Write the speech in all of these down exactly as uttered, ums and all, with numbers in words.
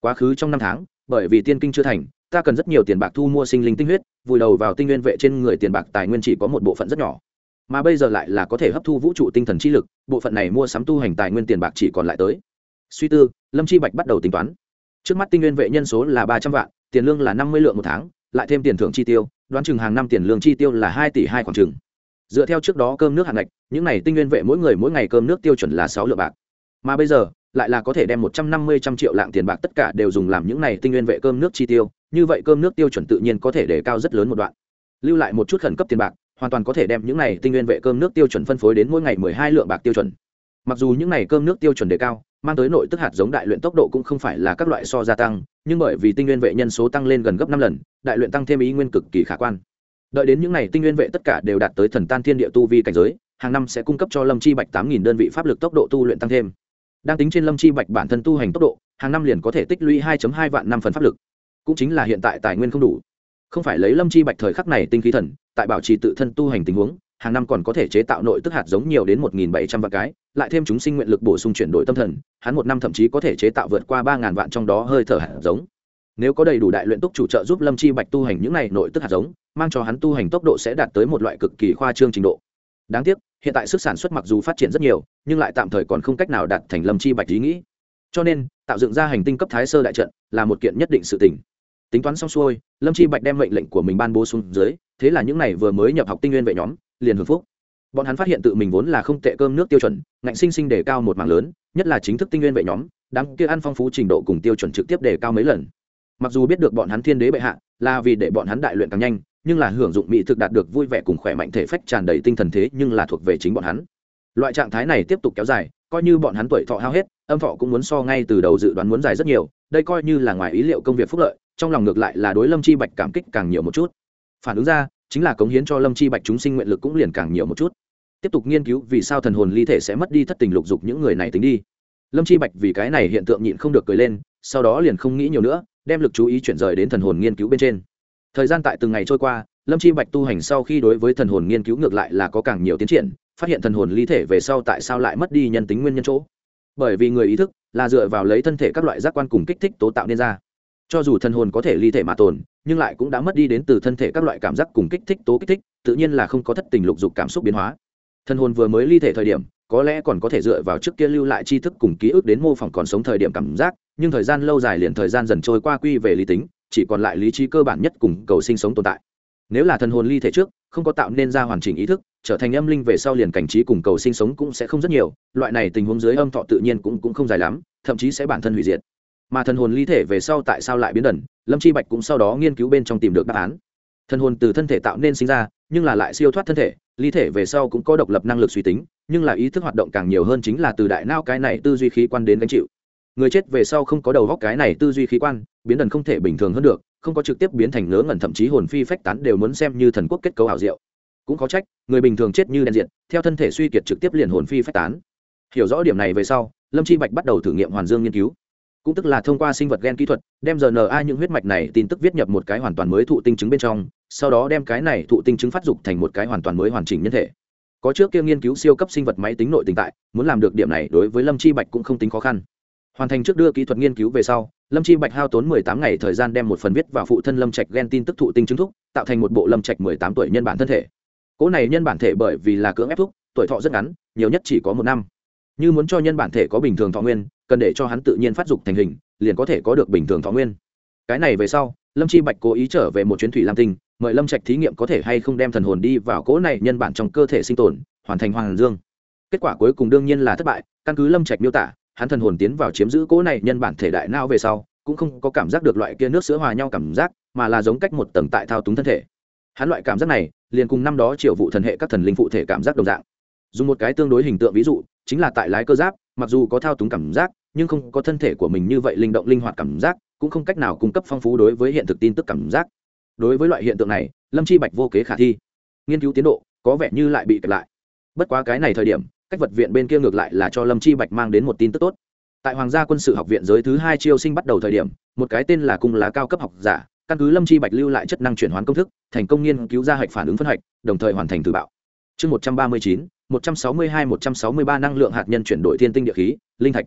quá khứ trong năm tháng bởi vì tiên kinh chưa thành, ta cần rất nhiều tiền bạc thu mua sinh linh tinh huyết, vùi đầu vào tinh nguyên vệ trên người tiền bạc tài nguyên chỉ có một bộ phận rất nhỏ, mà bây giờ lại là có thể hấp thu vũ trụ tinh thần chi lực, bộ phận này mua sắm tu hành tài nguyên tiền bạc chỉ còn lại tới. Suy tư, Lâm Chi Bạch bắt đầu tính toán. Trước mắt tinh nguyên vệ nhân số là ba trăm vạn, tiền lương là năm mươi lượng một tháng, lại thêm tiền thưởng chi tiêu, đoán chừng hàng năm tiền lương chi tiêu là hai tỷ hai khoảng chừng. Dựa theo trước đó cơm nước hạn ngạch, những này tinh nguyên vệ mỗi người mỗi ngày cơm nước tiêu chuẩn là sáu lượng bạc, mà bây giờ lại là có thể đem một trăm năm mươi trăm triệu lạng tiền bạc tất cả đều dùng làm những này tinh nguyên vệ cơm nước chi tiêu, như vậy cơm nước tiêu chuẩn tự nhiên có thể đề cao rất lớn một đoạn. Lưu lại một chút khẩn cấp tiền bạc, hoàn toàn có thể đem những này tinh nguyên vệ cơm nước tiêu chuẩn phân phối đến mỗi ngày mười hai lượng bạc tiêu chuẩn. Mặc dù những này cơm nước tiêu chuẩn đề cao, mang tới nội tức hạt giống đại luyện tốc độ cũng không phải là các loại so gia tăng, nhưng bởi vì tinh nguyên vệ nhân số tăng lên gần gấp năm lần, đại luyện tăng thêm ý nguyên cực kỳ khả quan. Đợi đến những này tinh nguyên vệ tất cả đều đạt tới thần tan thiên địa tu vi cảnh giới, hàng năm sẽ cung cấp cho Lâm Chi Bạch tám nghìn đơn vị pháp lực tốc độ tu luyện tăng thêm. Đang tính trên Lâm Chi Bạch bản thân tu hành tốc độ, hàng năm liền có thể tích lũy hai phẩy hai vạn năm phần pháp lực, cũng chính là hiện tại tài nguyên không đủ. Không phải lấy Lâm Chi Bạch thời khắc này tinh khí thần, tại bảo trì tự thân tu hành tình huống, hàng năm còn có thể chế tạo nội tức hạt giống nhiều đến một nghìn bảy trăm vạn cái, lại thêm chúng sinh nguyện lực bổ sung chuyển đổi tâm thần, hắn một năm thậm chí có thể chế tạo vượt qua ba ngàn vạn trong đó hơi thở hạt giống. Nếu có đầy đủ đại luyện túc chủ trợ giúp Lâm Chi Bạch tu hành những này nội tức hạt giống, mang cho hắn tu hành tốc độ sẽ đạt tới một loại cực kỳ khoa trương trình độ. Đáng tiếc, hiện tại sức sản xuất mặc dù phát triển rất nhiều, nhưng lại tạm thời còn không cách nào đạt thành Lâm Chi Bạch ý nghĩ. Cho nên, tạo dựng ra hành tinh cấp thái sơ đại trận là một kiện nhất định sự tình. Tính toán xong xuôi, Lâm Chi Bạch đem mệnh lệnh của mình ban bố xuống dưới, thế là những này vừa mới nhập học tinh nguyên vệ nhóm liền hưởng phúc. Bọn hắn phát hiện tự mình vốn là không tệ cơm nước tiêu chuẩn, ngạnh sinh sinh đề cao một mảng lớn, nhất là chính thức tinh nguyên vệ nhóm, đám kia ăn phong phú trình độ cùng tiêu chuẩn trực tiếp đề cao mấy lần. Mặc dù biết được bọn hắn thiên đế bệ hạ là vì để bọn hắn đại luyện càng nhanh, nhưng là hưởng dụng mỹ thực đạt được vui vẻ cùng khỏe mạnh thể phách tràn đầy tinh thần thế nhưng là thuộc về chính bọn hắn. Loại trạng thái này tiếp tục kéo dài, coi như bọn hắn tuổi thọ hao hết, âm thọ cũng muốn so ngay từ đầu dự đoán muốn dài rất nhiều, đây coi như là ngoài ý liệu công việc phúc lợi, trong lòng ngược lại là đối Lâm Chi Bạch cảm kích càng nhiều một chút. Phản ứng ra, chính là cống hiến cho Lâm Chi Bạch chúng sinh nguyện lực cũng liền càng nhiều một chút. Tiếp tục nghiên cứu vì sao thần hồn ly thể sẽ mất đi thất tình lục dục những người này tính đi. Lâm Chi Bạch vì cái này hiện tượng nhịn không được cười lên, sau đó liền không nghĩ nhiều nữa, đem lực chú ý chuyển rời đến thần hồn nghiên cứu bên trên. Thời gian tại từng ngày trôi qua, Lâm Chi Bạch tu hành sau khi đối với thần hồn nghiên cứu ngược lại là có càng nhiều tiến triển, phát hiện thần hồn ly thể về sau tại sao lại mất đi nhân tính nguyên nhân chỗ. Bởi vì người ý thức là dựa vào lấy thân thể các loại giác quan cùng kích thích tố tạo nên ra. Cho dù thần hồn có thể ly thể mà tồn, nhưng lại cũng đã mất đi đến từ thân thể các loại cảm giác cùng kích thích tố kích thích, tự nhiên là không có thất tình lục dục cảm xúc biến hóa. Thần hồn vừa mới ly thể thời điểm, có lẽ còn có thể dựa vào trước kia lưu lại tri thức cùng ký ức đến mô phỏng còn sống thời điểm cảm giác, nhưng thời gian lâu dài liền thời gian dần trôi qua quy về lý tính, chỉ còn lại lý trí cơ bản nhất cùng cầu sinh sống tồn tại. Nếu là thần hồn ly thể trước không có tạo nên ra hoàn chỉnh ý thức, trở thành âm linh về sau liền cảnh trí cùng cầu sinh sống cũng sẽ không rất nhiều, loại này tình huống dưới âm thọ tự nhiên cũng cũng không dài lắm, thậm chí sẽ bản thân hủy diệt. Mà thần hồn ly thể về sau tại sao lại biến đần, Lâm Chi Bạch cũng sau đó nghiên cứu bên trong tìm được đáp án. Thần hồn từ thân thể tạo nên sinh ra, nhưng là lại siêu thoát thân thể, ly thể về sau cũng có độc lập năng lực suy tính, nhưng là ý thức hoạt động càng nhiều hơn chính là từ đại não cái này tư duy khí quan đến gánh chịu. Người chết về sau không có đầu óc cái này tư duy khí quan, biến đần không thể bình thường hơn được, không có trực tiếp biến thành ngớ ngẩn thậm chí hồn phi phách tán đều muốn xem như thần quốc kết cấu ảo diệu. Cũng có trách, người bình thường chết như đèn diệt, theo thân thể suy kiệt trực tiếp liền hồn phi phách tán. Hiểu rõ điểm này về sau, Lâm Chi Bạch bắt đầu thử nghiệm hoàn dương nghiên cứu, cũng tức là thông qua sinh vật gen kỹ thuật đem rờ en a những huyết mạch này tin tức viết nhập một cái hoàn toàn mới thụ tinh trứng bên trong, sau đó đem cái này thụ tinh trứng phát dục thành một cái hoàn toàn mới hoàn chỉnh nhân thể. Có trước kia nghiên cứu siêu cấp sinh vật máy tính nội tình tại, muốn làm được điểm này đối với Lâm Chi Bạch cũng không tính khó khăn. Hoàn thành trước đưa kỹ thuật nghiên cứu về sau, Lâm Chi Bạch hao tốn mười tám ngày thời gian đem một phần viết vào phụ thân Lâm Trạch gen tin tức thụ tinh trứng thúc, tạo thành một bộ Lâm Trạch mười tám tuổi nhân bản thân thể. Cỗ này nhân bản thể bởi vì là cưỡng ép thúc, tuổi thọ rất ngắn, nhiều nhất chỉ có một năm. Như muốn cho nhân bản thể có bình thường thọ nguyên, cần để cho hắn tự nhiên phát dục thành hình, liền có thể có được bình thường thọ nguyên. Cái này về sau, Lâm Chi Bạch cố ý trở về một chuyến thủy lam tinh, mời Lâm Trạch thí nghiệm có thể hay không đem thần hồn đi vào cỗ này nhân bản trong cơ thể sinh tồn, hoàn thành hoàn dương. Kết quả cuối cùng đương nhiên là thất bại, căn cứ Lâm Trạch miêu tả, hắn thần hồn tiến vào chiếm giữ cỗ này nhân bản thể đại não về sau, cũng không có cảm giác được loại kia nước sữa hòa nhau cảm giác, mà là giống cách một tầng tại thao túng thân thể. Hắn loại cảm giác này, liền cùng năm đó triệu vụ thần hệ các thần linh phụ thể cảm giác đồng dạng. Dùng một cái tương đối hình tượng ví dụ, chính là tại lái cơ giáp, mặc dù có thao túng cảm giác, nhưng không có thân thể của mình như vậy linh động linh hoạt cảm giác, cũng không cách nào cung cấp phong phú đối với hiện thực tin tức cảm giác. Đối với loại hiện tượng này, Lâm Chi Bạch vô kế khả thi. Nghiên cứu tiến độ có vẻ như lại bị kẹt lại. Bất quá cái này thời điểm, cách vật viện bên kia ngược lại là cho Lâm Chi Bạch mang đến một tin tức tốt. Tại Hoàng gia quân sự học viện giới thứ hai chiêu sinh bắt đầu thời điểm, một cái tên là cung lá cao cấp học giả, căn cứ Lâm Chi Bạch lưu lại chất năng chuyển hóa công thức, thành công nghiên cứu ra hạch phản ứng phân hạch, đồng thời hoàn thành thử bạo. Chương một trăm ba mươi chín, một trăm sáu mươi hai, một trăm sáu mươi ba năng lượng hạt nhân chuyển đổi thiên tinh địa khí, linh thạch.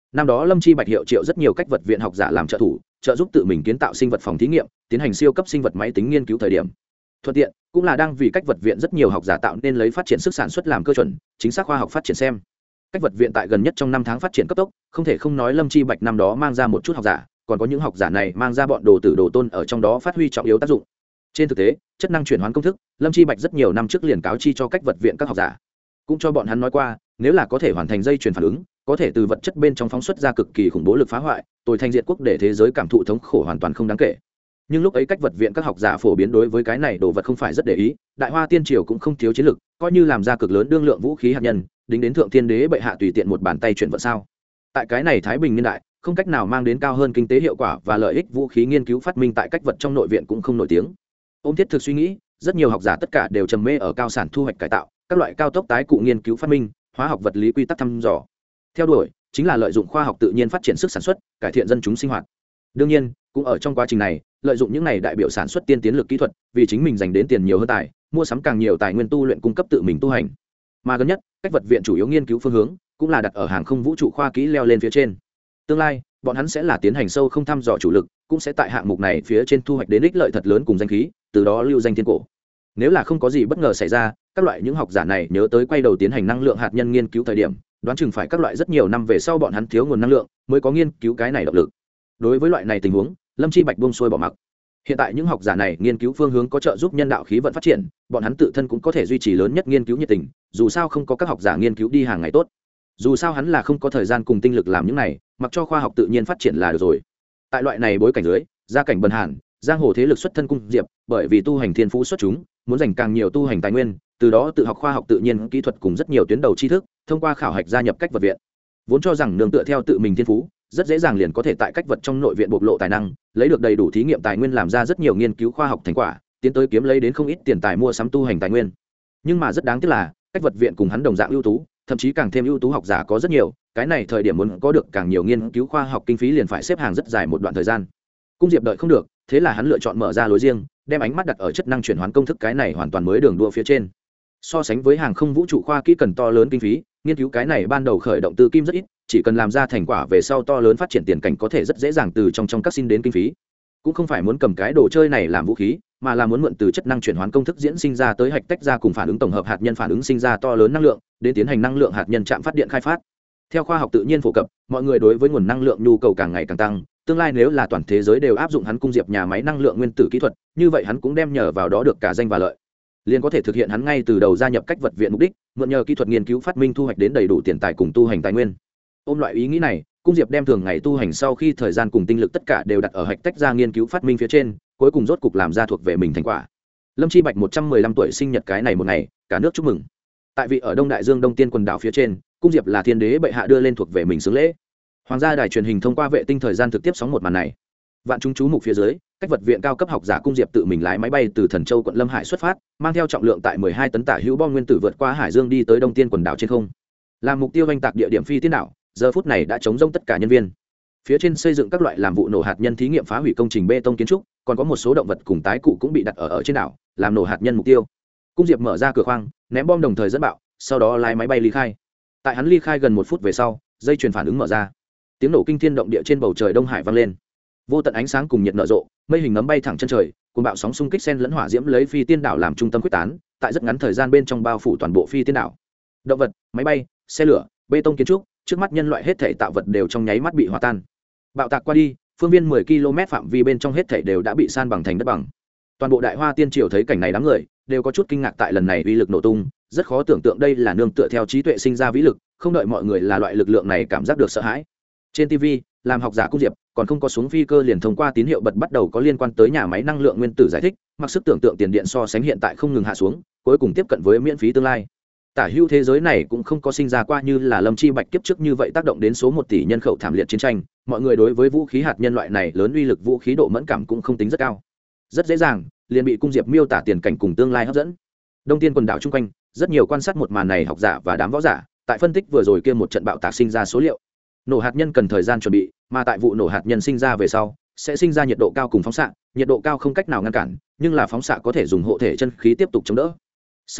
năm đó Lâm Chi Bạch hiệu triệu rất nhiều cách vật viện học giả làm trợ thủ, trợ giúp tự mình kiến tạo sinh vật phòng thí nghiệm, tiến hành siêu cấp sinh vật máy tính nghiên cứu thời điểm. Thuận tiện, cũng là đang vì cách vật viện rất nhiều học giả tạo nên lấy phát triển sức sản xuất làm cơ chuẩn, chính xác khoa học phát triển xem. Cách vật viện tại gần nhất trong năm tháng phát triển cấp tốc, không thể không nói Lâm Chi Bạch năm đó mang ra một chút học giả, còn có những học giả này mang ra bọn đồ tử đồ tôn ở trong đó phát huy trọng yếu tác dụng. Trên thực tế, chất năng chuyển hóa công thức, Lâm Chi Bạch rất nhiều năm trước liền cáo chi cho cách vật viện các học giả, cũng cho bọn hắn nói qua, nếu là có thể hoàn thành dây chuyển phản ứng, có thể từ vật chất bên trong phóng xuất ra cực kỳ khủng bố lực phá hoại, tối thành diệt quốc để thế giới cảm thụ thống khổ hoàn toàn không đáng kể. Nhưng lúc ấy cách vật viện các học giả phổ biến đối với cái này đồ vật không phải rất để ý, đại hoa tiên triều cũng không thiếu chiến lực, coi như làm ra cực lớn đương lượng vũ khí hạt nhân, đính đến thượng thiên đế bệ hạ tùy tiện một bàn tay chuyển vận sao. Tại cái này thái bình niên đại, không cách nào mang đến cao hơn kinh tế hiệu quả và lợi ích vũ khí nghiên cứu phát minh tại cách vật trong nội viện cũng không nổi tiếng. Ôm thiết thực suy nghĩ, rất nhiều học giả tất cả đều trầm mê ở cao sản thu hoạch cải tạo, các loại cao tốc tái cụ nghiên cứu phát minh, hóa học vật lý quy tắc thăm dò. Theo đuổi chính là lợi dụng khoa học tự nhiên phát triển sức sản xuất, cải thiện dân chúng sinh hoạt. Đương nhiên, cũng ở trong quá trình này, lợi dụng những này đại biểu sản xuất tiên tiến lực kỹ thuật, vì chính mình dành đến tiền nhiều hơn tài, mua sắm càng nhiều tài nguyên tu luyện cung cấp tự mình tu hành. Mà gần nhất, cách vật viện chủ yếu nghiên cứu phương hướng cũng là đặt ở hàng không vũ trụ khoa kỹ leo lên phía trên. Tương lai, bọn hắn sẽ là tiến hành sâu không thăm dò chủ lực, cũng sẽ tại hạng mục này phía trên thu hoạch đến ích lợi thật lớn cùng danh khí, từ đó lưu danh thiên cổ. Nếu là không có gì bất ngờ xảy ra, các loại những học giả này nhớ tới quay đầu tiến hành năng lượng hạt nhân nghiên cứu thời điểm, đoán chừng phải các loại rất nhiều năm về sau bọn hắn thiếu nguồn năng lượng mới có nghiên cứu cái này động lực. Đối với loại này tình huống, Lâm Chi Bạch buông xuôi bỏ mặc. Hiện tại những học giả này nghiên cứu phương hướng có trợ giúp nhân đạo khí vận phát triển, bọn hắn tự thân cũng có thể duy trì lớn nhất nghiên cứu nhiệt tình, dù sao không có các học giả nghiên cứu đi hàng ngày tốt. Dù sao hắn là không có thời gian cùng tinh lực làm những này, mặc cho khoa học tự nhiên phát triển là được rồi. Tại loại này bối cảnh dưới, gia cảnh bần hàn, giang hồ thế lực xuất thân cung diệp, bởi vì tu hành thiên phú xuất chúng, muốn dành càng nhiều tu hành tài nguyên, từ đó tự học khoa học tự nhiên kỹ thuật cùng rất nhiều tuyến đầu tri thức, thông qua khảo hạch gia nhập cách vật viện. Vốn cho rằng nương tựa theo tự mình thiên phú, rất dễ dàng liền có thể tại cách vật trong nội viện bộc lộ tài năng, lấy được đầy đủ thí nghiệm tài nguyên làm ra rất nhiều nghiên cứu khoa học thành quả, tiến tới kiếm lấy đến không ít tiền tài mua sắm tu hành tài nguyên. Nhưng mà rất đáng tiếc là, cách vật viện cùng hắn đồng dạng ưu tú, thậm chí càng thêm ưu tú học giả có rất nhiều, cái này thời điểm muốn có được càng nhiều nghiên cứu khoa học kinh phí liền phải xếp hàng rất dài một đoạn thời gian. Cung diệp đợi không được, thế là hắn lựa chọn mở ra lối riêng, đem ánh mắt đặt ở chất năng chuyển hóa công thức cái này hoàn toàn mới đường đua phía trên. So sánh với hàng không vũ trụ khoa kỹ cần to lớn kinh phí, nghiên cứu cái này ban đầu khởi động tư kim rất ít, chỉ cần làm ra thành quả về sau to lớn phát triển tiền cảnh có thể rất dễ dàng từ trong trong các xin đến kinh phí. Cũng không phải muốn cầm cái đồ chơi này làm vũ khí, mà là muốn mượn từ chất năng chuyển hóa công thức diễn sinh ra tới hạch tách ra cùng phản ứng tổng hợp hạt nhân phản ứng sinh ra to lớn năng lượng, đến tiến hành năng lượng hạt nhân chạm phát điện khai phát. Theo khoa học tự nhiên phổ cập, mọi người đối với nguồn năng lượng nhu cầu càng ngày càng tăng, tương lai nếu là toàn thế giới đều áp dụng hắn cung diệp nhà máy năng lượng nguyên tử kỹ thuật, như vậy hắn cũng đem nhờ vào đó được cả danh và lợi, liền có thể thực hiện hắn ngay từ đầu gia nhập cách vật viện mục đích, mượn nhờ kỹ thuật nghiên cứu phát minh thu hoạch đến đầy đủ tiền tài cùng tu hành tài nguyên. Ôm loại ý nghĩ này, cung diệp đem thường ngày tu hành sau khi thời gian cùng tinh lực tất cả đều đặt ở hạch tách ra nghiên cứu phát minh phía trên, cuối cùng rốt cục làm ra thuộc về mình thành quả. Lâm Chi Bạch một trăm mười lăm tuổi sinh nhật cái này một ngày, cả nước chúc mừng. Tại vị ở Đông Đại Dương Đông Tiên quần đảo phía trên, cung diệp là thiên đế bệ hạ đưa lên thuộc về mình xướng lễ. Hoàng gia đài truyền hình thông qua vệ tinh thời gian thực tiếp sóng một màn này. Vạn chúng chú mục phía dưới, cách vật viện cao cấp học giả cung diệp tự mình lái máy bay từ Thần Châu quận Lâm Hải xuất phát, mang theo trọng lượng tại mười hai tấn tả hữu bom nguyên tử vượt qua hải dương đi tới Đông Tiên quần đảo trên không. Làm mục tiêu oanh tạc địa điểm phi tiên đảo, giờ phút này đã chống rông tất cả nhân viên. Phía trên xây dựng các loại làm vụ nổ hạt nhân thí nghiệm phá hủy công trình bê tông kiến trúc, còn có một số động vật cùng tái cụ cũng bị đặt ở ở trên đảo, làm nổ hạt nhân mục tiêu. Cung diệp mở ra cửa khoang, ném bom đồng thời dẫn bạo, sau đó lái máy bay ly khai. Tại hắn ly khai gần một phút về sau, dây chuyền phản ứng mở ra, tiếng nổ kinh thiên động địa trên bầu trời Đông Hải vang lên. Vô tận ánh sáng cùng nhiệt nở rộ, mây hình nấm bay thẳng chân trời, cùng bạo sóng xung kích xen lẫn hỏa diễm lấy phi tiên đảo làm trung tâm quyết tán, tại rất ngắn thời gian bên trong bao phủ toàn bộ phi tiên đảo. Động vật, máy bay, xe lửa, bê tông kiến trúc, trước mắt nhân loại hết thảy tạo vật đều trong nháy mắt bị hòa tan. Bạo tạc qua đi, phương viên mười ki lô mét phạm vi bên trong hết thảy đều đã bị san bằng thành đất bằng. Toàn bộ Đại Hoa Tiên triều thấy cảnh này đám người đều có chút kinh ngạc tại lần này uy lực nổ tung, rất khó tưởng tượng đây là nương tựa theo trí tuệ sinh ra vĩ lực, không đợi mọi người là loại lực lượng này cảm giác được sợ hãi. Trên ti vi, làm học giả cung diệp còn không có xuống phi cơ liền thông qua tín hiệu bật bắt đầu có liên quan tới nhà máy năng lượng nguyên tử giải thích, mặc sức tưởng tượng tiền điện so sánh hiện tại không ngừng hạ xuống, cuối cùng tiếp cận với miễn phí tương lai. Tả hữu thế giới này cũng không có sinh ra qua như là Lâm Chi Bạch kiếp trước như vậy tác động đến số một tỷ nhân khẩu thảm liệt chiến tranh, mọi người đối với vũ khí hạt nhân loại này lớn uy lực vũ khí độ mẫn cảm cũng không tính rất cao. Rất dễ dàng liền bị cung diệp miêu tả tiền cảnh cùng tương lai hấp dẫn. Đông Tiên quần đảo chung quanh, rất nhiều quan sát một màn này học giả và đám võ giả, tại phân tích vừa rồi kia một trận bạo tạc sinh ra số liệu. Nổ hạt nhân cần thời gian chuẩn bị, mà tại vụ nổ hạt nhân sinh ra về sau, sẽ sinh ra nhiệt độ cao cùng phóng xạ, nhiệt độ cao không cách nào ngăn cản, nhưng là phóng xạ có thể dùng hộ thể chân khí tiếp tục chống đỡ. Sau đó,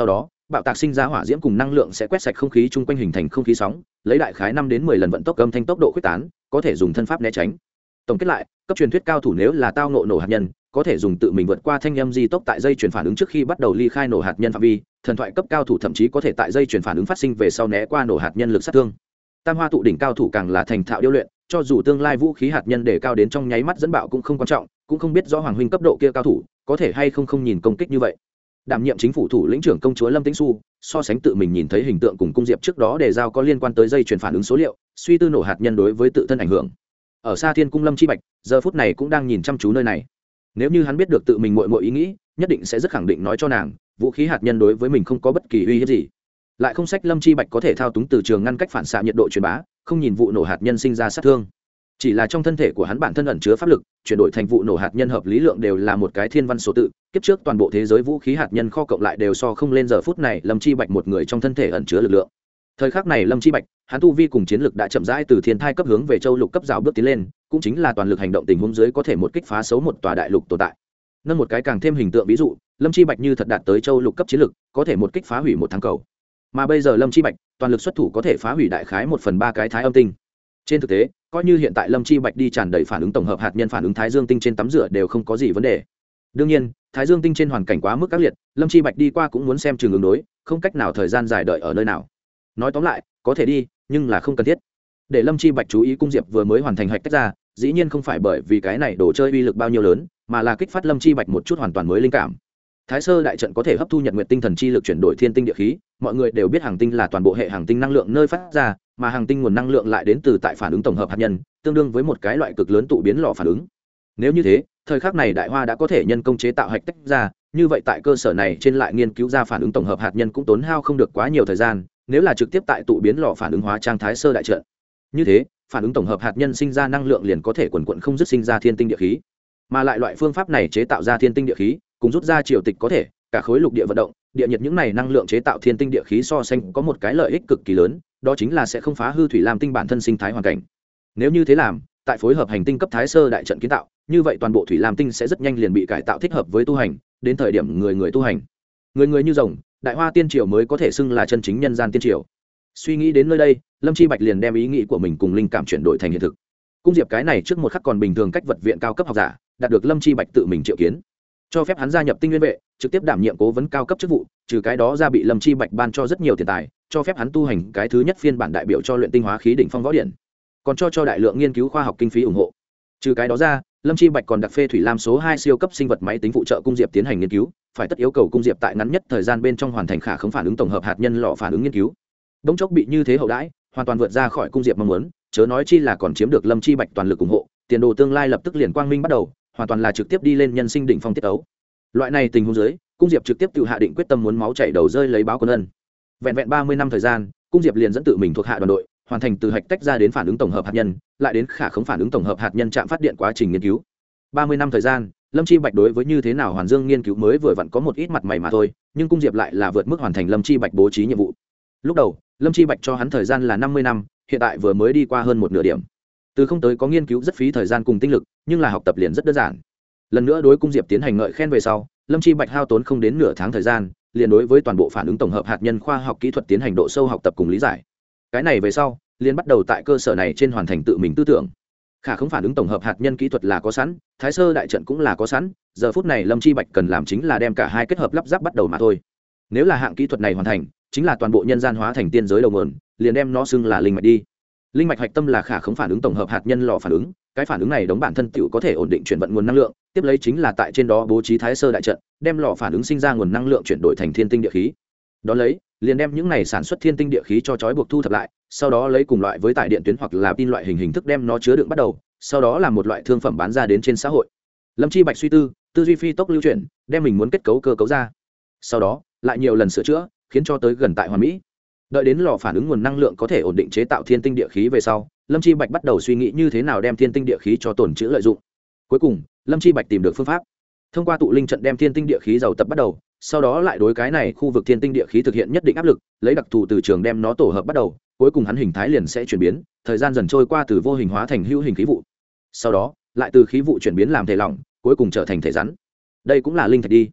bạo tạc sinh ra hỏa diễm cùng năng lượng sẽ quét sạch không khí chung quanh hình thành không khí sóng, lấy đại khái năm đến mười lần vận tốc âm thanh tốc độ khuếch tán, có thể dùng thân pháp né tránh. Tổng kết lại, cấp truyền thuyết cao thủ nếu là tao ngộ nổ hạt nhân, có thể dùng tự mình vượt qua thanh âm di tốc tại dây chuyển phản ứng trước khi bắt đầu ly khai nổ hạt nhân phạm vi. Thần thoại cấp cao thủ thậm chí có thể tại dây chuyển phản ứng phát sinh về sau né qua nổ hạt nhân lực sát thương. Tam hoa tụ đỉnh cao thủ càng là thành thạo điêu luyện, cho dù tương lai vũ khí hạt nhân để cao đến trong nháy mắt dẫn bạo cũng không quan trọng, cũng không biết rõ hoàng huynh cấp độ kia cao thủ có thể hay không không nhìn công kích như vậy. Đảm nhiệm chính phủ thủ lĩnh trưởng công chúa Lâm Tĩnh Xu, so sánh tự mình nhìn thấy hình tượng cùng cung diệp trước đó đề giao có liên quan tới dây chuyển phản ứng số liệu, suy tư nổ hạt nhân đối với tự thân ảnh hưởng. Ở xa Thiên cung Lâm Chi Bạch giờ phút này cũng đang nhìn chăm chú nơi này. Nếu như hắn biết được tự mình muội muội ý nghĩ, nhất định sẽ rất khẳng định nói cho nàng, vũ khí hạt nhân đối với mình không có bất kỳ uy hiếp gì. Lại không sách Lâm Chi Bạch có thể thao túng từ trường ngăn cách phản xạ nhiệt độ truyền bá, không nhìn vụ nổ hạt nhân sinh ra sát thương. Chỉ là trong thân thể của hắn bản thân ẩn chứa pháp lực, chuyển đổi thành vụ nổ hạt nhân hợp lý lượng đều là một cái thiên văn số tự, kiếp trước toàn bộ thế giới vũ khí hạt nhân kho cộng lại đều so không lên giờ phút này Lâm Chi Bạch một người trong thân thể ẩn chứa lực lượng. Thời khắc này Lâm Chi Bạch, hắn tu vi cùng chiến lực đã chậm rãi từ thiên thai cấp hướng về châu lục cấp rào bước tiến lên, cũng chính là toàn lực hành động tình huống dưới có thể một kích phá xấu một tòa đại lục tồn tại. Nâng một cái càng thêm hình tượng ví dụ, Lâm Chi Bạch như thật đạt tới châu lục cấp chiến lực, có thể một kích phá hủy một thắng cầu. Mà bây giờ Lâm Chi Bạch, toàn lực xuất thủ có thể phá hủy đại khái một phần ba cái thái âm tinh. Trên thực tế, coi như hiện tại Lâm Chi Bạch đi tràn đầy phản ứng tổng hợp hạt nhân phản ứng thái dương tinh trên tắm rửa đều không có gì vấn đề. Đương nhiên, thái dương tinh trên hoàn cảnh quá mức ác liệt, Lâm Chi Bạch đi qua cũng muốn xem trường ứng đối, không cách nào thời gian dài đợi ở nơi nào. Nói tóm lại, có thể đi, nhưng là không cần thiết. Để Lâm Chi Bạch chú ý cung diệp vừa mới hoàn thành hạch tách ra, dĩ nhiên không phải bởi vì cái này đồ chơi uy lực bao nhiêu lớn, mà là kích phát Lâm Chi Bạch một chút hoàn toàn mới linh cảm. Thái sơ đại trận có thể hấp thu nhật nguyệt tinh thần chi lực chuyển đổi thiên tinh địa khí, mọi người đều biết hàng tinh là toàn bộ hệ hàng tinh năng lượng nơi phát ra, mà hàng tinh nguồn năng lượng lại đến từ tại phản ứng tổng hợp hạt nhân, tương đương với một cái loại cực lớn tụ biến lò phản ứng. Nếu như thế, thời khắc này Đại Hoa đã có thể nhân công chế tạo hạch tách ra, như vậy tại cơ sở này trên lại nghiên cứu ra phản ứng tổng hợp hạt nhân cũng tốn hao không được quá nhiều thời gian, nếu là trực tiếp tại tụ biến lò phản ứng hóa trang thái sơ đại trận. Như thế, phản ứng tổng hợp hạt nhân sinh ra năng lượng liền có thể quần quần không dứt sinh ra thiên tinh địa khí. Mà lại loại phương pháp này chế tạo ra thiên tinh địa khí, cùng rút ra triều tịch có thể, cả khối lục địa vận động, địa nhiệt những này năng lượng chế tạo thiên tinh địa khí so sánh có một cái lợi ích cực kỳ lớn, đó chính là sẽ không phá hư thủy lam tinh bản thân sinh thái hoàn cảnh. Nếu như thế làm, tại phối hợp hành tinh cấp thái sơ đại trận kiến tạo, như vậy toàn bộ thủy lam tinh sẽ rất nhanh liền bị cải tạo thích hợp với tu hành, đến thời điểm người người tu hành, người người như rồng, Đại Hoa tiên triều mới có thể xưng là chân chính nhân gian tiên triều. Suy nghĩ đến nơi đây, Lâm Chi Bạch liền đem ý nghĩ của mình cùng linh cảm chuyển đổi thành hiện thực. Cung diệp cái này trước một khắc còn bình thường cách vật viện cao cấp học giả, đạt được Lâm Chi Bạch tự mình triệu kiến, cho phép hắn gia nhập tinh nguyên vệ, trực tiếp đảm nhiệm cố vấn cao cấp chức vụ, trừ cái đó ra bị Lâm Chi Bạch ban cho rất nhiều tiền tài, cho phép hắn tu hành cái thứ nhất phiên bản đại biểu cho luyện tinh hóa khí đỉnh phong võ điển, còn cho cho đại lượng nghiên cứu khoa học kinh phí ủng hộ. Trừ cái đó ra, Lâm Chi Bạch còn đặc phê thủy lam số hai siêu cấp sinh vật máy tính phụ trợ cung diệp tiến hành nghiên cứu, phải tất yêu cầu cung diệp tại ngắn nhất thời gian bên trong hoàn thành khả khống phản ứng tổng hợp hạt nhân lọ phản ứng nghiên cứu. Đống chốc bị như thế hậu đãi, hoàn toàn vượt ra khỏi cung diệp mong muốn, chớ nói chi là còn chiếm được Lâm Chi Bạch toàn lực ủng hộ, tiền đồ tương lai lập tức liền quang minh bắt đầu, hoàn toàn là trực tiếp đi lên nhân sinh đỉnh phong tiết tấu. Loại này tình huống dưới, cung diệp trực tiếp tự hạ định quyết tâm muốn máu chảy đầu rơi lấy báo quân ân. Vẹn vẹn ba mươi năm thời gian, cung diệp liền dẫn tự mình thuộc hạ đoàn đội, hoàn thành từ hạch tách ra đến phản ứng tổng hợp hạt nhân, lại đến khả khống phản ứng tổng hợp hạt nhân chạm phát điện quá trình nghiên cứu. ba mươi năm thời gian, Lâm Chi Bạch đối với như thế nào hoàn dương nghiên cứu mới vừa vặn có một ít mặt mày mà thôi, nhưng cung diệp lại là vượt mức hoàn thành Lâm Chi Bạch bố trí nhiệm vụ. Lúc đầu, Lâm Chi Bạch cho hắn thời gian là năm mươi năm, hiện tại vừa mới đi qua hơn một nửa điểm. Từ không tới có nghiên cứu rất phí thời gian cùng tinh lực, nhưng là học tập liền rất đơn giản. Lần nữa đối cung diệp tiến hành ngợi khen về sau, Lâm Chi Bạch hao tốn không đến nửa tháng thời gian, liền đối với toàn bộ phản ứng tổng hợp hạt nhân khoa học kỹ thuật tiến hành độ sâu học tập cùng lý giải. Cái này về sau, liền bắt đầu tại cơ sở này trên hoàn thành tự mình tư tưởng. Khả không phản ứng tổng hợp hạt nhân kỹ thuật là có sẵn, thái sơ đại trận cũng là có sẵn, giờ phút này Lâm Chi Bạch cần làm chính là đem cả hai kết hợp lắp ráp bắt đầu mà thôi. Nếu là hạng kỹ thuật này hoàn thành, chính là toàn bộ nhân gian hóa thành tiên giới đầu nguồn, liền đem nó xưng là linh mạch đi. Linh mạch hạch tâm là khả không phản ứng tổng hợp hạt nhân lò phản ứng, cái phản ứng này đóng bản thân tựu có thể ổn định chuyển vận nguồn năng lượng, tiếp lấy chính là tại trên đó bố trí thái sơ đại trận, đem lò phản ứng sinh ra nguồn năng lượng chuyển đổi thành thiên tinh địa khí. Đó lấy, liền đem những này sản xuất thiên tinh địa khí cho trói buộc thu thập lại, sau đó lấy cùng loại với tải điện tuyến hoặc là pin loại hình hình thức đem nó chứa đựng bắt đầu, sau đó là một loại thương phẩm bán ra đến trên xã hội. Lâm Chi Bạch suy tư, tư duy phi tốc lưu chuyển, đem mình muốn kết cấu cơ cấu ra. Sau đó, lại nhiều lần sửa chữa, khiến cho tới gần tại hoàn mỹ. Đợi đến lò phản ứng nguồn năng lượng có thể ổn định chế tạo thiên tinh địa khí về sau, Lâm Chi Bạch bắt đầu suy nghĩ như thế nào đem thiên tinh địa khí cho tổn trữ lợi dụng. Cuối cùng, Lâm Chi Bạch tìm được phương pháp, thông qua tụ linh trận đem thiên tinh địa khí giàu tập bắt đầu, sau đó lại đối cái này khu vực thiên tinh địa khí thực hiện nhất định áp lực, lấy đặc thù từ trường đem nó tổ hợp bắt đầu, cuối cùng hắn hình thái liền sẽ chuyển biến, thời gian dần trôi qua từ vô hình hóa thành hữu hình khí vụ. Sau đó, lại từ khí vụ chuyển biến làm thể lỏng, cuối cùng trở thành thể rắn. Đây cũng là linh thạch đi.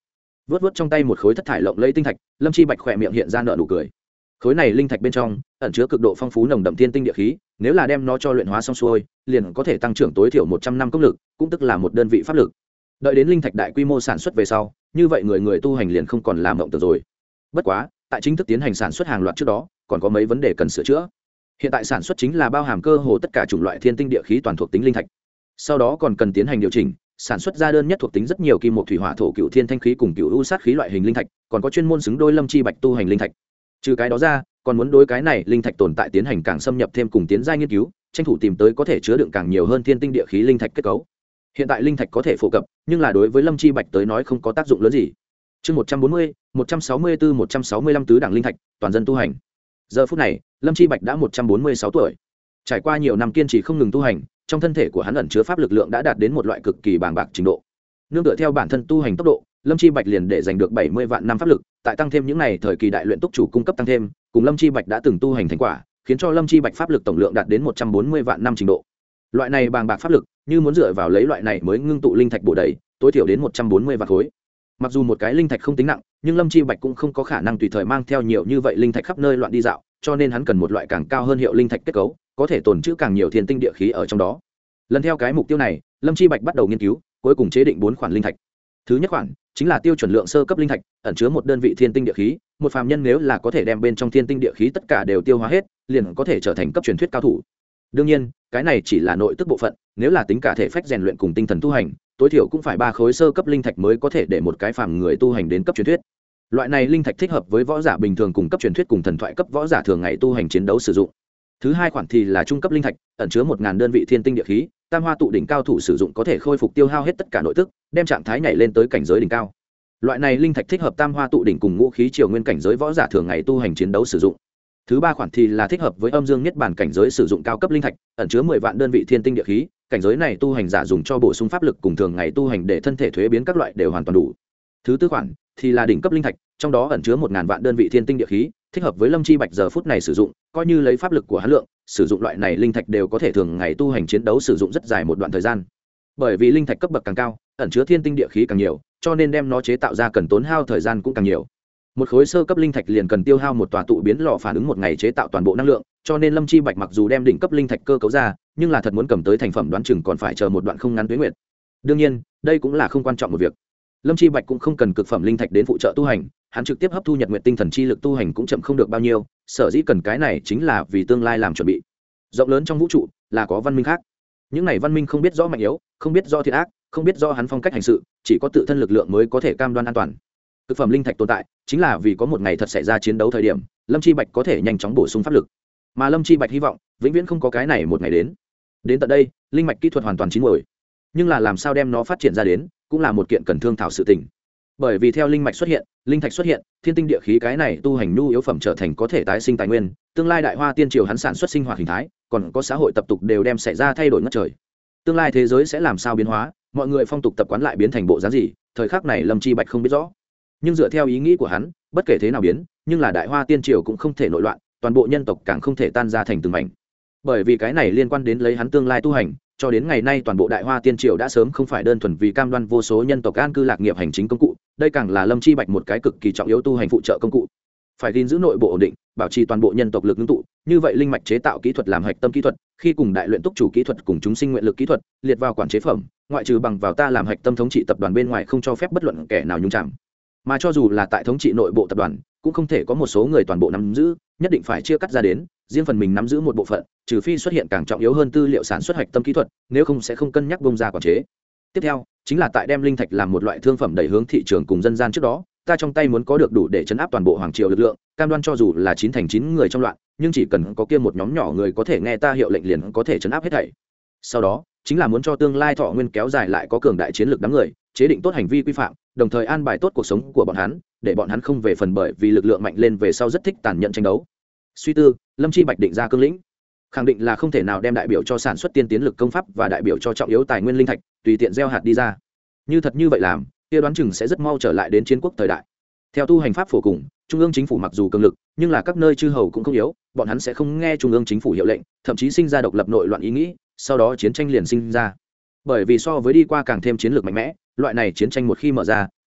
vớt vớt trong tay một khối thất thải lộng lẫy tinh thạch, Lâm Chi Bạch khỏe miệng hiện ra nở nụ cười. Khối này linh thạch bên trong ẩn chứa cực độ phong phú nồng đậm thiên tinh địa khí, nếu là đem nó cho luyện hóa xong xuôi, liền có thể tăng trưởng tối thiểu một trăm năm công lực, cũng tức là một đơn vị pháp lực. Đợi đến linh thạch đại quy mô sản xuất về sau, như vậy người người tu hành liền không còn làm mộng tưởng rồi. Bất quá, tại chính thức tiến hành sản xuất hàng loạt trước đó, còn có mấy vấn đề cần sửa chữa. Hiện tại sản xuất chính là bao hàm cơ hồ tất cả chủng loại thiên tinh địa khí toàn thuộc tính linh thạch. Sau đó còn cần tiến hành điều chỉnh, sản xuất ra đơn nhất thuộc tính rất nhiều kim một thủy hỏa thổ cựu thiên thanh khí cùng cựu u sát khí loại hình linh thạch, còn có chuyên môn xứng đôi Lâm Chi Bạch tu hành linh thạch. Trừ cái đó ra, còn muốn đối cái này linh thạch tồn tại tiến hành càng xâm nhập thêm cùng tiến giai nghiên cứu, tranh thủ tìm tới có thể chứa đựng càng nhiều hơn thiên tinh địa khí linh thạch kết cấu. Hiện tại linh thạch có thể phổ cập, nhưng là đối với Lâm Chi Bạch tới nói không có tác dụng lớn gì. Chương một trăm bốn mươi, một trăm sáu mươi tư, một trăm sáu mươi lăm tứ đẳng linh thạch, toàn dân tu hành. Giờ phút này, Lâm Chi Bạch đã một trăm bốn mươi sáu tuổi. Trải qua nhiều năm kiên trì không ngừng tu hành, trong thân thể của hắn ẩn chứa pháp lực lượng đã đạt đến một loại cực kỳ bàng bạc trình độ. Nương tựa theo bản thân tu hành tốc độ, Lâm Chi Bạch liền để giành được bảy mươi vạn năm pháp lực, tại tăng thêm những này thời kỳ đại luyện túc chủ cung cấp tăng thêm, cùng Lâm Chi Bạch đã từng tu hành thành quả, khiến cho Lâm Chi Bạch pháp lực tổng lượng đạt đến một trăm bốn mươi vạn năm trình độ. Loại này bàng bạc pháp lực, như muốn dựa vào lấy loại này mới ngưng tụ linh thạch bổ đầy, tối thiểu đến một trăm bốn mươi vạn khối. Mặc dù một cái linh thạch không tính nặng, nhưng Lâm Chi Bạch cũng không có khả năng tùy thời mang theo nhiều như vậy linh thạch khắp nơi loạn đi dạo, cho nên hắn cần một loại càng cao hơn hiệu linh thạch kết cấu, có thể tồn trữ càng nhiều thiên tinh địa khí ở trong đó. Lần theo cái mục tiêu này, Lâm Chi Bạch bắt đầu nghiên cứu, cuối cùng chế định bốn khoản linh thạch. Thứ nhất khoản chính là tiêu chuẩn lượng sơ cấp linh thạch, ẩn chứa một đơn vị thiên tinh địa khí, một phàm nhân nếu là có thể đem bên trong thiên tinh địa khí tất cả đều tiêu hóa hết, liền có thể trở thành cấp truyền thuyết cao thủ. Đương nhiên, cái này chỉ là nội tức bộ phận, nếu là tính cả thể phách rèn luyện cùng tinh thần tu hành, tối thiểu cũng phải ba khối sơ cấp linh thạch mới có thể để một cái phàm người tu hành đến cấp truyền thuyết. Loại này linh thạch thích hợp với võ giả bình thường cùng cấp truyền thuyết cùng thần thoại cấp võ giả thường ngày tu hành chiến đấu sử dụng. Thứ hai khoản thì là trung cấp linh thạch, ẩn chứa một ngàn đơn vị thiên tinh địa khí, tam hoa tụ đỉnh cao thủ sử dụng có thể khôi phục tiêu hao hết tất cả nội tức, đem trạng thái nhảy lên tới cảnh giới đỉnh cao. Loại này linh thạch thích hợp tam hoa tụ đỉnh cùng ngũ khí triều nguyên cảnh giới võ giả thường ngày tu hành chiến đấu sử dụng. Thứ ba khoản thì là thích hợp với âm dương niết bàn cảnh giới sử dụng cao cấp linh thạch, ẩn chứa mười vạn đơn vị thiên tinh địa khí, cảnh giới này tu hành giả dùng cho bổ sung pháp lực cùng thường ngày tu hành để thân thể thuế biến các loại đều hoàn toàn đủ. Thứ tư khoản thì là đỉnh cấp linh thạch, trong đó ẩn chứa một ngàn vạn đơn vị thiên tinh địa khí, thích hợp với Lâm Chi Bạch giờ phút này sử dụng, coi như lấy pháp lực của hắn lượng, sử dụng loại này linh thạch đều có thể thường ngày tu hành chiến đấu sử dụng rất dài một đoạn thời gian. Bởi vì linh thạch cấp bậc càng cao, ẩn chứa thiên tinh địa khí càng nhiều, cho nên đem nó chế tạo ra cần tốn hao thời gian cũng càng nhiều. Một khối sơ cấp linh thạch liền cần tiêu hao một tòa tụ biến lò phản ứng một ngày chế tạo toàn bộ năng lượng, cho nên Lâm Chi Bạch mặc dù đem đỉnh cấp linh thạch cơ cấu ra, nhưng là thật muốn cầm tới thành phẩm đoán chừng còn phải chờ một đoạn không ngắn tuế nguyệt. Đương nhiên, đây cũng là không quan trọng một việc. Lâm Chi Bạch cũng không cần cực phẩm linh thạch đến phụ trợ tu hành, hắn trực tiếp hấp thu nhật nguyệt tinh thần chi lực tu hành cũng chậm không được bao nhiêu, sở dĩ cần cái này chính là vì tương lai làm chuẩn bị. Rộng lớn trong vũ trụ là có văn minh khác. Những này văn minh không biết rõ mạnh yếu, không biết rõ thiện ác, không biết rõ hắn phong cách hành sự, chỉ có tự thân lực lượng mới có thể cam đoan an toàn. Cực phẩm linh thạch tồn tại, chính là vì có một ngày thật xảy ra chiến đấu thời điểm, Lâm Chi Bạch có thể nhanh chóng bổ sung pháp lực. Mà Lâm Chi Bạch hy vọng, vĩnh viễn không có cái này một ngày đến. Đến tận đây, linh mạch kỹ thuật hoàn toàn chín muồi. Nhưng là làm sao đem nó phát triển ra đến, cũng là một kiện cần thương thảo sự tình. Bởi vì theo linh mạch xuất hiện, linh thạch xuất hiện, thiên tinh địa khí cái này tu hành nhu yếu phẩm trở thành có thể tái sinh tài nguyên, tương lai đại hoa tiên triều hắn sản xuất sinh hoạt hình thái, còn có xã hội tập tục đều đem xảy ra thay đổi ngất trời. Tương lai thế giới sẽ làm sao biến hóa, mọi người phong tục tập quán lại biến thành bộ dáng gì, thời khắc này Lâm Chi Bạch không biết rõ. Nhưng dựa theo ý nghĩ của hắn, bất kể thế nào biến, nhưng là đại hoa tiên triều cũng không thể nội loạn, toàn bộ nhân tộc càng không thể tan ra thành từng mảnh. Bởi vì cái này liên quan đến lấy hắn tương lai tu hành, cho đến ngày nay toàn bộ đại hoa tiên triều đã sớm không phải đơn thuần vì cam đoan vô số nhân tộc an cư lạc nghiệp hành chính công cụ, đây càng là Lâm Chi Bạch một cái cực kỳ trọng yếu tu hành phụ trợ công cụ. Phải gìn giữ nội bộ ổn định, bảo trì toàn bộ nhân tộc lực ngưng tụ, như vậy linh mạch chế tạo kỹ thuật làm hạch tâm kỹ thuật, khi cùng đại luyện túc chủ kỹ thuật cùng chúng sinh nguyện lực kỹ thuật liệt vào quản chế phẩm, ngoại trừ bằng vào ta làm hạch tâm thống trị tập đoàn bên ngoài không cho phép bất luận kẻ nào nhúng chạm. Mà cho dù là tại thống trị nội bộ tập đoàn, cũng không thể có một số người toàn bộ nắm giữ, nhất định phải chia cắt ra đến, riêng phần mình nắm giữ một bộ phận, trừ phi xuất hiện càng trọng yếu hơn tư liệu sản xuất hạch tâm kỹ thuật, nếu không sẽ không cân nhắc bông ra quản chế. Tiếp theo, chính là tại đem linh thạch làm một loại thương phẩm đẩy hướng thị trường cùng dân gian trước đó, ta trong tay muốn có được đủ để chấn áp toàn bộ hoàng triều lực lượng, cam đoan cho dù là chín thành chín người trong loạn, nhưng chỉ cần có kia một nhóm nhỏ người có thể nghe ta hiệu lệnh liền có thể chấn áp hết thảy. Sau đó, chính là muốn cho tương lai thọ nguyên kéo dài lại có cường đại chiến lược đám người, chế định tốt hành vi quy phạm, đồng thời an bài tốt cuộc sống của bọn hắn, để bọn hắn không về phần bởi vì lực lượng mạnh lên về sau rất thích tàn nhẫn tranh đấu. Suy tư, Lâm Chi Bạch định ra cương lĩnh, khẳng định là không thể nào đem đại biểu cho sản xuất tiên tiến lực công pháp và đại biểu cho trọng yếu tài nguyên linh thạch tùy tiện gieo hạt đi ra. Như thật như vậy làm, kia đoán chừng sẽ rất mau trở lại đến chiến quốc thời đại. Theo tu hành pháp phổ cùng, trung ương chính phủ mặc dù cường lực, nhưng là các nơi chư hầu cũng không yếu, bọn hắn sẽ không nghe trung ương chính phủ hiệu lệnh, thậm chí sinh ra độc lập nội loạn ý nghĩ, sau đó chiến tranh liền sinh ra. Bởi vì so với đi qua càng thêm chiến lược mạnh mẽ, loại này chiến tranh một khi mở ra,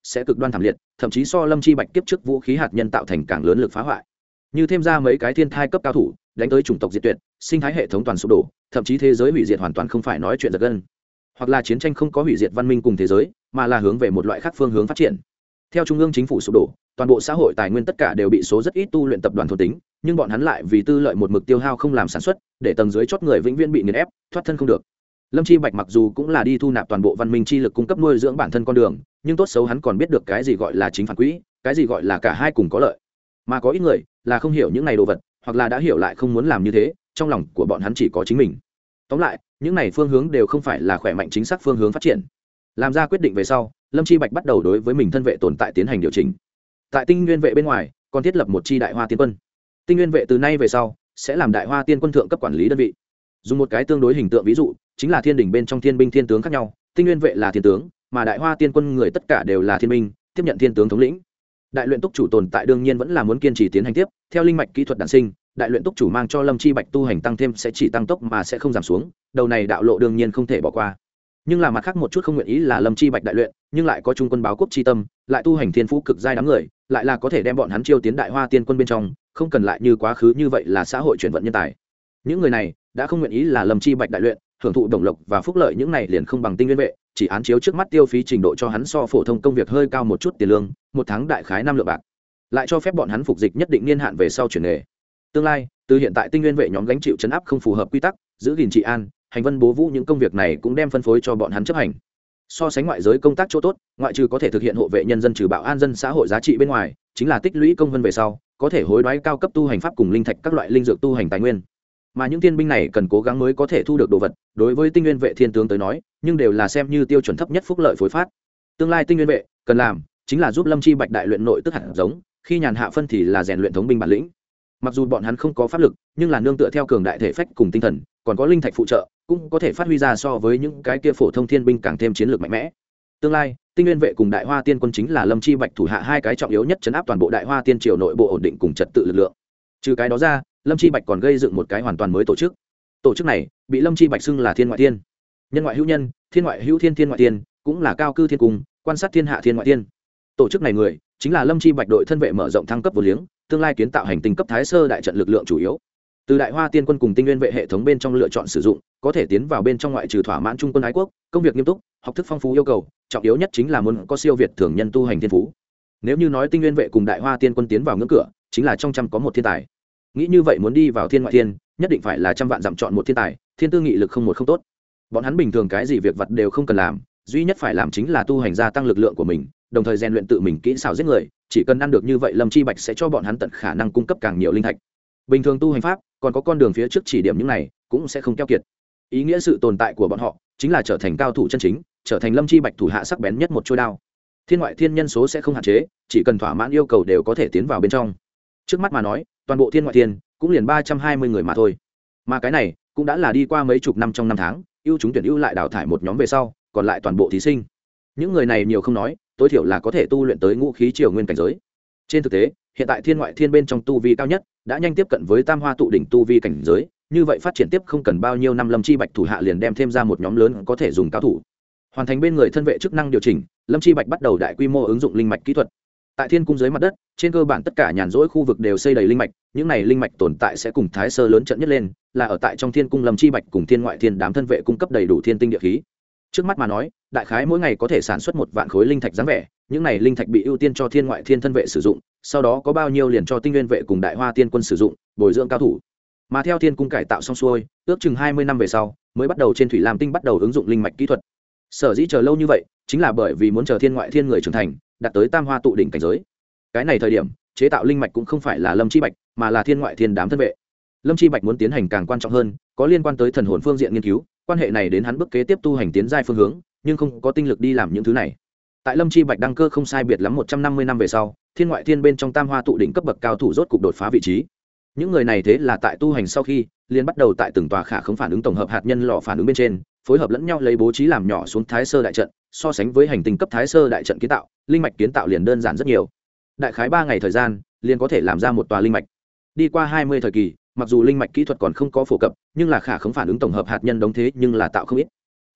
sẽ cực đoan thảm liệt, thậm chí so lâm chi bạch kiếp trước vũ khí hạt nhân tạo thành càng lớn lực phá hoại. Như thêm ra mấy cái thiên thai cấp cao thủ đánh tới chủng tộc diệt tuyệt, sinh thái hệ thống toàn sụp đổ, thậm chí thế giới hủy diệt hoàn toàn không phải nói chuyện giật gân. Hoặc là chiến tranh không có hủy diệt văn minh cùng thế giới, mà là hướng về một loại khác phương hướng phát triển. Theo trung ương chính phủ sụp đổ, toàn bộ xã hội tài nguyên tất cả đều bị số rất ít tu luyện tập đoàn thôn tính, nhưng bọn hắn lại vì tư lợi một mực tiêu hao không làm sản xuất, để tầng dưới chót người vĩnh viễn bị nghiền ép, thoát thân không được. Lâm Chi Bạch mặc dù cũng là đi thu nạp toàn bộ văn minh chi lực cung cấp nuôi dưỡng bản thân con đường, nhưng tốt xấu hắn còn biết được cái gì gọi là chính phản quỹ, cái gì gọi là cả hai cùng có lợi. Mà có ít người là không hiểu những này đồ vật, hoặc là đã hiểu lại không muốn làm như thế, trong lòng của bọn hắn chỉ có chính mình. Tóm lại, những này phương hướng đều không phải là khỏe mạnh chính xác phương hướng phát triển. Làm ra quyết định về sau, Lâm Chi Bạch bắt đầu đối với mình thân vệ tồn tại tiến hành điều chỉnh. Tại Tinh Nguyên vệ bên ngoài, còn thiết lập một chi Đại Hoa Tiên quân. Tinh Nguyên vệ từ nay về sau sẽ làm Đại Hoa Tiên quân thượng cấp quản lý đơn vị. Dùng một cái tương đối hình tượng ví dụ, chính là thiên đỉnh bên trong thiên binh thiên tướng khác nhau, Tinh Nguyên vệ là thiên tướng, mà Đại Hoa Tiên quân người tất cả đều là thiên binh, tiếp nhận thiên tướng thống lĩnh. Đại luyện túc chủ tồn tại đương nhiên vẫn là muốn kiên trì tiến hành tiếp, theo linh mạch kỹ thuật đản sinh, đại luyện túc chủ mang cho Lâm Chi Bạch tu hành tăng thêm sẽ chỉ tăng tốc mà sẽ không giảm xuống, đầu này đạo lộ đương nhiên không thể bỏ qua. Nhưng là mặt khác một chút không nguyện ý là Lâm Chi Bạch đại luyện, nhưng lại có trung quân báo quốc chi tâm, lại tu hành thiên phú cực giai đám người, lại là có thể đem bọn hắn chiêu tiến Đại Hoa Tiên quân bên trong, không cần lại như quá khứ như vậy là xã hội chuyển vận nhân tài. Những người này đã không nguyện ý là Lâm Chi Bạch đại luyện, hưởng thụ đồng lộc và phúc lợi những này liền không bằng Tinh Nguyên vệ, chỉ án chiếu trước mắt tiêu phí trình độ cho hắn so phổ thông công việc hơi cao một chút tiền lương, một tháng đại khái năm lượng bạc, lại cho phép bọn hắn phục dịch nhất định niên hạn về sau chuyển nghề. Tương lai, từ hiện tại Tinh Nguyên vệ nhóm gánh chịu chấn áp không phù hợp quy tắc, giữ gìn trị an, hành vân bố vũ những công việc này cũng đem phân phối cho bọn hắn chấp hành. So sánh ngoại giới công tác chỗ tốt, ngoại trừ có thể thực hiện hộ vệ nhân dân trừ bạo an dân xã hội giá trị bên ngoài, chính là tích lũy công vân về sau, có thể hối đoái cao cấp tu hành pháp cùng linh thạch các loại linh dược tu hành tài nguyên. Mà những tiên binh này cần cố gắng mới có thể thu được đồ vật, đối với Tinh Nguyên vệ thiên tướng tới nói, nhưng đều là xem như tiêu chuẩn thấp nhất phúc lợi phối phát. Tương lai Tinh Nguyên vệ cần làm chính là giúp Lâm Chi Bạch đại luyện nội tức hạt giống, khi nhàn hạ phân thì là rèn luyện thống binh bản lĩnh. Mặc dù bọn hắn không có pháp lực, nhưng là nương tựa theo cường đại thể phách cùng tinh thần, còn có linh thạch phụ trợ, cũng có thể phát huy ra so với những cái kia phổ thông thiên binh càng thêm chiến lược mạnh mẽ. Tương lai, Tinh Nguyên vệ cùng Đại Hoa Tiên quân chính là Lâm Chi Bạch thủ hạ hai cái trọng yếu nhất trấn áp toàn bộ Đại Hoa Tiên triều nội bộ ổn định cùng trật tự lực lượng. Trừ cái đó ra, Lâm Chi Bạch còn gây dựng một cái hoàn toàn mới tổ chức. Tổ chức này bị Lâm Chi Bạch xưng là Thiên Ngoại Tiên. Nhân ngoại hữu nhân, thiên ngoại hữu thiên, thiên ngoại tiên, cũng là cao cư thiên cung, quan sát thiên hạ thiên ngoại tiên. Tổ chức này người chính là Lâm Chi Bạch đội thân vệ mở rộng thăng cấp vô liếng, tương lai kiến tạo hành tinh cấp thái sơ đại trận lực lượng chủ yếu. Từ Đại Hoa Tiên quân cùng Tinh Nguyên vệ hệ thống bên trong lựa chọn sử dụng, có thể tiến vào bên trong ngoại trừ thỏa mãn trung quân ái quốc, công việc nghiêm túc, học thức phong phú yêu cầu, trọng yếu nhất chính là muốn có siêu việt thường nhân tu hành thiên phú. Nếu như nói Tinh Nguyên vệ cùng Đại Hoa Tiên quân tiến vào ngưỡng cửa, chính là trong trăm có một thiên tài. Nghĩ như vậy muốn đi vào thiên ngoại thiên, nhất định phải là trăm vạn dặm chọn một thiên tài, thiên tư nghị lực không một không tốt. Bọn hắn bình thường cái gì việc vật đều không cần làm, duy nhất phải làm chính là tu hành gia tăng lực lượng của mình, đồng thời rèn luyện tự mình kỹ xảo giết người, chỉ cần ăn được như vậy Lâm Chi Bạch sẽ cho bọn hắn tận khả năng cung cấp càng nhiều linh thạch. Bình thường tu hành pháp, còn có con đường phía trước chỉ điểm những này, cũng sẽ không keo kiệt. Ý nghĩa sự tồn tại của bọn họ chính là trở thành cao thủ chân chính, trở thành Lâm Chi Bạch thủ hạ sắc bén nhất một chuôi đao. Thiên ngoại thiên nhân số sẽ không hạn chế, chỉ cần thỏa mãn yêu cầu đều có thể tiến vào bên trong. Trước mắt mà nói, toàn bộ thiên ngoại thiên cũng liền ba trăm hai mươi người mà thôi. Mà cái này cũng đã là đi qua mấy chục năm trong năm tháng, ưu chúng tuyển ưu lại đào thải một nhóm về sau, còn lại toàn bộ thí sinh. Những người này nhiều không nói, tối thiểu là có thể tu luyện tới ngũ khí triều nguyên cảnh giới. Trên thực tế, hiện tại thiên ngoại thiên bên trong tu vi cao nhất đã nhanh tiếp cận với tam hoa tụ đỉnh tu vi cảnh giới, như vậy phát triển tiếp không cần bao nhiêu năm Lâm Chi Bạch thủ hạ liền đem thêm ra một nhóm lớn có thể dùng cao thủ. Hoàn thành bên người thân vệ chức năng điều chỉnh, Lâm Chi Bạch bắt đầu đại quy mô ứng dụng linh mạch kỹ thuật. Tại thiên cung dưới mặt đất, trên cơ bản tất cả nhàn rỗi khu vực đều xây đầy linh mạch, những này linh mạch tồn tại sẽ cùng thái sơ lớn trận nhất lên, là ở tại trong thiên cung Lâm Chi Bạch cùng thiên ngoại thiên đám thân vệ cung cấp đầy đủ thiên tinh địa khí. Trước mắt mà nói, đại khái mỗi ngày có thể sản xuất một vạn khối linh thạch dáng vẻ, những này linh thạch bị ưu tiên cho thiên ngoại thiên thân vệ sử dụng, sau đó có bao nhiêu liền cho Tinh Nguyên vệ cùng Đại Hoa Tiên quân sử dụng, bồi dưỡng cao thủ. Mà theo thiên cung cải tạo xong xuôi, ước chừng hai mươi năm về sau, mới bắt đầu trên thủy lam tinh bắt đầu ứng dụng linh mạch kỹ thuật. Sở dĩ chờ lâu như vậy, chính là bởi vì muốn chờ thiên ngoại thiên người trưởng thành, đạt tới tam hoa tụ đỉnh cảnh giới. Cái này thời điểm, chế tạo linh mạch cũng không phải là Lâm Chi Bạch, mà là thiên ngoại thiên đám thân vệ. Lâm Chi Bạch muốn tiến hành càng quan trọng hơn, có liên quan tới thần hồn phương diện nghiên cứu, quan hệ này đến hắn bước kế tiếp tu hành tiến giai phương hướng, nhưng không có tinh lực đi làm những thứ này. Tại Lâm Chi Bạch đăng cơ không sai biệt lắm một trăm năm mươi năm về sau, thiên ngoại thiên bên trong tam hoa tụ đỉnh cấp bậc cao thủ rốt cục đột phá vị trí. Những người này thế là tại tu hành sau khi, liền bắt đầu tại từng tòa khả không phản ứng tổng hợp hạt nhân lò phản ứng bên trên, phối hợp lẫn nhau lấy bố trí làm nhỏ xuống thái sơ đại trận, so sánh với hành tinh cấp thái sơ đại trận kiến tạo, linh mạch kiến tạo liền đơn giản rất nhiều. Đại khái ba ngày thời gian, liền có thể làm ra một tòa linh mạch. Đi qua hai mươi thời kỳ, mặc dù linh mạch kỹ thuật còn không có phổ cập, nhưng là khả không phản ứng tổng hợp hạt nhân đống thế nhưng là tạo không ít.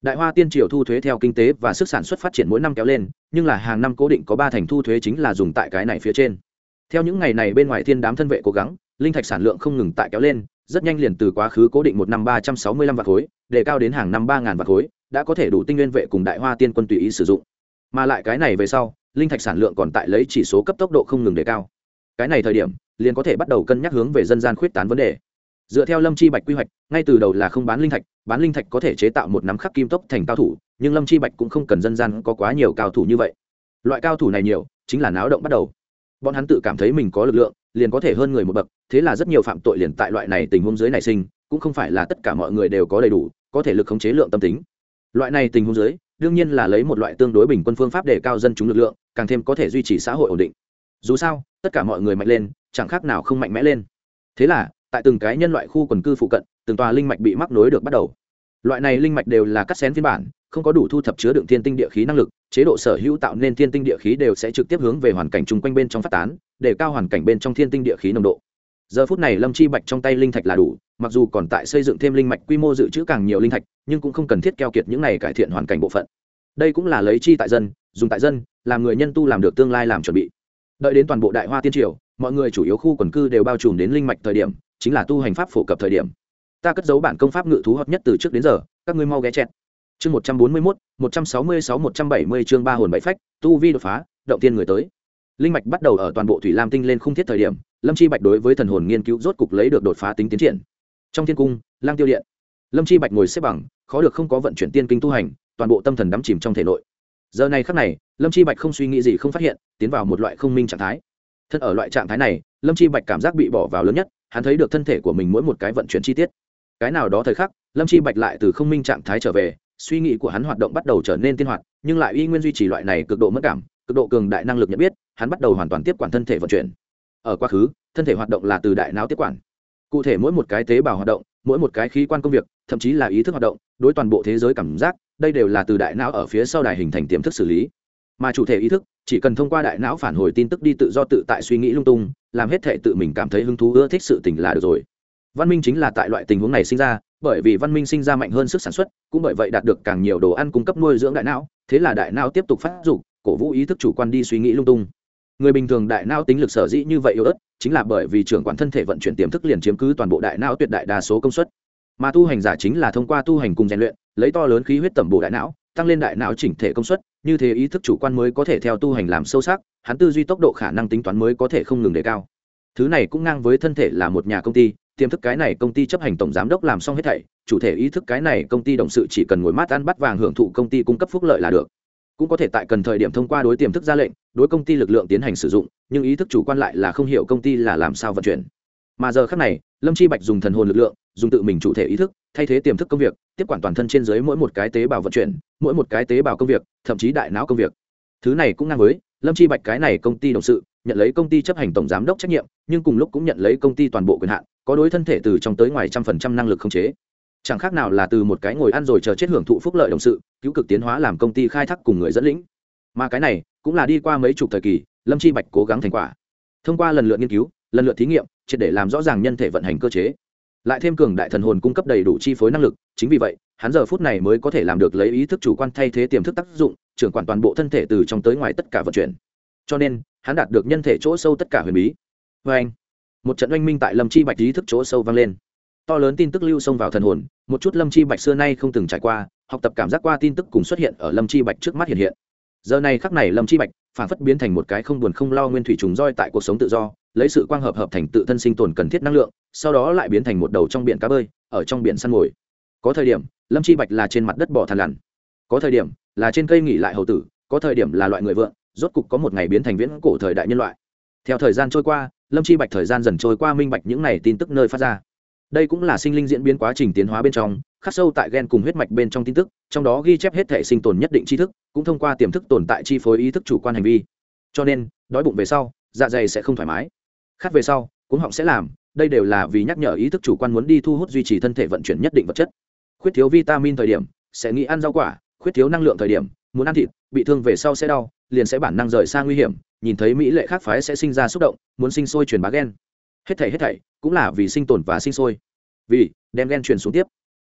Đại Hoa Tiên Triều thu thuế theo kinh tế và sức sản xuất phát triển mỗi năm kéo lên, nhưng là hàng năm cố định có ba thành thu thuế chính là dùng tại cái này phía trên. Theo những ngày này bên ngoài thiên đám thân vệ cố gắng, linh thạch sản lượng không ngừng tại kéo lên, rất nhanh liền từ quá khứ cố định một năm ba trăm sáu mươi lăm vạn khối, đề cao đến hàng năm ba ngàn vạn khối, đã có thể đủ Tinh Nguyên vệ cùng Đại Hoa Tiên quân tùy ý sử dụng. Mà lại cái này về sau, linh thạch sản lượng còn tại lấy chỉ số cấp tốc độ không ngừng đề cao. Cái này thời điểm, liền có thể bắt đầu cân nhắc hướng về dân gian khuyết tán vấn đề. Dựa theo Lâm Chi Bạch quy hoạch, ngay từ đầu là không bán linh thạch, bán linh thạch có thể chế tạo một nắm khắc kim tốc thành cao thủ, nhưng Lâm Chi Bạch cũng không cần dân gian có quá nhiều cao thủ như vậy. Loại cao thủ này nhiều, chính là náo động bắt đầu. Bọn hắn tự cảm thấy mình có lực lượng, liền có thể hơn người một bậc, thế là rất nhiều phạm tội liền tại loại này tình huống dưới nảy sinh, cũng không phải là tất cả mọi người đều có đầy đủ, có thể lực khống chế lượng tâm tính. Loại này tình huống dưới, đương nhiên là lấy một loại tương đối bình quân phương pháp để cao dân chúng lực lượng, càng thêm có thể duy trì xã hội ổn định. Dù sao, tất cả mọi người mạnh lên, chẳng khác nào không mạnh mẽ lên. Thế là, tại từng cái nhân loại khu quần cư phụ cận, từng tòa linh mạch bị mắc nối được bắt đầu. Loại này linh mạch đều là cắt xén phiên bản, không có đủ thu thập chứa đựng thiên tinh địa khí năng lực, chế độ sở hữu tạo nên thiên tinh địa khí đều sẽ trực tiếp hướng về hoàn cảnh chung quanh bên trong phát tán, để cao hoàn cảnh bên trong thiên tinh địa khí nồng độ. Giờ phút này Lâm Chi Bạch trong tay linh thạch là đủ, mặc dù còn tại xây dựng thêm linh mạch quy mô dự trữ càng nhiều linh thạch, nhưng cũng không cần thiết keo kiệt những này cải thiện hoàn cảnh bộ phận. Đây cũng là lấy chi tại dân, dùng tại dân, làm người nhân tu làm được tương lai làm chuẩn bị. Đợi đến toàn bộ Đại Hoa Tiên Triều, mọi người chủ yếu khu quần cư đều bao trùm đến linh mạch thời điểm, chính là tu hành pháp phổ cập thời điểm. Ta cất giấu bản công pháp ngự thú hợp nhất từ trước đến giờ, các ngươi mau ghé chẹt. Chương một trăm bốn mươi mốt, một trăm sáu mươi sáu, một trăm bảy mươi chương ba hồn bảy phách, tu vi đột phá, động tiên người tới. Linh mạch bắt đầu ở toàn bộ Thủy Lam tinh lên khung thiết thời điểm, Lâm Chi Bạch đối với thần hồn nghiên cứu rốt cục lấy được đột phá tính tiến triển. Trong thiên cung, Lang Tiêu điện, Lâm Chi Bạch ngồi xếp bằng, khó được không có vận chuyển tiên kinh tu hành, toàn bộ tâm thần đắm chìm trong thể nội. Giờ này khắc này, Lâm Chi Bạch không suy nghĩ gì không phát hiện, tiến vào một loại không minh trạng thái. Thân ở loại trạng thái này, Lâm Chi Bạch cảm giác bị bỏ vào lớn nhất, hắn thấy được thân thể của mình mỗi một cái vận chuyển chi tiết. Cái nào đó thời khắc, Lâm Chi Bạch lại từ không minh trạng thái trở về, suy nghĩ của hắn hoạt động bắt đầu trở nên tiên hoạt, nhưng lại y nguyên duy trì loại này cực độ mất cảm, cực độ cường đại năng lực nhận biết, hắn bắt đầu hoàn toàn tiếp quản thân thể vận chuyển. Ở quá khứ, thân thể hoạt động là từ đại não tiếp quản. Cụ thể mỗi một cái tế bào hoạt động, mỗi một cái khí quan công việc, thậm chí là ý thức hoạt động, đối toàn bộ thế giới cảm giác, đây đều là từ đại não ở phía sau đài hình thành tiềm thức xử lý. Mà chủ thể ý thức, chỉ cần thông qua đại não phản hồi tin tức đi tự do tự tại suy nghĩ lung tung, làm hết thể tự mình cảm thấy hứng thú ưa thích sự tình là được rồi. Văn minh chính là tại loại tình huống này sinh ra, bởi vì văn minh sinh ra mạnh hơn sức sản xuất, cũng bởi vậy đạt được càng nhiều đồ ăn cung cấp nuôi dưỡng đại não, thế là đại não tiếp tục phát dục, cổ vũ ý thức chủ quan đi suy nghĩ lung tung. Người bình thường đại não tính lực sở dĩ như vậy yếu ớt, chính là bởi vì trưởng quản thân thể vận chuyển tiềm thức liền chiếm cứ toàn bộ đại não tuyệt đại đa số công suất. Mà tu hành giả chính là thông qua tu hành cùng rèn luyện, lấy to lớn khí huyết tẩm bổ đại não, tăng lên đại não chỉnh thể công suất, như thế ý thức chủ quan mới có thể theo tu hành làm sâu sắc, hắn tư duy tốc độ khả năng tính toán mới có thể không ngừng đề cao. Thứ này cũng ngang với thân thể là một nhà công ty, tiềm thức cái này công ty chấp hành tổng giám đốc làm xong hết thảy, chủ thể ý thức cái này công ty đồng sự chỉ cần ngồi mát ăn bắt vàng hưởng thụ công ty cung cấp phúc lợi là được. Cũng có thể tại cần thời điểm thông qua đối tiềm thức ra lệnh, đối công ty lực lượng tiến hành sử dụng, nhưng ý thức chủ quan lại là không hiểu công ty là làm sao vận chuyển. Mà giờ khắc này, Lâm Chi Bạch dùng thần hồn lực lượng, dùng tự mình chủ thể ý thức, thay thế tiềm thức công việc, tiếp quản toàn thân trên dưới mỗi một cái tế bào vận chuyển, mỗi một cái tế bào công việc, thậm chí đại não công việc. Thứ này cũng ngang với Lâm Chi Bạch cái này công ty đồng sự, nhận lấy công ty chấp hành tổng giám đốc trách nhiệm, nhưng cùng lúc cũng nhận lấy công ty toàn bộ quyền hạn, có đối thân thể từ trong tới ngoài trăm phần trăm năng lực khống chế. Chẳng khác nào là từ một cái ngồi ăn rồi chờ chết hưởng thụ phúc lợi đồng sự, cứu cực tiến hóa làm công ty khai thác cùng người dẫn lĩnh. Mà cái này cũng là đi qua mấy chục thời kỳ, Lâm Chi Bạch cố gắng thành quả. Thông qua lần lượt nghiên cứu, lần lượt thí nghiệm, triệt để làm rõ ràng nhân thể vận hành cơ chế, lại thêm cường đại thần hồn cung cấp đầy đủ chi phối năng lực, chính vì vậy, hắn giờ phút này mới có thể làm được lấy ý thức chủ quan thay thế tiềm thức tác dụng, trưởng quản toàn bộ thân thể từ trong tới ngoài tất cả vận chuyển. Cho nên, hắn đạt được nhân thể chỗ sâu tất cả huyền bí. Và anh, một trận oanh minh tại Lâm Chi Bạch ý thức chỗ sâu vang lên. To lớn tin tức lưu xông vào thần hồn, một chút Lâm Chi Bạch xưa nay không từng trải qua, học tập cảm giác qua tin tức cùng xuất hiện ở Lâm Chi Bạch trước mắt hiện hiện. Giờ này khắc này Lâm Chi Bạch phản phất biến thành một cái không buồn không lo nguyên thủy trùng roi tại cuộc sống tự do, lấy sự quang hợp hợp thành tự thân sinh tồn cần thiết năng lượng, sau đó lại biến thành một đầu trong biển cá bơi, ở trong biển săn mồi. Có thời điểm, Lâm Chi Bạch là trên mặt đất bò thằn lằn, có thời điểm là trên cây nghỉ lại hầu tử, có thời điểm là loại người vượn, rốt cục có một ngày biến thành viễn cổ thời đại nhân loại. Theo thời gian trôi qua, Lâm Chi Bạch thời gian dần trôi qua minh bạch những này tin tức nơi phát ra. Đây cũng là sinh linh diễn biến quá trình tiến hóa bên trong, khắc sâu tại gen cùng huyết mạch bên trong tin tức, trong đó ghi chép hết thể sinh tồn nhất định tri thức, cũng thông qua tiềm thức tồn tại chi phối ý thức chủ quan hành vi. Cho nên, đói bụng về sau, dạ dày sẽ không thoải mái. Khát về sau, cuống họng sẽ làm, đây đều là vì nhắc nhở ý thức chủ quan muốn đi thu hút duy trì thân thể vận chuyển nhất định vật chất. Khuyết thiếu vitamin thời điểm, sẽ nghĩ ăn rau quả, khuyết thiếu năng lượng thời điểm, muốn ăn thịt, bị thương về sau sẽ đau, liền sẽ bản năng rời xa nguy hiểm, nhìn thấy mỹ lệ khác phái sẽ sinh ra xúc động, muốn sinh sôi truyền bá gen. Hết thảy hết thảy cũng là vì sinh tồn và sinh sôi, vì đem gen truyền xuống tiếp.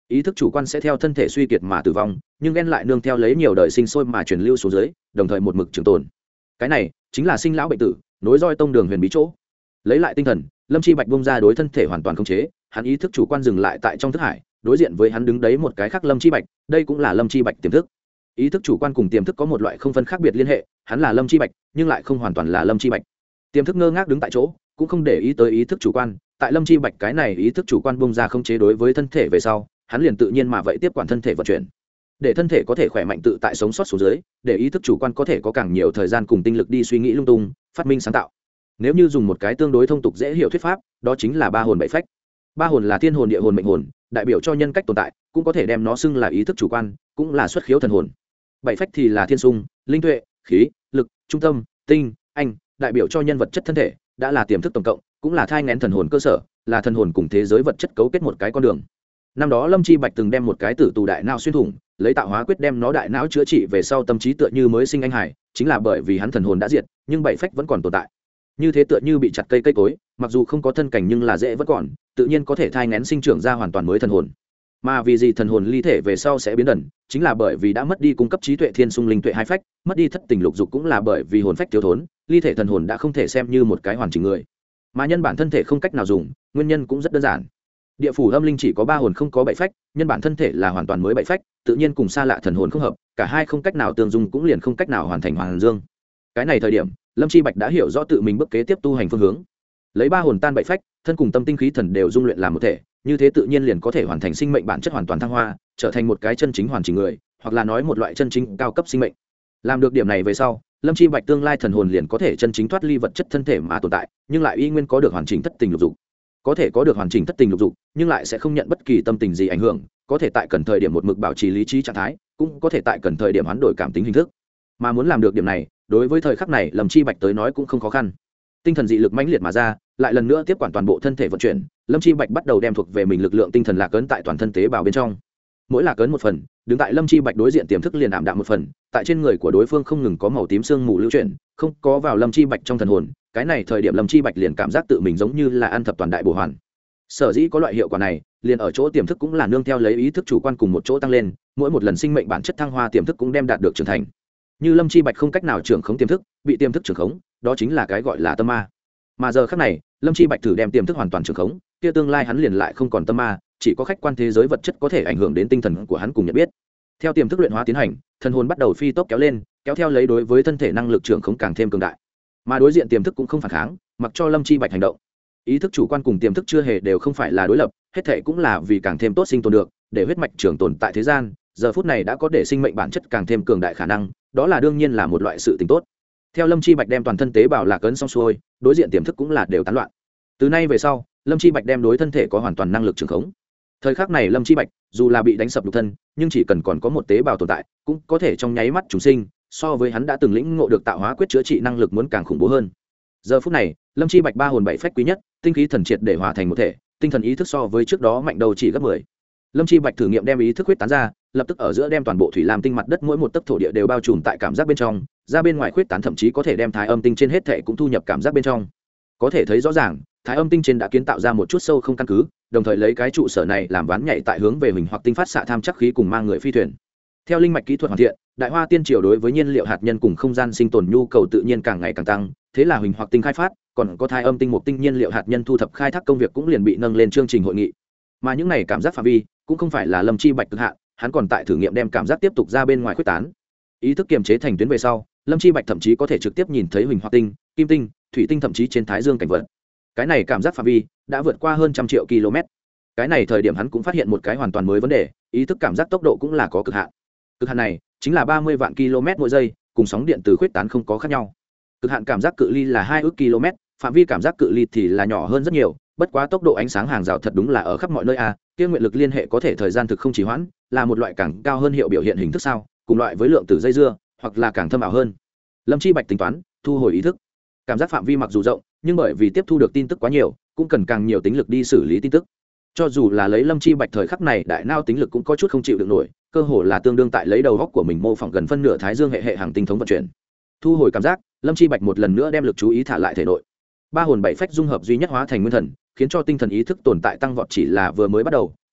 ý thức chủ quan sẽ theo thân thể suy kiệt mà tử vong, nhưng ghen lại nương theo lấy nhiều đời sinh sôi mà truyền lưu xuống dưới, đồng thời một mực trường tồn. Cái này chính là sinh lão bệnh tử, nối roi tông đường huyền bí chỗ. Lấy lại tinh thần, Lâm Chi Bạch bung ra đối thân thể hoàn toàn khống chế, hắn ý thức chủ quan dừng lại tại trong thức hải, đối diện với hắn đứng đấy một cái khác Lâm Chi Bạch, đây cũng là Lâm Chi Bạch tiềm thức. Ý thức chủ quan cùng tiềm thức có một loại không phân khác biệt liên hệ, hắn là Lâm Chi Bạch, nhưng lại không hoàn toàn là Lâm Chi Bạch. Tiềm thức ngơ ngác đứng tại chỗ, cũng không để ý tới ý thức chủ quan, tại Lâm Chi Bạch cái này ý thức chủ quan bung ra khống chế đối với thân thể về sau, hắn liền tự nhiên mà vậy tiếp quản thân thể vận chuyển, để thân thể có thể khỏe mạnh tự tại sống sót xuống dưới, để ý thức chủ quan có thể có càng nhiều thời gian cùng tinh lực đi suy nghĩ lung tung, phát minh sáng tạo. Nếu như dùng một cái tương đối thông tục dễ hiểu thuyết pháp, đó chính là ba hồn bảy phách. Ba hồn là thiên hồn, địa hồn, mệnh hồn, đại biểu cho nhân cách tồn tại, cũng có thể đem nó xưng là ý thức chủ quan, cũng là xuất khiếu thần hồn. Bảy phách thì là thiên sung, linh tuệ, khí, lực, trung tâm, tinh, anh, đại biểu cho nhân vật chất thân thể, đã là tiềm thức tổng cộng, cũng là thai nghén thần hồn cơ sở, là thần hồn cùng thế giới vật chất cấu kết một cái con đường. Năm đó Lâm Chi Bạch từng đem một cái tử tù đại não xuyên thủng, lấy tạo hóa quyết đem nó đại não chữa trị về sau tâm trí tựa như mới sinh anh hải, chính là bởi vì hắn thần hồn đã diệt, nhưng bảy phách vẫn còn tồn tại. Như thế tựa như bị chặt cây cây cối, mặc dù không có thân cảnh nhưng là dễ vẫn còn, tự nhiên có thể thai nghén sinh trưởng ra hoàn toàn mới thần hồn. Mà vì gì thần hồn ly thể về sau sẽ biến đần, chính là bởi vì đã mất đi cung cấp trí tuệ thiên sung linh tuệ hai phách, mất đi thất tình lục dục cũng là bởi vì hồn phách thiếu thốn, ly thể thần hồn đã không thể xem như một cái hoàn chỉnh người. Mà nhân bản thân thể không cách nào dùng, nguyên nhân cũng rất đơn giản. Địa phủ âm linh chỉ có ba hồn không có bảy phách, nhân bản thân thể là hoàn toàn mới bảy phách, tự nhiên cùng xa lạ thần hồn không hợp, cả hai không cách nào tương dung cũng liền không cách nào hoàn thành hoàn dương. Cái này thời điểm, Lâm Chi Bạch đã hiểu rõ tự mình bước kế tiếp tu hành phương hướng. Lấy ba hồn tan bảy phách, thân cùng tâm tinh khí thần đều dung luyện làm một thể, như thế tự nhiên liền có thể hoàn thành sinh mệnh bản chất hoàn toàn thăng hoa, trở thành một cái chân chính hoàn chỉnh người, hoặc là nói một loại chân chính cao cấp sinh mệnh. Làm được điểm này về sau, Lâm Chi Bạch tương lai thần hồn liền có thể chân chính thoát ly vật chất thân thể mà tồn tại, nhưng lại y nguyên có được hoàn chỉnh thất tình lục dục. Có thể có được hoàn chỉnh thất tình lục dục, nhưng lại sẽ không nhận bất kỳ tâm tình gì ảnh hưởng, có thể tại cần thời điểm một mực bảo trì lý trí trạng thái, cũng có thể tại cần thời điểm hoán đổi cảm tính hình thức. Mà muốn làm được điểm này, đối với thời khắc này Lâm Chi Bạch tới nói cũng không khó khăn. Tinh thần dị lực mãnh liệt mà ra, lại lần nữa tiếp quản toàn bộ thân thể vận chuyển, Lâm Chi Bạch bắt đầu đem thuộc về mình lực lượng tinh thần lạc ấn tại toàn thân tế bào bên trong. Mỗi lạc ấn một phần, đứng tại Lâm Chi Bạch đối diện tiềm thức liền ảm đạm một phần, tại trên người của đối phương không ngừng có màu tím sương mù lưu chuyển, không có vào Lâm Chi Bạch trong thần hồn, cái này thời điểm Lâm Chi Bạch liền cảm giác tự mình giống như là ăn thập toàn đại bổ hoàn. Sở dĩ có loại hiệu quả này, liền ở chỗ tiềm thức cũng là nương theo lấy ý thức chủ quan cùng một chỗ tăng lên, mỗi một lần sinh mệnh bản chất thăng hoa tiềm thức cũng đem đạt được trưởng thành. Như Lâm Chi Bạch không cách nào trưởng khống tiềm thức, bị tiềm thức trưởng khống, đó chính là cái gọi là tâm ma. Mà giờ khắc này, Lâm Chi Bạch thử đem tiềm thức hoàn toàn trưởng khống, kia tương lai hắn liền lại không còn tâm ma, chỉ có khách quan thế giới vật chất có thể ảnh hưởng đến tinh thần của hắn cùng nhận biết. Theo tiềm thức luyện hóa tiến hành, thần hồn bắt đầu phi tốc kéo lên, kéo theo lấy đối với thân thể năng lực trưởng khống càng thêm cường đại. Mà đối diện tiềm thức cũng không phản kháng, mặc cho Lâm Chi Bạch hành động. Ý thức chủ quan cùng tiềm thức chưa hề đều không phải là đối lập, hết thảy cũng là vì càng thêm tốt sinh tồn được, để huyết mạch trường tồn tại thế gian, giờ phút này đã có để sinh mệnh bản chất càng thêm cường đại khả năng, đó là đương nhiên là một loại sự tình tốt. Theo Lâm Chi Bạch đem toàn thân tế bào lạc ấn xong xuôi, đối diện tiềm thức cũng là đều tán loạn. Từ nay về sau, Lâm Chi Bạch đem đối thân thể có hoàn toàn năng lực trường khống. Thời khắc này Lâm Chi Bạch, dù là bị đánh sập nhục thân, nhưng chỉ cần còn có một tế bào tồn tại, cũng có thể trong nháy mắt trùng sinh, so với hắn đã từng lĩnh ngộ được tạo hóa quyết chữa trị năng lực muốn càng khủng bố hơn. Giờ phút này, Lâm Chi Bạch ba hồn bảy phách quý nhất, tinh khí thần triệt để hòa thành một thể, tinh thần ý thức so với trước đó mạnh đầu chỉ gấp mười. Lâm Chi Bạch thử nghiệm đem ý thức huyết tán ra, lập tức ở giữa đem toàn bộ thủy lam tinh mặt đất mỗi một tấc thổ địa đều bao trùm tại cảm giác bên trong, ra bên ngoài huyết tán thậm chí có thể đem thái âm tinh trên hết thảy cũng thu nhập cảm giác bên trong. Có thể thấy rõ ràng, thái âm tinh trên đã kiến tạo ra một chút sâu không căn cứ, đồng thời lấy cái trụ sở này làm ván nhảy tại hướng về hình hoặc tinh phát xạ tham chắc khí cùng mang người phi thuyền. Theo linh mạch kỹ thuật hoàn thiện, đại hoa tiên triều đối với nhiên liệu hạt nhân cùng không gian sinh tồn nhu cầu tự nhiên càng ngày càng tăng, thế là hình hoặc tinh khai phát, còn có thái âm tinh một tinh nhiên liệu hạt nhân thu thập khai thác công việc cũng liền bị nâng lên chương trình hội nghị. Mà những này cảm giác phạm vi cũng không phải là Lâm Chi Bạch cực hạn, hắn còn tại thử nghiệm đem cảm giác tiếp tục ra bên ngoài khuếch tán. Ý thức kiềm chế thành tuyến về sau, Lâm Chi Bạch thậm chí có thể trực tiếp nhìn thấy huỳnh hoặc tinh, kim tinh, thủy tinh thậm chí trên thái dương cảnh vật. Cái này cảm giác phạm vi đã vượt qua hơn trăm triệu km. Cái này thời điểm hắn cũng phát hiện một cái hoàn toàn mới vấn đề, ý thức cảm giác tốc độ cũng là có cực hạn. Cực hạn này chính là ba mươi vạn km mỗi giây, cùng sóng điện từ khuếch tán không có khác nhau. Cực hạn cảm giác cự ly là hai ước km, phạm vi cảm giác cự ly thì là nhỏ hơn rất nhiều, bất quá tốc độ ánh sáng hàng rào thật đúng là ở khắp mọi nơi a, kia nguyện lực liên hệ có thể thời gian thực không trì hoãn, là một loại càng cao hơn hiệu biểu hiện hình thức sao, cùng loại với lượng tử dây dưa, hoặc là càng thâm ảo hơn. Lâm Chi Bạch tính toán, thu hồi ý thức. Cảm giác phạm vi mặc dù rộng, nhưng bởi vì tiếp thu được tin tức quá nhiều, cũng cần càng nhiều tính lực đi xử lý tin tức. Cho dù là lấy Lâm Chi Bạch thời khắc này đại não tính lực cũng có chút không chịu được nổi, cơ hồ là tương đương tại lấy đầu góc của mình mô phỏng gần phân nửa thái dương hệ hệ hàng tinh thống vận chuyển. Thu hồi cảm giác, Lâm Chi Bạch một lần nữa đem lực chú ý thả lại thể nội. Ba hồn bảy phách dung hợp duy nhất hóa thành nguyên thần, khiến cho tinh thần ý thức tồn tại tăng vọt chỉ là vừa mới bắt đầu,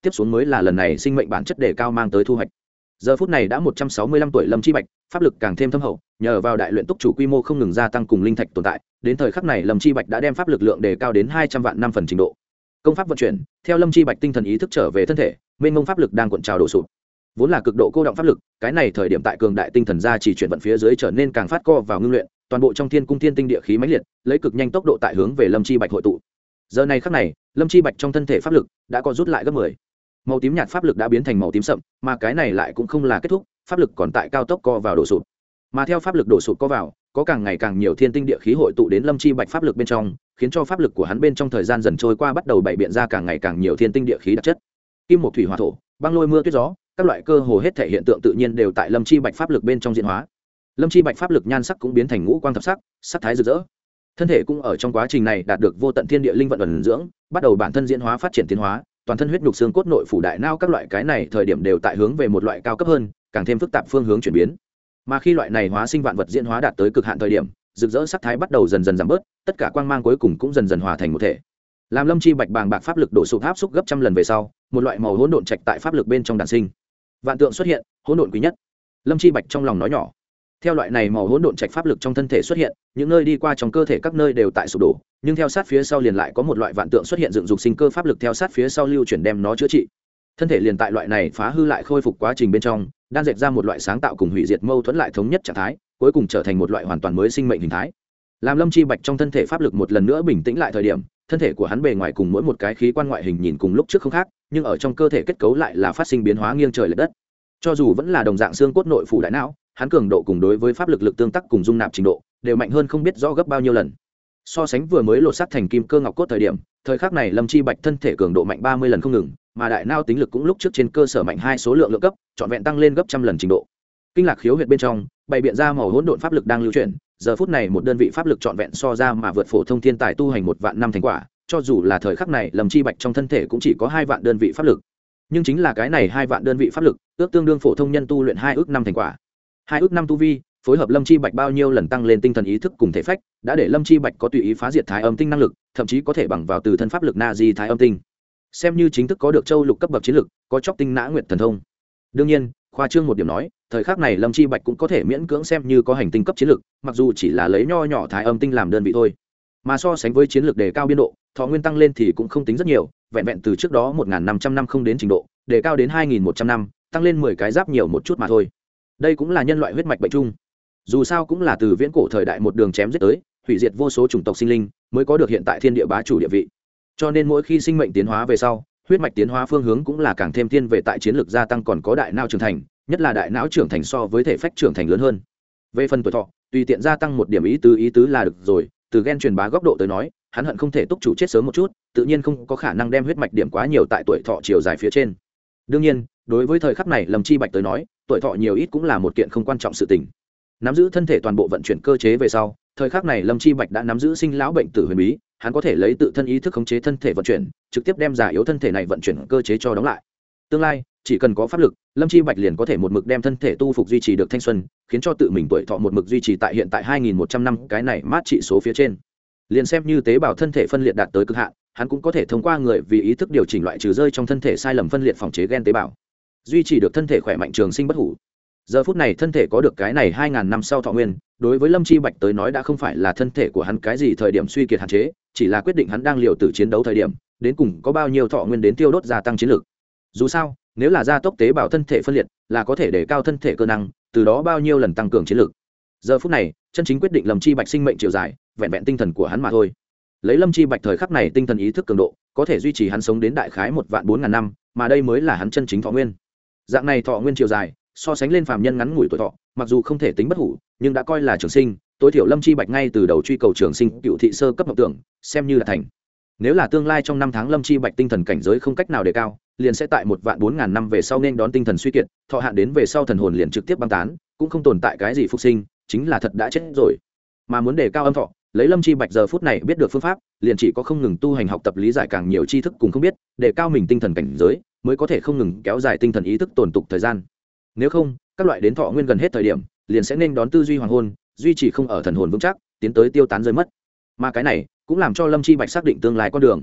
tiếp xuống mới là lần này sinh mệnh bản chất đề cao mang tới thu hoạch. Giờ phút này đã một trăm sáu mươi lăm tuổi Lâm Chi Bạch, pháp lực càng thêm thâm hậu, nhờ vào đại luyện túc chủ quy mô không ngừng gia tăng cùng linh thạch tồn tại, đến thời khắc này Lâm Chi Bạch đã đem pháp lực lượng đề cao đến hai trăm vạn năm phần trình độ. Công pháp vận chuyển, theo Lâm Chi Bạch tinh thần ý thức trở về thân thể, mênh mông pháp lực đang cuộn trào đổ sụp. Vốn là cực độ cô động pháp lực, cái này thời điểm tại cường đại tinh thần gia chỉ chuyển vận phía dưới trở nên càng phát co vào ngưng luyện, toàn bộ trong thiên cung thiên tinh địa khí mãnh liệt, lấy cực nhanh tốc độ tại hướng về Lâm Chi Bạch hội tụ. Giờ này khắc này, Lâm Chi Bạch trong thân thể pháp lực đã có rút lại gấp mười. Màu tím nhạt pháp lực đã biến thành màu tím sậm, mà cái này lại cũng không là kết thúc, pháp lực còn tại cao tốc co vào đổ sụp. Mà theo pháp lực đổ sụp co vào, có càng ngày càng nhiều thiên tinh địa khí hội tụ đến Lâm Chi Bạch pháp lực bên trong, khiến cho pháp lực của hắn bên trong thời gian dần trôi qua bắt đầu bày biện ra càng ngày càng nhiều thiên tinh địa khí đặc chất. Kim một thủy hỏa thổ, băng lôi mưa tuyết gió, các loại cơ hồ hết thể hiện tượng tự nhiên đều tại Lâm Chi Bạch pháp lực bên trong diễn hóa. Lâm Chi Bạch pháp lực nhan sắc cũng biến thành ngũ quang thập sắc, sắc thái rực rỡ. Thân thể cũng ở trong quá trình này đạt được vô tận thiên địa linh vận ẩn dưỡng, bắt đầu bản thân diễn hóa phát triển tiến hóa, toàn thân huyết nhục xương cốt nội phủ đại não các loại cái này thời điểm đều tại hướng về một loại cao cấp hơn, càng thêm phức tạp phương hướng chuyển biến. Mà khi loại này hóa sinh vạn vật diễn hóa đạt tới cực hạn thời điểm, rực rỡ sắc thái bắt đầu dần dần giảm bớt, tất cả quang mang cuối cùng cũng dần dần hòa thành một thể. Làm Lâm Chi Bạch bàng bạc pháp lực đổ sụp áp xúc gấp trăm lần về sau, một loại màu hỗn độn trạch tại pháp lực bên trong đản sinh. Vạn tượng xuất hiện, hỗn độn quý nhất. Lâm Chi Bạch trong lòng nói nhỏ. Theo loại này màu hỗn độn trạch pháp lực trong thân thể xuất hiện, những nơi đi qua trong cơ thể các nơi đều tại sụp đổ, nhưng theo sát phía sau liền lại có một loại vạn tượng xuất hiện dựng dục sinh cơ pháp lực theo sát phía sau lưu chuyển đem nó chữa trị. Thân thể liền tại loại này phá hư lại khôi phục quá trình bên trong, đang dệt ra một loại sáng tạo cùng hủy diệt mâu thuẫn lại thống nhất trạng thái, cuối cùng trở thành một loại hoàn toàn mới sinh mệnh hình thái. Làm Lâm Chi Bạch trong thân thể pháp lực một lần nữa bình tĩnh lại thời điểm, thân thể của hắn bề ngoài cùng mỗi một cái khí quan ngoại hình nhìn cùng lúc trước không khác, nhưng ở trong cơ thể kết cấu lại là phát sinh biến hóa nghiêng trời lệch đất. Cho dù vẫn là đồng dạng xương cốt nội phủ đại não, hắn cường độ cùng đối với pháp lực lực tương tác cùng dung nạp trình độ đều mạnh hơn không biết rõ gấp bao nhiêu lần. So sánh vừa mới lột xác thành kim cơ ngọc cốt thời điểm, thời khắc này Lâm Chi Bạch thân thể cường độ mạnh ba mươi lần không ngừng, mà đại não tính lực cũng lúc trước trên cơ sở mạnh hai số lượng lượng cấp, trọn vẹn tăng lên gấp trăm lần trình độ. Kinh lạc khiếu huyệt bên trong, bày biện ra màu hỗn độn pháp lực đang lưu chuyển, giờ phút này một đơn vị pháp lực trọn vẹn so ra mà vượt phổ thông thiên tài tu hành một vạn năm thành quả, cho dù là thời khắc này Lâm Chi Bạch trong thân thể cũng chỉ có hai vạn đơn vị pháp lực. Nhưng chính là cái này hai vạn đơn vị pháp lực, ước tương đương phổ thông nhân tu luyện hai ước năm thành quả. Hai ước năm tu vi, phối hợp Lâm Chi Bạch bao nhiêu lần tăng lên tinh thần ý thức cùng thể phách, đã để Lâm Chi Bạch có tùy ý phá diệt thái âm tinh năng lực, thậm chí có thể bằng vào từ thân pháp lực na di thái âm tinh. Xem như chính thức có được châu lục cấp bậc chiến lực, có chóc tinh nã nguyệt thần thông. Đương nhiên, khoa trương một điểm nói, thời khắc này Lâm Chi Bạch cũng có thể miễn cưỡng xem như có hành tinh cấp chiến lực, mặc dù chỉ là lấy nho nhỏ thái âm tinh làm đơn vị thôi. Mà so sánh với chiến lược đề cao biên độ, thọ nguyên tăng lên thì cũng không tính rất nhiều, vẹn vẹn từ trước đó một nghìn năm trăm năm không đến trình độ, đề cao đến hai nghìn một trăm năm, tăng lên mười cái giáp nhiều một chút mà thôi. Đây cũng là nhân loại huyết mạch bệnh chung. Dù sao cũng là từ viễn cổ thời đại một đường chém giết tới, hủy diệt vô số chủng tộc sinh linh, mới có được hiện tại thiên địa bá chủ địa vị. Cho nên mỗi khi sinh mệnh tiến hóa về sau, huyết mạch tiến hóa phương hướng cũng là càng thêm thiên về tại chiến lược gia tăng còn có đại não trưởng thành, nhất là đại não trưởng thành so với thể phách trưởng thành lớn hơn. Về phần tuổi thọ, tùy tiện gia tăng một điểm ý tứ ý tứ là được rồi, từ gen truyền bá góc độ tới nói, hắn hận không thể túc chủ chết sớm một chút, tự nhiên không có khả năng đem huyết mạch điểm quá nhiều tại tuổi thọ chiều dài phía trên. Đương nhiên, đối với thời khắc này Lâm Chi Bạch tới nói, tuổi thọ nhiều ít cũng là một kiện không quan trọng sự tình. Nắm giữ thân thể toàn bộ vận chuyển cơ chế về sau, thời khắc này Lâm Chi Bạch đã nắm giữ sinh lão bệnh tử huyền bí, hắn có thể lấy tự thân ý thức khống chế thân thể vận chuyển, trực tiếp đem già yếu thân thể này vận chuyển cơ chế cho đóng lại. Tương lai, chỉ cần có pháp lực, Lâm Chi Bạch liền có thể một mực đem thân thể tu phục duy trì được thanh xuân, khiến cho tự mình tuổi thọ một mực duy trì tại hiện tại hai nghìn một trăm năm cái này mát trị số phía trên. Liền xem như tế bào thân thể phân liệt đạt tới cực hạn, hắn cũng có thể thông qua người vì ý thức điều chỉnh loại trừ rơi trong thân thể sai lầm phân liệt phòng chế gen tế bào, duy trì được thân thể khỏe mạnh trường sinh bất hủ. Giờ phút này thân thể có được cái này hai ngàn năm sau thọ nguyên, đối với Lâm Chi Bạch tới nói đã không phải là thân thể của hắn cái gì thời điểm suy kiệt hạn chế, chỉ là quyết định hắn đang liều tử chiến đấu thời điểm, đến cùng có bao nhiêu thọ nguyên đến tiêu đốt gia tăng chiến lực. Dù sao, nếu là gia tốc tế bào thân thể phân liệt, là có thể để cao thân thể cơ năng, từ đó bao nhiêu lần tăng cường chiến lực. Giờ phút này, chân chính quyết định Lâm Chi Bạch sinh mệnh chiều dài, vẹn vẹn tinh thần của hắn mà thôi. Lấy Lâm Chi Bạch thời khắc này tinh thần ý thức cường độ, có thể duy trì hắn sống đến đại khái một vạn bốn ngàn năm, mà đây mới là hắn chân chính thọ nguyên. Dạng này thọ nguyên chiều dài, so sánh lên phàm nhân ngắn ngủi tuổi thọ, mặc dù không thể tính bất hủ, nhưng đã coi là trường sinh, tối thiểu Lâm Chi Bạch ngay từ đầu truy cầu trường sinh, cựu thị sơ cấp học tưởng, xem như là thành. Nếu là tương lai trong năm tháng Lâm Chi Bạch tinh thần cảnh giới không cách nào đề cao, liền sẽ tại một vạn bốn ngàn năm về sau nên đón tinh thần suy kiệt, thọ hạn đến về sau thần hồn liền trực tiếp băng tán, cũng không tồn tại cái gì phục sinh, chính là thật đã chết rồi. Mà muốn đề cao âm thọ, lấy Lâm Chi Bạch giờ phút này biết được phương pháp, liền chỉ có không ngừng tu hành học tập lý giải càng nhiều tri thức cùng không biết, đề cao mình tinh thần cảnh giới, mới có thể không ngừng kéo dài tinh thần ý thức tồn tục thời gian. Nếu không, các loại đến thọ nguyên gần hết thời điểm, liền sẽ nên đón tư duy hoàng hôn, duy trì không ở thần hồn vững chắc, tiến tới tiêu tán rơi mất. Mà cái này cũng làm cho Lâm Chi Bạch xác định tương lai con đường.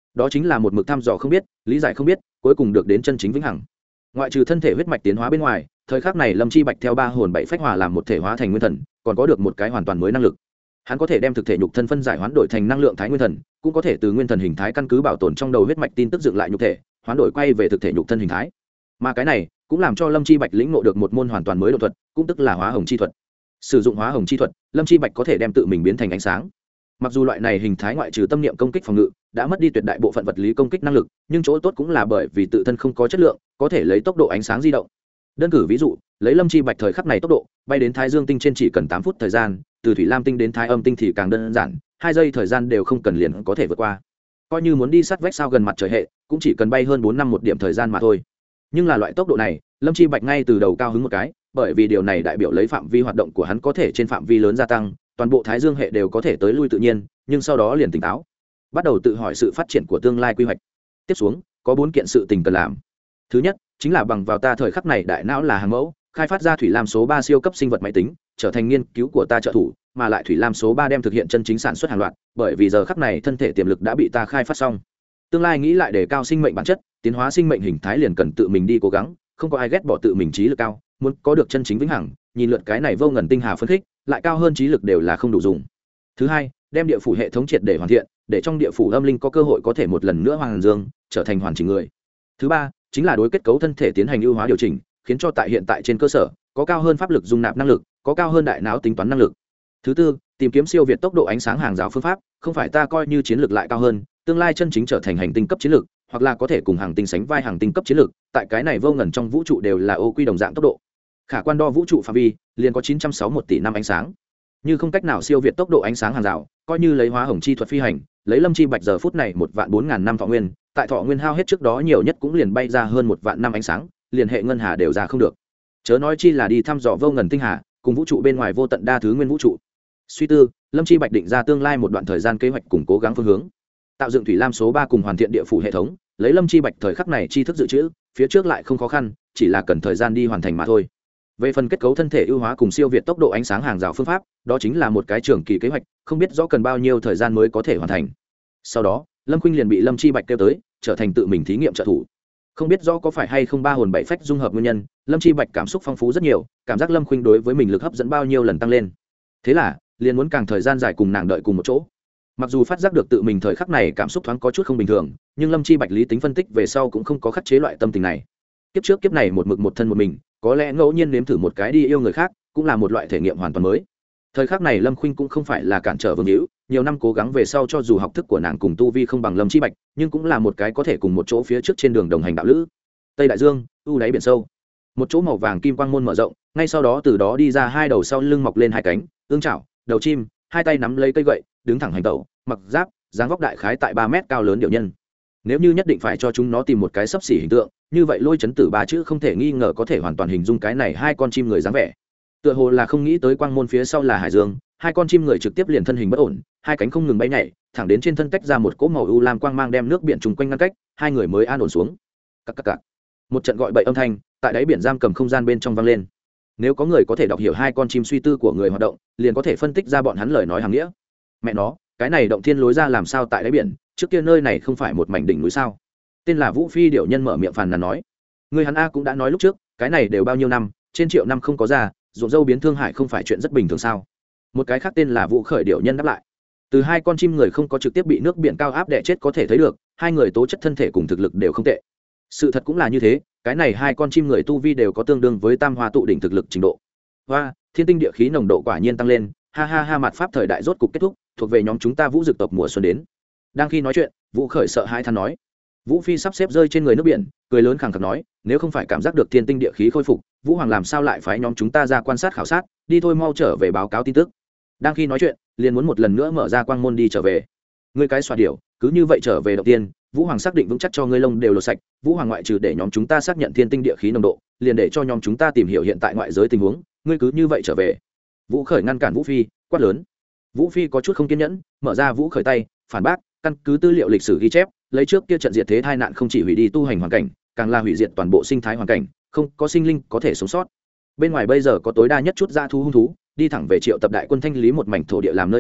đó chính là một mực thăm dò không biết, lý giải không biết, cuối cùng được đến chân chính vĩnh hằng. Ngoại trừ thân thể huyết mạch tiến hóa bên ngoài, thời khắc này Lâm Chi Bạch theo ba hồn bảy phách hòa làm một thể hóa thành nguyên thần, còn có được một cái hoàn toàn mới năng lực. Hắn có thể đem thực thể nhục thân phân giải hoán đổi thành năng lượng thái nguyên thần, cũng có thể từ nguyên thần hình thái căn cứ bảo tồn trong đầu huyết mạch tin tức dựng lại nhục thể, hoán đổi quay về thực thể nhục thân hình thái. Mà cái này cũng làm cho Lâm Chi Bạch lĩnh ngộ được một môn hoàn toàn mới độ thuật, cũng tức là hóa hồng chi thuật. Sử dụng hóa hồng chi thuật, Lâm Chi Bạch có thể đem tự mình biến thành ánh sáng. Mặc dù loại này hình thái ngoại trừ tâm niệm công kích phòng ngự, đã mất đi tuyệt đại bộ phận vật lý công kích năng lực, nhưng chỗ tốt cũng là bởi vì tự thân không có chất lượng, có thể lấy tốc độ ánh sáng di động. Đơn cử ví dụ, lấy Lâm Chi Bạch thời khắc này tốc độ, bay đến Thái Dương tinh trên chỉ cần tám phút thời gian, từ Thủy Lam tinh đến Thái Âm tinh thì càng đơn giản, hai giây thời gian đều không cần liền có thể vượt qua. Coi như muốn đi sát vách sao gần mặt trời hệ, cũng chỉ cần bay hơn bốn năm một điểm thời gian mà thôi. Nhưng là loại tốc độ này, Lâm Chi Bạch ngay từ đầu cao hứng một cái, bởi vì điều này đại biểu lấy phạm vi hoạt động của hắn có thể trên phạm vi lớn gia tăng, toàn bộ Thái Dương hệ đều có thể tới lui tự nhiên, nhưng sau đó liền tỉnh táo, bắt đầu tự hỏi sự phát triển của tương lai quy hoạch. Tiếp xuống, có bốn kiện sự tình cần làm. Thứ nhất, chính là bằng vào ta thời khắc này đại não là hàng mẫu, khai phát ra thủy lam số ba siêu cấp sinh vật máy tính, trở thành nghiên cứu của ta trợ thủ, mà lại thủy lam số ba đem thực hiện chân chính sản xuất hàng loạt, bởi vì giờ khắc này thân thể tiềm lực đã bị ta khai phát xong. Tương lai nghĩ lại đề cao sinh mệnh bản chất, tiến hóa sinh mệnh hình thái liền cần tự mình đi cố gắng, không có ai ghét bỏ tự mình trí lực cao, muốn có được chân chính vĩnh hằng, nhìn lượt cái này vô ngần tinh hà phân khích, lại cao hơn trí lực đều là không đủ dùng. Thứ hai, đem địa phủ hệ thống triệt để hoàn thiện, để trong địa phủ âm linh có cơ hội có thể một lần nữa hoàng dương, trở thành hoàn chỉnh người. Thứ ba, chính là đối kết cấu thân thể tiến hành ưu hóa điều chỉnh, khiến cho tại hiện tại trên cơ sở có cao hơn pháp lực dung nạp năng lực, có cao hơn đại não tính toán năng lực. Thứ tư, tìm kiếm siêu việt tốc độ ánh sáng hàng rào phương pháp, không phải ta coi như chiến lược lại cao hơn, tương lai chân chính trở thành hành tinh cấp chiến lược, hoặc là có thể cùng hàng tinh sánh vai hàng tinh cấp chiến lược, tại cái này vô ngần trong vũ trụ đều là ô quy đồng dạng tốc độ. Khả quan đo vũ trụ phạm vi, liền có chín trăm sáu mươi mốt tỷ năm ánh sáng. Như không cách nào siêu việt tốc độ ánh sáng hàng rào, coi như lấy hóa hồng chi thuật phi hành, lấy Lâm Chi Bạch giờ phút này một vạn bốn ngàn năm thọ nguyên, tại thọ nguyên hao hết trước đó nhiều nhất cũng liền bay ra hơn một vạn năm ánh sáng, liền hệ ngân hà đều ra không được. Chớ nói chi là đi thăm dò vô ngần tinh hà, cùng vũ trụ bên ngoài vô tận đa thứ nguyên vũ trụ. Suy tư, Lâm Chi Bạch định ra tương lai một đoạn thời gian kế hoạch cùng cố gắng phương hướng. Tạo dựng thủy lam số ba cùng hoàn thiện địa phủ hệ thống, lấy Lâm Chi Bạch thời khắc này tri thức dự trữ, phía trước lại không khó khăn, chỉ là cần thời gian đi hoàn thành mà thôi. Về phần kết cấu thân thể ưu hóa cùng siêu việt tốc độ ánh sáng hàng rào phương pháp, đó chính là một cái trường kỳ kế hoạch, không biết rõ cần bao nhiêu thời gian mới có thể hoàn thành. Sau đó, Lâm Khuynh liền bị Lâm Chi Bạch kêu tới, trở thành tự mình thí nghiệm trợ thủ. Không biết rõ có phải hay không ba hồn bảy phách dung hợp nguyên nhân, Lâm Chi Bạch cảm xúc phong phú rất nhiều, cảm giác Lâm Khuynh đối với mình lực hấp dẫn bao nhiêu lần tăng lên. Thế là, liền muốn càng thời gian dài cùng nàng đợi cùng một chỗ. Mặc dù phát giác được tự mình thời khắc này cảm xúc thoáng có chút không bình thường, nhưng Lâm Chi Bạch lý tính phân tích về sau cũng không có khắc chế loại tâm tình này. Kiếp trước kiếp này một mực một thân một mình, có lẽ ngẫu nhiên nếm thử một cái đi yêu người khác, cũng là một loại thể nghiệm hoàn toàn mới. Thời khắc này Lâm Khuynh cũng không phải là cản trở Vương Hữu, nhiều năm cố gắng về sau cho dù học thức của nàng cùng tu vi không bằng Lâm Chi Bạch, nhưng cũng là một cái có thể cùng một chỗ phía trước trên đường đồng hành đạo lữ. Tây Đại Dương, u đáy biển sâu, một chỗ màu vàng kim quang môn mở rộng, ngay sau đó từ đó đi ra hai đầu sau lưng mọc lên hai cánh, ương chảo, đầu chim, hai tay nắm lấy cây gậy, đứng thẳng hành tẩu, mặc giáp, dáng vóc đại khái tại ba mét cao lớn điệu nhân. Nếu như nhất định phải cho chúng nó tìm một cái sấp xỉ hình tượng, như vậy Lôi Chấn Tử ba chữ không thể nghi ngờ có thể hoàn toàn hình dung cái này hai con chim người dáng vẻ. Tựa hồ là không nghĩ tới quang môn phía sau là hải dương, hai con chim người trực tiếp liền thân hình bất ổn, hai cánh không ngừng bay nhảy, thẳng đến trên thân tách ra một cỗ màu u lam quang mang đem nước biển trùng quanh ngăn cách, hai người mới an ổn xuống. Cặc cặc cặc. Một trận gọi bậy âm thanh tại đáy biển giam cầm không gian bên trong vang lên. Nếu có người có thể đọc hiểu hai con chim suy tư của người hoạt động, liền có thể phân tích ra bọn hắn lời nói hàng nghĩa. Mẹ nó, cái này động thiên lối ra làm sao tại đáy biển, trước kia nơi này không phải một mảnh đỉnh núi sao? Tên là Vũ Phi điệu nhân mở miệng phàn nàn nói. Người hắn a cũng đã nói lúc trước, cái này đều bao nhiêu năm, trên triệu năm không có ra, ruộng dâu biến thương hại không phải chuyện rất bình thường sao? Một cái khác tên là Vũ Khởi điệu nhân đáp lại. Từ hai con chim người không có trực tiếp bị nước biển cao áp đè chết có thể thấy được, hai người tố chất thân thể cùng thực lực đều không tệ. Sự thật cũng là như thế, cái này hai con chim người tu vi đều có tương đương với tam hoa tụ đỉnh thực lực trình độ. Hoa, thiên tinh địa khí nồng độ quả nhiên tăng lên, ha ha ha, mặt pháp thời đại rốt cục kết thúc, thuộc về nhóm chúng ta Vũ Dực tộc mùa xuân đến. Đang khi nói chuyện, Vũ Khởi sợ hai than nói. Vũ Phi sắp xếp rơi trên người nước biển, cười lớn khẳng khặc nói, nếu không phải cảm giác được thiên tinh địa khí khôi phục, Vũ Hoàng làm sao lại phái nhóm chúng ta ra quan sát khảo sát, đi thôi mau trở về báo cáo tin tức. Đang khi nói chuyện, liền muốn một lần nữa mở ra quang môn đi trở về. Ngươi cái xoa điểu, cứ như vậy trở về đầu tiên, Vũ Hoàng xác định vững chắc cho ngươi lông đều lột sạch, Vũ Hoàng ngoại trừ để nhóm chúng ta xác nhận thiên tinh địa khí nồng độ, liền để cho nhóm chúng ta tìm hiểu hiện tại ngoại giới tình huống, ngươi cứ như vậy trở về. Vũ Khởi ngăn cản Vũ Phi, quát lớn. Vũ Phi có chút không kiên nhẫn, mở ra Vũ Khởi tay, phản bác, căn cứ tư liệu lịch sử ghi chép, lấy trước kia trận diệt thế tai nạn không chỉ hủy đi tu hành hoàn cảnh, càng là hủy diệt toàn bộ sinh thái hoàn cảnh, không có sinh linh có thể sống sót. Bên ngoài bây giờ có tối đa nhất chút dã thú hung thú, đi thẳng về triệu tập đại quân thanh lý một mảnh thổ địa làm nơi ở,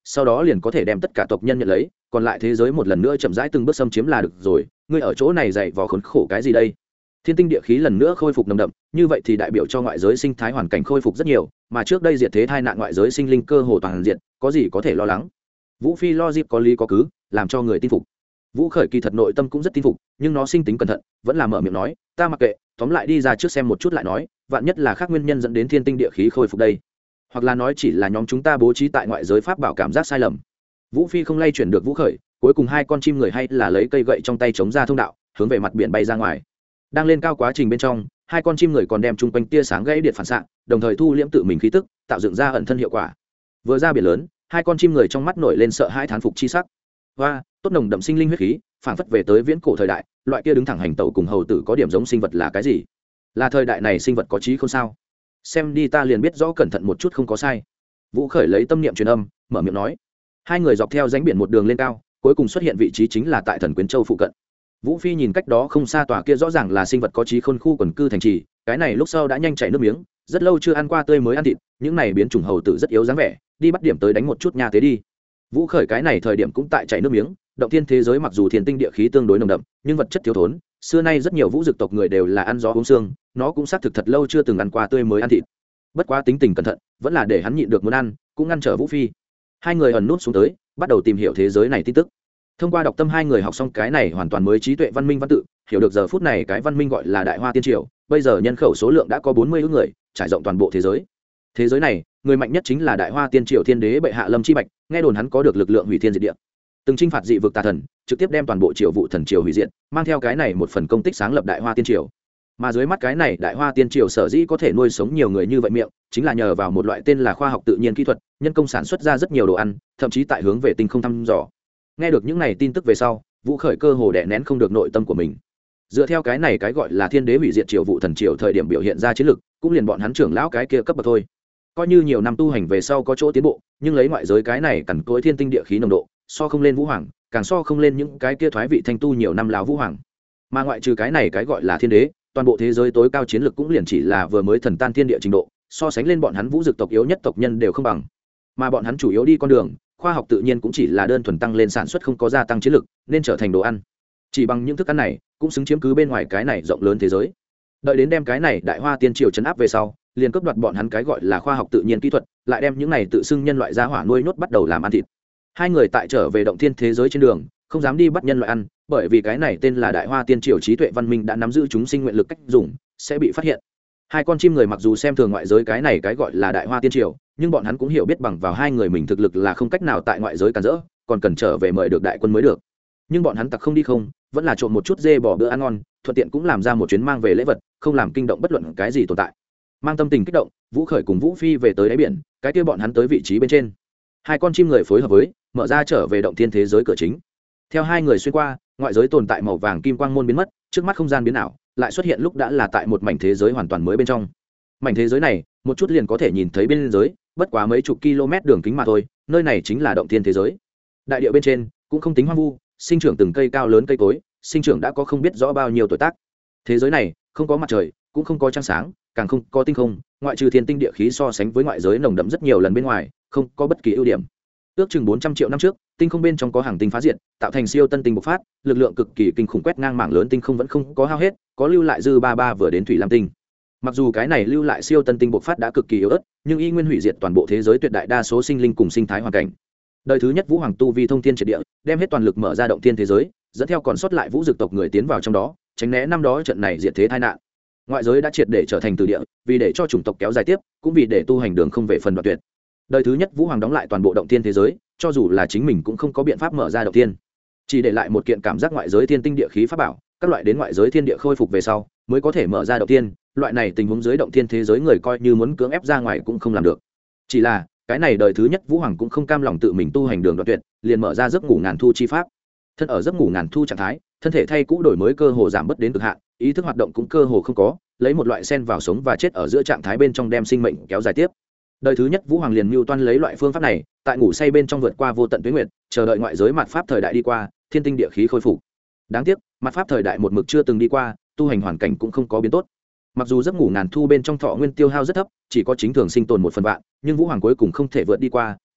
sau đó liền có thể đem tất cả tộc nhân nhận lấy, còn lại thế giới một lần nữa chậm rãi từng bước xâm chiếm là được rồi. Ngươi ở chỗ này dày vò khốn khổ cái gì đây? Thiên tinh địa khí lần nữa khôi phục nồng đậm, như vậy thì đại biểu cho ngoại giới sinh thái hoàn cảnh khôi phục rất nhiều, mà trước đây diệt thế tai nạn ngoại giới sinh linh cơ hồ toàn diện, có gì có thể lo lắng. Vũ Phi lo dịp có lý có cứ, làm cho người tin phục. Vũ Khởi kỳ thật nội tâm cũng rất tin phục, nhưng nó sinh tính cẩn thận, vẫn là mở miệng nói, ta mặc kệ, tóm lại đi ra trước xem một chút lại nói, vạn nhất là khác nguyên nhân dẫn đến thiên tinh địa khí khôi phục đây, hoặc là nói chỉ là nhóm chúng ta bố trí tại ngoại giới pháp bảo cảm giác sai lầm. Vũ Phi không lay chuyển được Vũ Khởi, cuối cùng hai con chim người hay là lấy cây gậy trong tay chống ra thông đạo, hướng về mặt biển bay ra ngoài. Đang lên cao quá trình bên trong, hai con chim người còn đem chung quanh tia sáng gây điện phản xạ, đồng thời thu liễm tự mình khí tức, tạo dựng ra ẩn thân hiệu quả. Vừa ra biển lớn, hai con chim người trong mắt nổi lên sợ hãi thán phục chi sắc. Hoa, tốt nồng đậm sinh linh huyết khí, phảng phất về tới viễn cổ thời đại, loại kia đứng thẳng hành tẩu cùng hầu tử có điểm giống sinh vật là cái gì? Là thời đại này sinh vật có trí không sao? Xem đi ta liền biết rõ, cẩn thận một chút không có sai. Vũ Khởi lấy tâm niệm truyền âm, mở miệng nói. Hai người dọc theo rãnh biển một đường lên cao, cuối cùng xuất hiện vị trí chính là tại Thần Quyến Châu phụ cận. Vũ Phi nhìn cách đó không xa tòa kia rõ ràng là sinh vật có trí khôn khu quần cư thành trì, cái này lúc sau đã nhanh chảy nước miếng, rất lâu chưa ăn qua tươi mới ăn thịt, những này biến chủng hầu tử rất yếu dáng vẻ, đi bắt điểm tới đánh một chút nha tế đi. Vũ Khởi cái này thời điểm cũng tại chảy nước miếng, động thiên thế giới mặc dù thiên tinh địa khí tương đối nồng đậm, nhưng vật chất thiếu thốn, xưa nay rất nhiều vũ dực tộc người đều là ăn gió uống xương, nó cũng xác thực thật lâu chưa từng ăn qua tươi mới ăn thịt. Bất quá tính tình cẩn thận, vẫn là để hắn nhịn được muốn ăn, cũng ngăn trở Vũ Phi. Hai người ẩn nút xuống tới, bắt đầu tìm hiểu thế giới này tin tức. Thông qua đọc tâm, hai người học xong cái này hoàn toàn mới trí tuệ văn minh văn tự, hiểu được giờ phút này cái văn minh gọi là Đại Hoa Tiên Triều, bây giờ nhân khẩu số lượng đã có bốn mươi ước người, trải rộng toàn bộ thế giới. Thế giới này, người mạnh nhất chính là Đại Hoa Tiên Triều Thiên Đế bệ hạ Lâm Chi Bạch, nghe đồn hắn có được lực lượng hủy thiên diệt địa, từng chinh phạt dị vực tà thần, trực tiếp đem toàn bộ triều vụ thần triều hủy diệt, mang theo cái này một phần công tích sáng lập Đại Hoa Tiên Triều. Mà dưới mắt cái này Đại Hoa Tiên Triều sở dĩ có thể nuôi sống nhiều người như vậy miệng, chính là nhờ vào một loại tên là khoa học tự nhiên kỹ thuật, nhân công sản xuất ra rất nhiều đồ ăn, thậm chí tại hướng về tinh không thăm dò. Nghe được những này tin tức về sau, Vũ Khởi cơ hồ đè nén không được nội tâm của mình. Dựa theo cái này cái gọi là Thiên Đế hủy diệt triều vụ thần triều thời điểm biểu hiện ra chiến lực, cũng liền bọn hắn trưởng lão cái kia cấp bậc thôi. Coi như nhiều năm tu hành về sau có chỗ tiến bộ, nhưng lấy ngoại giới cái này cằn cỗi thiên tinh địa khí nồng độ, so không lên Vũ Hoàng, càng so không lên những cái kia thoái vị thanh tu nhiều năm lão Vũ Hoàng. Mà ngoại trừ cái này cái gọi là Thiên Đế, toàn bộ thế giới tối cao chiến lực cũng liền chỉ là vừa mới thần tan thiên địa trình độ, so sánh lên bọn hắn vũ dực tộc yếu nhất tộc nhân đều không bằng. Mà bọn hắn chủ yếu đi con đường khoa học tự nhiên cũng chỉ là đơn thuần tăng lên sản xuất, không có gia tăng chiến lực, nên trở thành đồ ăn. Chỉ bằng những thức ăn này cũng xứng chiếm cứ bên ngoài cái này rộng lớn thế giới. Đợi đến đem cái này Đại Hoa Tiên Triều trấn áp về sau, liền cướp đoạt bọn hắn cái gọi là khoa học tự nhiên kỹ thuật, lại đem những này tự xưng nhân loại gia hỏa nuôi nhốt bắt đầu làm ăn thịt. Hai người tại trở về động thiên thế giới trên đường, không dám đi bắt nhân loại ăn, bởi vì cái này tên là Đại Hoa Tiên Triều trí tuệ văn minh đã nắm giữ chúng sinh nguyện lực cách dùng, sẽ bị phát hiện. Hai con chim người mặc dù xem thường ngoại giới cái này cái gọi là Đại Hoa Tiên Triều, nhưng bọn hắn cũng hiểu biết bằng vào hai người mình thực lực là không cách nào tại ngoại giới cản rỡ, còn cần trở về mời được đại quân mới được. Nhưng bọn hắn tặc không đi không, vẫn là trộm một chút dê bỏ bữa ăn ngon, thuận tiện cũng làm ra một chuyến mang về lễ vật, không làm kinh động bất luận cái gì tồn tại. Mang tâm tình kích động, Vũ Khởi cùng Vũ Phi về tới đáy biển, cái kia bọn hắn tới vị trí bên trên. Hai con chim người phối hợp với, mở ra trở về động thiên thế giới cửa chính. Theo hai người xuyên qua, ngoại giới tồn tại màu vàng kim quang môn biến mất, trước mắt không gian biến ảo, lại xuất hiện lúc đã là tại một mảnh thế giới hoàn toàn mới bên trong. Mảnh thế giới này, một chút liền có thể nhìn thấy bên giới, bất quá mấy chục km đường kính mà thôi, nơi này chính là động thiên thế giới. Đại địa bên trên cũng không tính hoang vu, sinh trưởng từng cây cao lớn cây cối, sinh trưởng đã có không biết rõ bao nhiêu tuổi tác. Thế giới này không có mặt trời, cũng không có trăng sáng, càng không có tinh không, ngoại trừ thiên tinh địa khí so sánh với ngoại giới nồng đậm rất nhiều lần bên ngoài, không có bất kỳ ưu điểm. Ước chừng bốn trăm triệu năm trước, tinh không bên trong có hàng tinh phá diệt, tạo thành siêu tân tinh bộc phát, lực lượng cực kỳ kinh khủng quét ngang mảng lớn tinh không vẫn không có hao hết, có lưu lại dư ba ba vừa đến thủy lam tinh. Mặc dù cái này lưu lại siêu tân tinh bộc phát đã cực kỳ yếu ớt, nhưng y nguyên hủy diệt toàn bộ thế giới tuyệt đại đa số sinh linh cùng sinh thái hoàn cảnh. Đời thứ nhất Vũ Hoàng tu vi thông thiên triệt địa, đem hết toàn lực mở ra động thiên thế giới, dẫn theo còn sót lại vũ dực tộc người tiến vào trong đó, tránh né năm đó trận này diệt thế tai nạn. Ngoại giới đã triệt để trở thành từ địa, vì để cho chủng tộc kéo dài tiếp, cũng vì để tu hành đường không về phần đoạn tuyệt. Đời thứ nhất Vũ Hoàng đóng lại toàn bộ động thiên thế giới, cho dù là chính mình cũng không có biện pháp mở ra động thiên, chỉ để lại một kiện cảm giác ngoại giới thiên tinh địa khí pháp bảo, các loại đến ngoại giới thiên địa khôi phục về sau, mới có thể mở ra động thiên. Loại này tình huống dưới động thiên thế giới người coi như muốn cưỡng ép ra ngoài cũng không làm được. Chỉ là cái này đời thứ nhất Vũ Hoàng cũng không cam lòng tự mình tu hành đường đoạn tuyệt, liền mở ra giấc ngủ ngàn thu chi pháp. Thân ở giấc ngủ ngàn thu trạng thái, thân thể thay cũ đổi mới cơ hồ giảm bớt đến cực hạn, ý thức hoạt động cũng cơ hồ không có, lấy một loại sen vào sống và chết ở giữa trạng thái bên trong đem sinh mệnh kéo dài tiếp. Đời thứ nhất Vũ Hoàng liền mưu toan lấy loại phương pháp này, tại ngủ say bên trong vượt qua vô tận tuế nguyệt, chờ đợi ngoại giới mạt pháp thời đại đi qua, thiên tinh địa khí khôi phục. Đáng tiếc, mạt pháp thời đại một mực chưa từng đi qua, tu hành hoàn cảnh cũng không có biến tốt. Mặc dù giấc ngủ ngàn thu bên trong thọ nguyên tiêu hao rất thấp, chỉ có chính thường sinh tồn một phần vạn, nhưng Vũ Hoàng cuối cùng không thể vượt đi qua,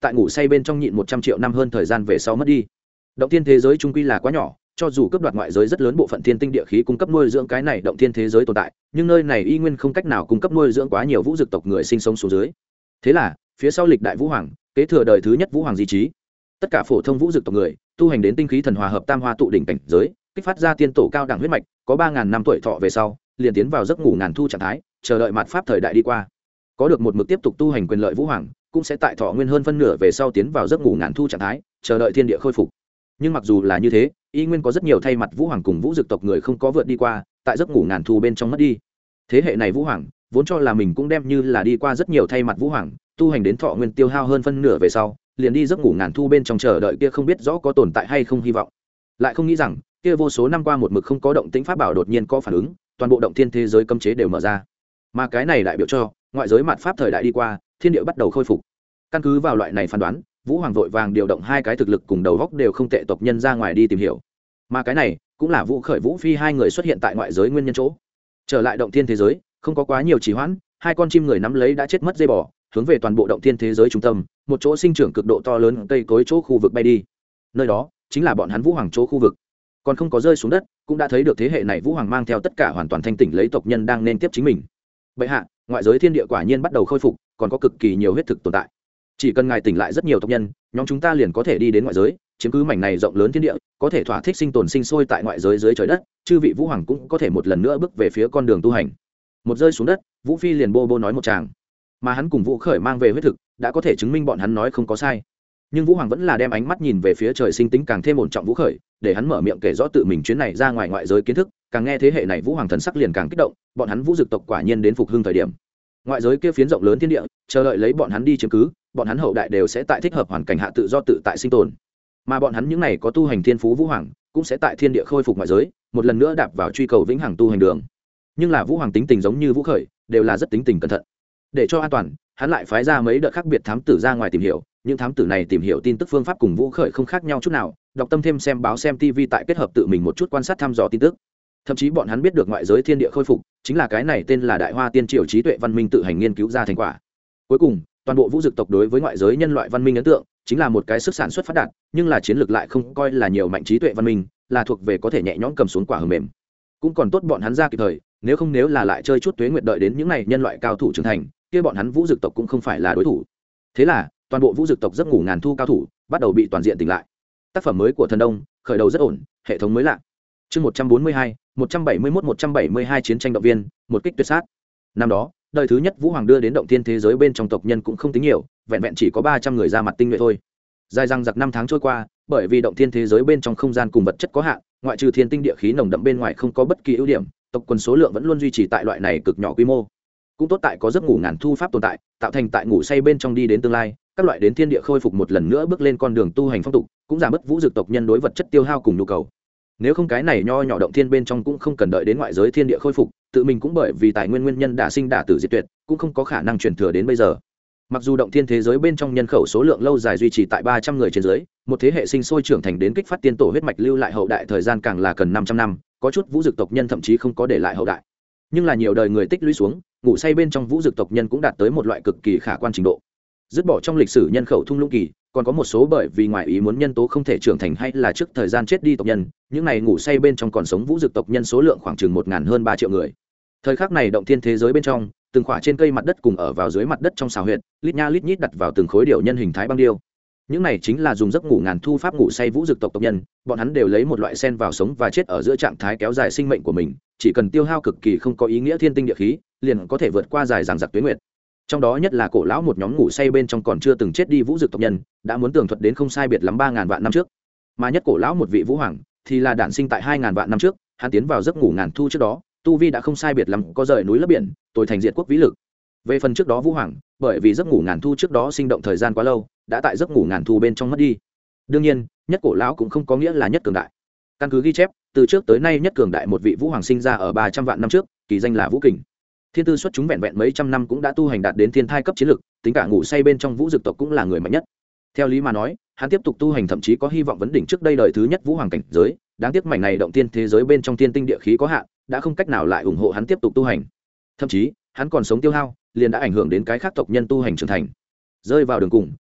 tại ngủ say bên trong nhịn một trăm triệu năm hơn thời gian về sau mất đi. Động thiên thế giới trung quy là quá nhỏ, cho dù cướp đoạt ngoại giới rất lớn bộ phận thiên tinh địa khí cung cấp nuôi dưỡng cái này động thiên thế giới tồn tại, nhưng nơi này y nguyên không cách nào cung cấp nuôi dưỡng quá nhiều vũ dực tộc người sinh sống xuống dưới. Thế là phía sau lịch đại vũ hoàng kế thừa đời thứ nhất vũ hoàng di trí, tất cả phổ thông vũ dực tộc người tu hành đến tinh khí thần hòa hợp tam hoa tụ đỉnh cảnh giới, kích phát ra tiên tổ cao đẳng huyết mạch, có ba ngàn năm tuổi thọ về sau liền tiến vào giấc ngủ ngàn thu trạng thái, chờ đợi mạt pháp thời đại đi qua. Có được một mực tiếp tục tu hành quyền lợi vũ hoàng cũng sẽ tại thọ nguyên hơn phân nửa về sau tiến vào giấc ngủ ngàn thu trạng thái, chờ đợi thiên địa khôi phục. Nhưng mặc dù là như thế, y nguyên có rất nhiều thay mặt vũ hoàng cùng vũ dực tộc người không có vượt đi qua, tại giấc ngủ ngàn thu bên trong mất đi. Thế hệ này vũ hoàng vốn cho là mình cũng đem như là đi qua rất nhiều thay mặt vũ hoàng, tu hành đến thọ nguyên tiêu hao hơn phân nửa về sau liền đi giấc ngủ ngàn thu bên trong chờ đợi kia không biết rõ có tồn tại hay không hy vọng. Lại không nghĩ rằng kia vô số năm qua một mực không có động tĩnh pháp bảo đột nhiên có phản ứng, toàn bộ động thiên thế giới cấm chế đều mở ra. Mà cái này đại biểu cho ngoại giới mạt pháp thời đại đi qua, thiên địa bắt đầu khôi phục. Căn cứ vào loại này phán đoán, vũ hoàng vội vàng điều động hai cái thực lực cùng đầu góc đều không tệ tộc nhân ra ngoài đi tìm hiểu. Mà cái này cũng là vũ khởi vũ phi hai người xuất hiện tại ngoại giới nguyên nhân chỗ. Trở lại động thiên thế giới không có quá nhiều trì hoãn, hai con chim người nắm lấy đã chết mất dây bò, hướng về toàn bộ động thiên thế giới trung tâm, một chỗ sinh trưởng cực độ to lớn cây cối chỗ khu vực bay đi. Nơi đó chính là bọn hắn vũ hoàng chỗ khu vực. Còn không có rơi xuống đất, cũng đã thấy được thế hệ này vũ hoàng mang theo tất cả hoàn toàn thanh tỉnh lấy tộc nhân đang nên tiếp chính mình. Bệ hạ, ngoại giới thiên địa quả nhiên bắt đầu khôi phục, còn có cực kỳ nhiều huyết thực tồn tại. Chỉ cần ngài tỉnh lại rất nhiều tộc nhân, nhóm chúng ta liền có thể đi đến ngoại giới, chiếm cứ mảnh này rộng lớn thiên địa, có thể thỏa thích sinh tồn sinh sôi tại ngoại giới dưới trời đất, chư vị vũ hoàng cũng có thể một lần nữa bước về phía con đường tu hành. Một rơi xuống đất, Vũ Phi liền bô bô nói một tràng, mà hắn cùng Vũ Khởi mang về huyết thực, đã có thể chứng minh bọn hắn nói không có sai. Nhưng Vũ Hoàng vẫn là đem ánh mắt nhìn về phía trời sinh tính càng thêm ổn trọng Vũ Khởi, để hắn mở miệng kể rõ tự mình chuyến này ra ngoài ngoại giới kiến thức, càng nghe thế hệ này Vũ Hoàng thần sắc liền càng kích động, bọn hắn Vũ dực tộc quả nhiên đến phục hưng thời điểm. Ngoại giới kia phiến rộng lớn thiên địa, chờ đợi lấy bọn hắn đi chiếm cứ, bọn hắn hậu đại đều sẽ tại thích hợp hoàn cảnh hạ tự do tự tại sinh tồn. Mà bọn hắn những này có tu hành thiên phú Vũ Hoàng, cũng sẽ tại thiên địa khôi phục ngoại giới, một lần nữa đạp vào truy cầu vĩnh hằng tu hành đường. Nhưng là Vũ Hoàng tính tình giống như Vũ Khởi, đều là rất tính tình cẩn thận. Để cho an toàn, hắn lại phái ra mấy đợt khác biệt thám tử ra ngoài tìm hiểu, những thám tử này tìm hiểu tin tức phương pháp cùng Vũ Khởi không khác nhau chút nào, đọc tâm thêm xem báo xem tivi tại kết hợp tự mình một chút quan sát thăm dò tin tức. Thậm chí bọn hắn biết được ngoại giới thiên địa khôi phục chính là cái này tên là Đại Hoa Tiên Triều trí tuệ văn minh tự hành nghiên cứu ra thành quả. Cuối cùng, toàn bộ vũ dực tộc đối với ngoại giới nhân loại văn minh ấn tượng chính là một cái sức sản xuất phát đạt, nhưng là chiến lược lại không coi là nhiều mạnh trí tuệ văn minh, là thuộc về có thể nhẹ nhõm cầm xuống quả hờ mềm. Cũng còn tốt bọn hắn ra kịp thời, nếu không nếu là lại chơi chút tuế nguyệt đợi đến những này nhân loại cao thủ trưởng thành, kia bọn hắn vũ dực tộc cũng không phải là đối thủ. Thế là toàn bộ vũ dực tộc giấc ngủ ngàn thu cao thủ bắt đầu bị toàn diện tỉnh lại. Tác phẩm mới của thần đông khởi đầu rất ổn, hệ thống mới lạ. Chương một trăm bốn mươi hai, một trăm bảy mươi mốt một trăm bảy mươi hai chiến tranh động viên, một kích tuyệt sát. Năm đó, đời thứ nhất vũ hoàng đưa đến động thiên thế giới bên trong tộc nhân cũng không tính nhiều, vẹn vẹn chỉ có ba trăm người ra mặt tinh nhuệ thôi. Dài răng giặc năm tháng trôi qua, bởi vì động thiên thế giới bên trong không gian cùng vật chất có hạn, ngoại trừ thiên tinh địa khí nồng đậm bên ngoài không có bất kỳ ưu điểm, tộc quần số lượng vẫn luôn duy trì tại loại này cực nhỏ quy mô. Cũng tốt tại có giấc ngủ ngàn thu pháp tồn tại, tạo thành tại ngủ say bên trong đi đến tương lai, các loại đến thiên địa khôi phục một lần nữa bước lên con đường tu hành phong tục, cũng giảm bớt vũ dực tộc nhân đối vật chất tiêu hao cùng nhu cầu. Nếu không cái này nho nhỏ động thiên bên trong cũng không cần đợi đến ngoại giới thiên địa khôi phục, tự mình cũng bởi vì tài nguyên nguyên nhân đả sinh đả tử diệt tuyệt, cũng không có khả năng truyền thừa đến bây giờ. Mặc dù động thiên thế giới bên trong nhân khẩu số lượng lâu dài duy trì tại ba trăm người trên dưới, một thế hệ sinh sôi trưởng thành đến kích phát tiên tổ huyết mạch lưu lại hậu đại thời gian càng là cần năm trăm năm, có chút vũ dực tộc nhân thậm chí không có để lại hậu đại. Nhưng là nhiều đời người tích lũy xuống, ngủ say bên trong vũ dực tộc nhân cũng đạt tới một loại cực kỳ khả quan trình độ. Dứt bỏ trong lịch sử nhân khẩu thung lũng kỳ, còn có một số bởi vì ngoài ý muốn nhân tố không thể trưởng thành hay là trước thời gian chết đi tộc nhân, những này ngủ say bên trong còn sống vũ dực tộc nhân số lượng khoảng chừng một ngàn hơn ba triệu người. Thời khắc này động thiên thế giới bên trong, từng khỏa trên cây mặt đất cùng ở vào dưới mặt đất trong xào huyệt, lít nha lít nhít đặt vào từng khối điệu nhân hình thái băng điêu. Những này chính là dùng giấc ngủ ngàn thu pháp ngủ say vũ dực tộc tộc nhân, bọn hắn đều lấy một loại sen vào sống và chết ở giữa trạng thái kéo dài sinh mệnh của mình, chỉ cần tiêu hao cực kỳ không có ý nghĩa thiên tinh địa khí, liền có thể vượt qua dài dằng dặc tuế nguyệt. Trong đó nhất là cổ lão một nhóm ngủ say bên trong còn chưa từng chết đi vũ dực tộc nhân, đã muốn tường thuật đến không sai biệt lắm ba ngàn vạn năm trước. Mà nhất cổ lão một vị vũ hoàng thì là đản sinh tại hai ngàn vạn năm trước, hắn tiến vào giấc ngủ ngàn thu trước đó, tu vi đã không sai biệt lắm có rời núi lấp biển, tối thành diệt quốc vĩ lực. Về phần trước đó vũ hoàng, bởi vì giấc ngủ ngàn thu trước đó sinh động thời gian quá lâu, đã tại giấc ngủ ngàn thu bên trong mất đi. Đương nhiên, nhất cổ lão cũng không có nghĩa là nhất cường đại. Căn cứ ghi chép, từ trước tới nay nhất cường đại một vị vũ hoàng sinh ra ở ba trăm vạn năm trước, kỳ danh là Vũ Kình. Thiên tư xuất chúng vẹn vẹn mấy trăm năm cũng đã tu hành đạt đến thiên thai cấp chiến lực, tính cả ngủ say bên trong vũ dực tộc cũng là người mạnh nhất. Theo lý mà nói, hắn tiếp tục tu hành thậm chí có hy vọng vấn đỉnh trước đây đời thứ nhất vũ hoàng cảnh giới, đáng tiếc mảnh này động tiên thế giới bên trong thiên tinh địa khí có hạn, đã không cách nào lại ủng hộ hắn tiếp tục tu hành. Thậm chí, hắn còn sống tiêu hao, liền đã ảnh hưởng đến cái khác tộc nhân tu hành trưởng thành. Rơi vào đường cùng,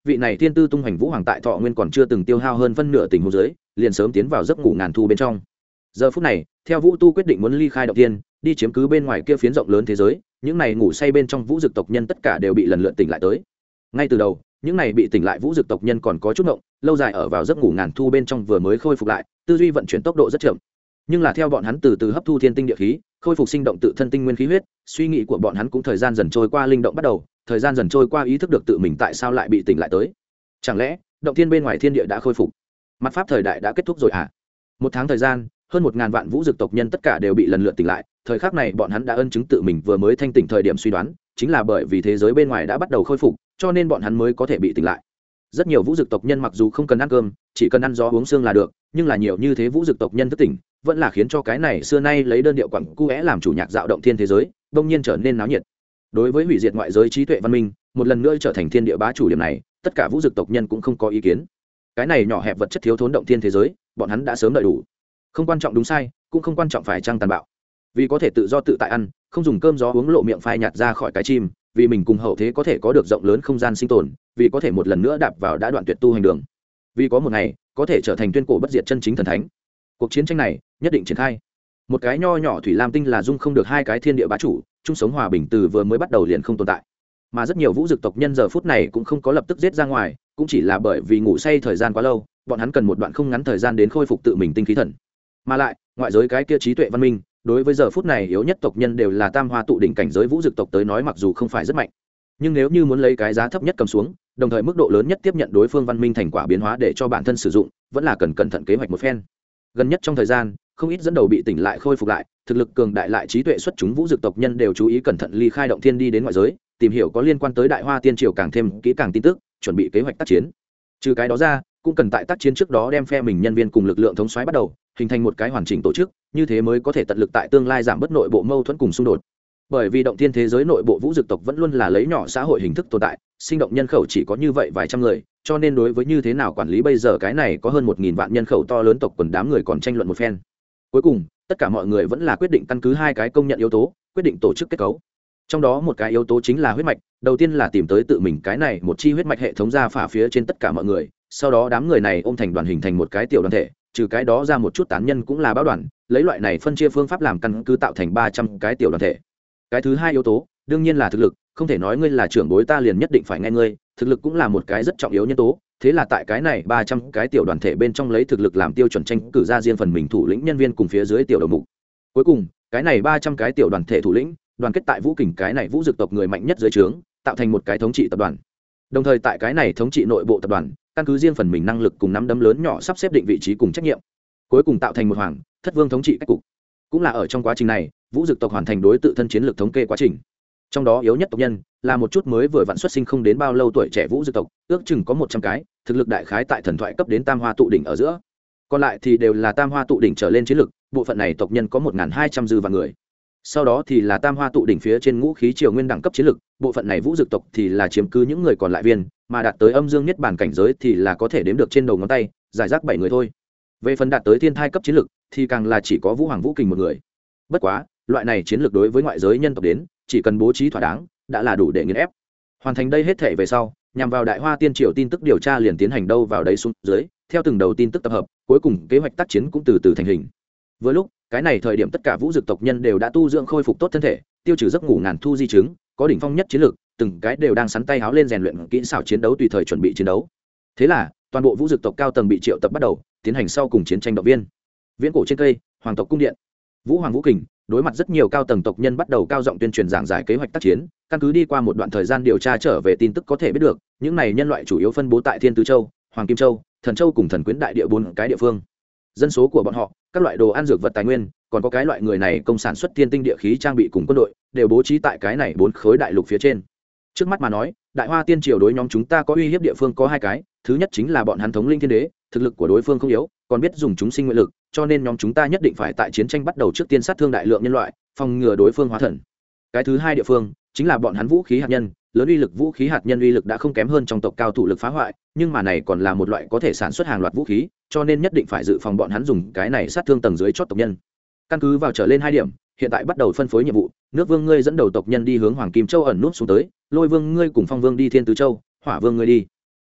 vị này thiên tư tung hoành vũ hoàng tại thọ nguyên còn chưa từng tiêu hao hơn phân nửa tình huống dưới liền sớm tiến vào giấc ngủ ngàn thu bên trong. Giờ phút này theo vũ tu quyết định muốn ly khai động tiên đi chiếm cứ bên ngoài kia phiến rộng lớn thế giới, những này ngủ say bên trong vũ dực tộc nhân tất cả đều bị lần lượt tỉnh lại tới. Ngay từ đầu những này bị tỉnh lại vũ dực tộc nhân còn có chút ngộng, lâu dài ở vào giấc ngủ ngàn thu bên trong vừa mới khôi phục lại, tư duy vận chuyển tốc độ rất chậm. Nhưng là theo bọn hắn từ từ hấp thu thiên tinh địa khí, khôi phục sinh động tự thân tinh nguyên khí huyết, suy nghĩ của bọn hắn cũng thời gian dần trôi qua linh động bắt đầu, thời gian dần trôi qua ý thức được tự mình tại sao lại bị tỉnh lại tới. Chẳng lẽ động thiên bên ngoài thiên địa đã khôi phục, mặt pháp thời đại đã kết thúc rồi à? Một tháng thời gian, hơn một ngàn vạn vũ dực tộc nhân tất cả đều bị lần lượt tỉnh lại. Thời khắc này bọn hắn đã ân chứng tự mình vừa mới thanh tỉnh thời điểm suy đoán, chính là bởi vì thế giới bên ngoài đã bắt đầu khôi phục, cho nên bọn hắn mới có thể bị tỉnh lại. Rất nhiều vũ dực tộc nhân mặc dù không cần ăn cơm, chỉ cần ăn gió uống xương là được, nhưng là nhiều như thế vũ dực tộc nhân thức tỉnh, vẫn là khiến cho cái này xưa nay lấy đơn điệu quặng cu é làm chủ nhạc dạo động thiên thế giới đông nhiên trở nên náo nhiệt. Đối với hủy diệt ngoại giới trí tuệ văn minh, một lần nữa trở thành thiên địa bá chủ điểm này, tất cả vũ dực tộc nhân cũng không có ý kiến. Cái này nhỏ hẹp vật chất thiếu thốn động thiên thế giới, bọn hắn đã sớm đợi đủ. Không quan trọng đúng sai, cũng không quan trọng phải trăng tàn bạo. Vì có thể tự do tự tại ăn, không dùng cơm gió uống lộ miệng phai nhạt ra khỏi cái chim, vì mình cùng hậu thế có thể có được rộng lớn không gian sinh tồn, vì có thể một lần nữa đạp vào đã đoạn tuyệt tu hành đường, vì có một ngày có thể trở thành tuyên cổ bất diệt chân chính thần thánh. Cuộc chiến tranh này nhất định triển khai. Một cái nho nhỏ thủy lam tinh là dung không được hai cái thiên địa bá chủ, chung sống hòa bình từ vừa mới bắt đầu liền không tồn tại. Mà rất nhiều vũ dực tộc nhân giờ phút này cũng không có lập tức giết ra ngoài, cũng chỉ là bởi vì ngủ say thời gian quá lâu, bọn hắn cần một đoạn không ngắn thời gian đến khôi phục tự mình tinh khí thần. Mà lại ngoại giới cái kia trí tuệ văn minh, đối với giờ phút này yếu nhất tộc nhân đều là tam hoa tụ đỉnh cảnh giới vũ dực tộc tới nói mặc dù không phải rất mạnh, nhưng nếu như muốn lấy cái giá thấp nhất cầm xuống, đồng thời mức độ lớn nhất tiếp nhận đối phương văn minh thành quả biến hóa để cho bản thân sử dụng, vẫn là cần cẩn thận kế hoạch một phen. Gần nhất trong thời gian, không ít dẫn đầu bị tỉnh lại khôi phục lại, thực lực cường đại lại trí tuệ xuất chúng vũ dực tộc nhân đều chú ý cẩn thận ly khai động thiên đi đến ngoại giới, tìm hiểu có liên quan tới đại hoa tiên triều càng thêm kỹ càng tin tức, chuẩn bị kế hoạch tác chiến. Trừ cái đó ra, cũng cần tại tác chiến trước đó đem phe mình nhân viên cùng lực lượng thống soái bắt đầu, hình thành một cái hoàn chỉnh tổ chức, như thế mới có thể tận lực tại tương lai giảm bớt nội bộ mâu thuẫn cùng xung đột. Bởi vì động thiên thế giới nội bộ vũ dực tộc vẫn luôn là lấy nhỏ xã hội hình thức tồn tại, sinh động nhân khẩu chỉ có như vậy vài trăm người, cho nên đối với như thế nào quản lý bây giờ cái này có hơn một nghìn vạn nhân khẩu to lớn tộc quần đám người còn tranh luận một phen. Cuối cùng, tất cả mọi người vẫn là quyết định căn cứ hai cái công nhận yếu tố, quyết định tổ chức kết cấu. Trong đó một cái yếu tố chính là huyết mạch, đầu tiên là tìm tới tự mình cái này một chi huyết mạch hệ thống ra phả phía trên tất cả mọi người, sau đó đám người này ôm thành đoàn hình thành một cái tiểu đoàn thể, trừ cái đó ra một chút tán nhân cũng là báo đoàn, lấy loại này phân chia phương pháp làm căn cứ tạo thành ba trăm cái tiểu đoàn thể. Cái thứ hai yếu tố, đương nhiên là thực lực, không thể nói ngươi là trưởng bối ta liền nhất định phải nghe ngươi, thực lực cũng là một cái rất trọng yếu nhân tố. Thế là tại cái này ba trăm cái tiểu đoàn thể bên trong lấy thực lực làm tiêu chuẩn tranh cử ra riêng phần mình thủ lĩnh nhân viên cùng phía dưới tiểu đầu mục. Cuối cùng, cái này ba trăm cái tiểu đoàn thể thủ lĩnh, đoàn kết tại vũ kình cái này vũ dực tộc người mạnh nhất dưới trướng, tạo thành một cái thống trị tập đoàn. Đồng thời tại cái này thống trị nội bộ tập đoàn, căn cứ riêng phần mình năng lực cùng nắm đấm lớn nhỏ sắp xếp định vị trí cùng trách nhiệm. Cuối cùng tạo thành một hoàng thất vương thống trị cách cục. Cũng là ở trong quá trình này, vũ dực tộc hoàn thành đối tự thân chiến lược thống kê quá trình. Trong đó yếu nhất tộc nhân là một chút mới vừa vặn xuất sinh không đến bao lâu tuổi trẻ vũ dực tộc, ước chừng có một trăm cái, thực lực đại khái tại thần thoại cấp đến tam hoa tụ đỉnh ở giữa. Còn lại thì đều là tam hoa tụ đỉnh trở lên chiến lược, bộ phận này tộc nhân có một nghìn hai trăm dư vạn người. Sau đó thì là tam hoa tụ đỉnh phía trên ngũ khí triều nguyên đẳng cấp chiến lược, bộ phận này vũ dực tộc thì là chiếm cứ những người còn lại viên, mà đạt tới âm dương niết bàn cảnh giới thì là có thể đếm được trên đầu ngón tay, giải rác bảy người thôi. Về phần đạt tới thiên thai cấp chiến lược thì càng là chỉ có vũ hoàng vũ kình một người. Bất quá, loại này chiến lược đối với ngoại giới nhân tộc đến, chỉ cần bố trí thỏa đáng, đã là đủ để nghiền ép. Hoàn thành đây hết thể về sau, nhằm vào đại hoa tiên triều tin tức điều tra liền tiến hành đâu vào đấy xuống dưới, theo từng đầu tin tức tập hợp, cuối cùng kế hoạch tác chiến cũng từ từ thành hình. Vừa lúc, cái này thời điểm tất cả vũ dực tộc nhân đều đã tu dưỡng khôi phục tốt thân thể, tiêu trừ giấc ngủ ngàn thu di chứng, có đỉnh phong nhất chiến lược, từng cái đều đang sắn tay háo lên rèn luyện kỹ xảo chiến đấu tùy thời chuẩn bị chiến đấu. Thế là, toàn bộ vũ dực tộc cao tầng bị triệu tập bắt đầu, tiến hành sau cùng chiến tranh động viên. Viễn cổ trên cây, hoàng tộc cung điện. Vũ hoàng vũ kình đối mặt rất nhiều cao tầng tộc nhân bắt đầu cao giọng tuyên truyền giảng giải kế hoạch tác chiến, căn cứ đi qua một đoạn thời gian điều tra trở về tin tức có thể biết được, những này nhân loại chủ yếu phân bố tại Thiên Tứ Châu, Hoàng Kim Châu, Thần Châu cùng Thần Quyến đại địa bốn cái địa phương. Dân số của bọn họ, các loại đồ ăn dược vật tài nguyên, còn có cái loại người này công sản xuất thiên tinh địa khí trang bị cùng quân đội, đều bố trí tại cái này bốn khối đại lục phía trên. Trước mắt mà nói, Đại Hoa Tiên Triều đối nhóm chúng ta có uy hiếp địa phương có hai cái, thứ nhất chính là bọn hắn thống linh thiên đế, thực lực của đối phương không yếu, còn biết dùng chúng sinh nguyện lực, cho nên nhóm chúng ta nhất định phải tại chiến tranh bắt đầu trước tiên sát thương đại lượng nhân loại, phòng ngừa đối phương hóa thần. Cái thứ hai địa phương chính là bọn hắn vũ khí hạt nhân, lớn uy lực vũ khí hạt nhân uy lực đã không kém hơn trong tộc cao thủ lực phá hoại, nhưng mà này còn là một loại có thể sản xuất hàng loạt vũ khí, cho nên nhất định phải dự phòng bọn hắn dùng cái này sát thương tầng dưới chót tộc nhân. Căn cứ vào trở lên hai điểm, hiện tại bắt đầu phân phối nhiệm vụ, nước vương ngươi dẫn đầu tộc nhân đi hướng Hoàng Kim Châu ẩn núp xuống tới, Lôi vương ngươi cùng Phong vương đi Thiên Tứ Châu, Hỏa vương ngươi đi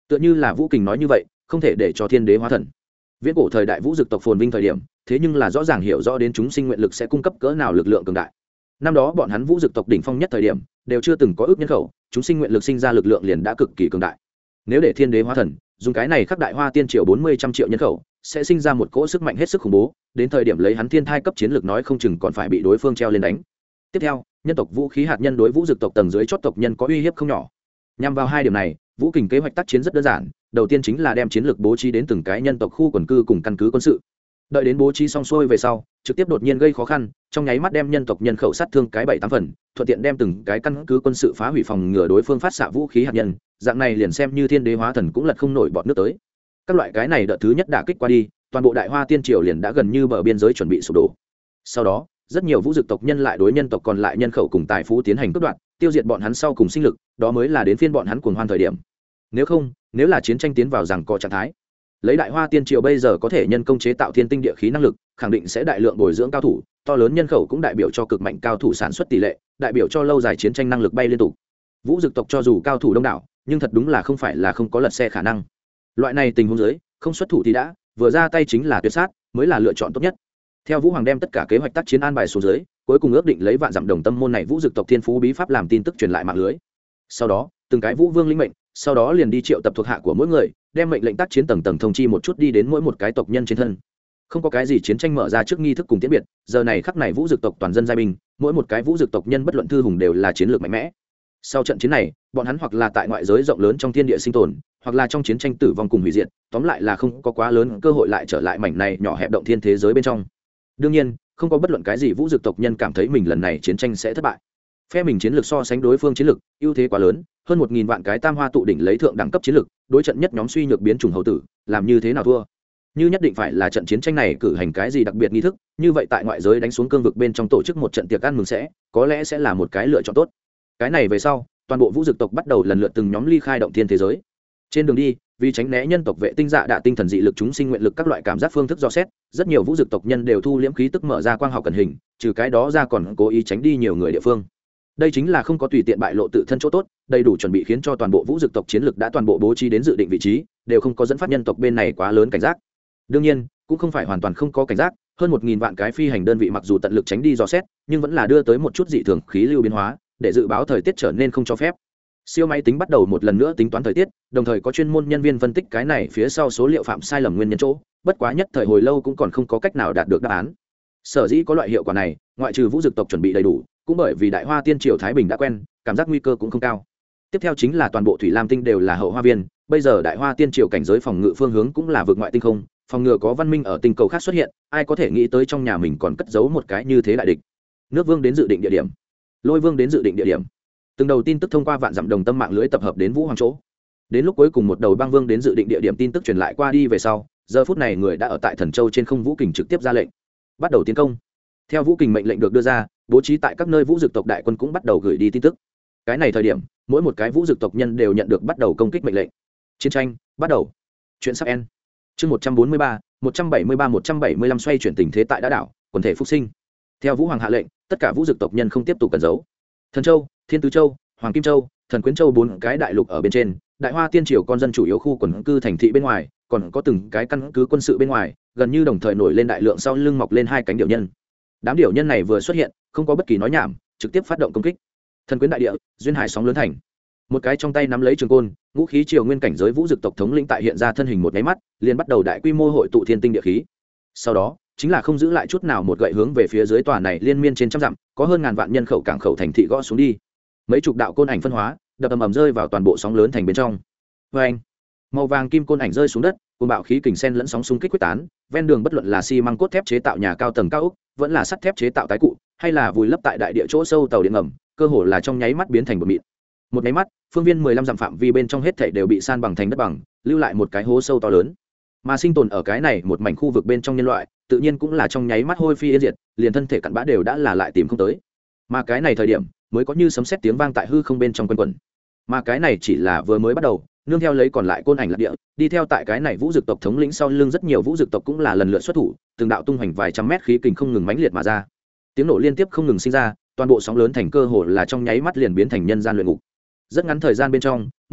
Tựa như là Vũ Kình nói như vậy, không thể để cho thiên đế hóa thần. Viễn cổ thời đại vũ dực tộc phồn vinh thời điểm, thế nhưng là rõ ràng hiểu rõ đến chúng sinh nguyện lực sẽ cung cấp cỡ nào lực lượng cường đại. Năm đó bọn hắn vũ dực tộc đỉnh phong nhất thời điểm, đều chưa từng có ước nhân khẩu, chúng sinh nguyện lực sinh ra lực lượng liền đã cực kỳ cường đại. Nếu để thiên đế hóa thần, dùng cái này khắc đại hoa tiên triều bốn mươi trăm triệu nhân khẩu, sẽ sinh ra một cỗ sức mạnh hết sức khủng bố, đến thời điểm lấy hắn thiên thai cấp chiến lược nói không chừng còn phải bị đối phương treo lên đánh. Tiếp theo, nhân tộc vũ khí hạt nhân đối vũ dực tộc tầng dưới chót tộc nhân có uy hiếp không nhỏ. Nhằm vào hai điểm này, Vũ Kình kế hoạch tác chiến rất đơn giản, đầu tiên chính là đem chiến lược bố trí đến từng cái nhân tộc khu quần cư cùng căn cứ quân sự. Đợi đến bố trí xong xuôi về sau, trực tiếp đột nhiên gây khó khăn, trong nháy mắt đem nhân tộc nhân khẩu sát thương cái bảy tám phần, thuận tiện đem từng cái căn cứ quân sự phá hủy phòng ngừa đối phương phát xạ vũ khí hạt nhân, dạng này liền xem như thiên đế hóa thần cũng lật không nổi bọt nước tới. Các loại cái này đợt thứ nhất đả kích qua đi, toàn bộ đại hoa tiên triều liền đã gần như bờ biên giới chuẩn bị sụp đổ. Sau đó, rất nhiều vũ dực tộc nhân lại đối nhân tộc còn lại nhân khẩu cùng tài phú tiến hành cướp đoạt, tiêu diệt bọn hắn sau cùng sinh lực, đó mới là đến phiên bọn hắn cuồng hoan thời điểm. Nếu không, nếu là chiến tranh tiến vào rằng có trạng thái, lấy đại hoa tiên triều bây giờ có thể nhân công chế tạo thiên tinh địa khí năng lực, khẳng định sẽ đại lượng bồi dưỡng cao thủ, to lớn nhân khẩu cũng đại biểu cho cực mạnh cao thủ sản xuất tỷ lệ, đại biểu cho lâu dài chiến tranh năng lực bay liên tục. Vũ dực tộc cho dù cao thủ đông đảo, nhưng thật đúng là không phải là không có lật xe khả năng. Loại này tình huống dưới, không xuất thủ thì đã, vừa ra tay chính là tuyệt sát, mới là lựa chọn tốt nhất. Theo Vũ Hoàng đem tất cả kế hoạch tác chiến an bài xuống dưới, cuối cùng ước định lấy vạn dặm đồng tâm môn này vũ dực tộc thiên phú bí pháp làm tin tức truyền lại mạng lưới. Sau đó, từng cái vũ vương lĩnh mệnh, sau đó liền đi triệu tập thuộc hạ của mỗi người, đem mệnh lệnh tác chiến tầng tầng thông chi một chút đi đến mỗi một cái tộc nhân trên thân. Không có cái gì chiến tranh mở ra trước nghi thức cùng tiễn biệt, giờ này khắc này vũ dực tộc toàn dân giai binh, mỗi một cái vũ dực tộc nhân bất luận thư hùng đều là chiến lược mạnh mẽ. Sau trận chiến này, bọn hắn hoặc là tại ngoại giới rộng lớn trong thiên địa sinh tồn, hoặc là trong chiến tranh tử vong cùng hủy diệt, tóm lại là không có quá lớn cơ hội lại trở lại mảnh này nhỏ hẹp động thiên thế giới bên trong. Đương nhiên, không có bất luận cái gì vũ dực tộc nhân cảm thấy mình lần này chiến tranh sẽ thất bại. Phe mình chiến lược so sánh đối phương chiến lược, ưu thế quá lớn, hơn một nghìn vạn cái tam hoa tụ đỉnh lấy thượng đẳng cấp chiến lược, đối trận nhất nhóm suy nhược biến chủng hầu tử, làm như thế nào thua? Như nhất định phải là trận chiến tranh này cử hành cái gì đặc biệt nghi thức, như vậy tại ngoại giới đánh xuống cương vực bên trong tổ chức một trận tiệc ăn mừng sẽ, có lẽ sẽ là một cái lựa chọn tốt. Cái này về sau, toàn bộ vũ dực tộc bắt đầu lần lượt từng nhóm ly khai động thiên thế giới. Trên đường đi, vì tránh né nhân tộc vệ tinh dạ đạ tinh thần dị lực chúng sinh nguyện lực các loại cảm giác phương thức do xét, rất nhiều vũ dực tộc nhân đều thu liễm khí tức mở ra quang học cẩn hình, trừ cái đó ra còn cố ý tránh đi nhiều người địa phương. Đây chính là không có tùy tiện bại lộ tự thân chỗ tốt, đầy đủ chuẩn bị khiến cho toàn bộ vũ dực tộc chiến lực đã toàn bộ bố trí đến dự định vị trí, đều không có dẫn phát nhân tộc bên này quá lớn cảnh giác. Đương nhiên, cũng không phải hoàn toàn không có cảnh giác, hơn một nghìn vạn cái phi hành đơn vị mặc dù tận lực tránh đi dò xét, nhưng vẫn là đưa tới một chút dị thường khí lưu biến hóa, để dự báo thời tiết trở nên không cho phép. Siêu máy tính bắt đầu một lần nữa tính toán thời tiết, đồng thời có chuyên môn nhân viên phân tích cái này phía sau số liệu phạm sai lầm nguyên nhân chỗ, bất quá nhất thời hồi lâu cũng còn không có cách nào đạt được đáp án. Sở dĩ có loại hiệu quả này, ngoại trừ vũ dực tộc chuẩn bị đầy đủ, cũng bởi vì đại hoa tiên triều thái bình đã quen, cảm giác nguy cơ cũng không cao. Tiếp theo chính là toàn bộ thủy lam tinh đều là hậu hoa viên, bây giờ đại hoa tiên triều cảnh giới phòng ngự phương hướng cũng là vượt ngoại tinh không, phòng ngừa có văn minh ở tinh cầu khác xuất hiện, ai có thể nghĩ tới trong nhà mình còn cất giấu một cái như thế đại địch. Nước vương đến dự định địa điểm, lôi vương đến dự định địa điểm, từng đầu tin tức thông qua vạn dặm đồng tâm mạng lưới tập hợp đến vũ hoàng chỗ. Đến lúc cuối cùng một đầu băng vương đến dự định địa điểm tin tức truyền lại qua đi về sau, giờ phút này người đã ở tại Thần Châu trên không. Vũ Kình trực tiếp ra lệnh bắt đầu tiến công. Theo Vũ Kình mệnh lệnh được đưa ra, bố trí tại các nơi vũ dực tộc đại quân cũng bắt đầu gửi đi tin tức. Cái này thời điểm, mỗi một cái vũ dực tộc nhân đều nhận được bắt đầu công kích mệnh lệnh. Chiến tranh bắt đầu. Chuyện sắp end. Chương một trăm bốn mươi ba, một trăm bảy mươi ba, một trăm bảy mươi lăm xoay chuyển tình thế tại đã đảo, quần thể phục sinh. Theo Vũ Hoàng hạ lệnh, tất cả vũ dực tộc nhân không tiếp tục cẩn giấu. Thần Châu, Thiên Tứ Châu, Hoàng Kim Châu, Thần Quyến Châu bốn cái đại lục ở bên trên, đại hoa tiên triều con dân chủ yếu khu quần cư thành thị bên ngoài, còn có từng cái căn cứ quân sự bên ngoài, gần như đồng thời nổi lên đại lượng sau lưng mọc lên hai cánh điểu nhân. Đám điểu nhân này vừa xuất hiện, không có bất kỳ nói nhảm, trực tiếp phát động công kích. Thần Quyến đại địa, duyên hải sóng lớn thành. Một cái trong tay nắm lấy trường côn, ngũ khí triều nguyên cảnh giới vũ dực tộc thống lĩnh tại hiện ra thân hình một cái mắt, liền bắt đầu đại quy mô hội tụ thiên tinh địa khí. Sau đó, chính là không giữ lại chút nào một gậy hướng về phía dưới tòa này liên miên trên trăm dặm, có hơn ngàn vạn nhân khẩu cảng khẩu thành thị gõ xuống đi. Mấy chục đạo côn ảnh phân hóa, đập ầm ầm rơi vào toàn bộ sóng lớn thành bên trong. Oeng! Màu vàng kim côn ảnh rơi xuống đất, côn bạo khí kình sen lẫn sóng xung kích quyết tán, ven đường bất luận là xi măng cốt thép chế tạo nhà cao tầng cao ốc, vẫn là sắt thép chế tạo tái cụ, hay là vùi lấp tại đại địa chỗ sâu tàu điện ngầm, cơ hồ là trong nháy mắt biến thành bột mịn. Một nháy mắt, phương viên mười lăm dặm phạm vi bên trong hết thảy đều bị san bằng thành đất bằng, lưu lại một cái hố sâu to lớn. Mà sinh tồn ở cái này một mảnh khu vực bên trong nhân loại, tự nhiên cũng là trong nháy mắt hôi phi yên diệt, liền thân thể cặn bã đều đã là lại tìm không tới. Mà cái này thời điểm, mới có như sấm sét tiếng vang tại hư không bên trong quanh quẩn. Mà cái này chỉ là vừa mới bắt đầu, nương theo lấy còn lại côn ảnh lạc địa, đi theo tại cái này vũ dực tộc thống lĩnh sau lưng rất nhiều vũ dực tộc cũng là lần lượt xuất thủ, từng đạo tung hoành vài trăm mét khí kình không ngừng mãnh liệt mà ra. Tiếng nổ liên tiếp không ngừng sinh ra, toàn bộ sóng lớn thành cơ hồ là trong nháy mắt liền biến thành nhân gian luyện ngục. Rất ngắn thời gian bên trong,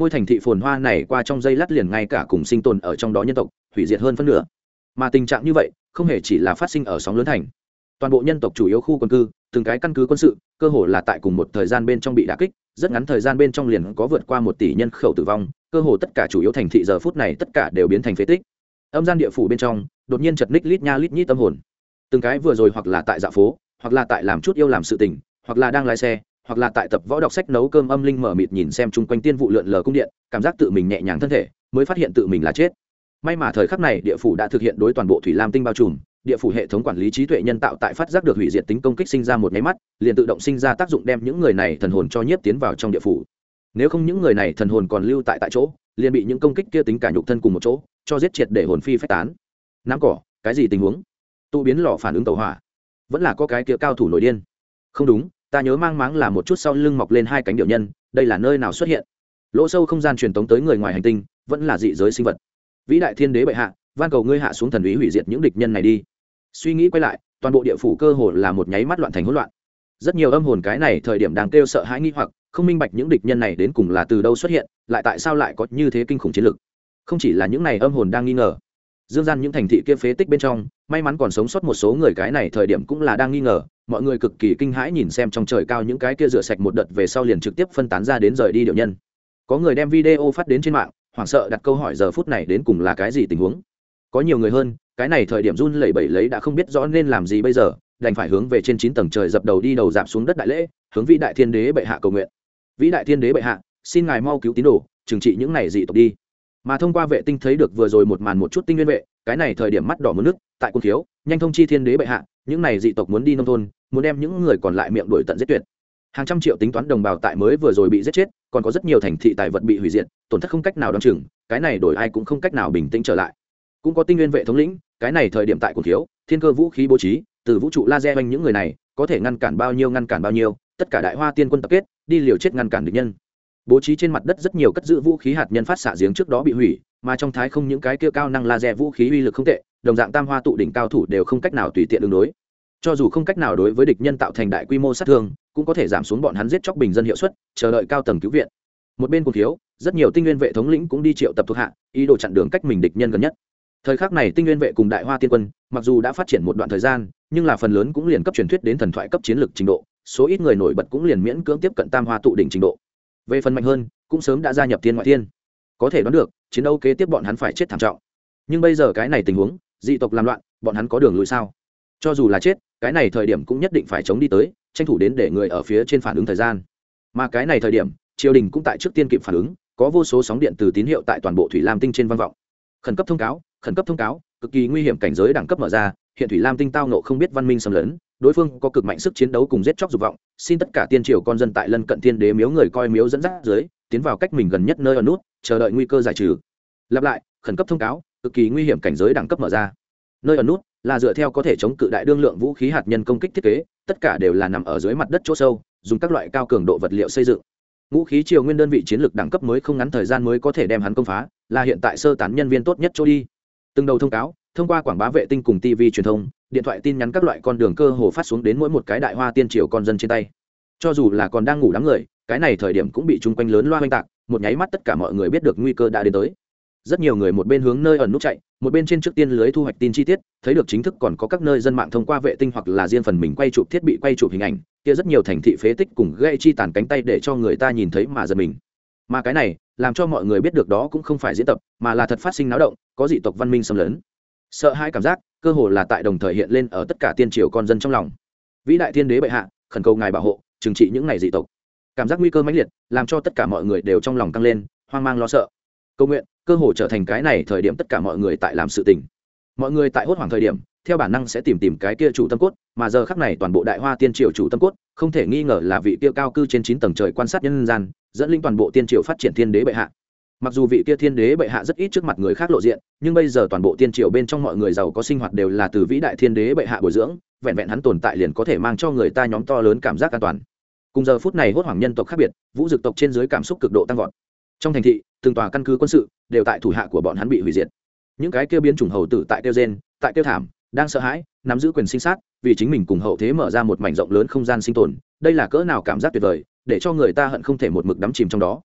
ngôi thành thị phồn hoa này qua trong giây lát liền ngay cả cùng sinh tồn ở trong đó nhân tộc hủy diệt hơn phân nửa. Mà tình trạng như vậy không hề chỉ là phát sinh ở sóng lớn thành, toàn bộ nhân tộc chủ yếu khu quân cư, từng cái căn cứ quân sự cơ hồ là tại cùng một thời gian bên trong bị đả kích, rất ngắn thời gian bên trong liền có vượt qua một tỷ nhân khẩu tử vong, cơ hồ tất cả chủ yếu thành thị giờ phút này tất cả đều biến thành phế tích. Âm gian địa phủ bên trong đột nhiên chật ních lít nha lít nhít tâm hồn, từng cái vừa rồi hoặc là tại dạo phố, hoặc là tại làm chút yêu làm sự tình, hoặc là đang lái xe, hoặc là tại tập võ đọc sách nấu cơm, âm linh mở mịt nhìn xem chung quanh tiên vụ lượn lờ cung điện, cảm giác tự mình nhẹ nhàng thân thể, mới phát hiện tự mình là chết. May mà thời khắc này địa phủ đã thực hiện đối toàn bộ thủy lam tinh bao trùm, địa phủ hệ thống quản lý trí tuệ nhân tạo tại phát giác được hủy diệt tính công kích sinh ra một máy mắt, liền tự động sinh ra tác dụng đem những người này thần hồn cho nhiếp tiến vào trong địa phủ. Nếu không những người này thần hồn còn lưu tại tại chỗ, liền bị những công kích kia tính cả nhục thân cùng một chỗ cho giết triệt để hồn phi phách tán. Nắm cỏ, cái gì tình huống? Tụ biến lò phản ứng tàu hỏa, vẫn là có cái kia cao thủ nổi điên. Không đúng, ta nhớ mang máng là một chút sau lưng mọc lên hai cánh điệu nhân, đây là nơi nào xuất hiện? Lỗ sâu không gian truyền tống tới người ngoài hành tinh, vẫn là dị giới sinh vật. Vĩ đại thiên đế bệ hạ, van cầu ngươi hạ xuống thần ý hủy diệt những địch nhân này đi. Suy nghĩ quay lại, toàn bộ địa phủ cơ hồ là một nháy mắt loạn thành hỗn loạn. Rất nhiều âm hồn cái này thời điểm đang kêu sợ hãi nghi hoặc, không minh bạch những địch nhân này đến cùng là từ đâu xuất hiện, lại tại sao lại có như thế kinh khủng chiến lực. Không chỉ là những này âm hồn đang nghi ngờ, dương gian những thành thị kia phế tích bên trong, may mắn còn sống sót một số người cái này thời điểm cũng là đang nghi ngờ, mọi người cực kỳ kinh hãi nhìn xem trong trời cao những cái kia rửa sạch một đợt về sau liền trực tiếp phân tán ra đến rời đi điệu nhân. Có người đem video phát đến trên mạng, hoảng sợ đặt câu hỏi giờ phút này đến cùng là cái gì tình huống. Có nhiều người hơn, cái này thời điểm run lẩy bẩy lấy đã không biết rõ nên làm gì bây giờ, đành phải hướng về trên chín tầng trời dập đầu đi đầu dạp xuống đất đại lễ, hướng vĩ đại thiên đế bệ hạ cầu nguyện. Vĩ đại thiên đế bệ hạ, xin ngài mau cứu tín đồ, trừng trị những này dị tộc đi. Mà thông qua vệ tinh thấy được vừa rồi một màn một chút tinh nguyên vệ, cái này thời điểm mắt đỏ muốn nước, tại cung thiếu, nhanh thông chi thiên đế bệ hạ, những này dị tộc muốn đi nông thôn, muốn đem những người còn lại miệng đuổi tận giết tuyệt. Hàng trăm triệu tính toán đồng bào tại mới vừa rồi bị giết chết, còn có rất nhiều thành thị tài vật bị hủy diệt, tổn thất không cách nào đoán chừng, cái này đổi ai cũng không cách nào bình tĩnh trở lại. Cũng có tinh nguyên vệ thống lĩnh, cái này thời điểm tại cung thiếu, thiên cơ vũ khí bố trí, từ vũ trụ laser quanh những người này, có thể ngăn cản bao nhiêu ngăn cản bao nhiêu, tất cả đại hoa tiên quân tập kết, đi liều chết ngăn cản địch nhân. Bố trí trên mặt đất rất nhiều cất giữ vũ khí hạt nhân phát xạ giếng trước đó bị hủy, mà trong thái không những cái kia cao năng laser vũ khí uy lực không tệ, đồng dạng tam hoa tụ đỉnh cao thủ đều không cách nào tùy tiện ứng đối. Cho dù không cách nào đối với địch nhân tạo thành đại quy mô sát thương, cũng có thể giảm xuống bọn hắn giết chóc bình dân hiệu suất, chờ đợi cao tầng cứu viện. Một bên cùng thiếu, rất nhiều tinh nguyên vệ thống lĩnh cũng đi triệu tập thuộc hạ, ý đồ chặn đường cách mình địch nhân gần nhất. Thời khắc này tinh nguyên vệ cùng đại hoa tiên quân, mặc dù đã phát triển một đoạn thời gian, nhưng là phần lớn cũng liền cấp truyền thuyết đến thần thoại cấp chiến lược trình độ, số ít người nổi bật cũng liền miễn cưỡng tiếp cận tam hoa tụ đỉnh trình độ. Về phần mạnh hơn, cũng sớm đã gia nhập thiên ngoại thiên. Có thể đoán được, chiến đấu kế tiếp bọn hắn phải chết thảm trọng. Nhưng bây giờ cái này tình huống, dị tộc làm loạn, bọn hắn có đường lùi sao? Cho dù là chết, cái này thời điểm cũng nhất định phải chống đi tới, tranh thủ đến để người ở phía trên phản ứng thời gian. Mà cái này thời điểm, triều đình cũng tại trước tiên kịp phản ứng, có vô số sóng điện từ tín hiệu tại toàn bộ thủy lam tinh trên vang vọng. Khẩn cấp thông cáo, khẩn cấp thông cáo, cực kỳ nguy hiểm cảnh giới đẳng cấp mở ra, hiện thủy lam tinh tao nộ không biết văn minh xâm lấn, đối phương có cực mạnh sức chiến đấu cùng giết chóc dục vọng, xin tất cả tiên triều con dân tại lân cận thiên đế miếu người coi miếu dẫn dắt dưới, tiến vào cách mình gần nhất nơi ở nút, chờ đợi nguy cơ giải trừ. Lặp lại, khẩn cấp thông cáo, cực kỳ nguy hiểm cảnh giới đẳng cấp mở ra. Nơi ở nút là dựa theo có thể chống cự đại đương lượng vũ khí hạt nhân công kích thiết kế, tất cả đều là nằm ở dưới mặt đất chỗ sâu, dùng các loại cao cường độ vật liệu xây dựng. Ngũ khí triều nguyên đơn vị chiến lược đẳng cấp mới không ngắn thời gian mới có thể đem hắn công phá, là hiện tại sơ tán nhân viên tốt nhất chỗ đi. Từng đầu thông cáo, thông qua quảng bá vệ tinh cùng ti vi truyền thông, điện thoại tin nhắn các loại con đường cơ hồ phát xuống đến mỗi một cái đại hoa tiên triều con dân trên tay. Cho dù là còn đang ngủ đám người, cái này thời điểm cũng bị chung quanh lớn loa hoành tạc, một nháy mắt tất cả mọi người biết được nguy cơ đã đến tới. Rất nhiều người một bên hướng nơi ẩn nút chạy, một bên trên trước tiên lưới thu hoạch tin chi tiết, thấy được chính thức còn có các nơi dân mạng thông qua vệ tinh hoặc là riêng phần mình quay chụp thiết bị quay chụp hình ảnh, kia rất nhiều thành thị phế tích cùng gây chi tàn cánh tay để cho người ta nhìn thấy mà giật mình. Mà cái này, làm cho mọi người biết được đó cũng không phải diễn tập, mà là thật phát sinh náo động, có dị tộc văn minh xâm lấn. Sợ hãi cảm giác, cơ hồ là tại đồng thời hiện lên ở tất cả tiên triều con dân trong lòng. Vĩ đại thiên đế bệ hạ, khẩn cầu ngài bảo hộ, trừng trị những này dị tộc. Cảm giác nguy cơ mãnh liệt, làm cho tất cả mọi người đều trong lòng căng lên, hoang mang lo sợ. Cầu nguyện, cơ hồ trở thành cái này thời điểm tất cả mọi người tại làm sự tình. Mọi người tại hốt hoảng thời điểm, theo bản năng sẽ tìm tìm cái kia chủ tâm cốt, mà giờ khắc này toàn bộ đại hoa tiên triều chủ tâm cốt, không thể nghi ngờ là vị kia cao cư trên chín tầng trời quan sát nhân gian, dẫn linh toàn bộ tiên triều phát triển thiên đế bệ hạ. Mặc dù vị kia thiên đế bệ hạ rất ít trước mặt người khác lộ diện, nhưng bây giờ toàn bộ tiên triều bên trong mọi người giàu có sinh hoạt đều là từ vĩ đại thiên đế bệ hạ bồi dưỡng, vẹn vẹn hắn tồn tại liền có thể mang cho người ta nhóm to lớn cảm giác an toàn. Cùng giờ phút này hốt hoảng nhân tộc khác biệt, vũ dực tộc trên dưới cảm xúc cực độ tăng vọt. Trong thành thị, từng tòa căn cứ quân sự đều tại thủ hạ của bọn hắn bị hủy diệt. Những cái kia biến chủng hầu tử tại kêu gen, tại kêu thảm, đang sợ hãi, nắm giữ quyền sinh sát, vì chính mình cùng hậu thế mở ra một mảnh rộng lớn không gian sinh tồn, đây là cỡ nào cảm giác tuyệt vời, để cho người ta hận không thể một mực đắm chìm trong đó.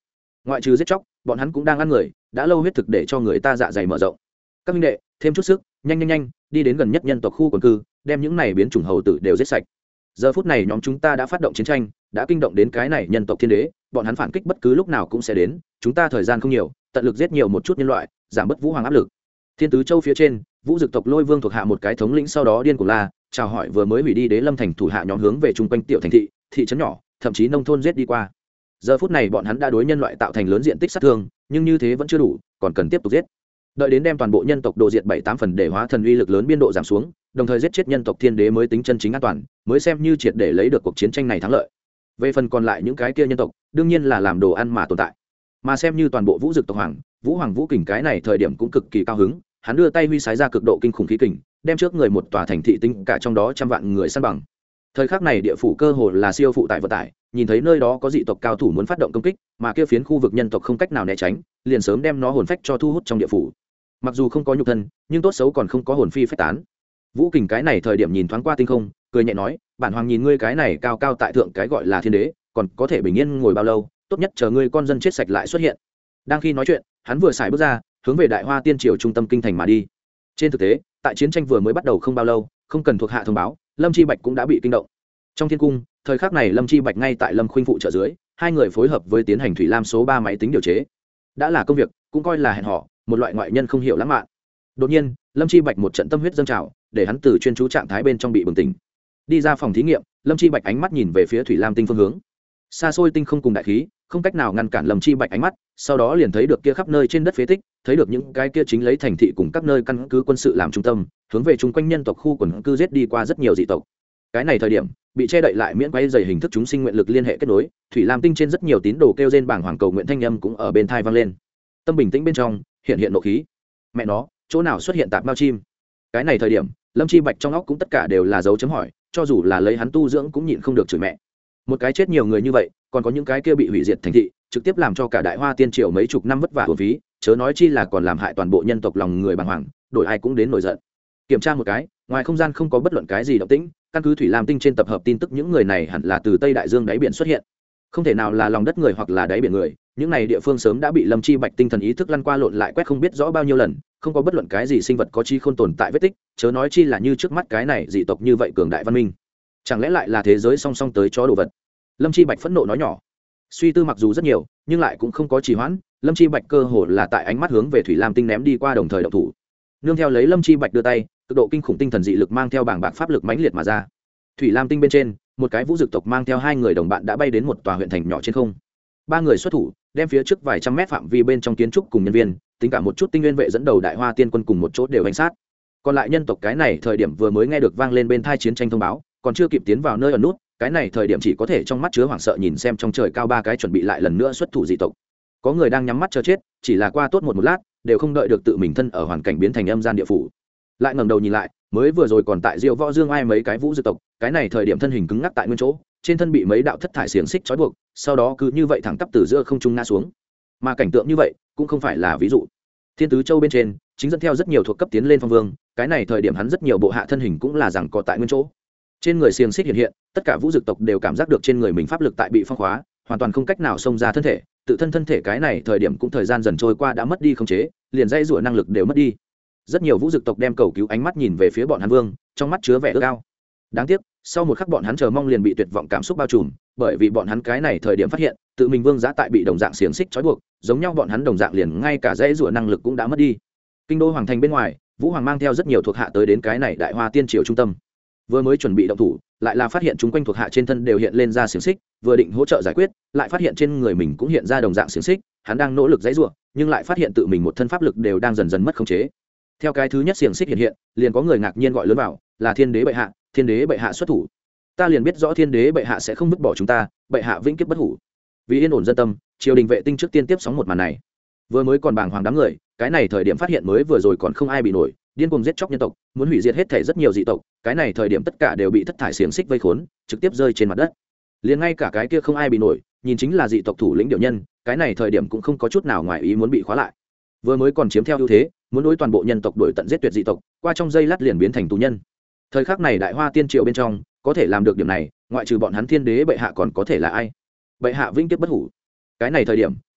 ngoại trừ giết chóc bọn hắn cũng đang ăn người, đã lâu huyết thực để cho người ta dạ dày mở rộng. Các minh đệ thêm chút sức, nhanh nhanh nhanh đi đến gần nhất nhân tộc khu quần cư, đem những này biến chủng hầu tử đều giết sạch. Giờ phút này nhóm chúng ta đã phát động chiến tranh, đã kinh động đến cái này nhân tộc thiên đế, bọn hắn phản kích bất cứ lúc nào cũng sẽ đến, chúng ta thời gian không nhiều, tận lực giết nhiều một chút nhân loại, giảm bớt vũ hoàng áp lực. Thiên tứ châu phía trên, vũ dực tộc lôi vương thuộc hạ một cái thống lĩnh sau đó điên cuồng la chào hỏi vừa mới hủy đi đế lâm thành thủ hạ nhóm hướng về chung quanh tiểu thành thị thị trấn nhỏ thậm chí nông thôn giết đi qua. Giờ phút này bọn hắn đã đối nhân loại tạo thành lớn diện tích sát thương, nhưng như thế vẫn chưa đủ, còn cần tiếp tục giết. Đợi đến đem toàn bộ nhân tộc đồ diệt bảy tám phần để hóa thần uy lực lớn biên độ giảm xuống, đồng thời giết chết nhân tộc thiên đế mới tính chân chính an toàn, mới xem như triệt để lấy được cuộc chiến tranh này thắng lợi. Về phần còn lại những cái kia nhân tộc, đương nhiên là làm đồ ăn mà tồn tại. Mà xem như toàn bộ vũ dực tộc hoàng, vũ hoàng vũ kình cái này thời điểm cũng cực kỳ cao hứng, hắn đưa tay huy sái ra cực độ kinh khủng khí kình, đem trước người một tòa thành thị tính cả trong đó trăm vạn người săn bằng. Thời khắc này địa phủ cơ hồ là siêu phụ tải vận tải, nhìn thấy nơi đó có dị tộc cao thủ muốn phát động công kích, mà kia phiến khu vực nhân tộc không cách nào né tránh, liền sớm đem nó hồn phách cho thu hút trong địa phủ. Mặc dù không có nhục thân, nhưng tốt xấu còn không có hồn phi phách tán. Vũ kình cái này thời điểm nhìn thoáng qua tinh không, cười nhẹ nói, bản hoàng nhìn ngươi cái này cao cao tại thượng cái gọi là thiên đế, còn có thể bình yên ngồi bao lâu, tốt nhất chờ ngươi con dân chết sạch lại xuất hiện. Đang khi nói chuyện, hắn vừa xài bước ra, hướng về đại hoa tiên triều trung tâm kinh thành mà đi. Trên thực tế, tại chiến tranh vừa mới bắt đầu không bao lâu, không cần thuộc hạ thông báo, Lâm Chi Bạch cũng đã bị kinh động. Trong thiên cung, thời khắc này Lâm Chi Bạch ngay tại Lâm Khuynh phụ trợ dưới, hai người phối hợp với tiến hành thủy lam số ba máy tính điều chế. Đã là công việc, cũng coi là hẹn hò, một loại ngoại nhân không hiểu lãng mạn. Đột nhiên, Lâm Chi Bạch một trận tâm huyết dâng trào, để hắn từ chuyên chú trạng thái bên trong bị bừng tỉnh. Đi ra phòng thí nghiệm, Lâm Chi Bạch ánh mắt nhìn về phía thủy lam tinh phương hướng. Xa xôi tinh không cùng đại khí, không cách nào ngăn cản Lâm Chi Bạch ánh mắt, sau đó liền thấy được kia khắp nơi trên đất phế tích, thấy được những cái kia chính lấy thành thị cùng các nơi căn cứ quân sự làm trung tâm, hướng về chung quanh nhân tộc khu quần cư giết đi qua rất nhiều dị tộc. Cái này thời điểm, bị che đậy lại miễn quay dày hình thức chúng sinh nguyện lực liên hệ kết nối, thủy lam tinh trên rất nhiều tín đồ kêu rên bảng hoàng cầu nguyện thanh âm cũng ở bên tai vang lên. Tâm bình tĩnh bên trong, hiện hiện nộ khí. Mẹ nó, chỗ nào xuất hiện tạp mao chim? Cái này thời điểm, Lâm Chi Bạch trong óc cũng tất cả đều là dấu chấm hỏi, cho dù là lấy hắn tu dưỡng cũng nhịn không được chửi mẹ. Một cái chết nhiều người như vậy, còn có những cái kia bị hủy diệt thành thị, trực tiếp làm cho cả đại hoa tiên triều mấy chục năm vất vả uổng phí, chớ nói chi là còn làm hại toàn bộ nhân tộc lòng người bàng hoàng, đổi ai cũng đến nổi giận. Kiểm tra một cái, ngoài không gian không có bất luận cái gì động tĩnh, căn cứ thủy lam tinh trên tập hợp tin tức những người này hẳn là từ Tây Đại Dương đáy biển xuất hiện, không thể nào là lòng đất người hoặc là đáy biển người. Những này địa phương sớm đã bị Lâm Chi Bạch tinh thần ý thức lăn qua lộn lại quét không biết rõ bao nhiêu lần, không có bất luận cái gì sinh vật có chi khôn tồn tại vết tích, chớ nói chi là như trước mắt cái này dị tộc như vậy cường đại văn minh, chẳng lẽ lại là thế giới song song tới chó đồ vật? Lâm Chi Bạch phẫn nộ nói nhỏ. Suy tư mặc dù rất nhiều, nhưng lại cũng không có trì hoãn, Lâm Chi Bạch cơ hồ là tại ánh mắt hướng về thủy lam tinh ném đi qua đồng thời động thủ. Nương theo lấy Lâm Chi Bạch đưa tay, cực độ kinh khủng tinh thần dị lực mang theo bảng bạc pháp lực mãnh liệt mà ra. Thủy lam tinh bên trên, một cái vũ dực tộc mang theo hai người đồng bạn đã bay đến một tòa huyện thành nhỏ trên không. Ba người xuất thủ, đem phía trước vài trăm mét phạm vi bên trong kiến trúc cùng nhân viên, tính cả một chút tinh nguyên vệ dẫn đầu đại hoa tiên quân cùng một chỗ đều đánh sát. Còn lại nhân tộc cái này thời điểm vừa mới nghe được vang lên bên thai chiến tranh thông báo, còn chưa kịp tiến vào nơi ẩn nút, cái này thời điểm chỉ có thể trong mắt chứa hoảng sợ nhìn xem trong trời cao ba cái chuẩn bị lại lần nữa xuất thủ dị tộc. Có người đang nhắm mắt chờ chết, chỉ là qua tốt một một lát, đều không đợi được tự mình thân ở hoàn cảnh biến thành âm gian địa phủ, lại ngẩng đầu nhìn lại, mới vừa rồi còn tại Diệu Võ Dương ai mấy cái vũ dực tộc, cái này thời điểm thân hình cứng ngắc tại nguyên chỗ, trên thân bị mấy đạo thất thải xiềng xích trói buộc, sau đó cứ như vậy thẳng tắp từ giữa không trung ngã xuống. Mà cảnh tượng như vậy cũng không phải là ví dụ. Thiên tứ châu bên trên, chính dẫn theo rất nhiều thuộc cấp tiến lên phong vương, cái này thời điểm hắn rất nhiều bộ hạ thân hình cũng là rằng có tại nguyên chỗ. Trên người xiềng xích hiện hiện, tất cả vũ dực tộc đều cảm giác được trên người mình pháp lực tại bị phong khóa, hoàn toàn không cách nào xông ra thân thể, tự thân thân thể cái này thời điểm cũng thời gian dần trôi qua đã mất đi khống chế, liền dây rủa năng lực đều mất đi. Rất nhiều vũ dực tộc đem cầu cứu ánh mắt nhìn về phía bọn hắn vương, trong mắt chứa vẻ ước ao. Đáng tiếc, sau một khắc bọn hắn chờ mong liền bị tuyệt vọng cảm xúc bao trùm, bởi vì bọn hắn cái này thời điểm phát hiện, tự mình vương giá tại bị đồng dạng xiềng xích trói buộc, giống nhau bọn hắn đồng dạng liền ngay cả dây rủa năng lực cũng đã mất đi. Kinh đô hoàng thành bên ngoài, Vũ Hoàng mang theo rất nhiều thuộc hạ tới đến cái này đại hoa tiên triều trung tâm. Vừa mới chuẩn bị động thủ, lại là phát hiện chúng quanh thuộc hạ trên thân đều hiện lên ra xiềng xích, vừa định hỗ trợ giải quyết, lại phát hiện trên người mình cũng hiện ra đồng dạng xiềng xích, hắn đang nỗ lực giãy giụa, nhưng lại phát hiện tự mình một thân pháp lực đều đang dần dần mất khống chế. Theo cái thứ nhất xiềng xích hiện hiện, liền có người ngạc nhiên gọi lớn vào, là Thiên Đế bệ hạ, Thiên Đế bệ hạ xuất thủ. Ta liền biết rõ Thiên Đế bệ hạ sẽ không vứt bỏ chúng ta, bệ hạ vĩnh kiếp bất hủ. Vì yên ổn dân tâm, triều đình vệ tinh trước tiên tiếp sóng một màn này. Vừa mới còn bàng hoàng đám người, cái này thời điểm phát hiện mới vừa rồi còn không ai bị nổi, điên cuồng giết chóc nhân tộc, muốn hủy diệt hết thể rất nhiều dị tộc, cái này thời điểm tất cả đều bị thất thải xiềng xích vây khốn, trực tiếp rơi trên mặt đất. Liền ngay cả cái kia không ai bị nổi, nhìn chính là dị tộc thủ lĩnh điệu nhân, cái này thời điểm cũng không có chút nào ngoài ý muốn bị khóa lại. Vừa mới còn chiếm theo ưu thế, muốn đối toàn bộ nhân tộc đuổi tận giết tuyệt dị tộc, qua trong giây lát liền biến thành tù nhân. Thời khắc này đại hoa tiên triều bên trong, có thể làm được điểm này, ngoại trừ bọn hắn Thiên Đế bệ hạ còn có thể là ai? Bệ hạ vĩnh kiếp bất hủ. Cái này thời điểm,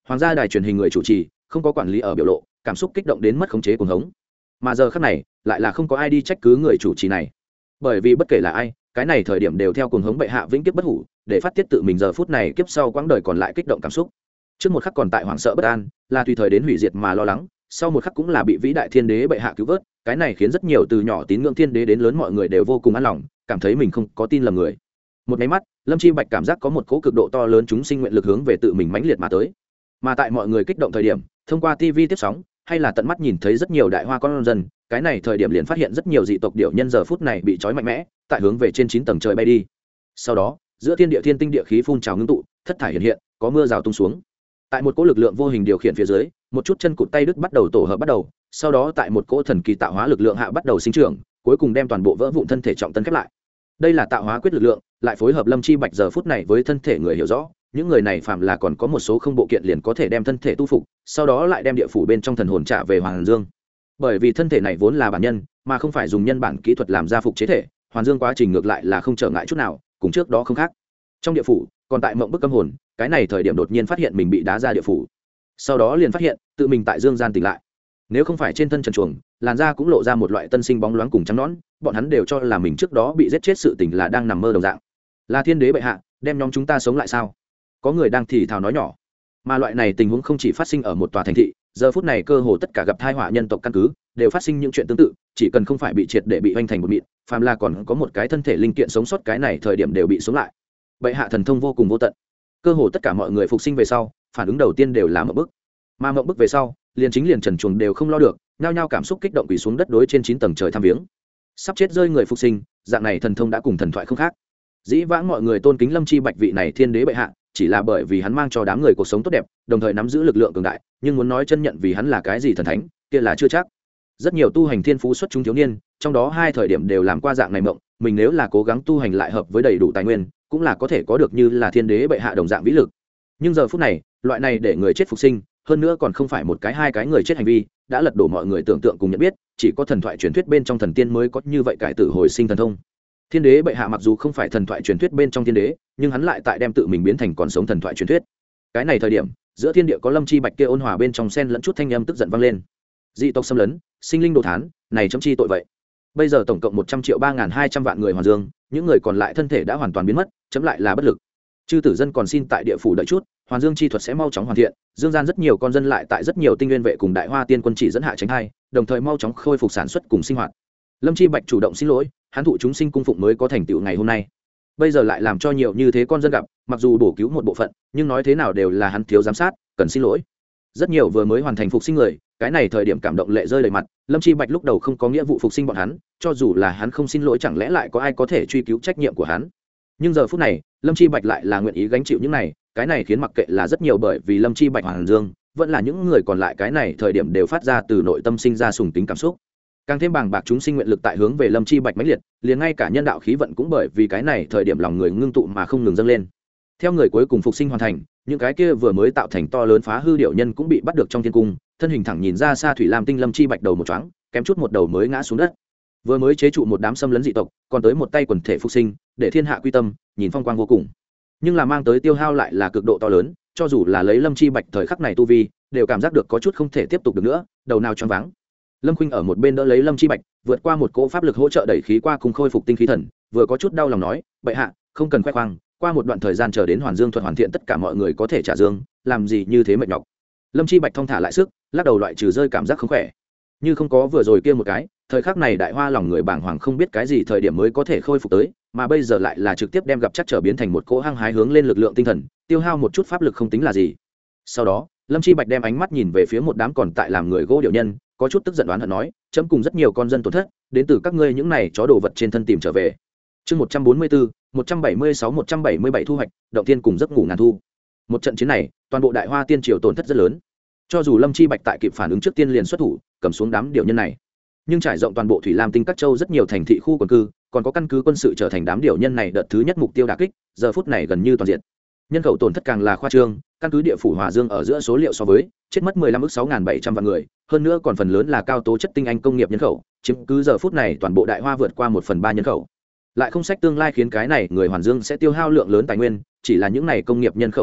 hoàng gia đài truyền hình người chủ trì không có quản lý ở biểu lộ, cảm xúc kích động đến mất khống chế cuồng hống. Mà giờ khắc này lại là không có ai đi trách cứ người chủ trì này, bởi vì bất kể là ai, cái này thời điểm đều theo cuồng hống bệ hạ vĩnh kiếp bất hủ, để phát tiết tự mình giờ phút này kiếp sau quãng đời còn lại kích động cảm xúc. Trước một khắc còn tại hoảng sợ bất an, là tùy thời đến hủy diệt mà lo lắng, sau một khắc cũng là bị vĩ đại thiên đế bệ hạ cứu vớt. Cái này khiến rất nhiều từ nhỏ tín ngưỡng thiên đế đến lớn mọi người đều vô cùng an lòng, cảm thấy mình không có tin lầm người. Một máy mắt, Lâm Chi Bạch cảm giác có một cỗ cực độ to lớn chúng sinh nguyện lực hướng về tự mình mãnh liệt mà tới. Mà tại mọi người kích động thời điểm, thông qua ti vi tiếp sóng hay là tận mắt nhìn thấy rất nhiều đại hoa con dân, cái này thời điểm liền phát hiện rất nhiều dị tộc điểu nhân giờ phút này bị trói mạnh mẽ, tại hướng về trên chín tầng trời bay đi. Sau đó, giữa thiên địa thiên tinh địa khí phun trào ngưng tụ, thất thải hiện hiện, có mưa rào tung xuống. Tại một cỗ lực lượng vô hình điều khiển phía dưới, một chút chân cụt tay đứt bắt đầu tổ hợp bắt đầu, sau đó tại một cỗ thần kỳ tạo hóa lực lượng hạ bắt đầu sinh trưởng, cuối cùng đem toàn bộ vỡ vụn thân thể trọng tân khép lại. Đây là tạo hóa quyết lực lượng, lại phối hợp Lâm Chi Bạch giờ phút này với thân thể người hiểu rõ, những người này phàm là còn có một số không bộ kiện liền có thể đem thân thể tu phục, sau đó lại đem địa phủ bên trong thần hồn trả về Hoàn Dương. Bởi vì thân thể này vốn là bản nhân, mà không phải dùng nhân bản kỹ thuật làm ra phục chế thể, Hoàn Dương quá trình ngược lại là không trở ngại chút nào, cùng trước đó không khác. Trong địa phủ, còn tại mộng bức âm hồn, cái này thời điểm đột nhiên phát hiện mình bị đá ra địa phủ, sau đó liền phát hiện tự mình tại dương gian tỉnh lại. Nếu không phải trên thân trần truồng, làn da cũng lộ ra một loại tân sinh bóng loáng cùng trắng nõn, bọn hắn đều cho là mình trước đó bị giết chết, sự tình là đang nằm mơ đồng dạng. Là thiên đế bệ hạ đem nhóm chúng ta sống lại sao? Có người đang thì thào nói nhỏ. Mà loại này tình huống không chỉ phát sinh ở một tòa thành thị, giờ phút này cơ hồ tất cả gặp tai họa nhân tộc căn cứ đều phát sinh những chuyện tương tự, chỉ cần không phải bị triệt để bị hoành thành một mịn, phàm là còn có một cái thân thể linh kiện sống sót, cái này thời điểm đều bị sống lại. Bệ hạ thần thông vô cùng vô tận, cơ hồ tất cả mọi người phục sinh về sau, phản ứng đầu tiên đều là mộng bức. Mà mộng bức về sau, liền chính liền trần chuồng đều không lo được, nhao nhao cảm xúc kích động quỳ xuống đất đối trên chín tầng trời thăm viếng. Sắp chết rơi người phục sinh, dạng này thần thông đã cùng thần thoại không khác. Dĩ vãng mọi người tôn kính Lâm Chi Bạch vị này thiên đế bệ hạ, chỉ là bởi vì hắn mang cho đám người cuộc sống tốt đẹp, đồng thời nắm giữ lực lượng cường đại, nhưng muốn nói chân nhận vì hắn là cái gì thần thánh, kia là chưa chắc. Rất nhiều tu hành thiên phú xuất chúng thiếu niên, trong đó hai thời điểm đều làm qua dạng này mộng, mình nếu là cố gắng tu hành lại hợp với đầy đủ tài nguyên, cũng là có thể có được như là thiên đế bệ hạ đồng dạng vĩ lực. Nhưng giờ phút này, loại này để người chết phục sinh, hơn nữa còn không phải một cái hai cái người chết hành vi, đã lật đổ mọi người tưởng tượng cùng nhận biết, chỉ có thần thoại truyền thuyết bên trong thần tiên mới có như vậy cải tử hồi sinh thần thông. Thiên đế bệ hạ mặc dù không phải thần thoại truyền thuyết bên trong thiên đế, nhưng hắn lại tại đem tự mình biến thành còn sống thần thoại truyền thuyết. Cái này thời điểm, giữa thiên địa có Lâm Chi Bạch kia ôn hòa bên trong xen lẫn chút thanh âm tức giận vang lên. Dị tộc xâm lấn, sinh linh đồ thán, này chấm chi tội vậy. Bây giờ tổng cộng một trăm triệu ba nghìn hai trăm vạn người Hoàn Dương, những người còn lại thân thể đã hoàn toàn biến mất, chấm lại là bất lực. Chư tử dân còn xin tại địa phủ đợi chút, Hoàn Dương chi thuật sẽ mau chóng hoàn thiện, dương gian rất nhiều con dân lại tại rất nhiều tinh nguyên vệ cùng đại hoa tiên quân chỉ dẫn hạ tránh hai, đồng thời mau chóng khôi phục sản xuất cùng sinh hoạt. Lâm Chi Bạch chủ động xin lỗi, hắn thụ chúng sinh cung phụng mới có thành tựu ngày hôm nay. Bây giờ lại làm cho nhiều như thế con dân gặp, mặc dù bổ cứu một bộ phận, nhưng nói thế nào đều là hắn thiếu giám sát, cần xin lỗi. Rất nhiều vừa mới hoàn thành phục sinh người, cái này thời điểm cảm động lệ rơi đầy mặt. Lâm Chi Bạch lúc đầu không có nghĩa vụ phục sinh bọn hắn, cho dù là hắn không xin lỗi chẳng lẽ lại có ai có thể truy cứu trách nhiệm của hắn. Nhưng giờ phút này, Lâm Chi Bạch lại là nguyện ý gánh chịu những này, cái này khiến mặc kệ là rất nhiều bởi vì Lâm Chi Bạch Hoàn Dương, vẫn là những người còn lại cái này thời điểm đều phát ra từ nội tâm sinh ra sùng kính cảm xúc. Càng thêm bàng bạc chúng sinh nguyện lực tại hướng về Lâm Chi Bạch mãnh liệt, liền ngay cả nhân đạo khí vận cũng bởi vì cái này thời điểm lòng người ngưng tụ mà không ngừng dâng lên. Theo người cuối cùng phục sinh hoàn thành, những cái kia vừa mới tạo thành to lớn phá hư điệu nhân cũng bị bắt được trong thiên cung, thân hình thẳng nhìn ra xa thủy lam tinh Lâm Chi Bạch đầu một choáng, kém chút một đầu mới ngã xuống đất. Vừa mới chế trụ một đám xâm lấn dị tộc, còn tới một tay quần thể phục sinh, để thiên hạ quy tâm, nhìn phong quang vô cùng. Nhưng là mang tới tiêu hao lại là cực độ to lớn, cho dù là lấy Lâm Chi Bạch thời khắc này tu vi, đều cảm giác được có chút không thể tiếp tục được nữa, đầu nào choáng váng. Lâm Khuynh ở một bên đỡ lấy Lâm Chi Bạch, vượt qua một cỗ pháp lực hỗ trợ đẩy khí qua cùng khôi phục tinh khí thần, vừa có chút đau lòng nói, bệ hạ, không cần khoe khoang, qua một đoạn thời gian chờ đến Hoàn Dương thuật hoàn thiện tất cả mọi người có thể trả dương, làm gì như thế mệt nhọc. Lâm Chi Bạch thong thả lại sức, lắc đầu loại trừ rơi cảm giác không khỏe. Như không có vừa rồi kia một cái, thời khắc này đại hoa lòng người bàng hoàng không biết cái gì thời điểm mới có thể khôi phục tới, mà bây giờ lại là trực tiếp đem gặp chắc trở biến thành một cỗ hăng hái hướng lên lực lượng tinh thần, tiêu hao một chút pháp lực không tính là gì. Sau đó, Lâm Chi Bạch đem ánh mắt nhìn về phía một đám còn tại làm người gỗ điệu nhân, có chút tức giận đoán hận nói, chấm cùng rất nhiều con dân tổn thất, đến từ các ngươi những này chó đồ vật trên thân tìm trở về. Chương một trăm bốn mươi tư, một trăm bảy mươi sáu, một trăm bảy mươi bảy thu hoạch, động tiên cùng giấc ngủ ngàn thu. Một trận chiến này, toàn bộ đại hoa tiên triều tổn thất rất lớn. Cho dù Lâm Chi Bạch tại kịp phản ứng trước tiên liền xuất thủ, cầm xuống đám điệu nhân này, nhưng trải rộng toàn bộ thủy lam tinh các châu rất nhiều thành thị khu quần cư, còn có căn cứ quân sự trở thành đám điệu nhân này đợt thứ nhất mục tiêu đả kích, giờ phút này gần như toàn diện. Nhân khẩu tổn thất càng là khoa trương, căn cứ địa phủ Hòa Dương ở giữa số liệu so với chết mất mười lăm ước sáu nghìn bảy trăm vạn người, hơn nữa còn phần lớn là cao tố chất tinh anh công nghiệp nhân khẩu, chiếm cứ giờ phút này toàn bộ đại hoa vượt qua một phần ba nhân khẩu. Lại không sách tương lai khiến cái này người Hoàn Dương sẽ tiêu hao lượng lớn tài nguyên, chỉ là những này công nghiệp nhân khẩu tổn thất,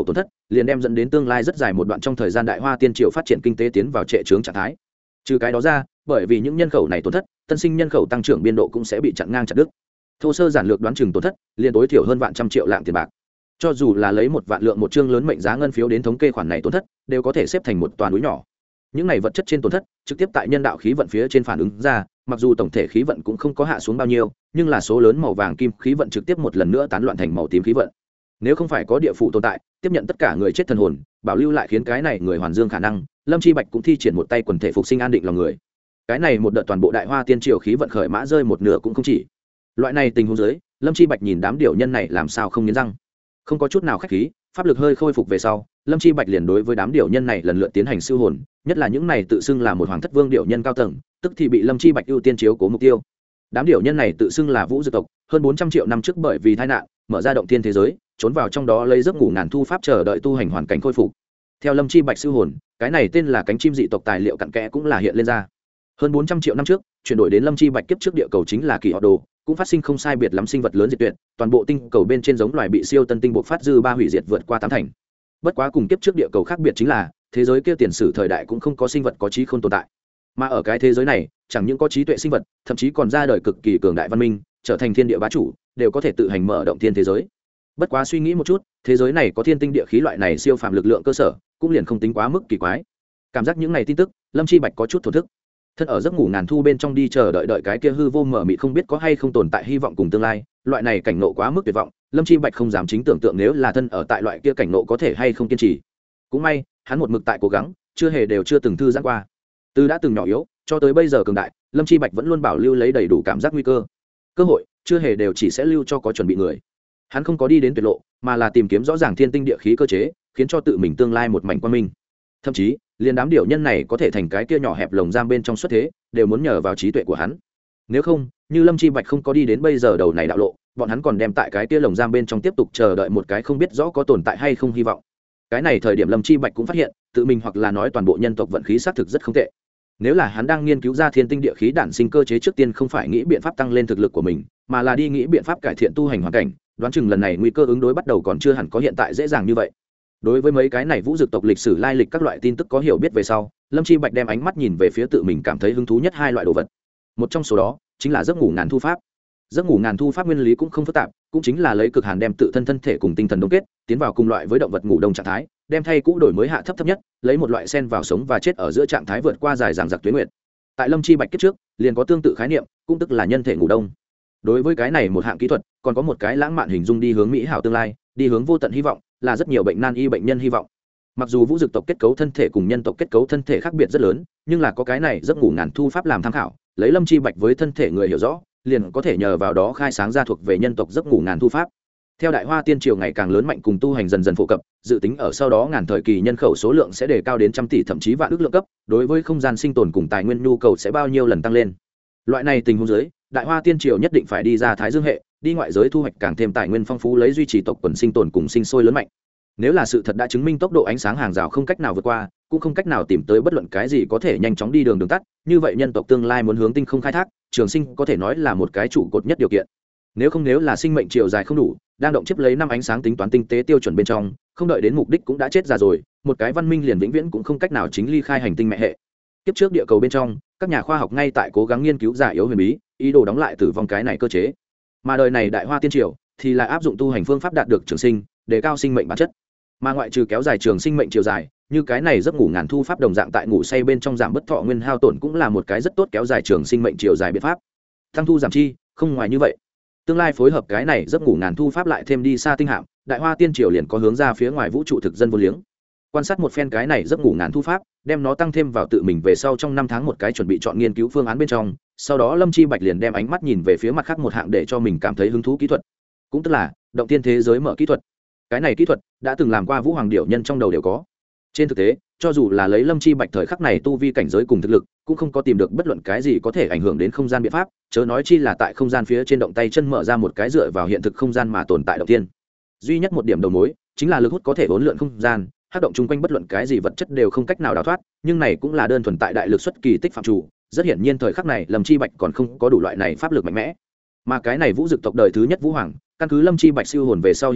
liền đem dẫn đến tương lai rất dài một đoạn trong thời gian đại hoa tiên triều phát triển kinh tế tiến vào trệ chướng trạng thái. Trừ cái đó ra, bởi vì những nhân khẩu này tổn thất, tân sinh nhân khẩu tăng trưởng biên độ cũng sẽ bị chặn ngang chặt đứt. Thô sơ giản lược đoán chừng tổn thất liền tối thiểu hơn vạn trăm triệu lạng tiền bạc. Cho dù là lấy một vạn lượng một chương lớn mệnh giá ngân phiếu đến thống kê khoản này tổn thất, đều có thể xếp thành một toàn núi nhỏ. Những này vật chất trên tổn thất trực tiếp tại nhân đạo khí vận phía trên phản ứng ra, mặc dù tổng thể khí vận cũng không có hạ xuống bao nhiêu, nhưng là số lớn màu vàng kim khí vận trực tiếp một lần nữa tán loạn thành màu tím khí vận. Nếu không phải có địa phủ tồn tại, tiếp nhận tất cả người chết thần hồn, bảo lưu lại khiến cái này người hoàn dương khả năng, Lâm Chi Bạch cũng thi triển một tay quần thể phục sinh an định lòng người. Cái này một đợt toàn bộ đại hoa tiên triều khí vận khởi mã rơi một nửa cũng không chỉ. Loại này tình huống dưới, Lâm Chi Bạch nhìn đám điểu nhân này làm sao không nghiến răng. Không có chút nào khách khí, pháp lực hơi khôi phục về sau, Lâm Chi Bạch liền đối với đám điểu nhân này lần lượt tiến hành siêu hồn, nhất là những này tự xưng là một hoàng thất vương điểu nhân cao tầng, tức thì bị Lâm Chi Bạch ưu tiên chiếu cố mục tiêu. Đám điểu nhân này tự xưng là vũ dược tộc, hơn bốn trăm triệu năm trước bởi vì tai nạn, mở ra động thiên thế giới, trốn vào trong đó lấy giấc ngủ ngàn thu pháp chờ đợi tu hành hoàn cảnh khôi phục. Theo Lâm Chi Bạch siêu hồn, cái này tên là cánh chim dị tộc tài liệu cặn kẽ cũng là hiện lên ra. Hơn bốn trăm triệu năm trước, chuyển đổi đến Lâm Chi Bạch kiếp trước địa cầu chính là kỳ họ đồ, cũng phát sinh không sai biệt lắm sinh vật lớn diệt tuyệt, toàn bộ tinh cầu bên trên giống loài bị siêu tân tinh bộc phát dư ba hủy diệt vượt qua tám thành. Bất quá cùng kiếp trước địa cầu khác biệt chính là, thế giới kia tiền sử thời đại cũng không có sinh vật có trí không tồn tại. Mà ở cái thế giới này, chẳng những có trí tuệ sinh vật, thậm chí còn ra đời cực kỳ cường đại văn minh, trở thành thiên địa bá chủ, đều có thể tự hành mở động thiên thế giới. Bất quá suy nghĩ một chút, thế giới này có thiên tinh địa khí loại này siêu phàm lực lượng cơ sở, cũng liền không tính quá mức kỳ quái. Cảm giác những này tin tức, Lâm Chi Bạch có chút thổ thức. Thân ở giấc ngủ ngàn thu bên trong đi chờ đợi đợi cái kia hư vô mở mịt không biết có hay không tồn tại hy vọng cùng tương lai, loại này cảnh ngộ quá mức tuyệt vọng, Lâm Chi Bạch không dám chính tưởng tượng nếu là thân ở tại loại kia cảnh ngộ có thể hay không kiên trì. Cũng may, hắn một mực tại cố gắng, chưa hề đều chưa từng thư giãn qua. Từ đã từng nhỏ yếu, cho tới bây giờ cường đại, Lâm Chi Bạch vẫn luôn bảo lưu lấy đầy đủ cảm giác nguy cơ. Cơ hội, chưa hề đều chỉ sẽ lưu cho có chuẩn bị người. Hắn không có đi đến tuyệt lộ, mà là tìm kiếm rõ ràng thiên tinh địa khí cơ chế, khiến cho tự mình tương lai một mảnh quang minh. Thậm chí, liền đám điểu nhân này có thể thành cái kia nhỏ hẹp lồng giam bên trong xuất thế, đều muốn nhờ vào trí tuệ của hắn. Nếu không, như Lâm Chi Bạch không có đi đến bây giờ đầu này đạo lộ, bọn hắn còn đem tại cái kia lồng giam bên trong tiếp tục chờ đợi một cái không biết rõ có tồn tại hay không hy vọng. Cái này thời điểm Lâm Chi Bạch cũng phát hiện, tự mình hoặc là nói toàn bộ nhân tộc vận khí xác thực rất không tệ. Nếu là hắn đang nghiên cứu ra thiên tinh địa khí đản sinh cơ chế trước tiên không phải nghĩ biện pháp tăng lên thực lực của mình, mà là đi nghĩ biện pháp cải thiện tu hành hoàn cảnh, đoán chừng lần này nguy cơ ứng đối bắt đầu còn chưa hẳn có hiện tại dễ dàng như vậy. Đối với mấy cái này vũ dực tộc lịch sử lai lịch các loại tin tức có hiểu biết về sau, Lâm Chi Bạch đem ánh mắt nhìn về phía tự mình cảm thấy hứng thú nhất hai loại đồ vật. Một trong số đó chính là giấc ngủ ngàn thu pháp. Giấc ngủ ngàn thu pháp nguyên lý cũng không phức tạp, cũng chính là lấy cực hàn đem tự thân thân thể cùng tinh thần đông kết, tiến vào cùng loại với động vật ngủ đông trạng thái, đem thay cũ đổi mới hạ thấp thấp nhất, lấy một loại sen vào sống và chết ở giữa trạng thái vượt qua dài dằng dặc tuyến nguyệt. Tại Lâm Chi Bạch kiếp trước, liền có tương tự khái niệm, cũng tức là nhân thể ngủ đông. Đối với cái này một hạng kỹ thuật, còn có một cái lãng mạn hình dung đi hướng mỹ hảo tương lai, đi hướng vô tận hy vọng, là rất nhiều bệnh nan y bệnh nhân hy vọng. Mặc dù vũ dực tộc kết cấu thân thể cùng nhân tộc kết cấu thân thể khác biệt rất lớn, nhưng là có cái này giấc ngủ ngàn thu pháp làm tham khảo, lấy Lâm Chi Bạch với thân thể người hiểu rõ, liền có thể nhờ vào đó khai sáng ra thuộc về nhân tộc giấc ngủ ngàn thu pháp. Theo đại hoa tiên triều ngày càng lớn mạnh cùng tu hành dần dần phổ cập, dự tính ở sau đó ngàn thời kỳ nhân khẩu số lượng sẽ đề cao đến trăm tỷ thậm chí vạn ước lượng cấp, đối với không gian sinh tồn cùng tài nguyên nhu cầu sẽ bao nhiêu lần tăng lên. Loại này tình huống dưới, đại hoa tiên triều nhất định phải đi ra thái dương hệ, đi ngoại giới thu hoạch càng thêm tài nguyên phong phú lấy duy trì tộc quần sinh tồn cùng sinh sôi lớn mạnh. Nếu là sự thật đã chứng minh tốc độ ánh sáng hàng rào không cách nào vượt qua, cũng không cách nào tìm tới bất luận cái gì có thể nhanh chóng đi đường đường tắt, như vậy nhân tộc tương lai muốn hướng tinh không khai thác, trường sinh có thể nói là một cái trụ cột nhất điều kiện. Nếu không nếu là sinh mệnh chiều dài không đủ, đang động chiếc lấy năm ánh sáng tính toán tinh tế tiêu chuẩn bên trong, không đợi đến mục đích cũng đã chết già rồi, một cái văn minh liền vĩnh viễn cũng không cách nào chính ly khai hành tinh mẹ hệ. Kiếp trước địa cầu bên trong, các nhà khoa học ngay tại cố gắng nghiên cứu giả yếu huyền bí, ý đồ đóng lại tử vong cái này cơ chế. Mà đời này đại hoa tiên triều thì lại áp dụng tu hành phương pháp đạt được trường sinh, đề cao sinh mệnh bản chất. Mà ngoại trừ kéo dài trường sinh mệnh chiều dài, như cái này giấc ngủ ngàn thu pháp đồng dạng tại ngủ say bên trong giảm bất thọ nguyên hao tổn cũng là một cái rất tốt kéo dài trường sinh mệnh chiều dài biện pháp. Tăng thu giảm chi, không ngoài như vậy. Tương lai phối hợp cái này giấc ngủ ngàn thu pháp lại thêm đi xa tinh hạm, đại hoa tiên triều liền có hướng ra phía ngoài vũ trụ thực dân vô liếng. Quan sát một phen cái này giấc ngủ ngàn thu pháp, đem nó tăng thêm vào tự mình về sau trong năm tháng một cái chuẩn bị chọn nghiên cứu phương án bên trong, sau đó Lâm Chi Bạch liền đem ánh mắt nhìn về phía mặt khác một hạng để cho mình cảm thấy hứng thú kỹ thuật, cũng tức là động tiên thế giới mở kỹ thuật. Cái này kỹ thuật đã từng làm qua vũ hoàng điểu nhân trong đầu đều có. Trên thực tế, cho dù là lấy Lâm Chi Bạch thời khắc này tu vi cảnh giới cùng thực lực, cũng không có tìm được bất luận cái gì có thể ảnh hưởng đến không gian biện pháp, chớ nói chi là tại không gian phía trên động tay chân mở ra một cái dựa vào hiện thực không gian mà tồn tại động tiên. Duy nhất một điểm đầu mối chính là lực hút có thể uốn lượn không gian, tác động chung quanh bất luận cái gì vật chất đều không cách nào đào thoát, nhưng này cũng là đơn thuần tại đại lực xuất kỳ tích phạm chủ, rất hiển nhiên thời khắc này Lâm Chi Bạch còn không có đủ loại này pháp lực mạnh mẽ. Mà cái này vũ dực tộc đời thứ nhất vũ hoàng, căn cứ Lâm Chi Bạch siêu hồn về sau hiểu rõ,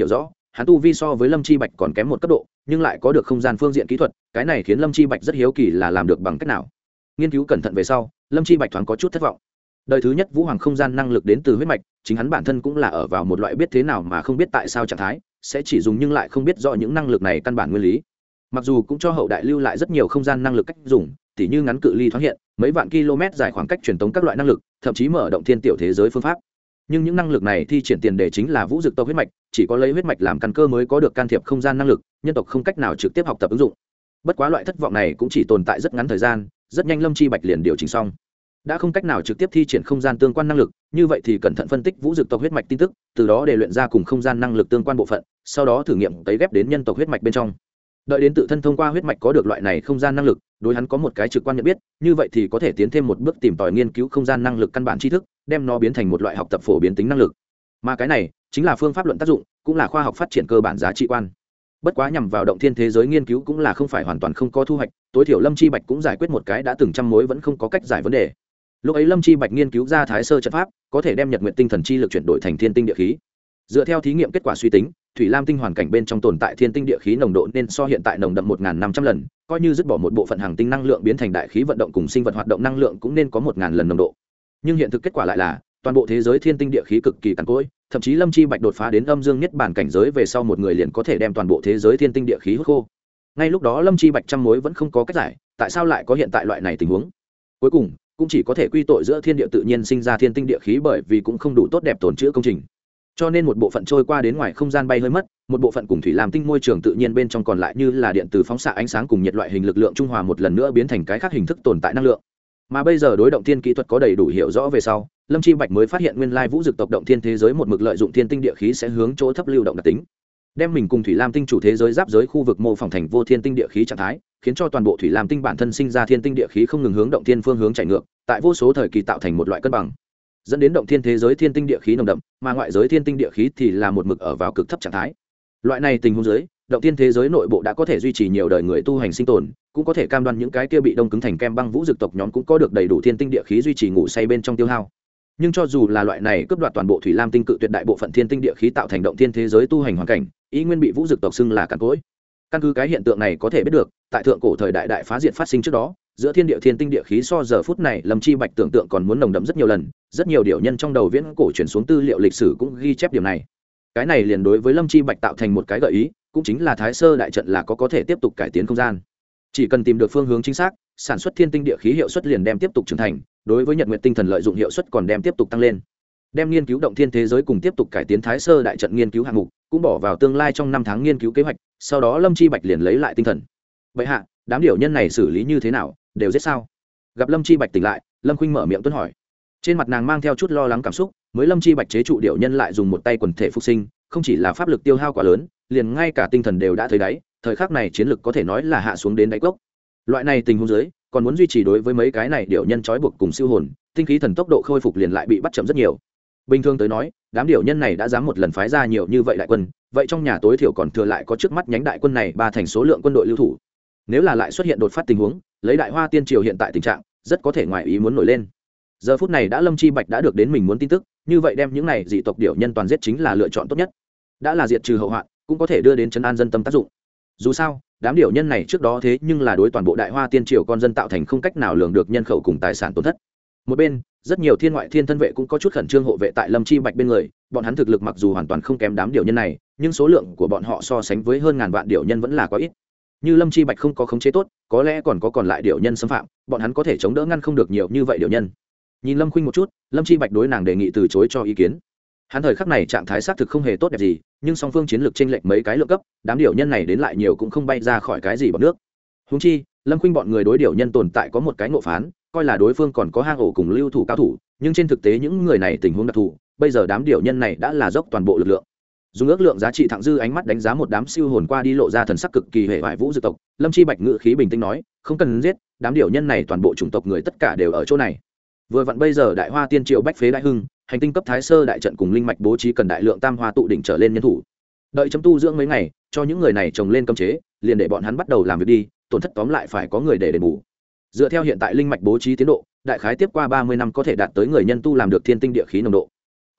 hắn tu vi so với Lâm Chi Bạch còn kém một cấp độ, nhưng lại có được không gian phương diện kỹ thuật, cái này khiến Lâm Chi Bạch rất hiếu kỳ là làm được bằng cách nào. Nghiên cứu cẩn thận về sau, Lâm Chi Bạch thoáng có chút thất vọng. Đời thứ nhất Vũ Hoàng không gian năng lực đến từ huyết mạch, chính hắn bản thân cũng là ở vào một loại biết thế nào mà không biết tại sao trạng thái, sẽ chỉ dùng nhưng lại không biết rõ những năng lực này căn bản nguyên lý. Mặc dù cũng cho hậu đại lưu lại rất nhiều không gian năng lực cách dùng, tỉ như ngắn cự ly thoáng hiện, mấy vạn km dài khoảng cách truyền tống các loại năng lực, thậm chí mở động thiên tiểu thế giới phương pháp. Nhưng những năng lực này thi triển tiền đề chính là vũ dực tộc huyết mạch, chỉ có lấy huyết mạch làm căn cơ mới có được can thiệp không gian năng lực, nhân tộc không cách nào trực tiếp học tập ứng dụng. Bất quá loại thất vọng này cũng chỉ tồn tại rất ngắn thời gian, rất nhanh Lâm Chi Bạch liền điều chỉnh xong. Đã không cách nào trực tiếp thi triển không gian tương quan năng lực, như vậy thì cẩn thận phân tích vũ dực tộc huyết mạch tin tức, từ đó để luyện ra cùng không gian năng lực tương quan bộ phận, sau đó thử nghiệm tấy ghép đến nhân tộc huyết mạch bên trong. Đợi đến tự thân thông qua huyết mạch có được loại này không gian năng lực, đối hắn có một cái trực quan nhận biết, như vậy thì có thể tiến thêm một bước tìm tòi nghiên cứu không gian năng lực căn bản tri thức, đem nó biến thành một loại học tập phổ biến tính năng lực. Mà cái này chính là phương pháp luận tác dụng, cũng là khoa học phát triển cơ bản giá trị quan. Bất quá nhằm vào động thiên thế giới nghiên cứu cũng là không phải hoàn toàn không có thu hoạch, tối thiểu Lâm Chi Bạch cũng giải quyết một cái đã từng trăm mối vẫn không có cách giải vấn đề. Lúc ấy Lâm Chi Bạch nghiên cứu ra Thái Sơ trận pháp, có thể đem Nhật Nguyệt tinh thần chi lực chuyển đổi thành thiên tinh địa khí. Dựa theo thí nghiệm kết quả suy tính, thủy lam tinh hoàn cảnh bên trong tồn tại thiên tinh địa khí nồng độ nên so hiện tại nồng đậm một nghìn năm trăm lần, coi như dứt bỏ một bộ phận hàng tinh năng lượng biến thành đại khí vận động cùng sinh vật hoạt động năng lượng cũng nên có một nghìn lần nồng độ. Nhưng hiện thực kết quả lại là toàn bộ thế giới thiên tinh địa khí cực kỳ cằn cỗi, thậm chí Lâm Chi Bạch đột phá đến âm dương nhất bản cảnh giới về sau một người liền có thể đem toàn bộ thế giới thiên tinh địa khí hút khô. Ngay lúc đó Lâm Chi Bạch trăm mối vẫn không có cách giải, tại sao lại có hiện tại loại này tình huống? Cuối cùng cũng chỉ có thể quy tội giữa thiên địa tự nhiên sinh ra thiên tinh địa khí, bởi vì cũng không đủ tốt đẹp tồn trữ công trình, cho nên một bộ phận trôi qua đến ngoài không gian bay hơi mất, một bộ phận cùng thủy lam tinh môi trường tự nhiên bên trong còn lại như là điện từ phóng xạ ánh sáng cùng nhiệt loại hình lực lượng trung hòa một lần nữa biến thành cái khác hình thức tồn tại năng lượng. Mà bây giờ đối động thiên kỹ thuật có đầy đủ hiểu rõ về sau, Lâm Chi Bạch mới phát hiện nguyên lai vũ dực tộc động thiên thế giới một mực lợi dụng thiên tinh địa khí sẽ hướng chỗ thấp lưu động đặc tính, đem mình cùng thủy lam tinh chủ thế giới giáp giới khu vực mô phỏng thành vô thiên tinh địa khí trạng thái, khiến cho toàn bộ thủy lam tinh bản thân sinh ra thiên tinh địa khí không ngừng hướng động thiên phương hướng chạy ngược, tại vô số thời kỳ tạo thành một loại cân bằng, dẫn đến động thiên thế giới thiên tinh địa khí nồng đậm, mà ngoại giới thiên tinh địa khí thì là một mực ở vào cực thấp trạng thái. Loại này tình huống dưới, động thiên thế giới nội bộ đã có thể duy trì nhiều đời người tu hành sinh tồn, cũng có thể cam đoan những cái kia bị đông cứng thành kem băng vũ dực tộc nhóm cũng có được đầy đủ thiên tinh địa khí duy trì ngủ say bên trong tiêu hao. Nhưng cho dù là loại này cướp đoạt toàn bộ thủy lam tinh cự tuyệt đại bộ phận thiên tinh địa khí tạo thành động thiên thế giới tu hành hoàn cảnh, ý nguyên bị vũ dực tộc xưng là cằn cỗi. Căn cứ cái hiện tượng này có thể biết được, tại thượng cổ thời đại đại phá diệt phát sinh trước đó, giữa thiên địa thiên tinh địa khí so giờ phút này Lâm Chi Bạch tưởng tượng còn muốn nồng đậm rất nhiều lần, rất nhiều điệu nhân trong đầu viễn cổ chuyển xuống tư liệu lịch sử cũng ghi chép điểm này. Cái này liền đối với Lâm Chi Bạch tạo thành một cái gợi ý, cũng chính là Thái Sơ đại trận là có có thể tiếp tục cải tiến không gian. Chỉ cần tìm được phương hướng chính xác, sản xuất thiên tinh địa khí hiệu suất liền đem tiếp tục trưởng thành, đối với Nhật Nguyệt tinh thần lợi dụng hiệu suất còn đem tiếp tục tăng lên. Đem nghiên cứu động thiên thế giới cùng tiếp tục cải tiến Thái Sơ đại trận nghiên cứu hạng mục, cũng bỏ vào tương lai trong năm tháng nghiên cứu kế hoạch, sau đó Lâm Chi Bạch liền lấy lại tinh thần. Vậy hạ, đám điểu nhân này xử lý như thế nào, đều giết sao? Gặp Lâm Chi Bạch tỉnh lại, Lâm Khuynh mở miệng tuân hỏi. Trên mặt nàng mang theo chút lo lắng cảm xúc, mới Lâm Chi Bạch chế trụ điểu nhân lại dùng một tay quần thể phục sinh, không chỉ là pháp lực tiêu hao quá lớn, liền ngay cả tinh thần đều đã thấy đáy, thời khắc này chiến lực có thể nói là hạ xuống đến đáy cốc. Loại này tình huống dưới, còn muốn duy trì đối với mấy cái này điểu nhân trói buộc cùng siêu hồn, tinh khí thần tốc độ khôi phục liền lại bị bắt chậm rất nhiều. Bình thường tới nói, đám điểu nhân này đã dám một lần phái ra nhiều như vậy đại quân, vậy trong nhà tối thiểu còn thừa lại có trước mắt nhánh đại quân này ba thành số lượng quân đội lưu thủ. Nếu là lại xuất hiện đột phát tình huống, lấy Đại Hoa Tiên Triều hiện tại tình trạng, rất có thể ngoài ý muốn nổi lên. Giờ phút này đã Lâm Chi Bạch đã được đến mình muốn tin tức, như vậy đem những này dị tộc điểu nhân toàn giết chính là lựa chọn tốt nhất. Đã là diệt trừ hậu hoạn, cũng có thể đưa đến trấn an dân tâm tác dụng. Dù sao, đám điểu nhân này trước đó thế nhưng là đối toàn bộ Đại Hoa Tiên Triều con dân tạo thành không cách nào lường được nhân khẩu cùng tài sản tổn thất. Một bên, rất nhiều thiên ngoại thiên thân vệ cũng có chút khẩn trương hộ vệ tại Lâm Chi Bạch bên người, bọn hắn thực lực mặc dù hoàn toàn không kém đám điểu nhân này, nhưng số lượng của bọn họ so sánh với hơn ngàn vạn điểu nhân vẫn là quá ít. Như Lâm Chi Bạch không có khống chế tốt, có lẽ còn có còn lại điểu nhân xâm phạm, bọn hắn có thể chống đỡ ngăn không được nhiều như vậy điểu nhân. Nhìn Lâm Khuynh một chút, Lâm Chi Bạch đối nàng đề nghị từ chối cho ý kiến. Hắn thời khắc này trạng thái xác thực không hề tốt đẹp gì, nhưng song phương chiến lược chênh lệch mấy cái lượng cấp, đám điểu nhân này đến lại nhiều cũng không bay ra khỏi cái gì bọt nước. Huống chi, Lâm Khuynh bọn người đối điểu nhân tồn tại có một cái ngộ phán, coi là đối phương còn có hang ổ cùng lưu thủ cao thủ, nhưng trên thực tế những người này tình huống đặc thù, bây giờ đám điểu nhân này đã là dốc toàn bộ lực lượng. Dùng ước lượng giá trị thặng dư ánh mắt đánh giá một đám siêu hồn qua đi lộ ra thần sắc cực kỳ hệ hoại vũ dược tộc, Lâm Chi Bạch ngự khí bình tĩnh nói, không cần giết, đám điểu nhân này toàn bộ chủng tộc người tất cả đều ở chỗ này. Vừa vặn bây giờ Đại Hoa Tiên Triều bách phế đại hưng, hành tinh cấp Thái Sơ đại trận cùng linh mạch bố trí cần đại lượng tam hoa tụ đỉnh trở lên nhân thủ. Đợi chấm tu dưỡng mấy ngày, cho những người này trồng lên cấm chế, liền để bọn hắn bắt đầu làm việc đi, tổn thất tóm lại phải có người để đền bù. Dựa theo hiện tại linh mạch bố trí tiến độ, đại khái tiếp qua ba mươi năm có thể đạt tới người nhân tu làm được thiên tinh địa khí nồng độ.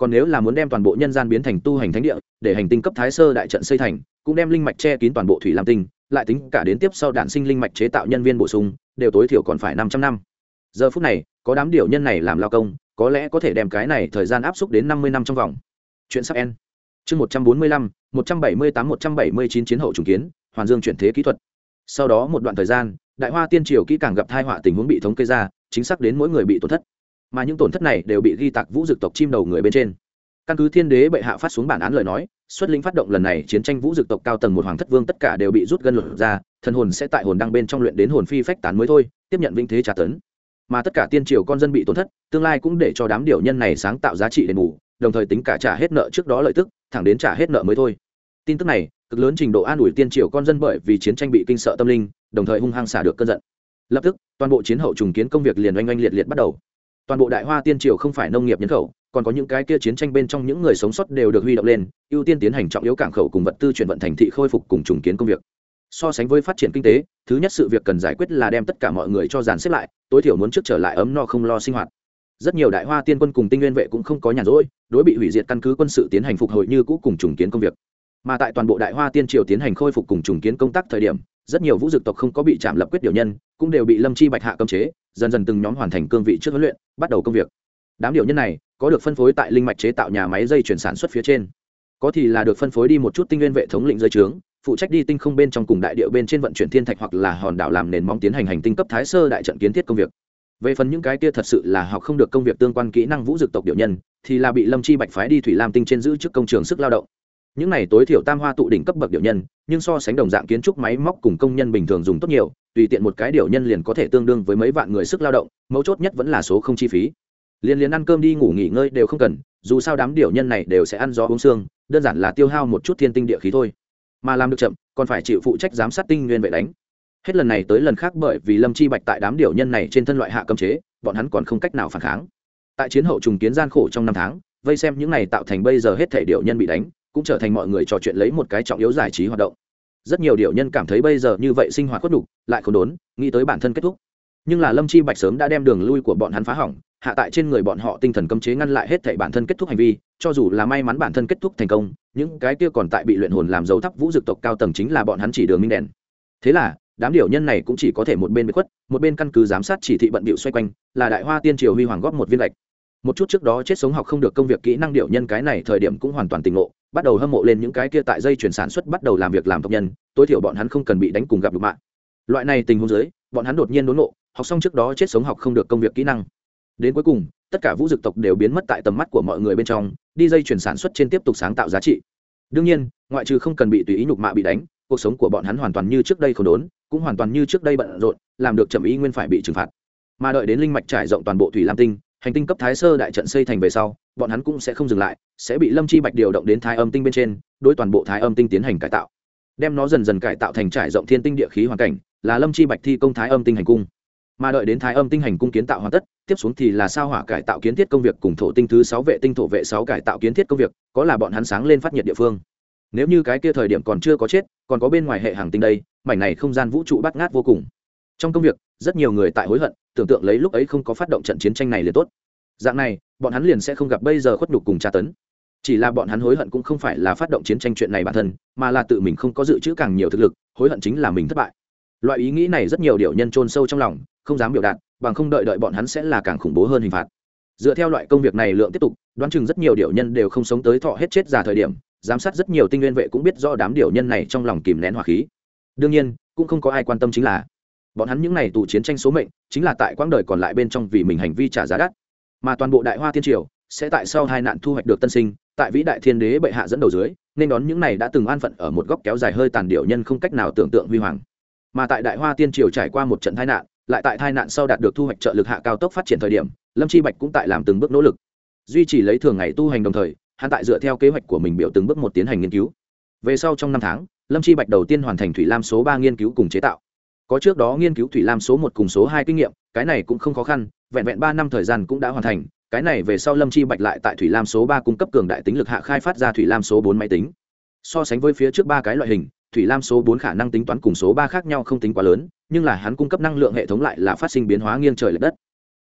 còn nếu là muốn đem toàn bộ nhân gian biến thành tu hành thánh địa để hành tinh cấp thái sơ đại trận xây thành cũng đem linh mạch che kín toàn bộ thủy lam tinh lại tính cả đến tiếp sau đản sinh linh mạch chế tạo nhân viên bổ sung đều tối thiểu còn phải năm trăm năm. Giờ phút này có đám điều nhân này làm lao công có lẽ có thể đem cái này thời gian áp xúc đến năm mươi năm trong vòng. Chuyện sắp end. Chương một trăm bốn mươi lăm, một trăm bảy mươi tám, một trăm bảy mươi chín chiến hậu trùng kiến, hoàn dương chuyển thế kỹ thuật. Sau đó một đoạn thời gian, Đại Hoa Tiên Triều kỹ càng gặp tai họa tình huống bị thống kê ra, chính xác đến mỗi người bị tổn thất. Mà những tổn thất này đều bị ghi tạc vũ dực tộc chim đầu người bên trên. Căn cứ Thiên Đế bệ hạ phát xuống bản án lời nói, xuất lĩnh phát động lần này chiến tranh vũ dực tộc cao tầng một hoàng thất vương tất cả đều bị rút gân lột ra, thần hồn sẽ tại hồn đăng bên trong luyện đến hồn phi phách tán mới thôi, tiếp nhận vĩnh thế trả tấn. Mà tất cả tiên triều con dân bị tổn thất, tương lai cũng để cho đám điều nhân này sáng tạo giá trị đền bù, đồng thời tính cả trả hết nợ trước đó lợi tức, thẳng đến trả hết nợ mới thôi. Tin tức này cực lớn trình độ an ủi tiên triều con dân bởi vì chiến tranh bị kinh sợ tâm linh, đồng thời hung hăng xả được cơn giận. Lập tức, toàn bộ chiến hậu trùng kiến công việc liền oanh oanh liệt liệt bắt đầu. Toàn bộ Đại Hoa Tiên Triều không phải nông nghiệp nhân khẩu, còn có những cái kia chiến tranh bên trong những người sống sót đều được huy động lên, ưu tiên tiến hành trọng yếu cảng khẩu cùng vật tư chuyển vận thành thị khôi phục cùng trùng kiến công việc. So sánh với phát triển kinh tế, thứ nhất sự việc cần giải quyết là đem tất cả mọi người cho dàn xếp lại, tối thiểu muốn trước trở lại ấm no không lo sinh hoạt. Rất nhiều Đại Hoa Tiên quân cùng Tinh Nguyên vệ cũng không có nhàn rỗi, đối bị hủy diệt căn cứ quân sự tiến hành phục hồi như cũ cùng trùng kiến công việc. Mà tại toàn bộ Đại Hoa Tiên Triều tiến hành khôi phục cùng trùng kiến công tác thời điểm, rất nhiều vũ dực tộc không có bị chạm lập quyết điều nhân, cũng đều bị Lâm Chi Bạch hạ cấm chế, dần dần từng nhóm hoàn thành cương vị trước huấn luyện, bắt đầu công việc. Đám điều nhân này có được phân phối tại linh mạch chế tạo nhà máy dây chuyển sản xuất phía trên, có thì là được phân phối đi một chút tinh nguyên vệ thống lĩnh dưới trướng, phụ trách đi tinh không bên trong cùng đại địa bên trên vận chuyển thiên thạch hoặc là hòn đảo làm nền móng tiến hành hành tinh cấp thái sơ đại trận kiến thiết công việc. Về phần những cái kia thật sự là học không được công việc tương quan kỹ năng vũ dực tộc điều nhân, thì là bị Lâm Chi Bạch phái đi thủy lam tinh trên giữ chức công trường sức lao động. Những này tối thiểu tam hoa tụ đỉnh cấp bậc điều nhân, nhưng so sánh đồng dạng kiến trúc máy móc cùng công nhân bình thường dùng tốt nhiều, tùy tiện một cái điều nhân liền có thể tương đương với mấy vạn người sức lao động, mấu chốt nhất vẫn là số không chi phí. Liên liên ăn cơm đi ngủ nghỉ ngơi đều không cần, dù sao đám điều nhân này đều sẽ ăn gió uống xương, đơn giản là tiêu hao một chút thiên tinh địa khí thôi. Mà làm được chậm, còn phải chịu phụ trách giám sát tinh nguyên vệ đánh. Hết lần này tới lần khác bởi vì Lâm Chi Bạch tại đám điều nhân này trên thân loại hạ cấm chế, bọn hắn còn không cách nào phản kháng. Tại chiến hậu trùng kiến gian khổ trong năm tháng, vây xem những này tạo thành bây giờ hết thảy điều nhân bị đánh, cũng trở thành mọi người trò chuyện lấy một cái trọng yếu giải trí hoạt động. Rất nhiều điều nhân cảm thấy bây giờ như vậy sinh hoạt khuất nhục, lại khốn đốn, nghĩ tới bản thân kết thúc. Nhưng là Lâm Chi Bạch sớm đã đem đường lui của bọn hắn phá hỏng, hạ tại trên người bọn họ tinh thần cấm chế ngăn lại hết thảy bản thân kết thúc hành vi, cho dù là may mắn bản thân kết thúc thành công, những cái kia còn tại bị luyện hồn làm dấu thắp vũ dực tộc cao tầng chính là bọn hắn chỉ đường minh đèn. Thế là, đám điều nhân này cũng chỉ có thể một bên bị khuất, một bên căn cứ giám sát chỉ thị bận bịu xoay quanh, là Đại Hoa Tiên Triều huy hoàng góp một viên gạch. Một chút trước đó chết sống học không được công việc kỹ năng điều nhân cái này thời điểm cũng hoàn toàn tỉnh ngộ, bắt đầu hâm mộ lên những cái kia tại dây chuyển sản xuất bắt đầu làm việc làm tộc nhân, tối thiểu bọn hắn không cần bị đánh cùng gặp được mạng. Loại này tình huống dưới, bọn hắn đột nhiên đốn ngộ, học xong trước đó chết sống học không được công việc kỹ năng. Đến cuối cùng, tất cả vũ dực tộc đều biến mất tại tầm mắt của mọi người bên trong, đi dây chuyển sản xuất trên tiếp tục sáng tạo giá trị. Đương nhiên, ngoại trừ không cần bị tùy ý nhục mạ bị đánh, cuộc sống của bọn hắn hoàn toàn như trước đây khốn đốn, cũng hoàn toàn như trước đây bận rộn, làm được chậm ý nguyên phải bị trừng phạt. Mà đợi đến linh mạch trải rộng toàn bộ thủy lam tinh, hành tinh cấp thái sơ đại trận xây thành về sau, bọn hắn cũng sẽ không dừng lại, sẽ bị Lâm Chi Bạch điều động đến thái âm tinh bên trên, đối toàn bộ thái âm tinh tiến hành cải tạo, đem nó dần dần cải tạo thành trải rộng thiên tinh địa khí hoàn cảnh, là Lâm Chi Bạch thi công thái âm tinh hành cung. Mà đợi đến thái âm tinh hành cung kiến tạo hoàn tất, tiếp xuống thì là sao hỏa cải tạo kiến thiết công việc cùng thổ tinh thứ sáu vệ tinh thổ vệ sáu cải tạo kiến thiết công việc, có là bọn hắn sáng lên phát nhiệt địa phương. Nếu như cái kia thời điểm còn chưa có chết, còn có bên ngoài hệ hành tinh đây, mảnh này không gian vũ trụ bát ngát vô cùng. Trong công việc, rất nhiều người tại hối hận, tưởng tượng lấy lúc ấy không có phát động trận chiến tranh này liền tốt. Dạng này, bọn hắn liền sẽ không gặp bây giờ khuất nhục cùng tra tấn. Chỉ là bọn hắn hối hận cũng không phải là phát động chiến tranh chuyện này bản thân, mà là tự mình không có dự trữ càng nhiều thực lực, hối hận chính là mình thất bại. Loại ý nghĩ này rất nhiều điều nhân chôn sâu trong lòng, không dám biểu đạt, bằng không đợi đợi bọn hắn sẽ là càng khủng bố hơn hình phạt. Dựa theo loại công việc này lượng tiếp tục, đoán chừng rất nhiều điều nhân đều không sống tới thọ hết chết già thời điểm, giám sát rất nhiều tinh nguyên vệ cũng biết rõ đám điều nhân này trong lòng kìm nén hỏa khí. Đương nhiên, cũng không có ai quan tâm chính là bọn hắn những này tù chiến tranh số mệnh, chính là tại quãng đời còn lại bên trong vì mình hành vi trả giá đắt. Mà toàn bộ Đại Hoa Tiên Triều sẽ tại sau hai nạn thu hoạch được tân sinh, tại vĩ đại thiên đế bệ hạ dẫn đầu dưới, nên đón những này đã từng an phận ở một góc kéo dài hơi tàn điệu nhân không cách nào tưởng tượng huy hoàng. Mà tại Đại Hoa Tiên Triều trải qua một trận tai nạn, lại tại tai nạn sau đạt được thu hoạch trợ lực hạ cao tốc phát triển thời điểm, Lâm Chi Bạch cũng tại làm từng bước nỗ lực, duy trì lấy thường ngày tu hành đồng thời, hắn tại dựa theo kế hoạch của mình biểu từng bước một tiến hành nghiên cứu. Về sau trong năm tháng, Lâm Chi Bạch đầu tiên hoàn thành thủy lam số ba nghiên cứu cùng chế tạo. Có trước đó nghiên cứu thủy lam số một cùng số hai kinh nghiệm, cái này cũng không khó khăn, vẹn vẹn ba năm thời gian cũng đã hoàn thành. Cái này về sau Lâm Chi Bạch lại tại thủy lam số ba cung cấp cường đại tính lực hạ khai phát ra thủy lam số bốn máy tính. So sánh với phía trước ba cái loại hình, thủy lam số bốn khả năng tính toán cùng số ba khác nhau không tính quá lớn, nhưng là hắn cung cấp năng lượng hệ thống lại là phát sinh biến hóa nghiêng trời lệch đất.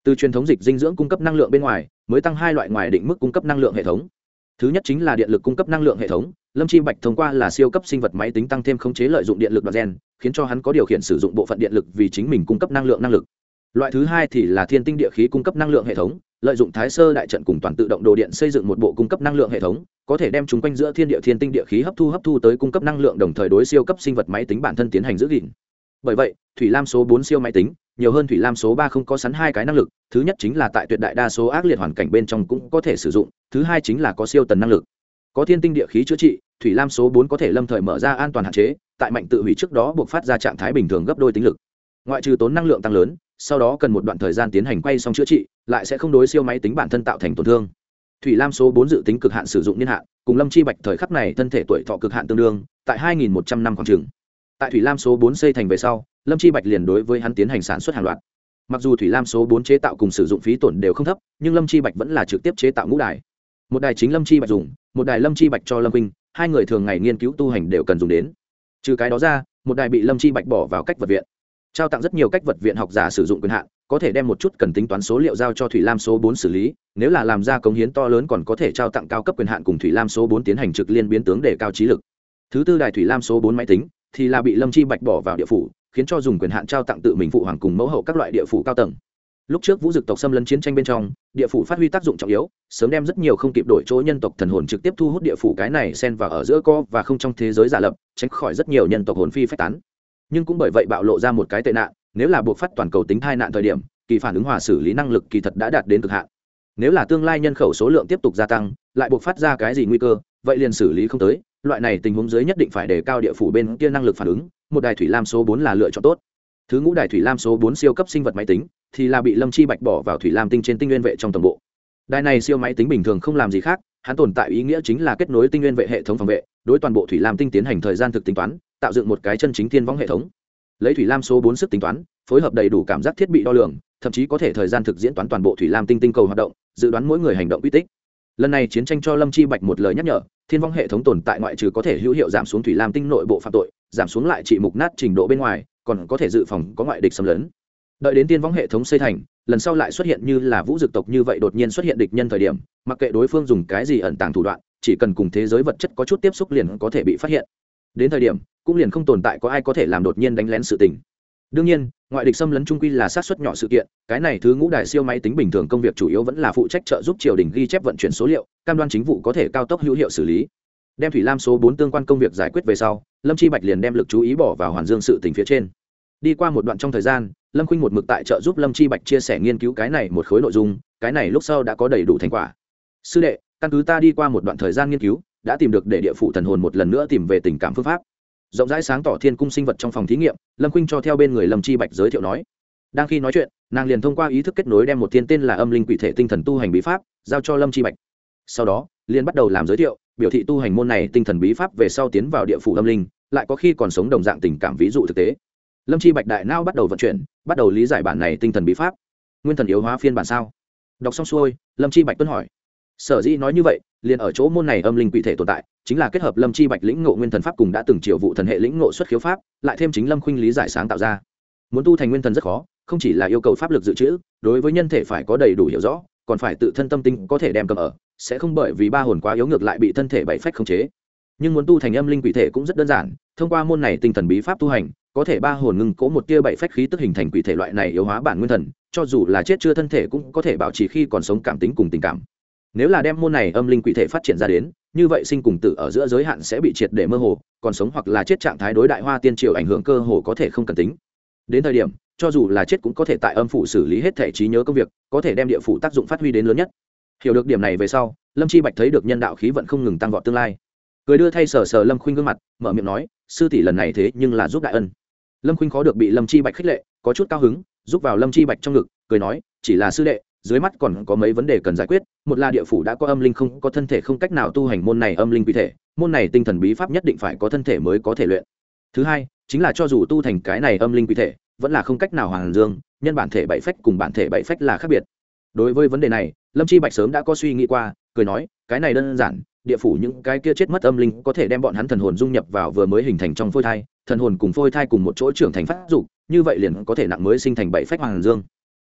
Từ truyền thống dịch dinh dưỡng cung cấp năng lượng bên ngoài mới tăng hai loại ngoài định mức cung cấp năng lượng hệ thống. Thứ nhất chính là điện lực cung cấp năng lượng hệ thống. Lâm Chi Bạch thông qua là siêu cấp sinh vật máy tính tăng thêm khống chế lợi dụng điện lực đoạn gen, khiến cho hắn có điều khiển sử dụng bộ phận điện lực vì chính mình cung cấp năng lượng năng lực. Loại thứ hai thì là thiên tinh địa khí cung cấp năng lượng hệ thống, lợi dụng thái sơ đại trận cùng toàn tự động đồ điện xây dựng một bộ cung cấp năng lượng hệ thống, có thể đem chúng quanh giữa thiên địa thiên tinh địa khí hấp thu hấp thu tới cung cấp năng lượng, đồng thời đối siêu cấp sinh vật máy tính bản thân tiến hành giữ gìn. Bởi vậy, Thủy Lam số bốn siêu máy tính nhiều hơn Thủy Lam số ba không có sẵn hai cái năng lực, thứ nhất chính là tại tuyệt đại đa số ác liệt hoàn cảnh bên trong cũng có thể sử dụng, thứ hai chính là có siêu tần năng lực. Có thiên tinh địa khí chữa trị, Thủy Lam số bốn có thể lâm thời mở ra an toàn hạn chế, tại mạnh tự hủy trước đó buộc phát ra trạng thái bình thường gấp đôi tính lực. Ngoại trừ tốn năng lượng tăng lớn, sau đó cần một đoạn thời gian tiến hành quay xong chữa trị, lại sẽ không đối siêu máy tính bản thân tạo thành tổn thương. Thủy Lam số bốn dự tính cực hạn sử dụng niên hạn, cùng Lâm Chi Bạch thời khắc này thân thể tuổi thọ cực hạn tương đương, tại hai nghìn một trăm năm khoảng chừng. Tại Thủy Lam số bốn xây thành về sau, Lâm Chi Bạch liền đối với hắn tiến hành sản xuất hàng loạt. Mặc dù Thủy Lam số bốn chế tạo cùng sử dụng phí tổn đều không thấp, nhưng Lâm Chi Bạch vẫn là trực tiếp chế tạo ngũ đài. Một đài chính Lâm Chi Bạch dùng, một đài Lâm Chi Bạch cho Lâm Vinh, hai người thường ngày nghiên cứu tu hành đều cần dùng đến. Trừ cái đó ra, một đài bị Lâm Chi Bạch bỏ vào cách vật viện, trao tặng rất nhiều cách vật viện học giả sử dụng quyền hạn, có thể đem một chút cần tính toán số liệu giao cho Thủy Lam số bốn xử lý, nếu là làm ra cống hiến to lớn còn có thể trao tặng cao cấp quyền hạn cùng Thủy Lam số bốn tiến hành trực liên biến tướng để cao trí lực. Thứ tư đài Thủy Lam số bốn máy tính thì là bị Lâm Chi Bạch bỏ vào địa phủ, khiến cho dùng quyền hạn trao tặng tự mình phụ hoàng cùng mẫu hậu các loại địa phủ cao tầng. Lúc trước Vũ Dực tộc xâm lấn chiến tranh bên trong, địa phủ phát huy tác dụng trọng yếu, sớm đem rất nhiều không kịp đổi chỗ nhân tộc thần hồn trực tiếp thu hút địa phủ, cái này xen vào ở giữa co và không trong thế giới giả lập, tránh khỏi rất nhiều nhân tộc hồn phi phách tán. Nhưng cũng bởi vậy bạo lộ ra một cái tệ nạn, nếu là buộc phát toàn cầu tính tai nạn thời điểm, kỳ phản ứng hòa xử lý năng lực kỳ thật đã đạt đến cực hạn. Nếu là tương lai nhân khẩu số lượng tiếp tục gia tăng, lại buộc phát ra cái gì nguy cơ, vậy liền xử lý không tới, loại này tình huống dưới nhất định phải đề cao địa phủ bên kia năng lực phản ứng, một đài Thủy Lam số bốn là lựa chọn tốt. Thứ ngũ đài Thủy Lam số bốn siêu cấp sinh vật máy tính thì là bị Lâm Chi Bạch bỏ vào Thủy Lam tinh trên tinh nguyên vệ trong tổng bộ. Đài này siêu máy tính bình thường không làm gì khác, hắn tồn tại ý nghĩa chính là kết nối tinh nguyên vệ hệ thống phòng vệ, đối toàn bộ Thủy Lam tinh tiến hành thời gian thực tính toán, tạo dựng một cái chân chính thiên võng hệ thống. Lấy Thủy Lam số bốn sức tính toán, phối hợp đầy đủ cảm giác thiết bị đo lường, thậm chí có thể thời gian thực diễn toán toàn bộ Thủy Lam tinh tinh cầu hoạt động, dự đoán mỗi người hành động quy tích. Lần này chiến tranh cho Lâm Chi Bạch một lời nhắc nhở, thiên vong hệ thống tồn tại ngoại trừ có thể hữu hiệu giảm xuống Thủy Lam tinh nội bộ phạm tội, giảm xuống lại trị mục nát trình độ bên ngoài, còn có thể dự phòng có ngoại địch xâm lấn. Đợi đến thiên vong hệ thống xây thành, lần sau lại xuất hiện như là Vũ Dực tộc như vậy đột nhiên xuất hiện địch nhân thời điểm, mặc kệ đối phương dùng cái gì ẩn tàng thủ đoạn, chỉ cần cùng thế giới vật chất có chút tiếp xúc liền có thể bị phát hiện. Đến thời điểm, cũng liền không tồn tại có ai có thể làm đột nhiên đánh lén sự tình. Đương nhiên, ngoại địch xâm lấn trung quy là sát suất nhỏ sự kiện, cái này thứ ngũ đại siêu máy tính bình thường công việc chủ yếu vẫn là phụ trách trợ giúp triều đình ghi chép vận chuyển số liệu, cam đoan chính vụ có thể cao tốc hữu hiệu xử lý. Đem Thủy Lam số bốn tương quan công việc giải quyết về sau, Lâm Chi Bạch liền đem lực chú ý bỏ vào Hoàn Dương sự tình phía trên. Đi qua một đoạn trong thời gian, Lâm Khuynh một mực tại trợ giúp Lâm Chi Bạch chia sẻ nghiên cứu cái này một khối nội dung, cái này lúc sau đã có đầy đủ thành quả. Sư đệ, căn cứ ta đi qua một đoạn thời gian nghiên cứu, đã tìm được để địa phủ thần hồn một lần nữa tìm về tình cảm phương pháp. Rộng rãi sáng tỏ thiên cung sinh vật trong phòng thí nghiệm, Lâm Khuynh cho theo bên người Lâm Chi Bạch giới thiệu nói. Đang khi nói chuyện, nàng liền thông qua ý thức kết nối đem một thiên tên là âm linh quỷ thể tinh thần tu hành bí pháp giao cho Lâm Chi Bạch. Sau đó, liền bắt đầu làm giới thiệu, biểu thị tu hành môn này tinh thần bí pháp về sau tiến vào địa phủ âm linh, lại có khi còn sống đồng dạng tình cảm ví dụ thực tế. Lâm Chi Bạch đại não bắt đầu vận chuyển, bắt đầu lý giải bản này tinh thần bí pháp. Nguyên thần yếu hóa phiên bản sao? Đọc xong xuôi, Lâm Chi Bạch tuân hỏi. Sở dĩ nói như vậy, liền ở chỗ môn này âm linh quỷ thể tồn tại, chính là kết hợp Lâm Chi Bạch lĩnh ngộ nguyên thần pháp cùng đã từng triệu vụ thần hệ lĩnh ngộ xuất khiếu pháp, lại thêm chính Lâm Khuynh lý giải sáng tạo ra. Muốn tu thành nguyên thần rất khó, không chỉ là yêu cầu pháp lực dự trữ, đối với nhân thể phải có đầy đủ hiểu rõ, còn phải tự thân tâm tinh có thể đem cầm ở, sẽ không bởi vì ba hồn quá yếu ngược lại bị thân thể bảy phách khống chế. Nhưng muốn tu thành âm linh quỷ thể cũng rất đơn giản, thông qua môn này tinh thần bí pháp tu hành, có thể ba hồn ngưng cố một tia bảy phách khí tức hình thành quỷ thể, loại này yếu hóa bản nguyên thần, cho dù là chết chưa thân thể cũng có thể bảo trì khi còn sống cảm tính cùng tình cảm. Nếu là đem môn này âm linh quỷ thể phát triển ra đến, như vậy sinh cùng tử ở giữa giới hạn sẽ bị triệt để mơ hồ, còn sống hoặc là chết trạng thái đối đại hoa tiên triều ảnh hưởng cơ hồ có thể không cần tính. Đến thời điểm, cho dù là chết cũng có thể tại âm phủ xử lý hết thể trí nhớ công việc, có thể đem địa phủ tác dụng phát huy đến lớn nhất. Hiểu được điểm này về sau, Lâm Chi Bạch thấy được nhân đạo khí vận không ngừng tăng vọt tương lai, cười đưa thay sờ sờ Lâm Khuynh gương mặt, mở miệng nói, sư tỷ lần này thế nhưng là giúp đại ân. Lâm Khuynh khó được bị Lâm Chi Bạch khích lệ, có chút cao hứng, giúp vào Lâm Chi Bạch trong ngực, cười nói, chỉ là sư đệ, dưới mắt còn có mấy vấn đề cần giải quyết, một là địa phủ đã có âm linh không có thân thể không cách nào tu hành môn này âm linh quỷ thể, môn này tinh thần bí pháp nhất định phải có thân thể mới có thể luyện. Thứ hai, chính là cho dù tu thành cái này âm linh quỷ thể, vẫn là không cách nào hoàn dương, nhân bản thể bảy phách cùng bản thể bảy phách là khác biệt. Đối với vấn đề này, Lâm Chi Bạch sớm đã có suy nghĩ qua, cười nói, cái này đơn giản, địa phủ những cái kia chết mất âm linh có thể đem bọn hắn thần hồn dung nhập vào vừa mới hình thành trong phôi thai, thần hồn cùng phôi thai cùng một chỗ trưởng thành phát dục, như vậy liền có thể nặng mới sinh thành bảy phách hoàn dương.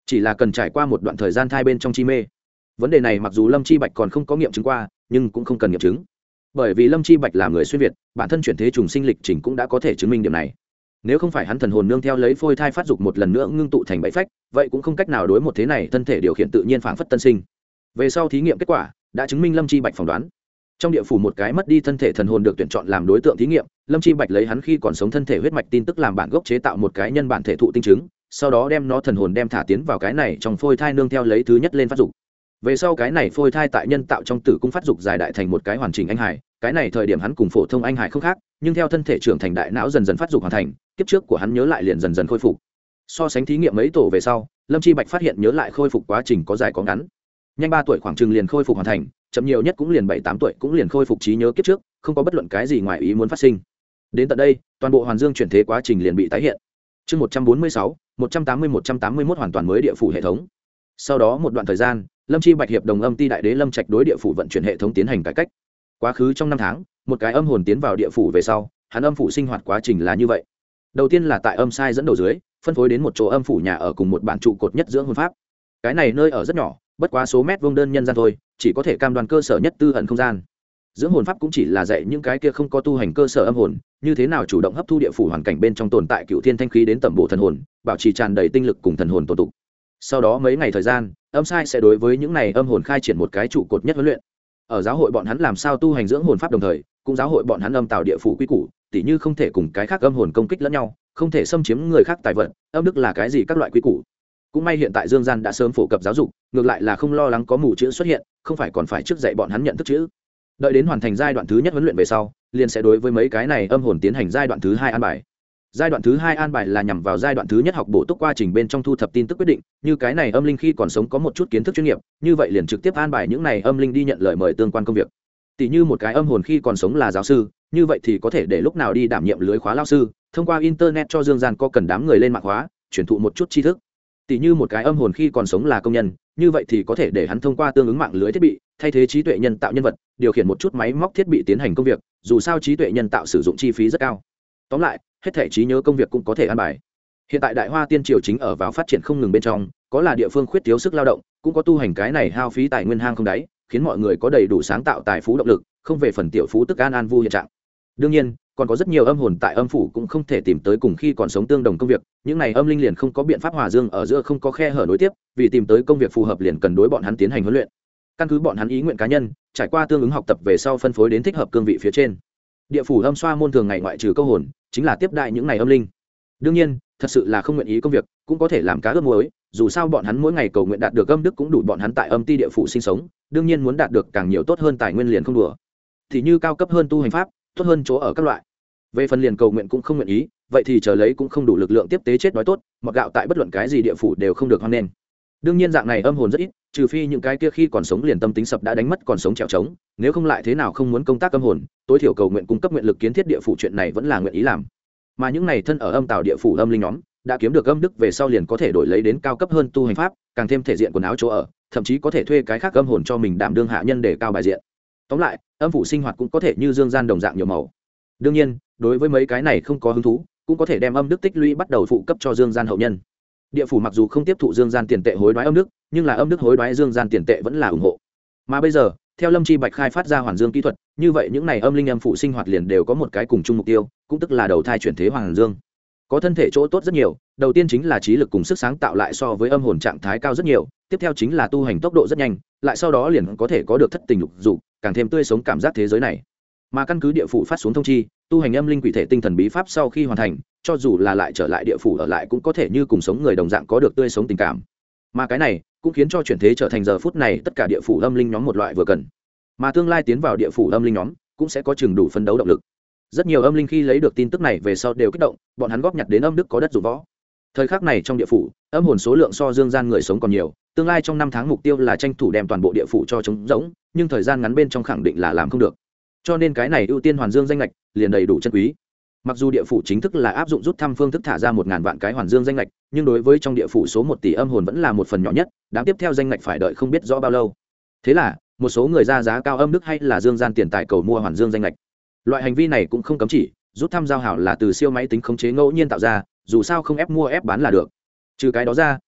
chỉ là cần trải qua một đoạn thời gian thai bên trong chi mê. Vấn đề này mặc dù Lâm Chi Bạch còn không có nghiệm chứng qua, nhưng cũng không cần nghiệm chứng, bởi vì Lâm Chi Bạch là người xuyên việt, bản thân chuyển thế trùng sinh lịch trình cũng đã có thể chứng minh điểm này. Nếu không phải hắn thần hồn nương theo lấy phôi thai phát dục một lần nữa ngưng tụ thành bảy phách, vậy cũng không cách nào đối một thế này thân thể điều khiển tự nhiên phảng phất tân sinh. Về sau thí nghiệm kết quả đã chứng minh Lâm Chi Bạch phỏng đoán. Trong địa phủ một cái mất đi thân thể thần hồn được tuyển chọn làm đối tượng thí nghiệm, Lâm Chi Bạch lấy hắn khi còn sống thân thể huyết mạch tin tức làm bản gốc chế tạo một cái nhân bản thể thụ tinh trứng, sau đó đem nó thần hồn đem thả tiến vào cái này trong phôi thai nương theo lấy thứ nhất lên phát dục. Về sau cái này phôi thai tại nhân tạo trong tử cung phát dục dài đại thành một cái hoàn chỉnh anh hải, cái này thời điểm hắn cùng phổ thông anh hải không khác, nhưng theo thân thể trưởng thành đại não dần dần phát dục hoàn thành, kiếp trước của hắn nhớ lại liền dần dần khôi phục. So sánh thí nghiệm mấy tổ về sau, Lâm Chi Bạch phát hiện nhớ lại khôi phục quá trình có dài có ngắn. Nhanh ba tuổi khoảng chừng liền khôi phục hoàn thành, chậm nhiều nhất cũng liền bảy tám tuổi cũng liền khôi phục trí nhớ kiếp trước, không có bất luận cái gì ngoài ý muốn phát sinh. Đến tận đây, toàn bộ hoàn dương chuyển thế quá trình liền bị tái hiện. Chương một trăm bốn mươi sáu, một trăm tám mươi một trăm tám mươi mốt hoàn toàn mới địa phủ hệ thống. Sau đó một đoạn thời gian, Lâm Chi Bạch hiệp đồng âm ty đại đế Lâm Trạch đối địa phủ vận chuyển hệ thống tiến hành cải cách. Quá khứ trong năm tháng, một cái âm hồn tiến vào địa phủ về sau, hắn âm phủ sinh hoạt quá trình là như vậy. Đầu tiên là tại âm sai dẫn đầu dưới, phân phối đến một chỗ âm phủ nhà ở cùng một bản trụ cột nhất dưỡng hồn pháp. Cái này nơi ở rất nhỏ, bất quá số mét vuông đơn nhân gian thôi, chỉ có thể cam đoan cơ sở nhất tư ẩn không gian. Dưỡng hồn pháp cũng chỉ là dạy những cái kia không có tu hành cơ sở âm hồn, như thế nào chủ động hấp thu địa phủ hoàn cảnh bên trong tồn tại cựu thiên thanh khí đến tẩm bổ thần hồn, bảo trì tràn đầy tinh lực cùng thần hồn tổ tụ. Sau đó mấy ngày thời gian, âm sai sẽ đối với những này âm hồn khai triển một cái trụ cột nhất huấn luyện. Ở giáo hội bọn hắn làm sao tu hành dưỡng hồn pháp đồng thời, cũng giáo hội bọn hắn âm tạo địa phủ quy củ, tỉ như không thể cùng cái khác âm hồn công kích lẫn nhau, không thể xâm chiếm người khác tài vật, âm đức là cái gì các loại quy củ. Cũng may hiện tại Dương Gian đã sớm phổ cập giáo dục, ngược lại là không lo lắng có mù chữ xuất hiện, không phải còn phải trước dạy bọn hắn nhận thức chữ. Đợi đến hoàn thành giai đoạn thứ nhất huấn luyện về sau, liền sẽ đối với mấy cái này âm hồn tiến hành giai đoạn thứ hai an bài. Giai đoạn thứ hai an bài là nhằm vào giai đoạn thứ nhất học bổ túc quá trình bên trong thu thập tin tức quyết định, như cái này âm linh khi còn sống có một chút kiến thức chuyên nghiệp, như vậy liền trực tiếp an bài những này âm linh đi nhận lời mời tương quan công việc. Tỷ như một cái âm hồn khi còn sống là giáo sư, như vậy thì có thể để lúc nào đi đảm nhiệm lưới khóa lao sư, thông qua internet cho Dương Gian có cần đám người lên mạng khóa, truyền thụ một chút tri thức. Tỷ như một cái âm hồn khi còn sống là công nhân, như vậy thì có thể để hắn thông qua tương ứng mạng lưới thiết bị, thay thế trí tuệ nhân tạo nhân vật, điều khiển một chút máy móc thiết bị tiến hành công việc, dù sao trí tuệ nhân tạo sử dụng chi phí rất cao. Tóm lại, hết thể trí nhớ công việc cũng có thể an bài. Hiện tại Đại Hoa Tiên Triều chính ở vào phát triển không ngừng bên trong, có là địa phương khuyết thiếu sức lao động, cũng có tu hành cái này hao phí tài nguyên hang không đáy, khiến mọi người có đầy đủ sáng tạo tài phú động lực, không về phần tiểu phú tức an an vui hiện trạng. Đương nhiên, còn có rất nhiều âm hồn tại âm phủ cũng không thể tìm tới cùng khi còn sống tương đồng công việc, những này âm linh liền không có biện pháp hòa dương ở giữa không có khe hở nối tiếp, vì tìm tới công việc phù hợp liền cần đối bọn hắn tiến hành huấn luyện. Căn cứ bọn hắn ý nguyện cá nhân, trải qua tương ứng học tập về sau phân phối đến thích hợp cương vị phía trên. Địa phủ âm xoa môn thường ngày ngoại trừ câu hồn, chính là tiếp đại những này âm linh. Đương nhiên, thật sự là không nguyện ý công việc, cũng có thể làm cá ướp muối, dù sao bọn hắn mỗi ngày cầu nguyện đạt được âm đức cũng đủ bọn hắn tại âm ti địa phủ sinh sống, đương nhiên muốn đạt được càng nhiều tốt hơn tài nguyên liền không đùa. Thì như cao cấp hơn tu hành pháp, tốt hơn chỗ ở các loại. Về phần liền cầu nguyện cũng không nguyện ý, vậy thì chờ lấy cũng không đủ lực lượng tiếp tế chết đói tốt, mặc gạo tại bất luận cái gì địa phủ đều không được hoan nghênh. Đương nhiên dạng này âm hồn rất ít, trừ phi những cái kia khi còn sống liền tâm tính sập đã đánh mất còn sống trèo trống, nếu không lại thế nào không muốn công tác âm hồn, tối thiểu cầu nguyện cung cấp nguyện lực kiến thiết địa phủ chuyện này vẫn là nguyện ý làm. Mà những này thân ở âm tào địa phủ âm linh nhóm, đã kiếm được âm đức về sau liền có thể đổi lấy đến cao cấp hơn tu hành pháp, càng thêm thể diện quần áo chỗ ở, thậm chí có thể thuê cái khác âm hồn cho mình đảm đương hạ nhân để cao bài diện. Tóm lại, âm phủ sinh hoạt cũng có thể như Dương Gian đồng dạng nhiều màu. Đương nhiên, đối với mấy cái này không có hứng thú, cũng có thể đem âm đức tích lũy bắt đầu phụ cấp cho Dương Gian hậu nhân. Địa phủ mặc dù không tiếp thụ Dương Gian tiền tệ hối đoái âm đức, nhưng là âm đức hối đoái Dương Gian tiền tệ vẫn là ủng hộ. Mà bây giờ, theo Lâm Chi Bạch khai phát ra hoàn dương kỹ thuật, như vậy những này âm linh âm phủ sinh hoạt liền đều có một cái cùng chung mục tiêu, cũng tức là đầu thai chuyển thế hoàn dương. Có thân thể chỗ tốt rất nhiều, đầu tiên chính là trí lực cùng sức sáng tạo lại so với âm hồn trạng thái cao rất nhiều, tiếp theo chính là tu hành tốc độ rất nhanh, lại sau đó liền có thể có được thất tình lục dục, càng thêm tươi sống cảm giác thế giới này. Mà căn cứ địa phủ phát xuống thông chi, tu hành âm linh quỷ thể tinh thần bí pháp sau khi hoàn thành, cho dù là lại trở lại địa phủ ở lại cũng có thể như cùng sống người đồng dạng có được tươi sống tình cảm. Mà cái này cũng khiến cho chuyển thế trở thành giờ phút này tất cả địa phủ âm linh nhóm một loại vừa cần. Mà tương lai tiến vào địa phủ âm linh nhóm cũng sẽ có chừng đủ phấn đấu động lực. Rất nhiều âm linh khi lấy được tin tức này về sau đều kích động, bọn hắn góp nhặt đến âm đức có đất dụng võ. Thời khắc này trong địa phủ, âm hồn số lượng so Dương Gian người sống còn nhiều, tương lai trong năm tháng mục tiêu là tranh thủ đem toàn bộ địa phủ cho trống rỗng, nhưng thời gian ngắn bên trong khẳng định là làm không được. Cho nên cái này ưu tiên hoàn dương danh lệch liền đầy đủ chân quý. Mặc dù địa phủ chính thức là áp dụng rút thăm phương thức thả ra một ngàn vạn cái hoàn dương danh lệch, nhưng đối với trong địa phủ số một tỷ âm hồn vẫn là một phần nhỏ nhất, đáng tiếp theo danh lệch phải đợi không biết rõ bao lâu. Thế là, một số người ra giá cao âm đức hay là Dương Gian tiền tài cầu mua hoàn dương danh lệch. Loại hành vi này cũng không cấm chỉ, rút thăm giao hảo là từ siêu máy tính khống chế ngẫu nhiên tạo ra, dù sao không ép mua ép bán là được. Trừ cái đó ra,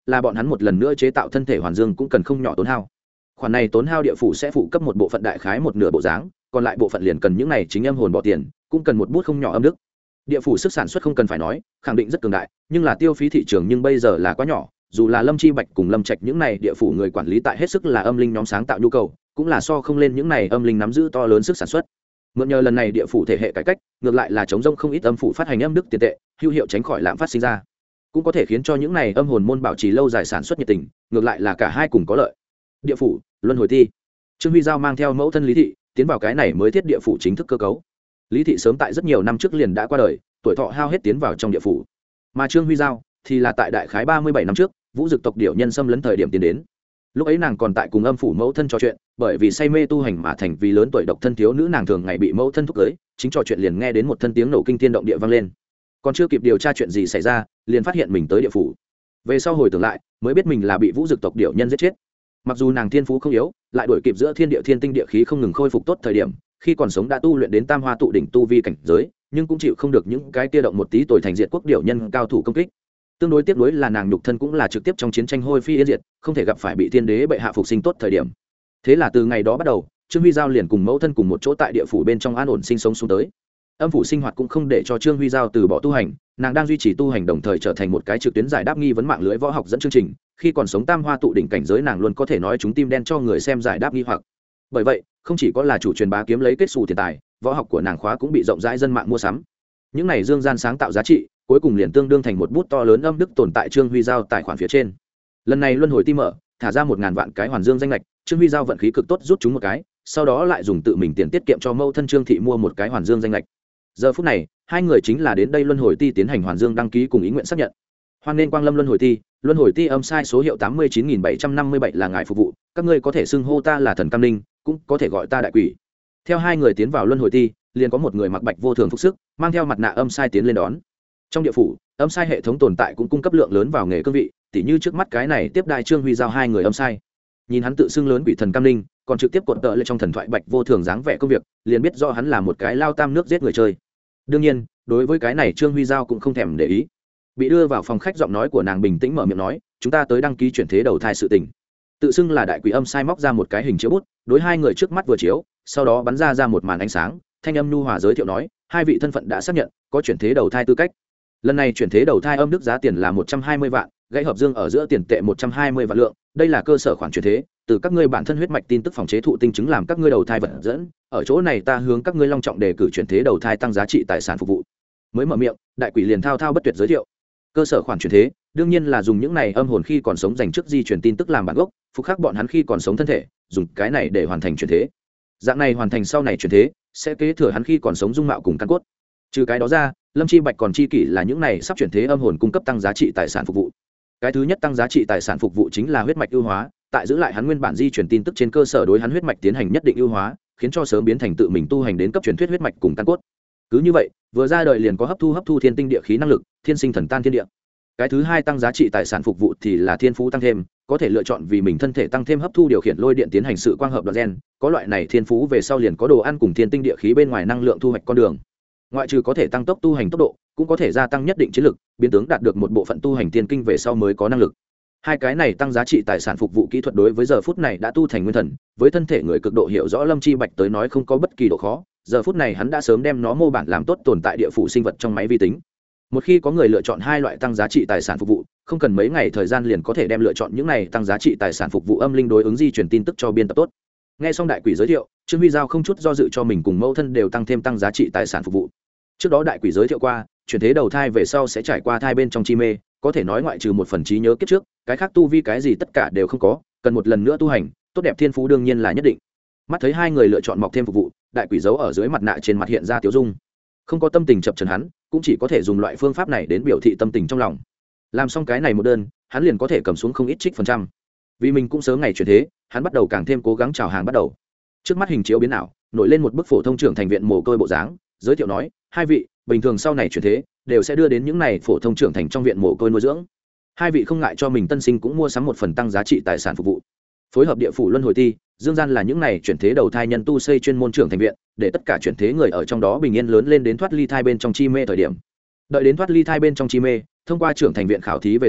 là bọn hắn một lần nữa chế tạo thân thể hoàn dương cũng cần không nhỏ tốn hao. Khoản này tốn hao địa phủ sẽ phụ cấp một bộ phận đại khái một nửa bộ dáng, còn lại bộ phận liền cần những này chính âm hồn bỏ tiền, cũng cần một bút không nhỏ âm đức. Địa phủ sức sản xuất không cần phải nói, khẳng định rất cường đại, nhưng là tiêu phí thị trường nhưng bây giờ là quá nhỏ, dù là Lâm Chi Bạch cùng Lâm Trạch những này địa phủ người quản lý tại hết sức là âm linh nhóm sáng tạo nhu cầu, cũng là so không lên những này âm linh nắm giữ to lớn sức sản xuất. Mượn nhờ lần này địa phủ thể hệ cải cách, ngược lại là chống rông không ít âm phủ phát hành âm đức tiền tệ, hữu hiệu tránh khỏi lạm phát sinh ra, cũng có thể khiến cho những này âm hồn môn bảo trì lâu dài sản xuất nhiệt tình, ngược lại là cả hai cùng có lợi. Địa phủ, luân hồi ti. Trương Huy Giao mang theo mẫu thân Lý Thị tiến vào cái này mới thiết địa phủ chính thức cơ cấu. Lý Thị sớm tại rất nhiều năm trước liền đã qua đời, tuổi thọ hao hết tiến vào trong địa phủ, mà Trương Huy Giao thì là tại đại khái ba mươi bảy năm trước, Vũ Dực tộc điểu nhân xâm lấn thời điểm tiến đến. Lúc ấy nàng còn tại cùng âm phủ mẫu thân trò chuyện, bởi vì say mê tu hành mà thành vì lớn tuổi độc thân thiếu nữ, nàng thường ngày bị mẫu thân thúc cưới, chính trò chuyện liền nghe đến một thân tiếng nổ kinh thiên động địa vang lên. Còn chưa kịp điều tra chuyện gì xảy ra, liền phát hiện mình tới địa phủ. Về sau hồi tưởng lại, mới biết mình là bị Vũ Dực tộc điểu nhân giết chết. Mặc dù nàng thiên phú không yếu, lại đuổi kịp giữa thiên địa thiên tinh địa khí không ngừng khôi phục tốt thời điểm, khi còn sống đã tu luyện đến tam hoa tụ đỉnh tu vi cảnh giới, nhưng cũng chịu không được những cái kia động một tí tồi thành diệt quốc điểu nhân cao thủ công kích. Tương đối tiếc nuối là nàng nhục thân cũng là trực tiếp trong chiến tranh hôi phi yên diệt, không thể gặp phải bị thiên đế bệ hạ phục sinh tốt thời điểm. Thế là từ ngày đó bắt đầu, Trương Huy Giao liền cùng mẫu thân cùng một chỗ tại địa phủ bên trong an ổn sinh sống xuống tới. Âm phủ sinh hoạt cũng không để cho Trương Huy Giao từ bỏ tu hành, nàng đang duy trì tu hành đồng thời trở thành một cái trực tuyến giải đáp nghi vấn mạng lưới võ học dẫn chương trình. Khi còn sống tam hoa tụ đỉnh cảnh giới, nàng luôn có thể nói chúng tim đen cho người xem giải đáp nghi hoặc. Bởi vậy, không chỉ có là chủ truyền bá kiếm lấy kết xù tiền tài, võ học của nàng khóa cũng bị rộng rãi dân mạng mua sắm. Những này dương gian sáng tạo giá trị, cuối cùng liền tương đương thành một bút to lớn âm đức tồn tại Trương Huy Giao tài khoản phía trên. Lần này luân hồi ti mở, thả ra một ngàn vạn cái hoàn dương danh lệch, Trương Huy Giao vận khí cực tốt rút chúng một cái, sau đó lại dùng tự mình tiền tiết kiệm cho mẫu thân Trương Thị mua một cái hoàn dương danh lệch. Giờ phút này, hai người chính là đến đây luân hồi ti tiến hành hoàn dương đăng ký cùng ý nguyện xác nhận. Hoan nên quang lâm luân hồi ti, luân hồi ti âm sai số hiệu tám mươi chín nghìn bảy trăm năm mươi bảy là ngài phục vụ, các ngươi có thể xưng hô ta là thần Cam Ninh, cũng có thể gọi ta đại quỷ. Theo hai người tiến vào luân hồi ti, liền có một người mặc bạch vô thường phục sức, mang theo mặt nạ âm sai tiến lên đón. Trong địa phủ, âm sai hệ thống tồn tại cũng cung cấp lượng lớn vào nghề cương vị, tỉ như trước mắt cái này tiếp đại Trương Huy Giao hai người âm sai. Nhìn hắn tự xưng lớn quỷ thần Cam Ninh, còn trực tiếp cuộn tợ lên trong thần thoại bạch vô thường dáng vẻ công việc, liền biết do hắn là một cái lao tam nước giết người chơi. Đương nhiên, đối với cái này Trương Huy Giao cũng không thèm để ý. Bị đưa vào phòng khách, giọng nói của nàng bình tĩnh mở miệng nói, chúng ta tới đăng ký chuyển thế đầu thai sự tình. Tự xưng là đại quỷ âm sai móc ra một cái hình chiếu bút, đối hai người trước mắt vừa chiếu, sau đó bắn ra ra một màn ánh sáng, thanh âm nhu hòa giới thiệu nói, hai vị thân phận đã xác nhận, có chuyển thế đầu thai tư cách. Lần này chuyển thế đầu thai âm đức giá tiền là một trăm hai mươi vạn, gãy hợp dương ở giữa tiền tệ một trăm hai mươi vạn lượng, đây là cơ sở khoản chuyển thế, từ các ngươi bản thân huyết mạch tin tức phòng chế thụ tinh chứng làm các ngươi đầu thai vật dẫn, ở chỗ này ta hướng các ngươi long trọng đề cử chuyển thế đầu thai tăng giá trị tài sản phục vụ. Mới mở miệng, đại quỷ liền thao thao bất tuyệt giới thiệu. Cơ sở khoản chuyển thế, đương nhiên là dùng những này âm hồn khi còn sống dành trước di chuyển tin tức làm bản gốc, phục khắc bọn hắn khi còn sống thân thể, dùng cái này để hoàn thành chuyển thế. Dạng này hoàn thành sau này chuyển thế, sẽ kế thừa hắn khi còn sống dung mạo cùng căn cốt. Trừ cái đó ra, Lâm Chi Bạch còn chi kỷ là những này sắp chuyển thế âm hồn cung cấp tăng giá trị tài sản phục vụ. Cái thứ nhất tăng giá trị tài sản phục vụ chính là huyết mạch ưu hóa, tại giữ lại hắn nguyên bản di chuyển tin tức trên cơ sở đối hắn huyết mạch tiến hành nhất định ưu hóa, khiến cho sớm biến thành tự mình tu hành đến cấp truyền thuyết huyết mạch cùng căn cốt. Cứ như vậy, vừa ra đời liền có hấp thu hấp thu thiên tinh địa khí năng lực, thiên sinh thần tan thiên địa. Cái thứ hai tăng giá trị tài sản phục vụ thì là thiên phú tăng thêm, có thể lựa chọn vì mình thân thể tăng thêm hấp thu điều khiển lôi điện tiến hành sự quang hợp đoạn gen, có loại này thiên phú về sau liền có đồ ăn cùng thiên tinh địa khí bên ngoài năng lượng thu hoạch con đường. Ngoại trừ có thể tăng tốc tu hành tốc độ, cũng có thể gia tăng nhất định chiến lực, biến tướng đạt được một bộ phận tu hành tiên kinh về sau mới có năng lực. Hai cái này tăng giá trị tài sản phục vụ kỹ thuật đối với giờ phút này đã tu thành nguyên thần, với thân thể người cực độ hiểu rõ Lâm Chi Bạch tới nói không có bất kỳ độ khó, giờ phút này hắn đã sớm đem nó mô bản làm tốt tồn tại địa phủ sinh vật trong máy vi tính. Một khi có người lựa chọn hai loại tăng giá trị tài sản phục vụ, không cần mấy ngày thời gian liền có thể đem lựa chọn những này tăng giá trị tài sản phục vụ âm linh đối ứng di truyền tin tức cho biên tập tốt. Nghe xong đại quỷ giới thiệu, Trương Huy Giao không chút do dự cho mình cùng mẫu thân đều tăng thêm tăng giá trị tài sản phục vụ. Trước đó đại quỷ giới thiệu qua, chuyển thế đầu thai về sau sẽ trải qua thai bên trong chi mê, có thể nói ngoại trừ một phần trí nhớ kiếp trước, cái khác tu vi cái gì tất cả đều không có, cần một lần nữa tu hành, tốt đẹp thiên phú đương nhiên là nhất định. Mắt thấy hai người lựa chọn mọc thêm phục vụ, đại quỷ giấu ở dưới mặt nạ trên mặt hiện ra tiểu dung. Không có tâm tình chập chờn hắn, cũng chỉ có thể dùng loại phương pháp này đến biểu thị tâm tình trong lòng. Làm xong cái này một đơn, hắn liền có thể cầm xuống không ít trích phần trăm. Vì mình cũng sớm ngày chuyển thế, hắn bắt đầu càng thêm cố gắng chào hàng bắt đầu. Trước mắt hình chiếu biến ảo, nổi lên một bức phổ thông trưởng thành viện mồ côi bộ dáng, giới thiệu nói, hai vị, bình thường sau này chuyển thế, đều sẽ đưa đến những này phổ thông trưởng thành trong viện mồ côi nuôi dưỡng. Hai vị không ngại cho mình tân sinh cũng mua sắm một phần tăng giá trị tài sản phục vụ. Phối hợp địa phủ luân hồi ti, dương gian là những này chuyển thế đầu thai nhân tu xây chuyên môn trưởng thành viện, để tất cả chuyển thế người ở trong đó bình yên lớn lên đến thoát ly thai bên trong chi mê thời điểm. Đợi đến thoát ly thai bên trong chi mê, thông qua trưởng thành viện khảo thí về sau,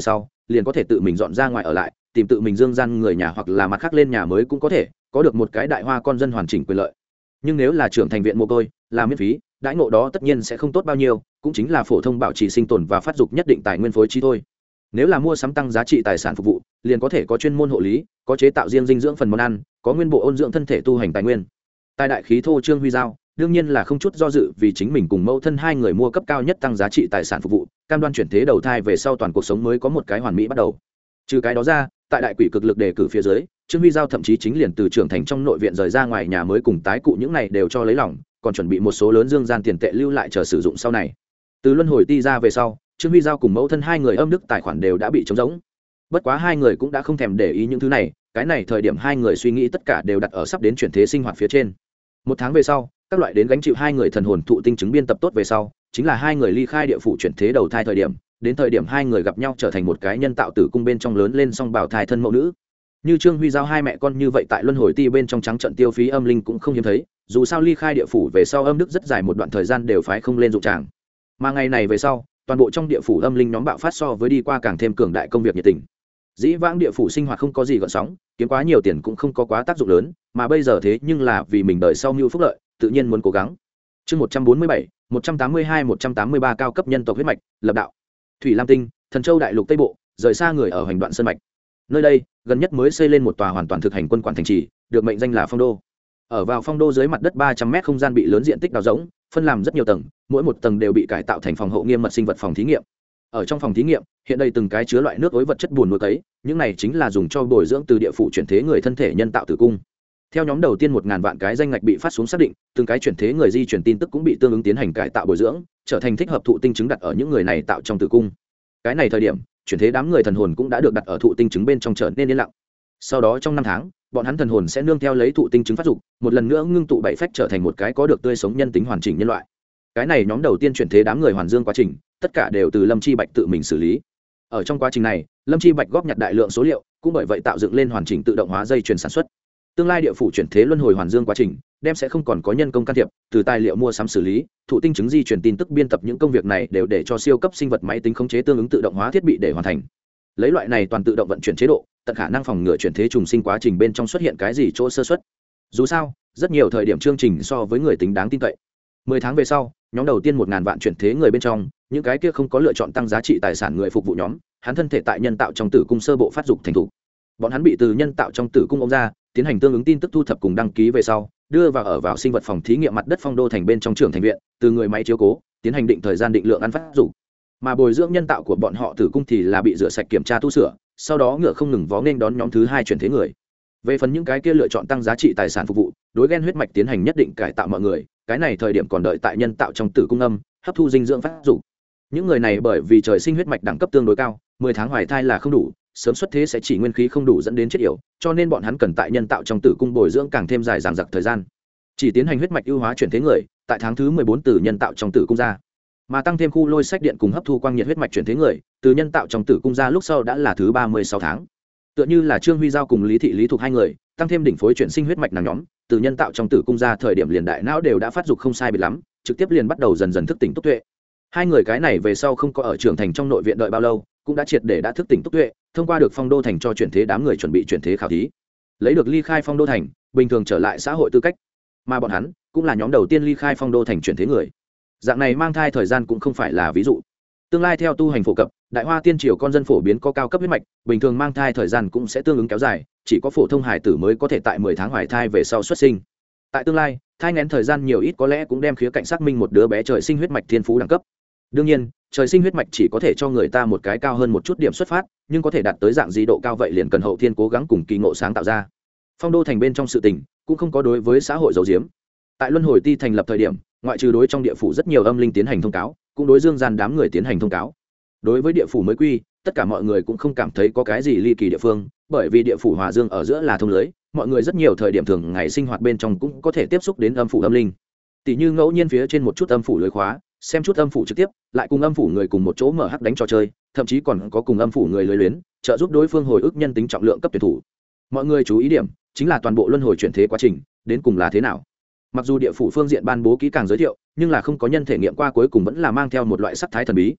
liền có thể tự mình dọn ra ngoài ở lại, tìm tự mình dương gian người nhà hoặc là mặt khác lên nhà mới cũng có thể, có được một cái đại hoa con dân hoàn chỉnh quyền lợi. Nhưng nếu là trưởng thành viện mồ côi, là miễn phí, đãi ngộ đó tất nhiên sẽ không tốt bao nhiêu, cũng chính là phổ thông bảo trì sinh tồn và phát dục nhất định tài nguyên phối trí thôi. Nếu là mua sắm tăng giá trị tài sản phục vụ, liền có thể có chuyên môn hộ lý, có chế tạo riêng dinh dưỡng phần món ăn, có nguyên bộ ôn dưỡng thân thể tu hành tài nguyên. Tài đại khí thô Trương Huy Giao, đương nhiên là không chút do dự vì chính mình cùng mẫu thân hai người mua cấp cao nhất tăng giá trị tài sản phục vụ, cam đoan chuyển thế đầu thai về sau toàn cuộc sống mới có một cái hoàn mỹ bắt đầu. Trừ cái đó ra, tại đại quỷ cực lực đề cử phía dưới, Trương Huy Giao thậm chí chính liền từ trưởng thành trong nội viện rời ra ngoài nhà mới cùng tái cụ những này đều cho lấy lòng, còn chuẩn bị một số lớn dương gian tiền tệ lưu lại chờ sử dụng sau này. Từ luân hồi ti ra về sau, Trương Huy Giao cùng mẫu thân hai người âm đức tài khoản đều đã bị trống rỗng. Bất quá hai người cũng đã không thèm để ý những thứ này, cái này thời điểm hai người suy nghĩ tất cả đều đặt ở sắp đến chuyển thế sinh hoạt phía trên. Một tháng về sau, các loại đến gánh chịu hai người thần hồn thụ tinh chứng biên tập tốt về sau, chính là hai người ly khai địa phủ chuyển thế đầu thai thời điểm, đến thời điểm hai người gặp nhau trở thành một cái nhân tạo tử cung bên trong lớn lên song bảo thai thân mẫu nữ. Như Trương Huy Giao hai mẹ con như vậy tại luân hồi ti bên trong trắng trận tiêu phí âm linh cũng không hiếm thấy, dù sao ly khai địa phủ về sau âm đức rất dài một đoạn thời gian đều phải không lên dụng tràng. Mà ngày này về sau, toàn bộ trong địa phủ âm linh nhóm bạo phát so với đi qua càng thêm cường đại công việc nhiệt tình. Dĩ vãng địa phủ sinh hoạt không có gì gợn sóng, kiếm quá nhiều tiền cũng không có quá tác dụng lớn, mà bây giờ thế nhưng là vì mình đời sau mưu phúc lợi, tự nhiên muốn cố gắng. Chương một trăm bốn mươi bảy, một trăm tám mươi hai, một trăm tám mươi ba cao cấp nhân tộc huyết mạch, lập đạo. Thủy Lam Tinh, Thần Châu đại lục Tây Bộ, rời xa người ở hành đoạn sơn mạch. Nơi đây, gần nhất mới xây lên một tòa hoàn toàn thực hành quân quản thành trì, được mệnh danh là Phong Đô. Ở vào Phong Đô dưới mặt đất ba trăm mét không gian bị lớn diện tích đào rỗng, phân làm rất nhiều tầng, mỗi một tầng đều bị cải tạo thành phòng hộ nghiêm mật sinh vật phòng thí nghiệm. Ở trong phòng thí nghiệm, hiện đây từng cái chứa loại nước ối vật chất buồn nuôi cấy, những này chính là dùng cho bồi dưỡng từ địa phủ chuyển thế người thân thể nhân tạo tử cung. Theo nhóm đầu tiên một ngàn vạn cái danh ngạch bị phát xuống xác định, từng cái chuyển thế người di chuyển tin tức cũng bị tương ứng tiến hành cải tạo bồi dưỡng, trở thành thích hợp thụ tinh chứng đặt ở những người này tạo trong tử cung. Cái này thời điểm, chuyển thế đám người thần hồn cũng đã được đặt ở thụ tinh chứng bên trong trở nên yên lặng. Sau đó trong năm tháng, bọn hắn thần hồn sẽ nương theo lấy thụ tinh chứng phát dục, một lần nữa ngưng tụ bảy phách trở thành một cái có được tươi sống nhân tính hoàn chỉnh nhân loại. Cái này nhóm đầu tiên chuyển thế đám người hoàn dương quá trình, tất cả đều từ Lâm Chi Bạch tự mình xử lý. Ở trong quá trình này, Lâm Chi Bạch góp nhặt đại lượng số liệu, cũng bởi vậy tạo dựng lên hoàn chỉnh tự động hóa dây chuyền sản xuất. Tương lai địa phủ chuyển thế luân hồi hoàn dương quá trình, đem sẽ không còn có nhân công can thiệp, từ tài liệu mua sắm xử lý, thụ tinh chứng di chuyển tin tức biên tập những công việc này đều để cho siêu cấp sinh vật máy tính khống chế tương ứng tự động hóa thiết bị để hoàn thành. Lấy loại này toàn tự động vận chuyển chế độ, tận khả năng phòng ngừa chuyển thế trùng sinh quá trình bên trong xuất hiện cái gì chỗ sơ suất. Dù sao, rất nhiều thời điểm chương trình so với người tính đáng tin cậy. Mười tháng về sau, nhóm đầu tiên một ngàn vạn chuyển thế người bên trong, những cái kia không có lựa chọn tăng giá trị tài sản người phục vụ nhóm, hắn thân thể tại nhân tạo trong tử cung sơ bộ phát dục thành thục. Bọn hắn bị từ nhân tạo trong tử cung ông ra, tiến hành tương ứng tin tức thu thập cùng đăng ký về sau, đưa vào ở vào sinh vật phòng thí nghiệm mặt đất Phong Đô thành bên trong trưởng thành viện, từ người máy chiếu cố, tiến hành định thời gian định lượng ăn phát dục. Mà bồi dưỡng nhân tạo của bọn họ tử cung thì là bị rửa sạch kiểm tra tu sửa, sau đó ngựa không ngừng vó nên đón nhóm thứ hai chuyển thế người. Về phần những cái kia lựa chọn tăng giá trị tài sản phục vụ, đối gen huyết mạch tiến hành nhất định cải tạo mọi người, cái này thời điểm còn đợi tại nhân tạo trong tử cung âm, hấp thu dinh dưỡng phát dục. Những người này bởi vì trời sinh huyết mạch đẳng cấp tương đối cao, mười tháng hoài thai là không đủ, sớm xuất thế sẽ chỉ nguyên khí không đủ dẫn đến chết yểu, cho nên bọn hắn cần tại nhân tạo trong tử cung bồi dưỡng càng thêm dài dằng dặc thời gian. Chỉ tiến hành huyết mạch ưu hóa chuyển thế người, tại tháng thứ mười bốn từ nhân tạo trong tử cung ra, mà tăng thêm khu lôi sách điện cùng hấp thu quang nhiệt huyết mạch chuyển thế người, từ nhân tạo trong tử cung ra lúc sau đã là thứ ba mươi sáu tháng. Tựa như là Trương Huy Giao cùng Lý Thị Lý Thục hai người, tăng thêm đỉnh phối chuyển sinh huyết mạch nàng nhóm, từ nhân tạo trong tử cung ra thời điểm liền đại não đều đã phát dục không sai biệt lắm, trực tiếp liền bắt đầu dần dần thức tỉnh túc tuệ. Hai người cái này về sau không có ở trưởng thành trong nội viện đợi bao lâu, cũng đã triệt để đã thức tỉnh túc tuệ, thông qua được Phong Đô thành cho chuyển thế đám người chuẩn bị chuyển thế khảo thí, lấy được ly khai Phong Đô thành, bình thường trở lại xã hội tư cách. Mà bọn hắn cũng là nhóm đầu tiên ly khai Phong Đô thành chuyển thế người. Dạng này mang thai thời gian cũng không phải là ví dụ. Tương lai theo tu hành phổ cập, đại hoa tiên triều con dân phổ biến có cao cấp huyết mạch, bình thường mang thai thời gian cũng sẽ tương ứng kéo dài, chỉ có phổ thông hải tử mới có thể tại mười tháng hoài thai về sau xuất sinh. Tại tương lai, thai nghén thời gian nhiều ít có lẽ cũng đem khía cạnh xác minh một đứa bé trời sinh huyết mạch thiên phú đẳng cấp. Đương nhiên, trời sinh huyết mạch chỉ có thể cho người ta một cái cao hơn một chút điểm xuất phát, nhưng có thể đạt tới dạng gì độ cao vậy liền cần hậu thiên cố gắng cùng kỳ ngộ sáng tạo ra. Phong Đô thành bên trong sự tình cũng không có đối với xã hội giấu giếm. Tại luân hồi ti thành lập thời điểm, ngoại trừ đối trong địa phủ rất nhiều âm linh tiến hành thông cáo, cũng đối dương gian đám người tiến hành thông cáo. Đối với địa phủ mới quy, tất cả mọi người cũng không cảm thấy có cái gì ly kỳ địa phương, bởi vì địa phủ hòa dương ở giữa là thông lưới, mọi người rất nhiều thời điểm thường ngày sinh hoạt bên trong cũng có thể tiếp xúc đến âm phủ âm linh. Tỷ như ngẫu nhiên phía trên một chút âm phủ lưới khóa, xem chút âm phủ trực tiếp, lại cùng âm phủ người cùng một chỗ mở hắc đánh trò chơi, thậm chí còn có cùng âm phủ người lưới luyến, trợ giúp đối phương hồi ức nhân tính trọng lượng cấp tuyển thủ. Mọi người chú ý điểm chính là toàn bộ luân hồi chuyển thế quá trình đến cùng là thế nào. Mặc dù địa phủ phương diện ban bố kỹ càng giới thiệu, nhưng là không có nhân thể nghiệm qua cuối cùng vẫn là mang theo một loại sắc thái thần bí.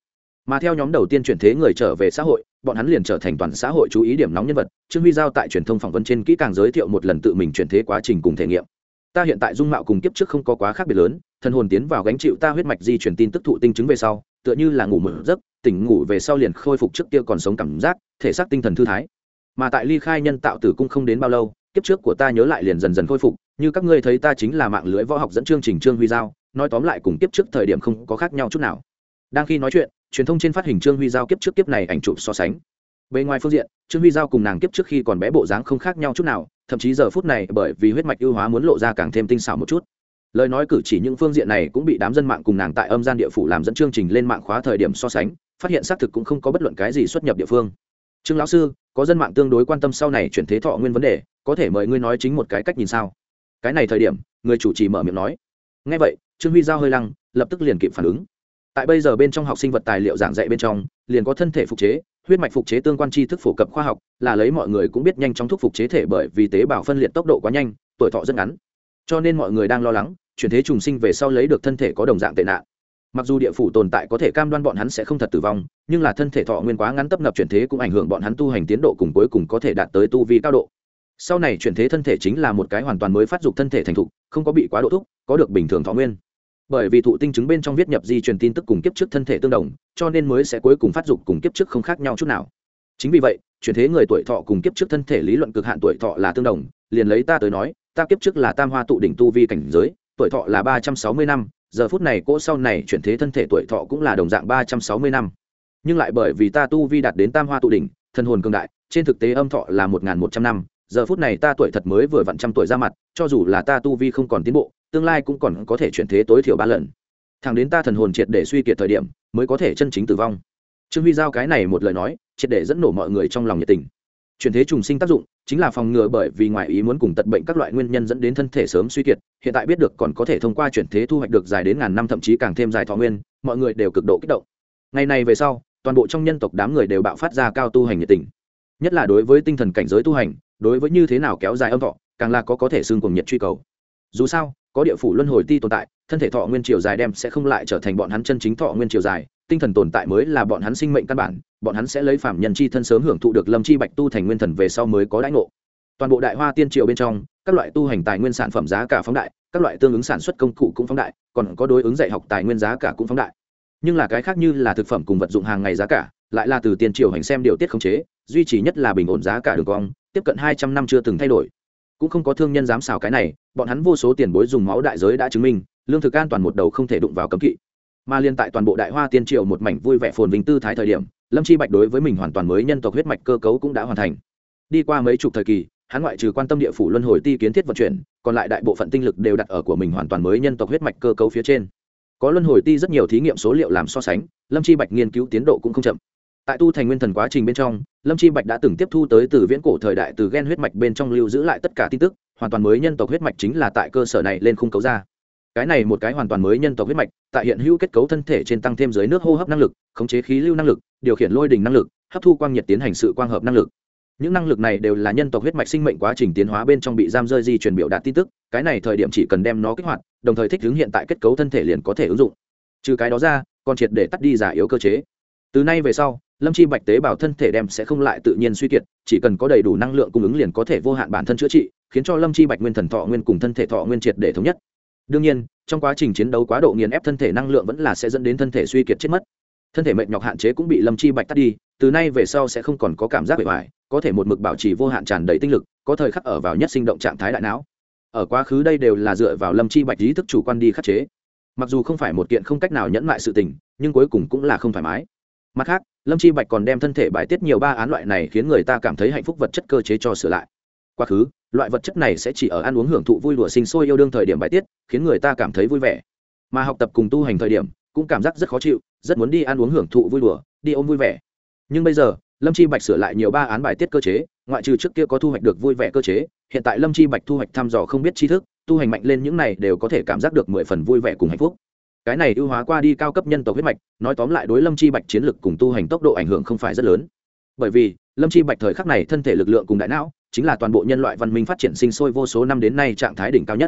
Mà theo nhóm đầu tiên chuyển thế người trở về xã hội, bọn hắn liền trở thành toàn xã hội chú ý điểm nóng nhân vật. Trương Huy Giao tại truyền thông phỏng vấn trên kỹ càng giới thiệu một lần tự mình chuyển thế quá trình cùng thể nghiệm. Ta hiện tại dung mạo cùng kiếp trước không có quá khác biệt lớn, thần hồn tiến vào gánh chịu ta huyết mạch di chuyển tin tức thụ tinh chứng về sau, tựa như là ngủ một giấc, tỉnh ngủ về sau liền khôi phục trước kia còn sống cảm giác, thể xác tinh thần thư thái. Mà tại ly khai nhân tạo tử cung không đến bao lâu, kiếp trước của ta nhớ lại liền dần dần khôi phục, như các ngươi thấy ta chính là mạng lưới võ học dẫn chương trình Trương Huy Giao, nói tóm lại cùng kiếp trước thời điểm không có khác nhau chút nào. Đang khi nói chuyện, truyền thông trên phát hình Trương Huy Giao kiếp trước kiếp này ảnh chụp so sánh. Bên ngoài phương diện, Trương Huy Giao cùng nàng kiếp trước khi còn bé bộ dáng không khác nhau chút nào, thậm chí giờ phút này bởi vì huyết mạch ưu hóa muốn lộ ra càng thêm tinh xảo một chút. Lời nói cử chỉ những phương diện này cũng bị đám dân mạng cùng nàng tại âm gian địa phủ làm dẫn chương trình lên mạng khóa thời điểm so sánh, phát hiện xác thực cũng không có bất luận cái gì xuất nhập địa phương. Trương lão sư, có dân mạng tương đối quan tâm sau này chuyển thế thọ nguyên vấn đề, có thể mời ngươi nói chính một cái cách nhìn sao? Cái này thời điểm, người chủ trì mở miệng nói. Nghe vậy, Trương Huy Giao hơi lăng, lập tức liền kịp phản ứng. Tại bây giờ bên trong học sinh vật tài liệu giảng dạy bên trong, liền có thân thể phục chế, huyết mạch phục chế tương quan tri thức phổ cập khoa học, là lấy mọi người cũng biết nhanh chóng thuốc phục chế thể bởi vì tế bào phân liệt tốc độ quá nhanh, tuổi thọ rất ngắn. Cho nên mọi người đang lo lắng, chuyển thế trùng sinh về sau lấy được thân thể có đồng dạng tệ nạn. Mặc dù địa phủ tồn tại có thể cam đoan bọn hắn sẽ không thật tử vong, nhưng là thân thể thọ nguyên quá ngắn tấp nập chuyển thế cũng ảnh hưởng bọn hắn tu hành tiến độ cùng cuối cùng có thể đạt tới tu vi cao độ. Sau này chuyển thế thân thể chính là một cái hoàn toàn mới phát dục thân thể thành thục, không có bị quá độ thúc, có được bình thường thọ nguyên. Bởi vì thụ tinh chứng bên trong viết nhập di truyền tin tức cùng kiếp trước thân thể tương đồng, cho nên mới sẽ cuối cùng phát dục cùng kiếp trước không khác nhau chút nào. Chính vì vậy, chuyển thế người tuổi thọ cùng kiếp trước thân thể lý luận cực hạn tuổi thọ là tương đồng, liền lấy ta tới nói, ta kiếp trước là tam hoa tụ đỉnh tu vi cảnh giới, tuổi thọ là ba trăm sáu mươi năm, giờ phút này cỗ sau này chuyển thế thân thể tuổi thọ cũng là đồng dạng ba trăm sáu mươi năm. Nhưng lại bởi vì ta tu vi đạt đến tam hoa tụ đỉnh, thân hồn cường đại, trên thực tế âm thọ là một nghìn một trăm năm, giờ phút này ta tuổi thật mới vừa vặn trăm tuổi ra mặt, cho dù là ta tu vi không còn tiến bộ, tương lai cũng còn có thể chuyển thế tối thiểu ba lần. Thẳng đến ta thần hồn triệt để suy kiệt thời điểm, mới có thể chân chính tử vong. Trương Huy Giao cái này một lời nói, triệt để dẫn nổ mọi người trong lòng nhiệt tình. Chuyển thế trùng sinh tác dụng chính là phòng ngừa bởi vì ngoài ý muốn cùng tật bệnh các loại nguyên nhân dẫn đến thân thể sớm suy kiệt, hiện tại biết được còn có thể thông qua chuyển thế thu hoạch được dài đến ngàn năm thậm chí càng thêm dài thọ nguyên, mọi người đều cực độ kích động. Ngày này về sau, toàn bộ trong nhân tộc đám người đều bạo phát ra cao tu hành nhiệt tình. Nhất là đối với tinh thần cảnh giới tu hành, đối với như thế nào kéo dài âm thọ, càng là có có thể xương cùng nhiệt truy cầu. Dù sao, có địa phủ luân hồi ti tồn tại, thân thể thọ nguyên chiều dài đem sẽ không lại trở thành bọn hắn chân chính thọ nguyên chiều dài, tinh thần tồn tại mới là bọn hắn sinh mệnh căn bản, bọn hắn sẽ lấy phàm nhân chi thân sớm hưởng thụ được lâm chi bạch tu thành nguyên thần về sau mới có đãi ngộ. Toàn bộ đại hoa tiên triều bên trong, các loại tu hành tài nguyên sản phẩm giá cả phóng đại, các loại tương ứng sản xuất công cụ cũng phóng đại, còn có đối ứng dạy học tài nguyên giá cả cũng phóng đại. Nhưng là cái khác như là thực phẩm cùng vật dụng hàng ngày giá cả, lại là từ tiên triều hành xem điều tiết khống chế, duy trì nhất là bình ổn giá cả đường cong, tiếp cận hai trăm năm chưa từng thay đổi. Cũng không có thương nhân dám xào cái này, bọn hắn vô số tiền bối dùng máu đại giới đã chứng minh, lương thực an toàn một đầu không thể đụng vào cấm kỵ. Mà liên tại toàn bộ đại hoa tiên triều một mảnh vui vẻ phồn vinh tư thái thời điểm, lâm chi bạch đối với mình hoàn toàn mới nhân tộc huyết mạch cơ cấu cũng đã hoàn thành. Đi qua mấy chục thời kỳ, hắn ngoại trừ quan tâm địa phủ luân hồi ti kiến thiết vận chuyển, còn lại đại bộ phận tinh lực đều đặt ở của mình hoàn toàn mới nhân tộc huyết mạch cơ cấu phía trên. Có luân hồi ti rất nhiều thí nghiệm số liệu làm so sánh, lâm chi bạch nghiên cứu tiến độ cũng không chậm. Tại tu thành nguyên thần quá trình bên trong, lâm chi bạch đã từng tiếp thu tới từ viễn cổ thời đại từ gen huyết mạch bên trong lưu giữ lại tất cả tin tức, hoàn toàn mới nhân tộc huyết mạch chính là tại cơ sở này lên khung cấu ra. Cái này một cái hoàn toàn mới nhân tộc huyết mạch, tại hiện hữu kết cấu thân thể trên tăng thêm dưới nước hô hấp năng lực, khống chế khí lưu năng lực, điều khiển lôi đình năng lực, hấp thu quang nhiệt tiến hành sự quang hợp năng lực. Những năng lực này đều là nhân tộc huyết mạch sinh mệnh quá trình tiến hóa bên trong bị giam rơi di truyền biểu đạt tin tức, cái này thời điểm chỉ cần đem nó kích hoạt, đồng thời thích ứng hiện tại kết cấu thân thể liền có thể ứng dụng. Trừ cái đó ra, còn triệt để tắt đi giả yếu cơ chế. Từ nay về sau, lâm chi bạch tế bào thân thể đem sẽ không lại tự nhiên suy kiệt, chỉ cần có đầy đủ năng lượng cung ứng liền có thể vô hạn bản thân chữa trị, khiến cho lâm chi bạch nguyên thần thọ nguyên cùng thân thể thọ nguyên triệt để thống nhất. Đương nhiên, trong quá trình chiến đấu quá độ nghiền ép thân thể năng lượng vẫn là sẽ dẫn đến thân thể suy kiệt chết mất. Thân thể mệt nhọc hạn chế cũng bị lâm chi bạch tắt đi, từ nay về sau sẽ không còn có cảm giác bề ngoài, có thể một mực bảo trì vô hạn tràn đầy tinh lực, có thời khắc ở vào nhất sinh động trạng thái đại não. Ở quá khứ đây đều là dựa vào lâm chi bạch ý thức chủ quan đi khắc chế. Mặc dù không phải một kiện không cách nào nhẫn lại sự tình, nhưng cuối cùng cũng là không thoải mái. Mặt khác, lâm chi bạch còn đem thân thể bài tiết nhiều ba án loại này khiến người ta cảm thấy hạnh phúc vật chất cơ chế cho sửa lại. Quá khứ, loại vật chất này sẽ chỉ ở ăn uống hưởng thụ vui đùa sinh sôi yêu đương thời điểm bài tiết, khiến người ta cảm thấy vui vẻ. Mà học tập cùng tu hành thời điểm, cũng cảm giác rất khó chịu, rất muốn đi ăn uống hưởng thụ vui đùa, đi ôm vui vẻ. Nhưng bây giờ, lâm chi bạch sửa lại nhiều ba án bài tiết cơ chế, ngoại trừ trước kia có thu hoạch được vui vẻ cơ chế, hiện tại lâm chi bạch thu hoạch thăm dò không biết tri thức, tu hành mạnh lên những này đều có thể cảm giác được mười phần vui vẻ cùng hạnh phúc. Cái này ưu hóa qua đi cao cấp nhân tộc huyết mạch, nói tóm lại đối lâm chi bạch chiến lực cùng tu hành tốc độ ảnh hưởng không phải rất lớn. Bởi vì lâm chi bạch thời khắc này thân thể lực lượng cùng đại não chính là toàn bộ nhân loại văn minh phát triển sinh sôi vô số năm đến nay trạng thái đỉnh cao nhất.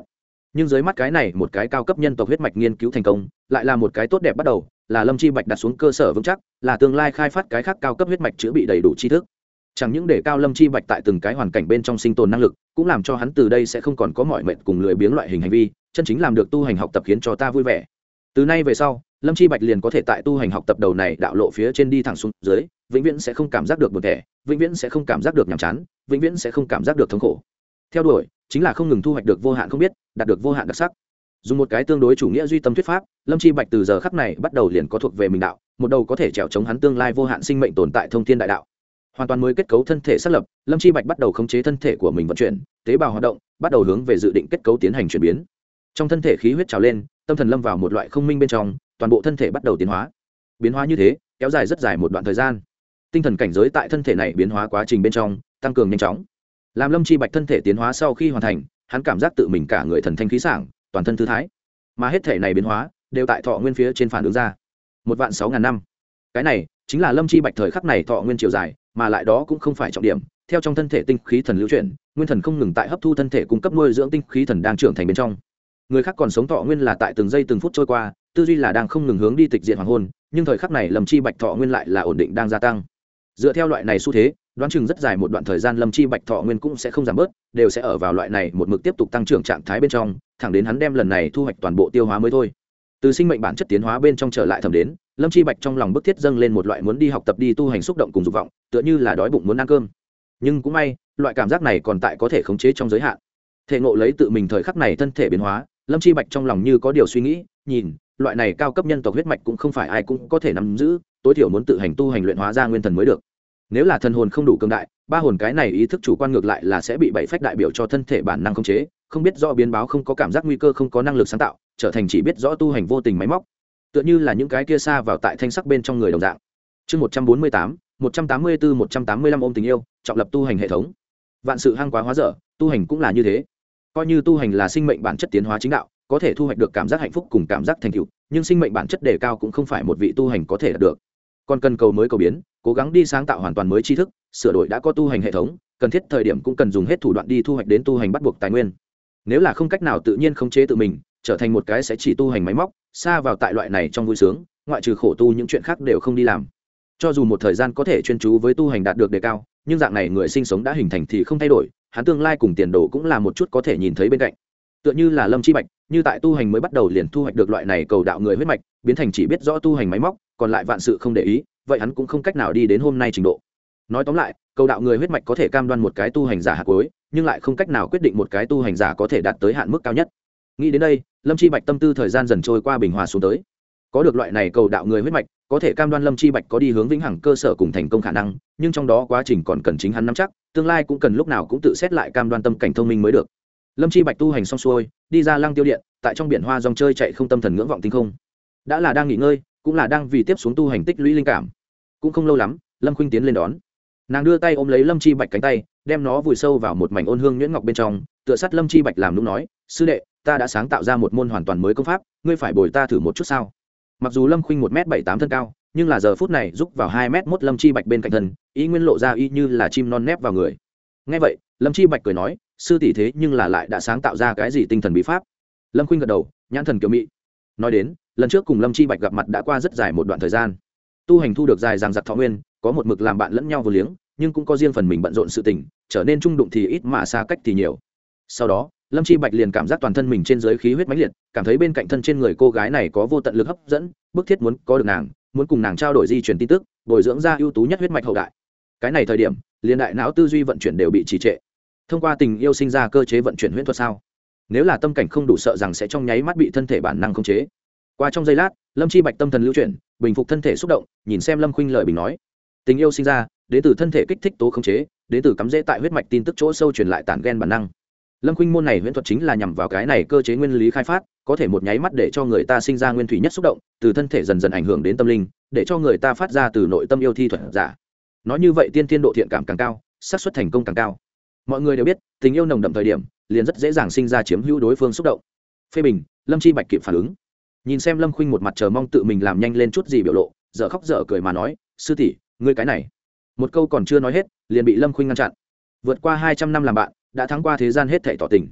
nhưng dưới mắt cái này một cái cao cấp nhân tộc huyết mạch nghiên cứu thành công lại là một cái tốt đẹp bắt đầu, là Lâm Chi Bạch đặt xuống cơ sở vững chắc, là tương lai khai phát cái khác cao cấp huyết mạch chữa bị đầy đủ tri thức. Chẳng những để cao Lâm Chi Bạch tại từng cái hoàn cảnh bên trong sinh tồn năng lực, cũng làm cho hắn từ đây sẽ không còn có mọi mệnh cùng lười biếng loại hình hành vi, chân chính làm được tu hành học tập khiến cho ta vui vẻ. Từ nay về sau, Lâm Chi Bạch liền có thể tại tu hành học tập đầu này đạo lộ phía trên đi thẳng xuống dưới, vĩnh viễn sẽ không cảm giác được buồn tẻ, vĩnh viễn sẽ không cảm giác được nhàm chán, vĩnh viễn sẽ không cảm giác được thống khổ. Theo đuổi chính là không ngừng thu hoạch được vô hạn không biết, đạt được vô hạn đặc sắc. Dùng một cái tương đối chủ nghĩa duy tâm thuyết pháp, Lâm Chi Bạch từ giờ khắc này bắt đầu liền có thuộc về mình đạo, một đầu có thể trèo chống hắn tương lai vô hạn sinh mệnh tồn tại thông thiên đại đạo. Hoàn toàn mới kết cấu thân thể xác lập, Lâm Chi Bạch bắt đầu khống chế thân thể của mình vận chuyển, tế bào hoạt động, bắt đầu hướng về dự định kết cấu tiến hành chuyển biến. Trong thân thể khí huyết trào lên, tâm thần lâm vào một loại không minh bên trong, toàn bộ thân thể bắt đầu tiến hóa. Biến hóa như thế, kéo dài rất dài một đoạn thời gian. Tinh thần cảnh giới tại thân thể này biến hóa quá trình bên trong, tăng cường nhanh chóng. Làm Lâm Chi Bạch thân thể tiến hóa sau khi hoàn thành, hắn cảm giác tự mình cả người thần thanh khí sảng, toàn thân thư thái. Mà hết thể này biến hóa, đều tại thọ nguyên phía trên phản ứng ra. Một vạn sáu ngàn năm. Cái này chính là Lâm Chi Bạch thời khắc này thọ nguyên chiều dài, mà lại đó cũng không phải trọng điểm. Theo trong thân thể tinh khí thần lưu chuyển, nguyên thần không ngừng tại hấp thu thân thể cung cấp nuôi dưỡng tinh khí thần đang trưởng thành bên trong. Người khác còn sống thọ nguyên là tại từng giây từng phút trôi qua, tư duy là đang không ngừng hướng đi tịch diệt hoàng hôn, nhưng thời khắc này Lâm Chi Bạch thọ nguyên lại là ổn định đang gia tăng. Dựa theo loại này xu thế, đoán chừng rất dài một đoạn thời gian Lâm Chi Bạch thọ nguyên cũng sẽ không giảm bớt, đều sẽ ở vào loại này một mực tiếp tục tăng trưởng trạng thái bên trong, thẳng đến hắn đem lần này thu hoạch toàn bộ tiêu hóa mới thôi. Từ sinh mệnh bản chất tiến hóa bên trong trở lại thẩm đến, Lâm Chi Bạch trong lòng bức thiết dâng lên một loại muốn đi học tập đi tu hành xúc động cùng dục vọng, tựa như là đói bụng muốn ăn cơm. Nhưng cũng may, loại cảm giác này còn tại có thể khống chế trong giới hạn. Thể ngộ lấy tự mình thời khắc này thân thể biến hóa, Lâm Chi Bạch trong lòng như có điều suy nghĩ, nhìn, loại này cao cấp nhân tộc huyết mạch cũng không phải ai cũng có thể nắm giữ, tối thiểu muốn tự hành tu hành luyện hóa ra nguyên thần mới được. Nếu là thần hồn không đủ cường đại, ba hồn cái này ý thức chủ quan ngược lại là sẽ bị bảy phách đại biểu cho thân thể bản năng khống chế, không biết rõ biến báo, không có cảm giác nguy cơ, không có năng lực sáng tạo, trở thành chỉ biết rõ tu hành vô tình máy móc, tựa như là những cái kia xa vào tại thanh sắc bên trong người đồng dạng. Chương một trăm bốn mươi tám, một trăm tám mươi tư, một trăm tám mươi lăm ôm tình yêu, trọng lập tu hành hệ thống. Vạn sự hăng quá hóa dở, tu hành cũng là như thế. Coi như tu hành là sinh mệnh bản chất tiến hóa chính đạo, có thể thu hoạch được cảm giác hạnh phúc cùng cảm giác thành tựu, nhưng sinh mệnh bản chất đề cao cũng không phải một vị tu hành có thể đạt được. Còn cần cầu mới cầu biến, cố gắng đi sáng tạo hoàn toàn mới tri thức, sửa đổi đã có tu hành hệ thống, cần thiết thời điểm cũng cần dùng hết thủ đoạn đi thu hoạch đến tu hành bắt buộc tài nguyên. Nếu là không cách nào tự nhiên khống chế tự mình, trở thành một cái sẽ chỉ tu hành máy móc, xa vào tại loại này trong vui sướng, ngoại trừ khổ tu những chuyện khác đều không đi làm. Cho dù một thời gian có thể chuyên chú với tu hành đạt được đề cao, nhưng dạng này người sinh sống đã hình thành thì không thay đổi, hắn tương lai cùng tiền đồ cũng là một chút có thể nhìn thấy bên cạnh. Tựa như là Lâm Chi Bạch, như tại tu hành mới bắt đầu liền thu hoạch được loại này cầu đạo người huyết mạch, biến thành chỉ biết rõ tu hành máy móc, còn lại vạn sự không để ý, vậy hắn cũng không cách nào đi đến hôm nay trình độ. Nói tóm lại, cầu đạo người huyết mạch có thể cam đoan một cái tu hành giả hạt cuối, nhưng lại không cách nào quyết định một cái tu hành giả có thể đạt tới hạn mức cao nhất. Nghĩ đến đây, Lâm Chi Bạch tâm tư thời gian dần trôi qua bình hòa xuống tới. Có được loại này cầu đạo người huyết mạch, có thể cam đoan Lâm Chi Bạch có đi hướng vĩnh hằng cơ sở cùng thành công khả năng, nhưng trong đó quá trình còn cần chính hắn nắm chắc, tương lai cũng cần lúc nào cũng tự xét lại cam đoan tâm cảnh thông minh mới được. Lâm Chi Bạch tu hành xong xuôi, đi ra Lăng Tiêu Điện, tại trong biển hoa rong chơi chạy không tâm thần ngưỡng vọng tinh không. Đã là đang nghỉ ngơi, cũng là đang vì tiếp xuống tu hành tích lũy linh cảm. Cũng không lâu lắm, Lâm Khuynh tiến lên đón. Nàng đưa tay ôm lấy Lâm Chi Bạch cánh tay, đem nó vùi sâu vào một mảnh ôn hương nhuyễn ngọc bên trong, tựa sát Lâm Chi Bạch làm nũng nói: "Sư đệ, ta đã sáng tạo ra một môn hoàn toàn mới công pháp, ngươi phải bồi ta thử một chút sao?" Mặc dù Lâm Khuynh một mét bảy tám thân cao, nhưng là giờ phút này rúc vào hai mét mốt Lâm Chi Bạch bên cạnh thân, ý nguyên lộ ra y như là chim non nép vào người. Nghe vậy, Lâm Chi Bạch cười nói: "Sư tỷ thế nhưng là lại đã sáng tạo ra cái gì tinh thần bí pháp?" Lâm Khuynh gật đầu, nhãn thần kiều mị. Nói đến, lần trước cùng Lâm Chi Bạch gặp mặt đã qua rất dài một đoạn thời gian. Tu hành thu được dài dằng dặc thọ nguyên, có một mực làm bạn lẫn nhau vô liếng, nhưng cũng có riêng phần mình bận rộn sự tình, trở nên trung đụng thì ít mà xa cách thì nhiều. Sau đó, Lâm Chi Bạch liền cảm giác toàn thân mình trên dưới khí huyết mãnh liệt, cảm thấy bên cạnh thân trên người cô gái này có vô tận lực hấp dẫn, bức thiết muốn có được nàng, muốn cùng nàng trao đổi di truyền tin tức, bồi dưỡng ra ưu tú nhất huyết mạch hậu đại. Cái này thời điểm, liền đại não tư duy vận chuyển đều bị trì trệ. Thông qua tình yêu sinh ra cơ chế vận chuyển huyễn thuật sao? Nếu là tâm cảnh không đủ, sợ rằng sẽ trong nháy mắt bị thân thể bản năng khống chế. Qua trong giây lát, Lâm Chi Bạch tâm thần lưu chuyển, bình phục thân thể xúc động, nhìn xem Lâm Khuynh lời bình nói: "Tình yêu sinh ra, đến từ thân thể kích thích tố khống chế, đến từ cắm rễ tại huyết mạch tin tức chỗ sâu truyền lại tản gen bản năng." Lâm Khuynh môn này huyễn thuật chính là nhằm vào cái này cơ chế nguyên lý khai phát, có thể một nháy mắt để cho người ta sinh ra nguyên thủy nhất xúc động, từ thân thể dần dần ảnh hưởng đến tâm linh, để cho người ta phát ra từ nội tâm yêu thi thuật giả. Nói như vậy tiên tiên độ thiện cảm càng cao, xác suất thành công càng cao. Mọi người đều biết, tình yêu nồng đậm thời điểm, liền rất dễ dàng sinh ra chiếm hữu đối phương xúc động. Phê bình, Lâm Chi Bạch kịp phản ứng. Nhìn xem Lâm Khuynh một mặt chờ mong tự mình làm nhanh lên chút gì biểu lộ, dở khóc dở cười mà nói: "Sư tỷ, ngươi cái này." Một câu còn chưa nói hết, liền bị Lâm Khuynh ngăn chặn. Vượt qua hai trăm năm làm bạn, đã thắng qua thế gian hết thảy tỏ tình.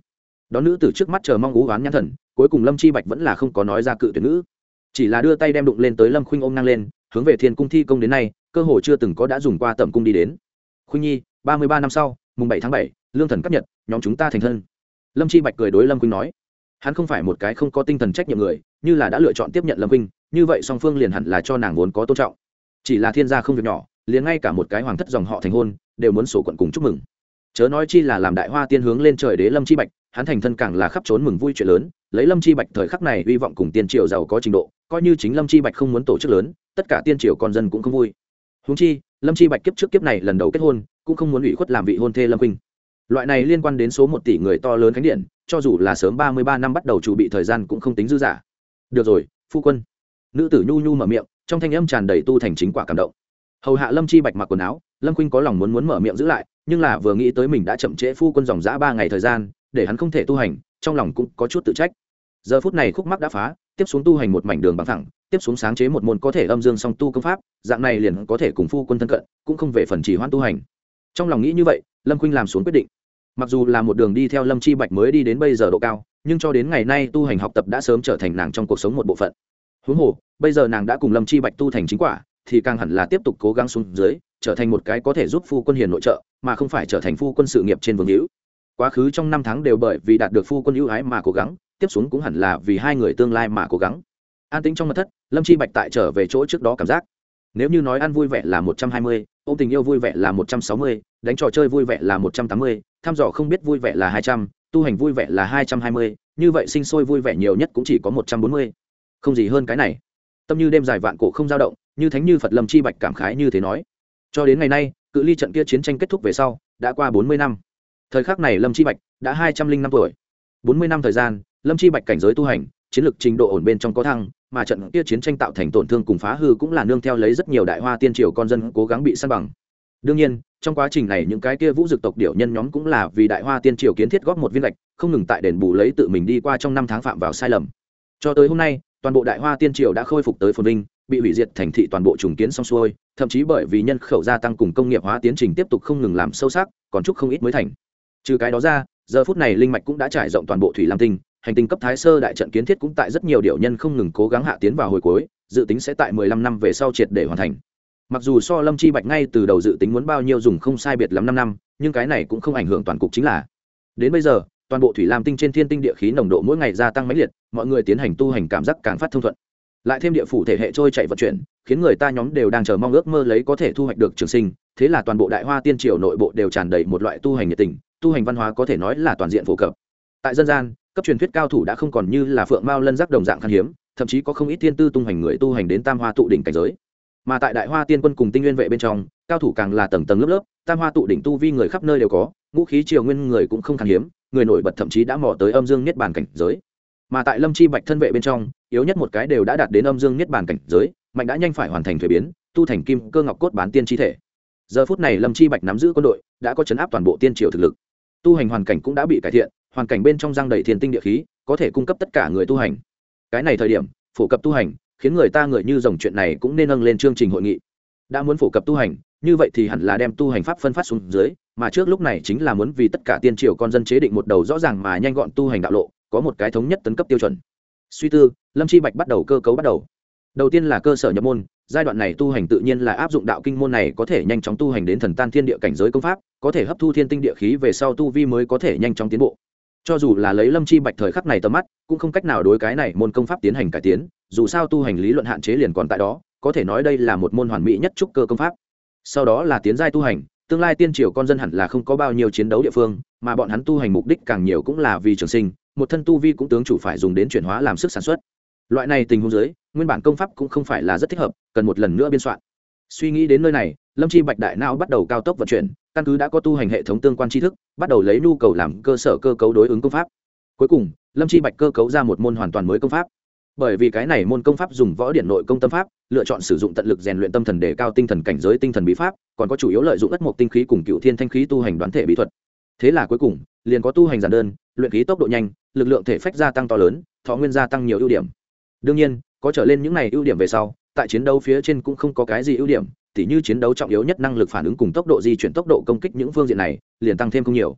Đó nữ tử trước mắt chờ mong ú oán nhãn thần, cuối cùng Lâm Chi Bạch vẫn là không có nói ra cự tuyệt ngữ, chỉ là đưa tay đem đụng lên tới Lâm Khuynh ôm ngang lên, hướng về Thiên Cung thi công đến nay, cơ hồ chưa từng có đã dùng qua tẩm cung đi đến. Khuynh Nhi, ba mươi ba năm sau, mùng bảy tháng bảy, lương thần cấp nhật, nhóm chúng ta thành thân. Lâm Chi Bạch cười đối Lâm Khuynh nói, hắn không phải một cái không có tinh thần trách nhiệm người, như là đã lựa chọn tiếp nhận Lâm Khuynh, như vậy song phương liền hẳn là cho nàng vốn có tôn trọng. Chỉ là thiên gia không việc nhỏ, liền ngay cả một cái hoàng thất dòng họ thành hôn, đều muốn sổ quận cùng chúc mừng. Chớ nói chi là làm đại hoa tiên hướng lên trời đế Lâm Chi Bạch, hắn thành thân càng là khắp trốn mừng vui chuyện lớn, lấy Lâm Chi Bạch thời khắc này hy vọng cùng tiên triều giàu có trình độ, coi như chính Lâm Chi Bạch không muốn tổ chức lớn, tất cả tiên triều con dân cũng không vui. Huống chi, Lâm Chi Bạch kiếp trước kiếp này lần đầu kết hôn, cũng không muốn ủy khuất làm vị hôn thê Lâm Khuynh. Loại này liên quan đến số một tỷ người to lớn khánh điện, cho dù là sớm ba mươi ba năm bắt đầu chuẩn bị thời gian cũng không tính dư giả. Được rồi, phu quân. Nữ tử nhu nhu mở miệng, trong thanh âm tràn đầy tu thành chính quả cảm động. Hầu hạ Lâm Chi Bạch mặc quần áo, Lâm Khuynh có lòng muốn muốn mở miệng giữ lại, nhưng là vừa nghĩ tới mình đã chậm trễ phu quân dòng dã ba ngày thời gian, để hắn không thể tu hành, trong lòng cũng có chút tự trách. Giờ phút này khúc mắc đã phá, tiếp xuống tu hành một mảnh đường bằng thẳng, tiếp xuống sáng chế một môn có thể âm dương song tu công pháp, dạng này liền có thể cùng phu quân thân cận, cũng không về phần trì hoãn tu hành. Trong lòng nghĩ như vậy, Lâm Khuynh làm xuống quyết định. Mặc dù là một đường đi theo Lâm Chi Bạch mới đi đến bây giờ độ cao, nhưng cho đến ngày nay tu hành học tập đã sớm trở thành nàng trong cuộc sống một bộ phận. Huống hồ, bây giờ nàng đã cùng Lâm Chi Bạch tu thành chính quả, thì càng hẳn là tiếp tục cố gắng xuống dưới, trở thành một cái có thể giúp phu quân hiền nội trợ, mà không phải trở thành phu quân sự nghiệp trên vương hữu. Quá khứ trong năm tháng đều bởi vì đạt được phu quân ưu ái mà cố gắng, tiếp xuống cũng hẳn là vì hai người tương lai mà cố gắng. An tĩnh trong mật thất, Lâm Chi Bạch tại trở về chỗ trước đó cảm giác. Nếu như nói ăn vui vẻ là một trăm hai mươi, ôm tình yêu vui vẻ là một trăm sáu mươi, đánh trò chơi vui vẻ là một trăm tám mươi, thăm dò không biết vui vẻ là hai trăm, tu hành vui vẻ là hai trăm hai mươi, như vậy sinh sôi vui vẻ nhiều nhất cũng chỉ có một trăm bốn mươi. Không gì hơn cái này. Tâm như đêm dài vạn cổ không dao động, như thánh như Phật. Lâm Chi Bạch cảm khái như thế nói. Cho đến ngày nay, cự ly trận kia chiến tranh kết thúc về sau, đã qua bốn mươi năm. Thời khắc này Lâm Chi Bạch đã hai trăm linh năm tuổi. bốn mươi năm thời gian, Lâm Chi Bạch cảnh giới tu hành, chiến lược trình độ ổn bên trong có thăng, mà trận kia chiến tranh tạo thành tổn thương cùng phá hư cũng là nương theo lấy rất nhiều đại hoa tiên triều con dân cố gắng bị san bằng. Đương nhiên, trong quá trình này những cái kia vũ dực tộc điểu nhân nhóm cũng là vì đại hoa tiên triều kiến thiết góp một viên gạch, không ngừng tại đền bù lấy tự mình đi qua trong năm tháng phạm vào sai lầm. Cho tới hôm nay, toàn bộ đại hoa tiên triều đã khôi phục tới phồn vinh, bị hủy diệt thành thị toàn bộ trùng kiến xong xuôi, thậm chí bởi vì nhân khẩu gia tăng cùng công nghiệp hóa tiến trình tiếp tục không ngừng làm sâu sắc, còn chúc không ít mới thành. Trừ cái đó ra, giờ phút này linh mạch cũng đã trải rộng toàn bộ thủy lam tinh, hành tinh cấp thái sơ đại trận kiến thiết cũng tại rất nhiều điểu nhân không ngừng cố gắng hạ tiến vào hồi cuối, dự tính sẽ tại mười lăm năm về sau triệt để hoàn thành. Mặc dù so Lâm Chi Bạch ngay từ đầu dự tính muốn bao nhiêu dùng không sai biệt lắm năm năm, nhưng cái này cũng không ảnh hưởng toàn cục, chính là đến bây giờ, toàn bộ thủy lam tinh trên thiên tinh địa khí nồng độ mỗi ngày gia tăng mãnh liệt, mọi người tiến hành tu hành cảm giác càng phát thông thuận. Lại thêm địa phủ thể hệ trôi chạy vận chuyển, khiến người ta nhóm đều đang chờ mong ước mơ lấy có thể thu hoạch được trường sinh, thế là toàn bộ đại hoa tiên triều nội bộ đều tràn đầy một loại tu hành nhiệt tình, tu hành văn hóa có thể nói là toàn diện phổ cập. Tại dân gian, cấp truyền thuyết cao thủ đã không còn như là phượng mao lân giác đồng dạng khan hiếm, thậm chí có không ít tiên tư tung hành người tu hành đến tam hoa tụ đỉnh cảnh giới. Mà tại đại hoa tiên quân cùng tinh nguyên vệ bên trong, cao thủ càng là tầng tầng lớp lớp, tam hoa tụ đỉnh tu vi người khắp nơi đều có, ngũ khí triều nguyên người cũng không khan hiếm, người nổi bật thậm chí đã mò tới âm dương niết bàn cảnh giới. Mà tại Lâm Chi Bạch thân vệ bên trong, yếu nhất một cái đều đã đạt đến âm dương niết bàn cảnh giới, mạnh đã nhanh phải hoàn thành thuế biến, tu thành kim cơ ngọc cốt bán tiên chi thể. Giờ phút này Lâm Chi Bạch nắm giữ quân đội, đã có chấn áp toàn bộ tiên triều thực lực. Tu hành hoàn cảnh cũng đã bị cải thiện, hoàn cảnh bên trong giang đầy thiên tinh địa khí, có thể cung cấp tất cả người tu hành. Cái này thời điểm, phổ cập tu hành, khiến người ta người như dòng chuyện này cũng nên nâng lên chương trình hội nghị. Đã muốn phổ cập tu hành, như vậy thì hẳn là đem tu hành pháp phân phát xuống dưới, mà trước lúc này chính là muốn vì tất cả tiên triều con dân chế định một đầu rõ ràng mà nhanh gọn tu hành đạo lộ, có một cái thống nhất tấn cấp tiêu chuẩn. Suy tư, Lâm Chi Bạch bắt đầu cơ cấu bắt đầu. Đầu tiên là cơ sở nhập môn, giai đoạn này tu hành tự nhiên là áp dụng đạo kinh môn này có thể nhanh chóng tu hành đến thần tan thiên địa cảnh giới công pháp, có thể hấp thu thiên tinh địa khí về sau tu vi mới có thể nhanh chóng tiến bộ. Cho dù là lấy Lâm Chi Bạch thời khắc này tầm mắt, cũng không cách nào đối cái này môn công pháp tiến hành cải tiến, dù sao tu hành lý luận hạn chế liền còn tại đó, có thể nói đây là một môn hoàn mỹ nhất trúc cơ công pháp. Sau đó là tiến giai tu hành, tương lai tiên triều con dân hẳn là không có bao nhiêu chiến đấu địa phương, mà bọn hắn tu hành mục đích càng nhiều cũng là vì trường sinh, một thân tu vi cũng tướng chủ phải dùng đến chuyển hóa làm sức sản xuất. Loại này tình huống dưới, nguyên bản công pháp cũng không phải là rất thích hợp, cần một lần nữa biên soạn. Suy nghĩ đến nơi này, Lâm Chi Bạch đại não bắt đầu cao tốc vận chuyển, căn cứ đã có tu hành hệ thống tương quan tri thức, bắt đầu lấy nhu cầu làm cơ sở cơ cấu đối ứng công pháp. Cuối cùng, Lâm Chi Bạch cơ cấu ra một môn hoàn toàn mới công pháp. Bởi vì cái này môn công pháp dùng võ điển nội công tâm pháp, lựa chọn sử dụng tận lực rèn luyện tâm thần để cao tinh thần cảnh giới tinh thần bí pháp, còn có chủ yếu lợi dụng ất mộc tinh khí cùng cựu thiên thanh khí tu hành đoán thể bí thuật. Thế là cuối cùng, liền có tu hành giản đơn, luyện khí tốc độ nhanh, lực lượng thể phách gia tăng to lớn, thọ nguyên gia tăng nhiều ưu điểm. Đương nhiên, có trở lên những này ưu điểm về sau, tại chiến đấu phía trên cũng không có cái gì ưu điểm, tỉ như chiến đấu trọng yếu nhất năng lực phản ứng cùng tốc độ di chuyển tốc độ công kích những phương diện này, liền tăng thêm không nhiều.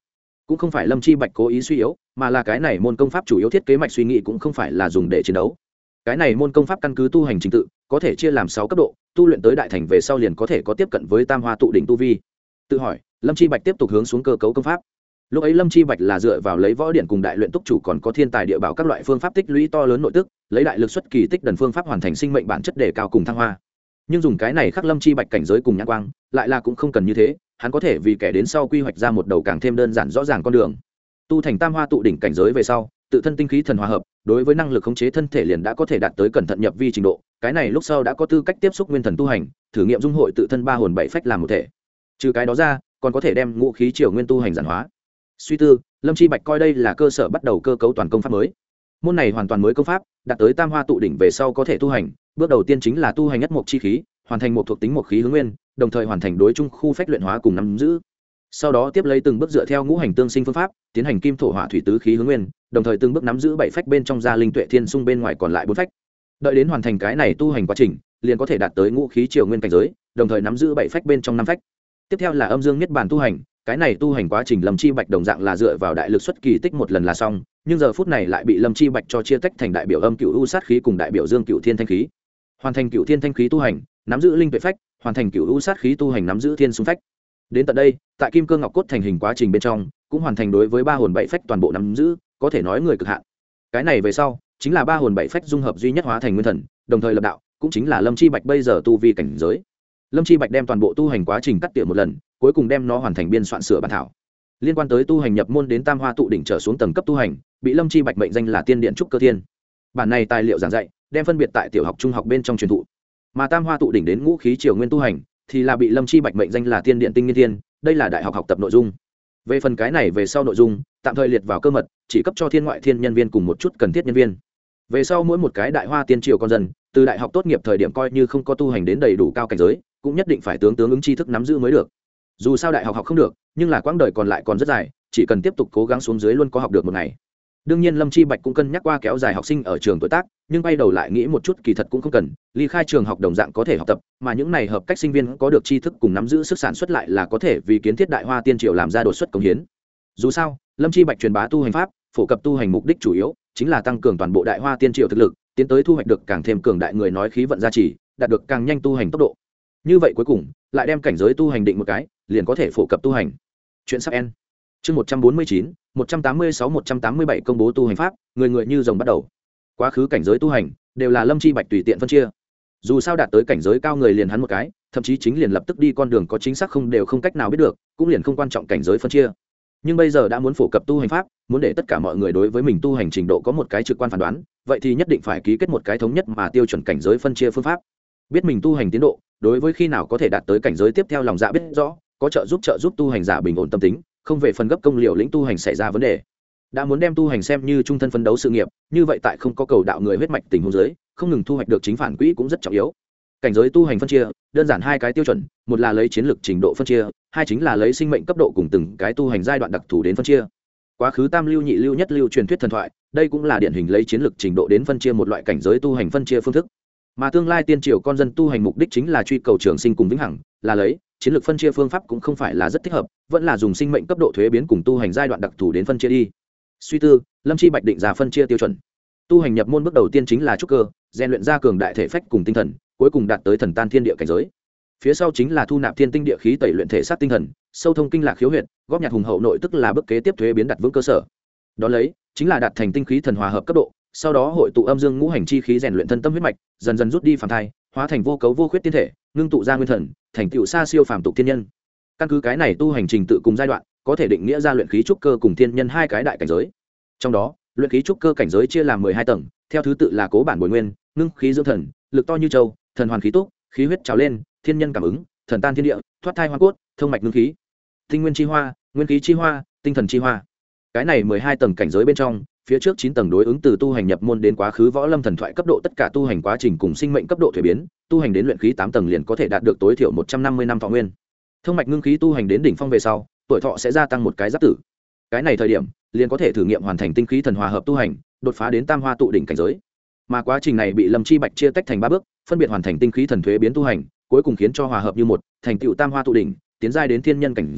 cũng không phải Lâm Chi Bạch cố ý suy yếu, mà là cái này môn công pháp chủ yếu thiết kế mạch suy nghĩ cũng không phải là dùng để chiến đấu. Cái này môn công pháp căn cứ tu hành trình tự, có thể chia làm sáu cấp độ, tu luyện tới đại thành về sau liền có thể có tiếp cận với Tam Hoa tụ đỉnh tu vi. Tự hỏi, Lâm Chi Bạch tiếp tục hướng xuống cơ cấu công pháp. Lúc ấy Lâm Chi Bạch là dựa vào lấy võ điển cùng đại luyện túc chủ còn có thiên tài địa bảo các loại phương pháp tích lũy to lớn nội tức, lấy đại lực xuất kỳ tích đần phương pháp hoàn thành sinh mệnh bản chất đề cao cùng thăng hoa. Nhưng dùng cái này khắc Lâm Chi Bạch cảnh giới cùng nhãn quang, lại là cũng không cần như thế, hắn có thể vì kẻ đến sau quy hoạch ra một đầu càng thêm đơn giản rõ ràng con đường. Tu thành Tam Hoa tụ đỉnh cảnh giới về sau, tự thân tinh khí thần hòa hợp, đối với năng lực khống chế thân thể liền đã có thể đạt tới cẩn thận nhập vi trình độ, cái này lúc sau đã có tư cách tiếp xúc nguyên thần tu hành, thử nghiệm dung hội tự thân ba hồn bảy phách làm một thể. Trừ cái đó ra, còn có thể đem ngũ khí triều nguyên tu hành giản hóa. Suy tư, Lâm Chi Bạch coi đây là cơ sở bắt đầu cơ cấu toàn công pháp mới. Môn này hoàn toàn mới công pháp, đạt tới Tam Hoa tụ đỉnh về sau có thể tu hành, bước đầu tiên chính là tu hành nhất mộc chi khí, hoàn thành một thuộc tính một khí hướng nguyên, đồng thời hoàn thành đối trung khu phách luyện hóa cùng nắm giữ. Sau đó tiếp lấy từng bước dựa theo ngũ hành tương sinh phương pháp, tiến hành kim thổ hỏa thủy tứ khí hướng nguyên, đồng thời từng bước nắm giữ bảy phách bên trong gia linh tuệ thiên xung bên ngoài còn lại bốn phách. Đợi đến hoàn thành cái này tu hành quá trình, liền có thể đạt tới ngũ khí triều nguyên cảnh giới, đồng thời nắm giữ bảy phách bên trong năm phách. Tiếp theo là âm dương niết bàn tu hành, cái này tu hành quá trình Lâm Chi Bạch đồng dạng là dựa vào đại lực xuất kỳ tích một lần là xong, nhưng giờ phút này lại bị Lâm Chi Bạch cho chia tách thành đại biểu âm cựu u sát khí cùng đại biểu dương cựu thiên thanh khí. Hoàn thành cựu thiên thanh khí tu hành, nắm giữ linh tuệ phách, hoàn thành cựu u sát khí tu hành nắm giữ thiên xung phách. Đến tận đây, tại kim cương ngọc cốt thành hình quá trình bên trong, cũng hoàn thành đối với ba hồn bảy phách toàn bộ nắm giữ, có thể nói người cực hạn. Cái này về sau, chính là ba hồn bảy phách dung hợp duy nhất hóa thành nguyên thần, đồng thời lập đạo, cũng chính là Lâm Chi Bạch bây giờ tu vi cảnh giới. Lâm Chi Bạch đem toàn bộ tu hành quá trình cắt tỉa một lần, cuối cùng đem nó hoàn thành biên soạn sửa bản thảo. Liên quan tới tu hành nhập môn đến Tam Hoa tụ đỉnh trở xuống tầng cấp tu hành, bị Lâm Chi Bạch mệnh danh là Tiên Điện Trúc Cơ Thiên. Bản này tài liệu giảng dạy, đem phân biệt tại tiểu học trung học bên trong truyền thụ. Mà Tam Hoa tụ đỉnh đến ngũ khí triều nguyên tu hành, thì là bị Lâm Chi Bạch mệnh danh là Tiên Điện Tinh Nghiên Thiên, đây là đại học học tập nội dung. Về phần cái này về sau nội dung, tạm thời liệt vào cơ mật, chỉ cấp cho thiên ngoại thiên nhân viên cùng một chút cần thiết nhân viên. Về sau mỗi một cái đại hoa tiên triều con dân, từ đại học tốt nghiệp thời điểm coi như không có tu hành đến đầy đủ cao cảnh giới, cũng nhất định phải tướng tướng ứng tri thức nắm giữ mới được. Dù sao đại học học không được, nhưng là quãng đời còn lại còn rất dài, chỉ cần tiếp tục cố gắng xuống dưới luôn có học được một ngày. Đương nhiên Lâm Chi Bạch cũng cân nhắc qua kéo dài học sinh ở trường tuổi tác, nhưng bay đầu lại nghĩ một chút kỳ thật cũng không cần, ly khai trường học đồng dạng có thể học tập, mà những này hợp cách sinh viên có được tri thức cùng nắm giữ sức sản xuất lại là có thể vì kiến thiết đại hoa tiên triều làm ra đột xuất công hiến. Dù sao, Lâm Chi Bạch truyền bá tu hành pháp, phổ cập tu hành mục đích chủ yếu chính là tăng cường toàn bộ đại hoa tiên triều thực lực, tiến tới thu hoạch được càng thêm cường đại người nói khí vận gia trì, đạt được càng nhanh tu hành tốc độ. Như vậy cuối cùng, lại đem cảnh giới tu hành định một cái, liền có thể phổ cập tu hành. Chuyện sắp end. Chương một trăm bốn mươi chín, một trăm tám mươi sáu, một trăm tám mươi bảy công bố tu hành pháp, người người như rồng bắt đầu. Quá khứ cảnh giới tu hành đều là Lâm Chi Bạch tùy tiện phân chia. Dù sao đạt tới cảnh giới cao người liền hắn một cái, thậm chí chính liền lập tức đi con đường có chính xác không đều không cách nào biết được, cũng liền không quan trọng cảnh giới phân chia. Nhưng bây giờ đã muốn phổ cập tu hành pháp, muốn để tất cả mọi người đối với mình tu hành trình độ có một cái trực quan phán đoán, vậy thì nhất định phải ký kết một cái thống nhất mà tiêu chuẩn cảnh giới phân chia phương pháp. Biết mình tu hành tiến độ, đối với khi nào có thể đạt tới cảnh giới tiếp theo lòng dạ biết rõ, có trợ giúp trợ giúp tu hành giả bình ổn tâm tính, không về phần gấp công liệu lĩnh tu hành xảy ra vấn đề. Đã muốn đem tu hành xem như trung thân phấn đấu sự nghiệp, như vậy tại không có cầu đạo người huyết mạch tình huống dưới, không ngừng thu hoạch được chính phản quỹ cũng rất trọng yếu. Cảnh giới tu hành phân chia, đơn giản hai cái tiêu chuẩn, một là lấy chiến lược trình độ phân chia, hai chính là lấy sinh mệnh cấp độ cùng từng cái tu hành giai đoạn đặc thù đến phân chia. Quá khứ tam lưu nhị lưu nhất lưu truyền thuyết thần thoại, đây cũng là điển hình lấy chiến lược trình độ đến phân chia một loại cảnh giới tu hành phân chia phương thức. Mà tương lai tiên triều con dân tu hành mục đích chính là truy cầu trường sinh cùng vĩnh hằng, là lấy chiến lược phân chia phương pháp cũng không phải là rất thích hợp, vẫn là dùng sinh mệnh cấp độ thuế biến cùng tu hành giai đoạn đặc thù đến phân chia đi. Suy tư, Lâm Chi Bạch định ra phân chia tiêu chuẩn. Tu hành nhập môn bước đầu tiên chính là trúc cơ, rèn luyện ra cường đại thể phách cùng tinh thần, cuối cùng đạt tới thần tan thiên địa cảnh giới. Phía sau chính là thu nạp thiên tinh địa khí tẩy luyện thể xác tinh thần, sâu thông kinh lạc khiếu huyệt, góp nhặt hùng hậu nội tức là bước kế tiếp thuế biến đặt vững cơ sở. Đó lấy chính là đạt thành tinh khí thần hòa hợp cấp độ, sau đó hội tụ âm dương ngũ hành chi khí rèn luyện thân tâm huyết mạch, dần dần rút đi phàm thai, hóa thành vô cấu vô khuyết tiên thể, ngưng tụ ra nguyên thần, thành tựu xa siêu phàm tục thiên nhân. Căn cứ cái này tu hành trình tự cùng giai đoạn, có thể định nghĩa ra luyện khí trúc cơ cùng thiên nhân hai cái đại cảnh giới. Trong đó, luyện khí trúc cơ cảnh giới chia làm mười hai tầng, theo thứ tự là cố bản bồi nguyên, ngưng khí dưỡng thần, lực to như châu, thần hoàn khí túc, khí huyết trào lên, thiên nhân cảm ứng, thần tan thiên địa, thoát thai hoa cốt, thông mạch ngưng khí, tinh nguyên chi hoa, nguyên khí chi hoa, tinh thần chi hoa. Cái này mười hai tầng cảnh giới bên trong, phía trước chín tầng đối ứng từ tu hành nhập môn đến quá khứ võ lâm thần thoại cấp độ tất cả tu hành quá trình cùng sinh mệnh cấp độ thuế biến, tu hành đến luyện khí tám tầng liền có thể đạt được tối thiểu một trăm năm mươi năm thọ nguyên. Thông mạch ngưng khí tu hành đến đỉnh phong về sau, tuổi thọ sẽ gia tăng một cái giáp tử. Cái này thời điểm, liền có thể thử nghiệm hoàn thành tinh khí thần hòa hợp tu hành, đột phá đến tam hoa tụ đỉnh cảnh giới. Mà quá trình này bị Lâm Chi Bạch chia tách thành ba bước, phân biệt hoàn thành tinh khí thần thuế biến tu hành, cuối cùng khiến cho hòa hợp như một, thành tựu tam hoa tụ đỉnh, tiến giai đến thiên nhân cảnh giới,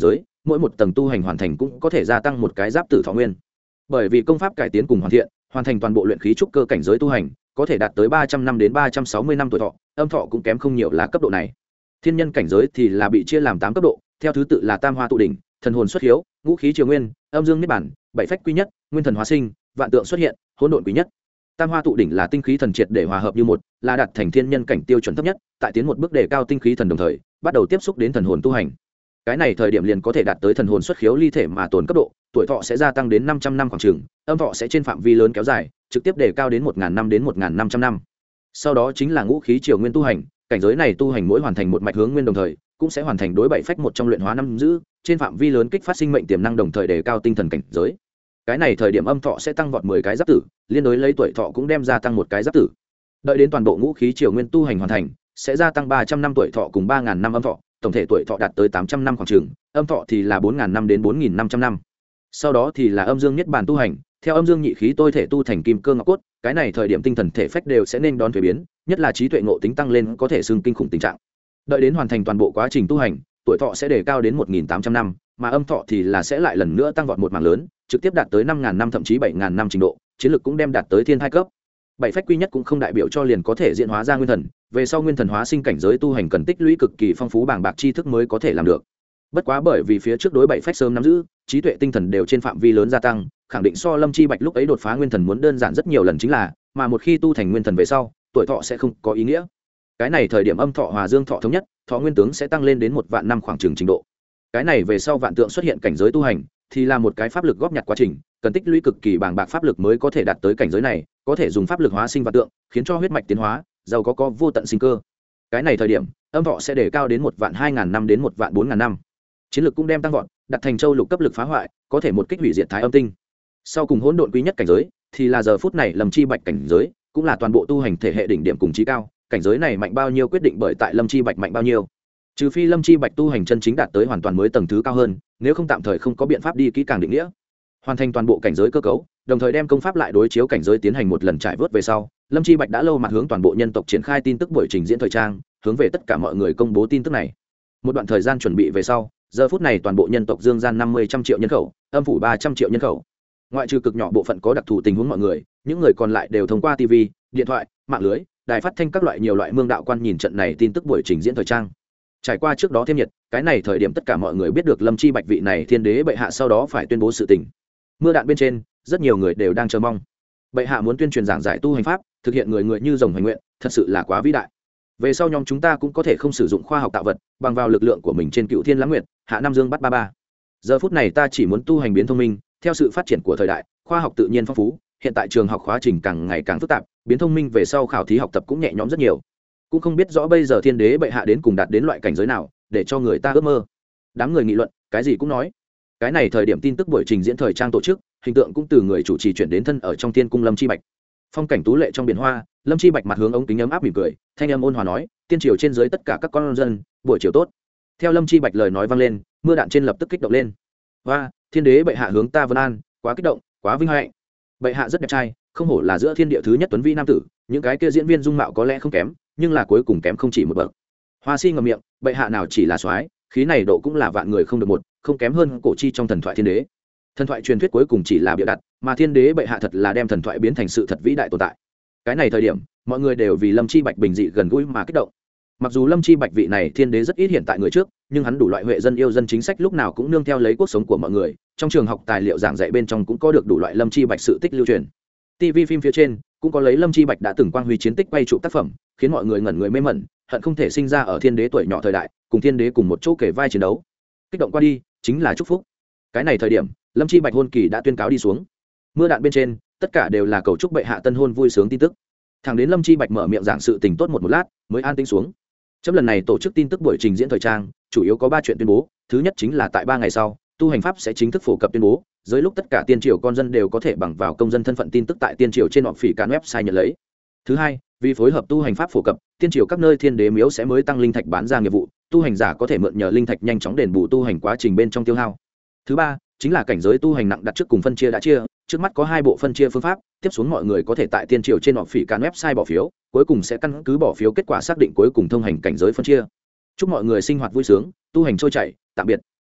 mỗi một tầng tu hành hoàn thành cũng có thể gia tăng một cái giáp tử thọ nguyên. Bởi vì công pháp cải tiến cùng hoàn thiện, hoàn thành toàn bộ luyện khí trúc cơ cảnh giới tu hành có thể đạt tới ba trăm năm đến ba trăm sáu mươi năm tuổi thọ, âm thọ cũng kém không nhiều là cấp độ này. Thiên nhân cảnh giới thì là bị chia làm tám cấp độ, theo thứ tự là tam hoa tụ đỉnh, thần hồn xuất hiếu, ngũ khí triều nguyên, âm dương niết bản, bảy phách quy nhất, nguyên thần hóa sinh, vạn tượng xuất hiện, hỗn độn quý nhất. Tam hoa tụ đỉnh là tinh khí thần triệt để hòa hợp như một, là đạt thành thiên nhân cảnh tiêu chuẩn thấp nhất, tại tiến một bước đề cao tinh khí thần đồng thời, bắt đầu tiếp xúc đến thần hồn tu hành. Cái này thời điểm liền có thể đạt tới thần hồn xuất khiếu ly thể mà tồn cấp độ, tuổi thọ sẽ gia tăng đến năm trăm năm khoảng chừng, âm thọ sẽ trên phạm vi lớn kéo dài, trực tiếp đề cao đến một nghìn năm đến một nghìn năm trăm năm. Sau đó chính là ngũ khí triều nguyên tu hành, cảnh giới này tu hành mỗi hoàn thành một mạch hướng nguyên đồng thời, cũng sẽ hoàn thành đối bảy phách một trong luyện hóa năm giữ, trên phạm vi lớn kích phát sinh mệnh tiềm năng đồng thời đề cao tinh thần cảnh giới. Cái này thời điểm âm thọ sẽ tăng vọt mười cái giáp tử, liên đối lấy tuổi thọ cũng đem gia tăng một cái giáp tử. Đợi đến toàn bộ ngũ khí triều nguyên tu hành hoàn thành, sẽ gia tăng ba trăm năm tuổi thọ cùng ba nghìn năm âm thọ, tổng thể tuổi thọ đạt tới tám trăm năm khoảng chừng, âm thọ thì là bốn nghìn năm đến bốn nghìn năm trăm năm. Sau đó thì là âm dương nhất bản tu hành, theo âm dương nhị khí tôi thể tu thành kim cơ ngọc cốt, cái này thời điểm tinh thần thể phách đều sẽ nên đón thuế biến, nhất là trí tuệ ngộ tính tăng lên có thể xưng kinh khủng tình trạng. Đợi đến hoàn thành toàn bộ quá trình tu hành, tuổi thọ sẽ đề cao đến một nghìn tám trăm năm, mà âm thọ thì là sẽ lại lần nữa tăng vọt một mảng lớn, trực tiếp đạt tới năm nghìn năm thậm chí bảy nghìn năm trình độ, chiến lược cũng đem đạt tới thiên hai cấp. Bảy phách quy nhất cũng không đại biểu cho liền có thể diễn hóa ra nguyên thần, về sau nguyên thần hóa sinh cảnh giới tu hành cần tích lũy cực kỳ phong phú bảng bạc tri thức mới có thể làm được. Bất quá bởi vì phía trước đối bảy phách sớm nắm giữ, trí tuệ tinh thần đều trên phạm vi lớn gia tăng, khẳng định so Lâm Chi Bạch lúc ấy đột phá nguyên thần muốn đơn giản rất nhiều lần chính là, mà một khi tu thành nguyên thần về sau, tuổi thọ sẽ không có ý nghĩa. Cái này thời điểm âm thọ hòa dương thọ thống nhất, thọ nguyên tướng sẽ tăng lên đến một vạn năm khoảng trường trình độ. Cái này về sau vạn tượng xuất hiện cảnh giới tu hành, thì là một cái pháp lực góp nhặt quá trình, cần tích lũy cực kỳ bàng bạc pháp lực mới có thể đạt tới cảnh giới này, có thể dùng pháp lực hóa sinh vạn tượng, khiến cho huyết mạch tiến hóa, giàu có có vô tận sinh cơ. Cái này thời điểm, âm thọ sẽ đề cao đến một vạn hai ngàn năm đến một vạn bốn ngàn năm. Chiến lực cũng đem tăng vọt, đặt thành châu lục cấp lực phá hoại, có thể một kích hủy diệt thái âm tinh. Sau cùng hỗn độn quý nhất cảnh giới, thì là giờ phút này Lâm Chi Bạch cảnh giới, cũng là toàn bộ tu hành thể hệ đỉnh điểm cùng chí cao, cảnh giới này mạnh bao nhiêu quyết định bởi tại Lâm Chi Bạch mạnh bao nhiêu. Trừ phi Lâm Chi Bạch tu hành chân chính đạt tới hoàn toàn mới tầng thứ cao hơn, nếu không tạm thời không có biện pháp đi kỹ càng định nghĩa. Hoàn thành toàn bộ cảnh giới cơ cấu, đồng thời đem công pháp lại đối chiếu cảnh giới tiến hành một lần trải vớt về sau, Lâm Chi Bạch đã lâu mặt hướng toàn bộ nhân tộc triển khai tin tức buổi trình diễn thời trang, hướng về tất cả mọi người công bố tin tức này. Một đoạn thời gian chuẩn bị về sau, giờ phút này toàn bộ nhân tộc dương gian năm mươi trăm triệu nhân khẩu, âm phủ ba trăm triệu nhân khẩu. Ngoại trừ cực nhỏ bộ phận có đặc thù tình huống mọi người, những người còn lại đều thông qua ti vi, điện thoại, mạng lưới, đài phát thanh các loại nhiều loại mương đạo quan nhìn trận này tin tức buổi trình diễn thời trang. Trải qua trước đó thêm nhiệt, cái này thời điểm tất cả mọi người biết được Lâm Chi Bạch vị này thiên đế bệ hạ sau đó phải tuyên bố sự tình. Mưa đạn bên trên, rất nhiều người đều đang chờ mong. Bệ hạ muốn tuyên truyền giảng giải tu hành pháp, thực hiện người người như rồng hành nguyện, thật sự là quá vĩ đại. Về sau nhóm chúng ta cũng có thể không sử dụng khoa học tạo vật, bằng vào lực lượng của mình trên Cựu Thiên Lãng Nguyệt, hạ Nam Dương bắt ba ba. Giờ phút này ta chỉ muốn tu hành biến thông minh, theo sự phát triển của thời đại, khoa học tự nhiên phong phú, hiện tại trường học khóa trình càng ngày càng phức tạp, biến thông minh về sau khảo thí học tập cũng nhẹ nhõm rất nhiều. Cũng không biết rõ bây giờ thiên đế bệ hạ đến cùng đạt đến loại cảnh giới nào, để cho người ta ước mơ. Đám người nghị luận, cái gì cũng nói. Cái này thời điểm tin tức buổi trình diễn thời trang tổ chức, hình tượng cũng từ người chủ trì chuyển đến thân ở trong thiên cung Lâm Chi Bạch. Phong cảnh tú lệ trong biển hoa, Lâm Chi Bạch mặt hướng ống kính ấm áp mỉm cười, thanh âm ôn hòa nói, tiên triều trên dưới tất cả các con dân, buổi chiều tốt. Theo Lâm Chi Bạch lời nói vang lên, mưa đạn trên lập tức kích động lên. Và thiên đế bệ hạ hướng ta vân an, quá kích động, quá vinh hạnh. Bệ hạ rất đẹp trai, không hổ là giữa thiên địa thứ nhất tuấn vĩ nam tử, những cái kia diễn viên dung mạo có lẽ không kém, nhưng là cuối cùng kém không chỉ một bậc. Hoa si ngậm miệng, bệ hạ nào chỉ là soái, khí này độ cũng là vạn người không được một, không kém hơn cổ chi trong thần thoại thiên đế. Thần thoại truyền thuyết cuối cùng chỉ là bịa đặt, mà thiên đế bệ hạ thật là đem thần thoại biến thành sự thật vĩ đại tồn tại. Cái này thời điểm, mọi người đều vì Lâm Chi Bạch bình dị gần gũi mà kích động. Mặc dù Lâm Chi Bạch vị này thiên đế rất ít hiện tại người trước, nhưng hắn đủ loại huệ dân yêu dân chính sách lúc nào cũng nương theo lấy cuộc sống của mọi người, trong trường học tài liệu giảng dạy bên trong cũng có được đủ loại Lâm Chi Bạch sự tích lưu truyền. ti vi phim phía trên cũng có lấy Lâm Chi Bạch đã từng quang huy chiến tích quay chụp tác phẩm, khiến mọi người ngẩn người mê mẩn, hận không thể sinh ra ở thiên đế tuổi nhỏ thời đại, cùng thiên đế cùng một chỗ kể vai chiến đấu. Kích động qua đi, chính là chúc phúc. Cái này thời điểm, Lâm Chi Bạch hôn kỳ đã tuyên cáo đi xuống. Mưa đạn bên trên, tất cả đều là cầu chúc bệ hạ tân hôn vui sướng tin tức. Thẳng đến Lâm Chi Bạch mở miệng giảng sự tình tốt một một lát, mới an tĩnh xuống. Trong lần này tổ chức tin tức buổi trình diễn thời trang, chủ yếu có ba chuyện tuyên bố. Thứ nhất chính là tại ba ngày sau, tu hành pháp sẽ chính thức phổ cập tuyên bố, dưới lúc tất cả tiên triều con dân đều có thể bằng vào công dân thân phận tin tức tại tiên triều trên họp phỉ can website nhận lấy. Thứ hai, vì phối hợp tu hành pháp phổ cập, tiên triều các nơi thiên đế miếu sẽ mới tăng linh thạch bán ra nghiệp vụ, tu hành giả có thể mượn nhờ linh thạch nhanh chóng đền bù tu hành quá trình bên trong tiêu hao. Thứ ba, chính là cảnh giới tu hành nặng đặt trước cùng phân chia đã chia, trước mắt có hai bộ phân chia phương pháp, tiếp xuống mọi người có thể tại tiên triều trên họp phỉ can website bỏ phiếu, cuối cùng sẽ căn cứ bỏ phiếu kết quả xác định cuối cùng thông hành cảnh giới phân chia. Chúc mọi người sinh hoạt vui sướng, tu hành trôi chảy, tạm biệt.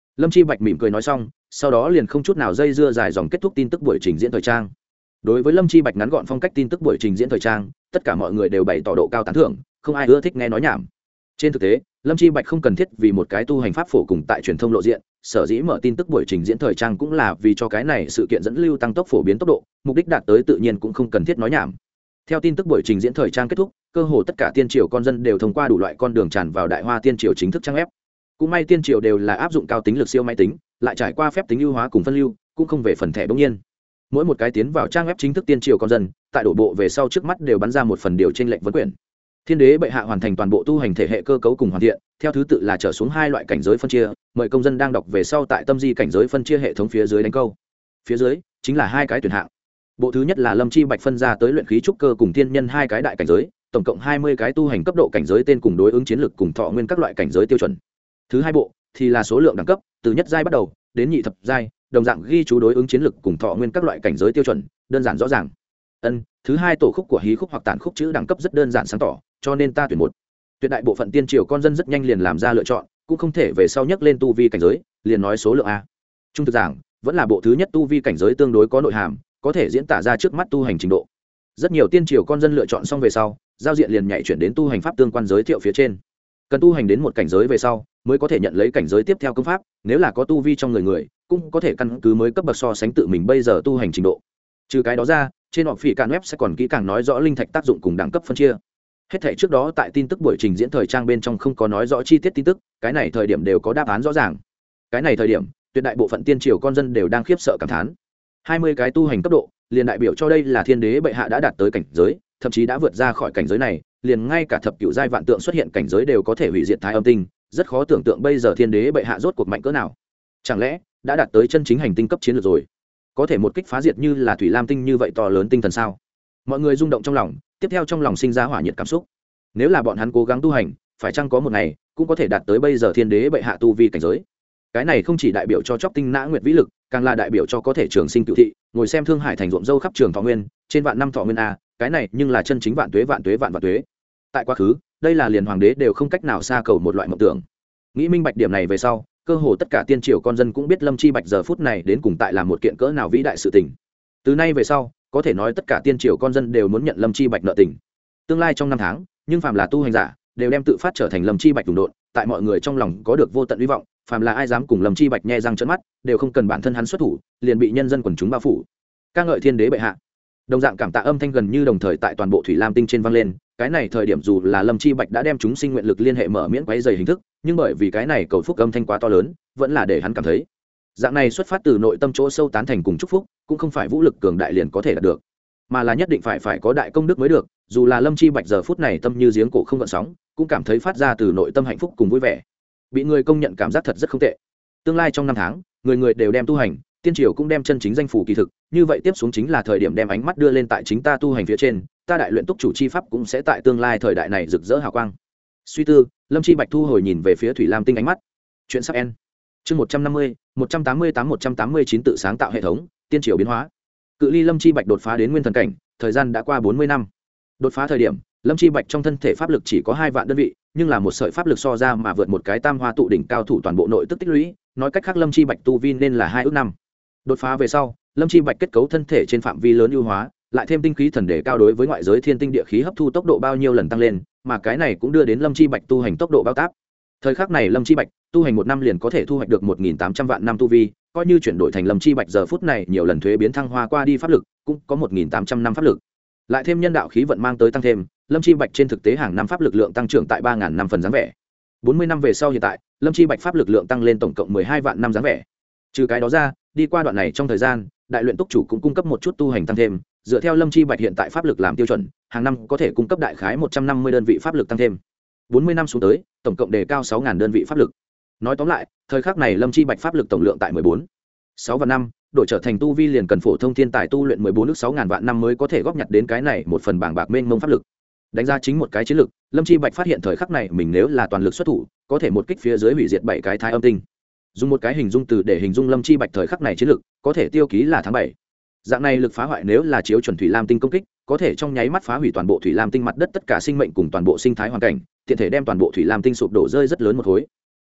Lâm Chi Bạch mỉm cười nói xong, sau đó liền không chút nào dây dưa dài dòng kết thúc tin tức buổi trình diễn thời trang. Đối với Lâm Chi Bạch ngắn gọn phong cách tin tức buổi trình diễn thời trang, tất cả mọi người đều bày tỏ độ cao tán thưởng, không ai ưa thích nghe nói nhảm. Trên thực tế, Lâm Chi Bạch không cần thiết vì một cái tu hành pháp phổ cùng tại truyền thông lộ diện, sở dĩ mở tin tức buổi trình diễn thời trang cũng là vì cho cái này sự kiện dẫn lưu tăng tốc phổ biến tốc độ, mục đích đạt tới tự nhiên cũng không cần thiết nói nhảm. Theo tin tức buổi trình diễn thời trang kết thúc, cơ hồ tất cả tiên triều con dân đều thông qua đủ loại con đường tràn vào Đại Hoa tiên triều chính thức trang web. Cũng may tiên triều đều là áp dụng cao tính lực siêu máy tính, lại trải qua phép tính ưu hóa cùng phân lưu, cũng không về phần thẻ bỗng nhiên. Mỗi một cái tiến vào trang web chính thức tiên triều con dân, tại đổ bộ về sau trước mắt đều bắn ra một phần điều trên lệnh vấn quyển. Thiên đế bệ hạ hoàn thành toàn bộ tu hành thể hệ cơ cấu cùng hoàn thiện, theo thứ tự là trở xuống hai loại cảnh giới phân chia, mời công dân đang đọc về sau tại tâm di cảnh giới phân chia hệ thống phía dưới đánh câu. Phía dưới chính là hai cái tuyển hạng. Bộ thứ nhất là Lâm Chi Bạch phân ra tới luyện khí trúc cơ cùng tiên nhân hai cái đại cảnh giới, tổng cộng hai mươi cái tu hành cấp độ cảnh giới tên cùng đối ứng chiến lược cùng thọ nguyên các loại cảnh giới tiêu chuẩn. Thứ hai bộ thì là số lượng đẳng cấp, từ nhất giai bắt đầu đến nhị thập giai, đồng dạng ghi chú đối ứng chiến lược cùng thọ nguyên các loại cảnh giới tiêu chuẩn, đơn giản rõ ràng. Ân, thứ hai tổ khúc của hí khúc hoặc tản khúc chữ đẳng cấp rất đơn giản sáng tỏ, cho nên ta tuyển một. Tuyệt đại bộ phận tiên triều con dân rất nhanh liền làm ra lựa chọn, cũng không thể về sau nhắc lên tu vi cảnh giới, liền nói số lượng a. Trung thực giảng, vẫn là bộ thứ nhất tu vi cảnh giới tương đối có nội hàm, có thể diễn tả ra trước mắt tu hành trình độ. Rất nhiều tiên triều con dân lựa chọn xong về sau, giao diện liền nhảy chuyển đến tu hành pháp tương quan giới thiệu phía trên. Cần tu hành đến một cảnh giới về sau, mới có thể nhận lấy cảnh giới tiếp theo công pháp, nếu là có tu vi trong người người, cũng có thể căn cứ mới cấp bậc so sánh tự mình bây giờ tu hành trình độ. Trừ cái đó ra, trên họp phỉ cạn web sẽ còn kỹ càng nói rõ linh thạch tác dụng cùng đẳng cấp phân chia. Hết thảy trước đó tại tin tức buổi trình diễn thời trang bên trong không có nói rõ chi tiết tin tức, cái này thời điểm đều có đáp án rõ ràng. Cái này thời điểm, tuyệt đại bộ phận tiên triều con dân đều đang khiếp sợ cảm thán. hai mươi cái tu hành cấp độ, liền đại biểu cho đây là thiên đế bệ hạ đã đạt tới cảnh giới, thậm chí đã vượt ra khỏi cảnh giới này, liền ngay cả thập cửu giai vạn tượng xuất hiện cảnh giới đều có thể hủy diệt thái âm tinh, rất khó tưởng tượng bây giờ thiên đế bệ hạ rốt cuộc mạnh cỡ nào. Chẳng lẽ đã đạt tới chân chính hành tinh cấp chiến lược rồi? Có thể một kích phá diệt như là thủy lam tinh như vậy to lớn tinh thần sao? Mọi người rung động trong lòng, tiếp theo trong lòng sinh ra hỏa nhiệt cảm xúc. Nếu là bọn hắn cố gắng tu hành, phải chăng có một ngày cũng có thể đạt tới bây giờ thiên đế bệ hạ tu vi cảnh giới? Cái này không chỉ đại biểu cho chóc tinh nã nguyệt vĩ lực, càng là đại biểu cho có thể trường sinh cựu thị, ngồi xem thương hải thành ruộng dâu khắp trường thọ nguyên, trên vạn năm thọ nguyên a, cái này nhưng là chân chính vạn tuế vạn tuế vạn vạn tuế. Tại quá khứ, đây là liền hoàng đế đều không cách nào xa cầu một loại mộng tưởng. Nghĩ minh bạch điểm này về sau, cơ hồ tất cả tiên triều con dân cũng biết Lâm Chi Bạch giờ phút này đến cùng tại làm một kiện cỡ nào vĩ đại sự tình. Từ nay về sau, có thể nói tất cả tiên triều con dân đều muốn nhận Lâm Chi Bạch nợ tình. Tương lai trong năm tháng, nhưng phàm là tu hành giả, đều đem tự phát trở thành Lâm Chi Bạch đồng đội, tại mọi người trong lòng có được vô tận hy vọng, phàm là ai dám cùng Lâm Chi Bạch nhe răng trợn mắt, đều không cần bản thân hắn xuất thủ, liền bị nhân dân quần chúng bao phủ. Ca ngợi thiên đế bệ hạ. Đồng dạng cảm tạ âm thanh gần như đồng thời tại toàn bộ thủy lam tinh trên vang lên, cái này thời điểm dù là Lâm Chi Bạch đã đem chúng sinh nguyện lực liên hệ mở miễn quấy dày hình thức, nhưng bởi vì cái này cầu phúc âm thanh quá to lớn, vẫn là để hắn cảm thấy dạng này xuất phát từ nội tâm chỗ sâu tán thành cùng chúc phúc, cũng không phải vũ lực cường đại liền có thể đạt được, mà là nhất định phải phải có đại công đức mới được. Dù là Lâm Chi Bạch giờ phút này tâm như giếng cổ không gợn sóng, cũng cảm thấy phát ra từ nội tâm hạnh phúc cùng vui vẻ, bị người công nhận cảm giác thật rất không tệ. Tương lai trong năm tháng, người người đều đem tu hành, tiên triều cũng đem chân chính danh phủ kỳ thực, như vậy tiếp xuống chính là thời điểm đem ánh mắt đưa lên tại chính ta tu hành phía trên, ta đại luyện túc chủ chi pháp cũng sẽ tại tương lai thời đại này rực rỡ hào quang. Suy tư, Lâm Chi Bạch thu hồi nhìn về phía thủy lam tinh ánh mắt. Chuyện sắp end. Chương một trăm năm mươi, một trăm tám mươi tám, một trăm tám mươi chín tự sáng tạo hệ thống, tiên triều biến hóa. Cự ly Lâm Chi Bạch đột phá đến nguyên thần cảnh, thời gian đã qua bốn mươi năm. Đột phá thời điểm, Lâm Chi Bạch trong thân thể pháp lực chỉ có hai vạn đơn vị, nhưng là một sợi pháp lực so ra mà vượt một cái tam hoa tụ đỉnh cao thủ toàn bộ nội tức tích lũy, nói cách khác Lâm Chi Bạch tu vi nên là hai ước năm. Đột phá về sau, Lâm Chi Bạch kết cấu thân thể trên phạm vi lớn ưu hóa, lại thêm tinh khí thần đề cao đối với ngoại giới thiên tinh địa khí hấp thu tốc độ bao nhiêu lần tăng lên, mà cái này cũng đưa đến Lâm Chi Bạch tu hành tốc độ bao táp. Thời khắc này Lâm Chi Bạch tu hành một năm liền có thể thu hoạch được một nghìn tám trăm vạn năm tu vi, coi như chuyển đổi thành Lâm Chi Bạch giờ phút này nhiều lần thuế biến thăng hoa qua đi pháp lực, cũng có một nghìn tám trăm năm pháp lực. Lại thêm nhân đạo khí vận mang tới tăng thêm, Lâm Chi Bạch trên thực tế hàng năm pháp lực lượng tăng trưởng tại ba nghìn năm phần dáng vẻ. bốn mươi năm về sau hiện tại, Lâm Chi Bạch pháp lực lượng tăng lên tổng cộng mười hai vạn năm dáng vẻ. Trừ cái đó ra, đi qua đoạn này trong thời gian, đại luyện túc chủ cũng cung cấp một chút tu hành tăng thêm, dựa theo Lâm Chi Bạch hiện tại pháp lực làm tiêu chuẩn, hàng năm có thể cung cấp đại khái một trăm năm mươi đơn vị pháp lực tăng thêm. bốn mươi năm xuống tới, tổng cộng đề cao sáu nghìn đơn vị pháp lực. Nói tóm lại, thời khắc này Lâm Chi Bạch pháp lực tổng lượng tại mười bốn sáu vạn năm, đổi trở thành tu vi liền cần phổ thông thiên tài tu luyện mười bốn ước sáu nghìn vạn năm mới có thể góp nhặt đến cái này một phần bảng bạc mênh mông pháp lực. Đánh ra chính một cái chiến lực, Lâm Chi Bạch phát hiện thời khắc này mình nếu là toàn lực xuất thủ, có thể một kích phía dưới hủy diệt bảy cái thái âm tinh. Dùng một cái hình dung từ để hình dung Lâm Chi Bạch thời khắc này chiến lực, có thể tiêu ký là tháng bảy. Dạng này lực phá hoại nếu là chiếu chuẩn thủy lam tinh công kích, có thể trong nháy mắt phá hủy toàn bộ thủy lam tinh mặt đất tất cả sinh mệnh cùng toàn bộ sinh thái hoàn cảnh, tiện thể đem toàn bộ thủy lam tinh sụp đổ rơi rất lớn một khối.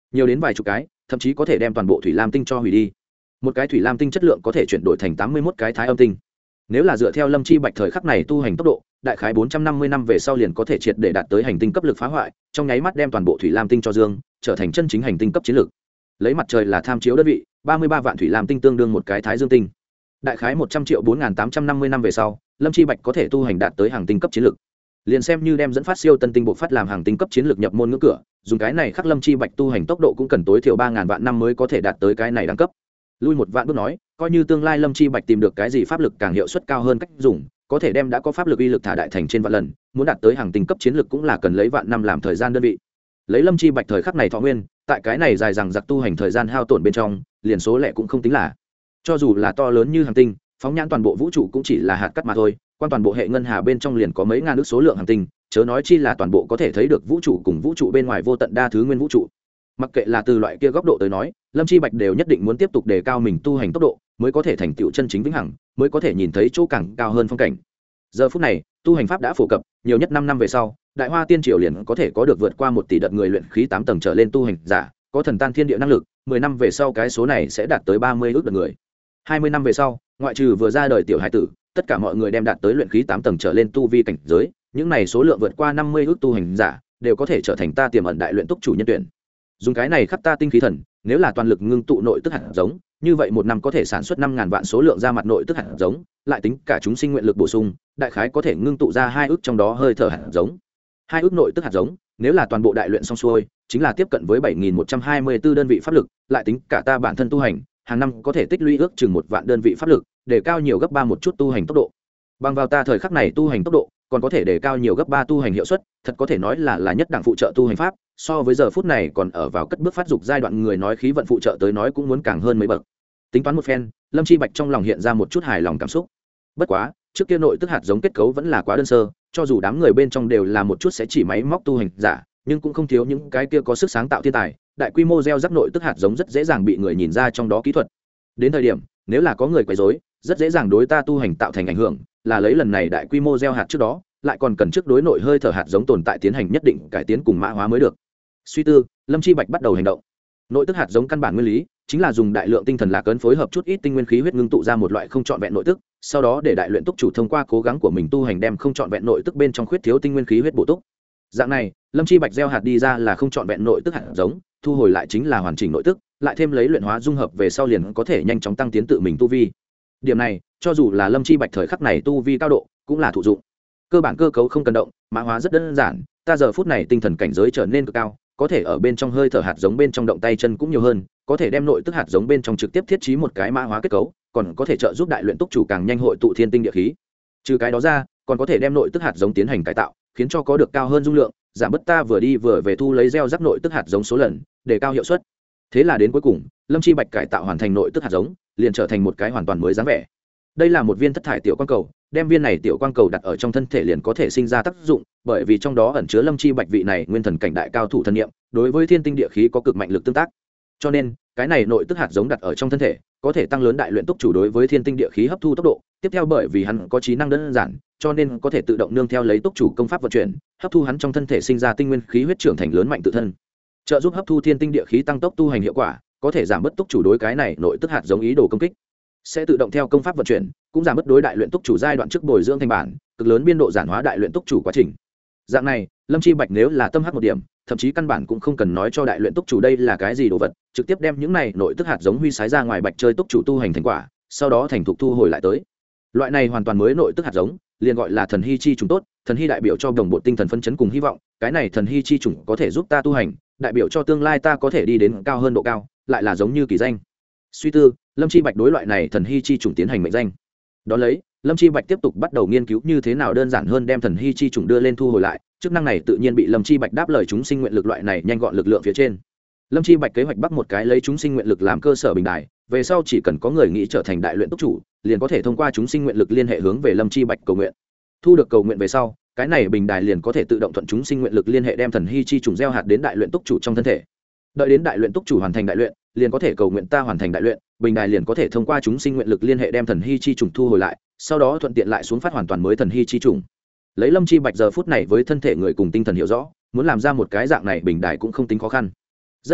nhiều đến vài chục cái, thậm chí có thể đem toàn bộ thủy lam tinh cho hủy đi. Một cái thủy lam tinh chất lượng có thể chuyển đổi thành tám mươi mốt cái thái âm tinh. Nếu là dựa theo Lâm Chi Bạch thời khắc này tu hành tốc độ, đại khái bốn trăm năm mươi năm về sau liền có thể triệt để đạt tới hành tinh cấp lực phá hoại, trong nháy mắt đem toàn bộ thủy lam tinh cho dương, trở thành chân chính hành tinh cấp chiến lược. Lấy mặt trời là tham chiếu đơn vị, ba mươi ba vạn thủy lam tinh tương đương một cái thái dương tinh. Đại khái một trăm triệu bốn nghìn tám trăm năm mươi năm về sau, Lâm Chi Bạch có thể tu hành đạt tới hành tinh cấp chiến lược. Liền xem như đem dẫn phát siêu tân tinh bộ phát làm hành tinh cấp chiến lược nhập môn ngưỡng cửa, dùng cái này khắc Lâm Chi Bạch tu hành tốc độ cũng cần tối thiểu ba nghìn vạn năm mới có thể đạt tới cái này đẳng cấp. Lui một vạn bước nói, coi như tương lai Lâm Chi Bạch tìm được cái gì pháp lực càng hiệu suất cao hơn cách dùng, có thể đem đã có pháp lực uy lực thả đại thành trên vạn lần, muốn đạt tới hàng tinh cấp chiến lực cũng là cần lấy vạn năm làm thời gian đơn vị. Lấy Lâm Chi Bạch thời khắc này thọ nguyên, tại cái này dài dằng dặc tu hành thời gian hao tổn bên trong, liền số lẻ cũng không tính là. Cho dù là to lớn như hành tinh, phóng nhãn toàn bộ vũ trụ cũng chỉ là hạt cát mà thôi, quan toàn bộ hệ ngân hà bên trong liền có mấy ngàn ước số lượng hành tinh, chớ nói chi là toàn bộ có thể thấy được vũ trụ cùng vũ trụ bên ngoài vô tận đa thứ nguyên vũ trụ. Mặc kệ là từ loại kia góc độ tới nói, Lâm Chi Bạch đều nhất định muốn tiếp tục đề cao mình tu hành tốc độ, mới có thể thành tựu chân chính vĩnh hằng, mới có thể nhìn thấy chỗ càng cao hơn phong cảnh. Giờ phút này, tu hành pháp đã phổ cập, nhiều nhất năm năm về sau, Đại Hoa Tiên Triều liền có thể có được vượt qua một tỷ đợt người luyện khí tám tầng trở lên tu hành giả, có thần tan thiên địa năng lực, mười năm về sau cái số này sẽ đạt tới ba mươi ước đợt người. hai mươi năm về sau, ngoại trừ vừa ra đời tiểu hải tử, tất cả mọi người đem đạt tới luyện khí tám tầng trở lên tu vi cảnh giới, những này số lượng vượt qua năm mươi ước tu hành giả, đều có thể trở thành ta tiềm ẩn đại luyện túc chủ nhân tuyển. Dùng cái này khắc ta tinh khí thần, nếu là toàn lực ngưng tụ nội tức hạt giống, như vậy một năm có thể sản xuất năm ngàn vạn số lượng ra mặt nội tức hạt giống, lại tính cả chúng sinh nguyện lực bổ sung, đại khái có thể ngưng tụ ra hai ước trong đó hơi thở hạt giống. Hai ước nội tức hạt giống, nếu là toàn bộ đại luyện xong xuôi, chính là tiếp cận với bảy nghìn một trăm hai mươi tư đơn vị pháp lực, lại tính cả ta bản thân tu hành, hàng năm có thể tích lũy ước chừng một vạn đơn vị pháp lực, để cao nhiều gấp ba một chút tu hành tốc độ. Bằng vào ta thời khắc này tu hành tốc độ, còn có thể để cao nhiều gấp ba tu hành hiệu suất, thật có thể nói là là nhất đẳng phụ trợ tu hành pháp, so với giờ phút này còn ở vào cất bước phát dục giai đoạn người nói khí vận phụ trợ tới nói cũng muốn càng hơn mấy bậc. Tính toán một phen, Lâm Chi Bạch trong lòng hiện ra một chút hài lòng cảm xúc. Bất quá, trước kia nội tức hạt giống kết cấu vẫn là quá đơn sơ, cho dù đám người bên trong đều là một chút sẽ chỉ máy móc tu hành giả, nhưng cũng không thiếu những cái kia có sức sáng tạo thiên tài, đại quy mô gieo rắc nội tức hạt giống rất dễ dàng bị người nhìn ra trong đó kỹ thuật. Đến thời điểm, nếu là có người quấy rối, rất dễ dàng đối ta tu hành tạo thành ảnh hưởng, là lấy lần này đại quy mô gieo hạt trước đó, lại còn cần trước đối nội hơi thở hạt giống tồn tại tiến hành nhất định cải tiến cùng mã hóa mới được. Suy tư, Lâm Chi Bạch bắt đầu hành động. Nội tức hạt giống căn bản nguyên lý chính là dùng đại lượng tinh thần lạc ấn phối hợp chút ít tinh nguyên khí huyết ngưng tụ ra một loại không trọn vẹn nội tức, sau đó để đại luyện túc chủ thông qua cố gắng của mình tu hành đem không trọn vẹn nội tức bên trong khuyết thiếu tinh nguyên khí huyết bổ túc. Dạng này, Lâm Chi Bạch gieo hạt đi ra là không trọn vẹn nội tức hạt giống, thu hồi lại chính là hoàn chỉnh nội tức, lại thêm lấy luyện hóa dung hợp về sau liền có thể nhanh chóng tăng tiến tự mình tu vi. Điểm này, cho dù là Lâm Chi Bạch thời khắc này tu vi cao độ, cũng là thụ dụng. Cơ bản cơ cấu không cần động, mã hóa rất đơn giản, ta giờ phút này tinh thần cảnh giới trở nên cực cao, có thể ở bên trong hơi thở hạt giống bên trong động tay chân cũng nhiều hơn, có thể đem nội tức hạt giống bên trong trực tiếp thiết trí một cái mã hóa kết cấu, còn có thể trợ giúp đại luyện túc chủ càng nhanh hội tụ thiên tinh địa khí. Trừ cái đó ra, còn có thể đem nội tức hạt giống tiến hành cải tạo, khiến cho có được cao hơn dung lượng, giảm bớt ta vừa đi vừa về thu lấy gieo rắc nội tức hạt giống số lần, để cao hiệu suất. Thế là đến cuối cùng, Lâm Chi Bạch cải tạo hoàn thành nội tức hạt giống, liền trở thành một cái hoàn toàn mới dáng vẻ. Đây là một viên thất thải tiểu quang cầu, đem viên này tiểu quang cầu đặt ở trong thân thể liền có thể sinh ra tác dụng, bởi vì trong đó ẩn chứa Lâm Chi Bạch vị này nguyên thần cảnh đại cao thủ thần niệm, đối với thiên tinh địa khí có cực mạnh lực tương tác. Cho nên, cái này nội tức hạt giống đặt ở trong thân thể, có thể tăng lớn đại luyện túc chủ đối với thiên tinh địa khí hấp thu tốc độ. Tiếp theo bởi vì hắn có trí năng đơn giản, cho nên có thể tự động nương theo lấy túc chủ công pháp vận chuyển, hấp thu hắn trong thân thể sinh ra tinh nguyên khí huyết trưởng thành lớn mạnh tự thân, trợ giúp hấp thu thiên tinh địa khí tăng tốc tu hành hiệu quả, có thể giảm bớt túc chủ đối cái này nội tức hạt giống ý đồ công kích, sẽ tự động theo công pháp vận chuyển, cũng giảm bớt đối đại luyện túc chủ giai đoạn trước bồi dưỡng thành bản, cực lớn biên độ giản hóa đại luyện túc chủ quá trình. Dạng này, Lâm Chi Bạch nếu là tâm hắc một điểm, thậm chí căn bản cũng không cần nói cho đại luyện túc chủ đây là cái gì đồ vật, trực tiếp đem những này nội tức hạt giống huy sái ra ngoài bạch chơi túc chủ tu hành thành quả, sau đó thành thục thu hồi lại tới. Loại này hoàn toàn mới nội tức hạt giống, liền gọi là thần hy chi trùng tốt, thần hy đại biểu cho đồng bộ tinh thần phân chấn cùng hy vọng, cái này thần hy chi trùng có thể giúp ta tu hành, đại biểu cho tương lai ta có thể đi đến cao hơn độ cao, lại là giống như kỳ danh. Suy tư, Lâm Chi Bạch đối loại này thần hy chi trùng tiến hành mệnh danh. Đó lấy, Lâm Chi Bạch tiếp tục bắt đầu nghiên cứu như thế nào đơn giản hơn đem thần hy chi trùng đưa lên thu hồi lại, chức năng này tự nhiên bị Lâm Chi Bạch đáp lời chúng sinh nguyện lực loại này nhanh gọn lực lượng phía trên. Lâm Chi Bạch kế hoạch bắt một cái lấy chúng sinh nguyện lực làm cơ sở bình đài, về sau chỉ cần có người nghĩ trở thành đại luyện túc chủ, liền có thể thông qua chúng sinh nguyện lực liên hệ hướng về Lâm Chi Bạch cầu nguyện. Thu được cầu nguyện về sau, cái này bình đài liền có thể tự động thuận chúng sinh nguyện lực liên hệ đem thần hy chi trùng gieo hạt đến đại luyện túc chủ trong thân thể. Đợi đến đại luyện túc chủ hoàn thành đại luyện, liền có thể cầu nguyện ta hoàn thành đại luyện, bình đài liền có thể thông qua chúng sinh nguyện lực liên hệ đem thần hy chi trùng thu hồi lại, sau đó thuận tiện lại xuống phát hoàn toàn mới thần hy chi trùng. Lấy Lâm Chi Bạch giờ phút này với thân thể người cùng tinh thần hiểu rõ, muốn làm ra một cái dạng này bình đài cũng không tính khó khăn. Rất nhanh,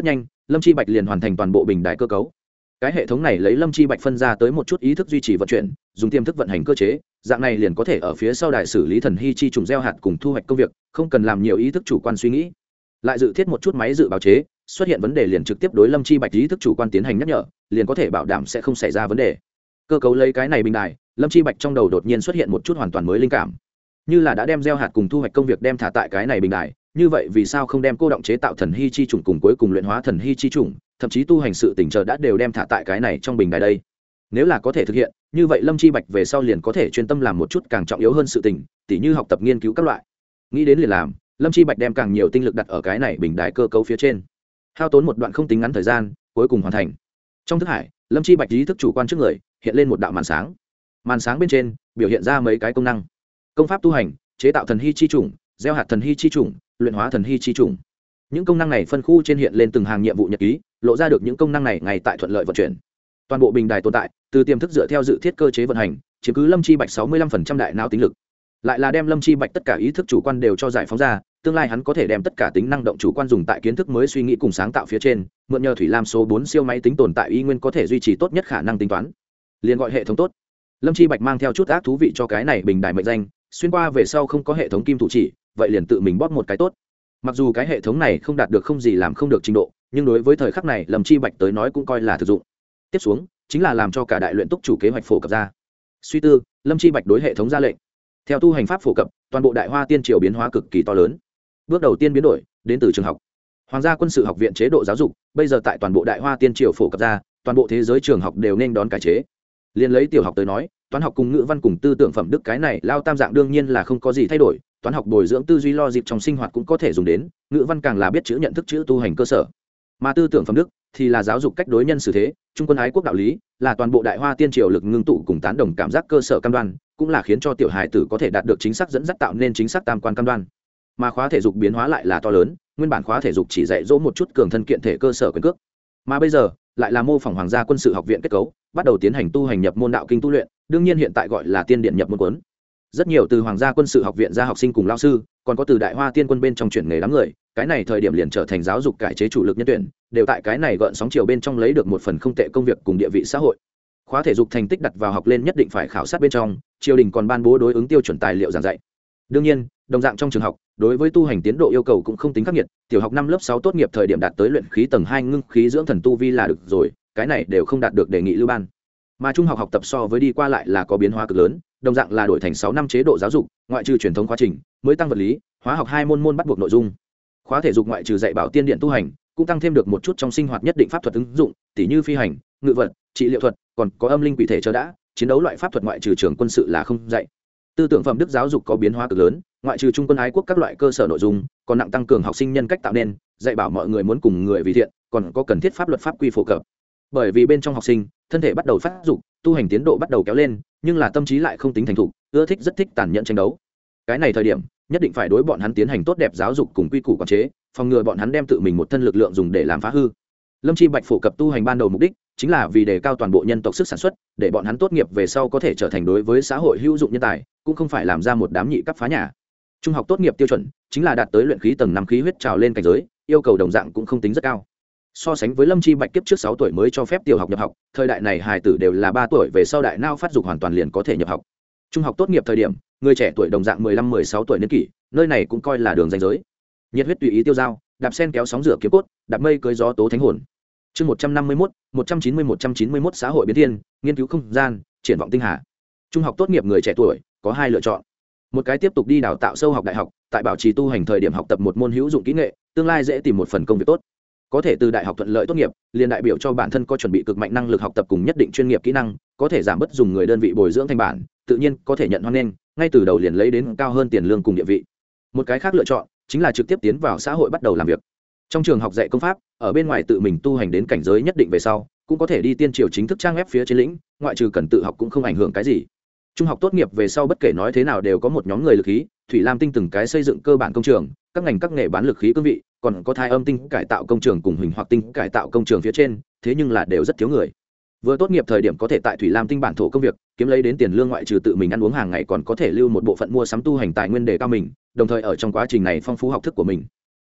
Lâm Chi Bạch liền hoàn thành toàn bộ bình đài cơ cấu. Cái hệ thống này lấy Lâm Chi Bạch phân ra tới một chút ý thức duy trì vận chuyển, dùng tiềm thức vận hành cơ chế, dạng này liền có thể ở phía sau đài xử lý thần hy chi trùng gieo hạt cùng thu hoạch công việc, không cần làm nhiều ý thức chủ quan suy nghĩ. Lại dự thiết một chút máy dự báo chế, xuất hiện vấn đề liền trực tiếp đối Lâm Chi Bạch ý thức chủ quan tiến hành nhắc nhở, liền có thể bảo đảm sẽ không xảy ra vấn đề. Cơ cấu lấy cái này bình đài, Lâm Chi Bạch trong đầu đột nhiên xuất hiện một chút hoàn toàn mới linh cảm, như là đã đem gieo hạt cùng thu hoạch công việc đem thả tại cái này bình đài, như vậy vì sao không đem cô động chế tạo thần hy chi trùng cùng cuối cùng luyện hóa thần hy chi trùng, thậm chí tu hành sự tỉnh chờ đã đều đem thả tại cái này trong bình đài đây. Nếu là có thể thực hiện, như vậy Lâm Chi Bạch về sau liền có thể chuyên tâm làm một chút càng trọng yếu hơn sự tình, tỉ như học tập nghiên cứu các loại. Nghĩ đến liền làm, Lâm Chi Bạch đem càng nhiều tinh lực đặt ở cái này bình đài cơ cấu phía trên, hao tốn một đoạn không tính ngắn thời gian, cuối cùng hoàn thành. Trong thức hải, Lâm Chi Bạch ý thức chủ quan trước người hiện lên một đạo màn sáng, màn sáng bên trên biểu hiện ra mấy cái công năng: công pháp tu hành, chế tạo thần hy chi trùng, gieo hạt thần hy chi trùng, luyện hóa thần hy chi trùng. Những công năng này phân khu trên hiện lên từng hàng nhiệm vụ nhật ký, lộ ra được những công năng này ngày tại thuận lợi vận chuyển. Toàn bộ bình đài tồn tại, từ tiềm thức dựa theo dự thiết cơ chế vận hành, chiếm cứ Lâm Chi Bạch sáu mươi lăm phần trăm đại não tính lực. Lại là đem Lâm Chi Bạch tất cả ý thức chủ quan đều cho giải phóng ra, tương lai hắn có thể đem tất cả tính năng động chủ quan dùng tại kiến thức mới suy nghĩ cùng sáng tạo phía trên, mượn nhờ Thủy Lam số bốn siêu máy tính tồn tại y nguyên có thể duy trì tốt nhất khả năng tính toán. Liền gọi hệ thống tốt. Lâm Chi Bạch mang theo chút ác thú vị cho cái này bình đài mệnh danh, xuyên qua về sau không có hệ thống kim thủ chỉ, vậy liền tự mình bóp một cái tốt. Mặc dù cái hệ thống này không đạt được không gì làm không được trình độ, nhưng đối với thời khắc này Lâm Chi Bạch tới nói cũng coi là thực dụng. Tiếp xuống chính là làm cho cả đại luyện túc chủ kế hoạch phổ cập ra. Suy tư, Lâm Chi Bạch đối hệ thống ra lệnh. Theo tu hành pháp phổ cập, toàn bộ Đại Hoa Tiên Triều biến hóa cực kỳ to lớn. Bước đầu tiên biến đổi đến từ trường học. Hoàng gia quân sự học viện chế độ giáo dục, bây giờ tại toàn bộ Đại Hoa Tiên Triều phổ cập ra, toàn bộ thế giới trường học đều nên đón cải chế. Liên lấy tiểu học tới nói, toán học cùng ngữ văn cùng tư tưởng phẩm đức cái này lao tam dạng đương nhiên là không có gì thay đổi, toán học bồi dưỡng tư duy lo dịp trong sinh hoạt cũng có thể dùng đến, ngữ văn càng là biết chữ nhận thức chữ tu hành cơ sở. Mà tư tưởng phẩm đức thì là giáo dục cách đối nhân xử thế, trung quân ái quốc đạo lý, là toàn bộ Đại Hoa Tiên Triều lực ngưng tụ cùng tán đồng cảm giác cơ sở cam đoan, cũng là khiến cho tiểu hài tử có thể đạt được chính xác dẫn dắt tạo nên chính xác tam quan cam đoan. Mà khóa thể dục biến hóa lại là to lớn, nguyên bản khóa thể dục chỉ dạy dỗ một chút cường thân kiện thể cơ sở quyền cước, mà bây giờ lại là mô phỏng Hoàng gia quân sự học viện kết cấu, bắt đầu tiến hành tu hành nhập môn đạo kinh tu luyện, đương nhiên hiện tại gọi là tiên điện nhập môn cuốn. Rất nhiều từ Hoàng gia quân sự học viện ra học sinh cùng lao sư, còn có từ Đại Hoa Tiên quân bên trong chuyển nghề đám người, cái này thời điểm liền trở thành giáo dục cải chế chủ lực nhân tuyển, đều tại cái này gợn sóng chiều bên trong lấy được một phần không tệ công việc cùng địa vị xã hội. Khóa thể dục thành tích đặt vào học lên nhất định phải khảo sát bên trong, triều đình còn ban bố đối ứng tiêu chuẩn tài liệu giảng dạy. Đương nhiên, đồng dạng trong trường học, đối với tu hành tiến độ yêu cầu cũng không tính khắc nghiệt, tiểu học năm lớp sáu tốt nghiệp thời điểm đạt tới luyện khí tầng hai ngưng khí dưỡng thần tu vi là được rồi, cái này đều không đạt được đề nghị lưu ban. Mà trung học học tập so với đi qua lại là có biến hóa cực lớn, đồng dạng là đổi thành sáu năm chế độ giáo dục, ngoại trừ truyền thống quá trình, mới tăng vật lý, hóa học hai môn môn bắt buộc nội dung. Khóa thể dục ngoại trừ dạy bảo tiên điện tu hành, cũng tăng thêm được một chút trong sinh hoạt nhất định pháp thuật ứng dụng, tỉ như phi hành, ngự vật, trị liệu thuật, còn có âm linh quỷ thể chờ đã, chiến đấu loại pháp thuật ngoại trừ trường quân sự là không dạy. Tư tưởng phẩm đức giáo dục có biến hóa cực lớn, ngoại trừ trung quân ái quốc các loại cơ sở nội dung, còn nặng tăng cường học sinh nhân cách tạo nên, dạy bảo mọi người muốn cùng người vì thiện, còn có cần thiết pháp luật pháp quy phổ cập. Bởi vì bên trong học sinh, thân thể bắt đầu phát dục, tu hành tiến độ bắt đầu kéo lên, nhưng là tâm trí lại không tính thành thục, ưa thích rất thích tàn nhẫn tranh đấu. Cái này thời điểm, nhất định phải đối bọn hắn tiến hành tốt đẹp giáo dục cùng quy củ quản chế, phòng ngừa bọn hắn đem tự mình một thân lực lượng dùng để làm phá hư. Lâm Chi Bạch phổ cập tu hành ban đầu mục đích chính là vì đề cao toàn bộ nhân tộc sức sản xuất, để bọn hắn tốt nghiệp về sau có thể trở thành đối với xã hội hữu dụng nhân tài, cũng không phải làm ra một đám nhị cấp phá nhà. Trung học tốt nghiệp tiêu chuẩn chính là đạt tới luyện khí tầng năm khí huyết trào lên cảnh giới, yêu cầu đồng dạng cũng không tính rất cao. So sánh với Lâm Chi Bạch kiếp trước sáu tuổi mới cho phép tiểu học nhập học, thời đại này hài tử đều là ba tuổi về sau đại não phát dục hoàn toàn liền có thể nhập học. Trung học tốt nghiệp thời điểm, người trẻ tuổi đồng dạng mười lăm mười sáu tuổi niên kỷ, nơi này cũng coi là đường ranh giới. Nhiệt huyết tùy ý tiêu dao, đạp sen kéo sóng rửa kiếm cốt, đạp mây cưới gió tố thánh hồn. Chương một trăm năm mươi mốt, một trăm chín mươi một trăm chín mươi mốt xã hội biến thiên, nghiên cứu không gian, triển vọng tinh hà. Trung học tốt nghiệp người trẻ tuổi có hai lựa chọn. Một cái tiếp tục đi đào tạo sâu học đại học, tại bảo trì tu hành thời điểm học tập một môn hữu dụng kỹ nghệ, tương lai dễ tìm một phần công việc tốt. Có thể từ đại học thuận lợi tốt nghiệp, liền đại biểu cho bản thân có chuẩn bị cực mạnh năng lực học tập cùng nhất định chuyên nghiệp kỹ năng, có thể giảm bớt dùng người đơn vị bồi dưỡng thành bản, tự nhiên có thể nhận hoan nghênh, ngay từ đầu liền lấy đến cao hơn tiền lương cùng địa vị. Một cái khác lựa chọn chính là trực tiếp tiến vào xã hội bắt đầu làm việc. Trong trường học dạy công pháp, ở bên ngoài tự mình tu hành đến cảnh giới nhất định về sau, cũng có thể đi tiên triều chính thức trang web phía trên lĩnh, ngoại trừ cần tự học cũng không ảnh hưởng cái gì. Trung học tốt nghiệp về sau bất kể nói thế nào đều có một nhóm người lực khí, Thủy Lam tinh từng cái xây dựng cơ bản công trường, các ngành các nghề bán lực khí cương vị, còn có thai âm tinh cải tạo công trường cùng huỳnh hoặc tinh cải tạo công trường phía trên, thế nhưng là đều rất thiếu người. Vừa tốt nghiệp thời điểm có thể tại Thủy Lam tinh bản thổ công việc, kiếm lấy đến tiền lương ngoại trừ tự mình ăn uống hàng ngày còn có thể lưu một bộ phận mua sắm tu hành tài nguyên để cao mình, đồng thời ở trong quá trình này phong phú học thức của mình.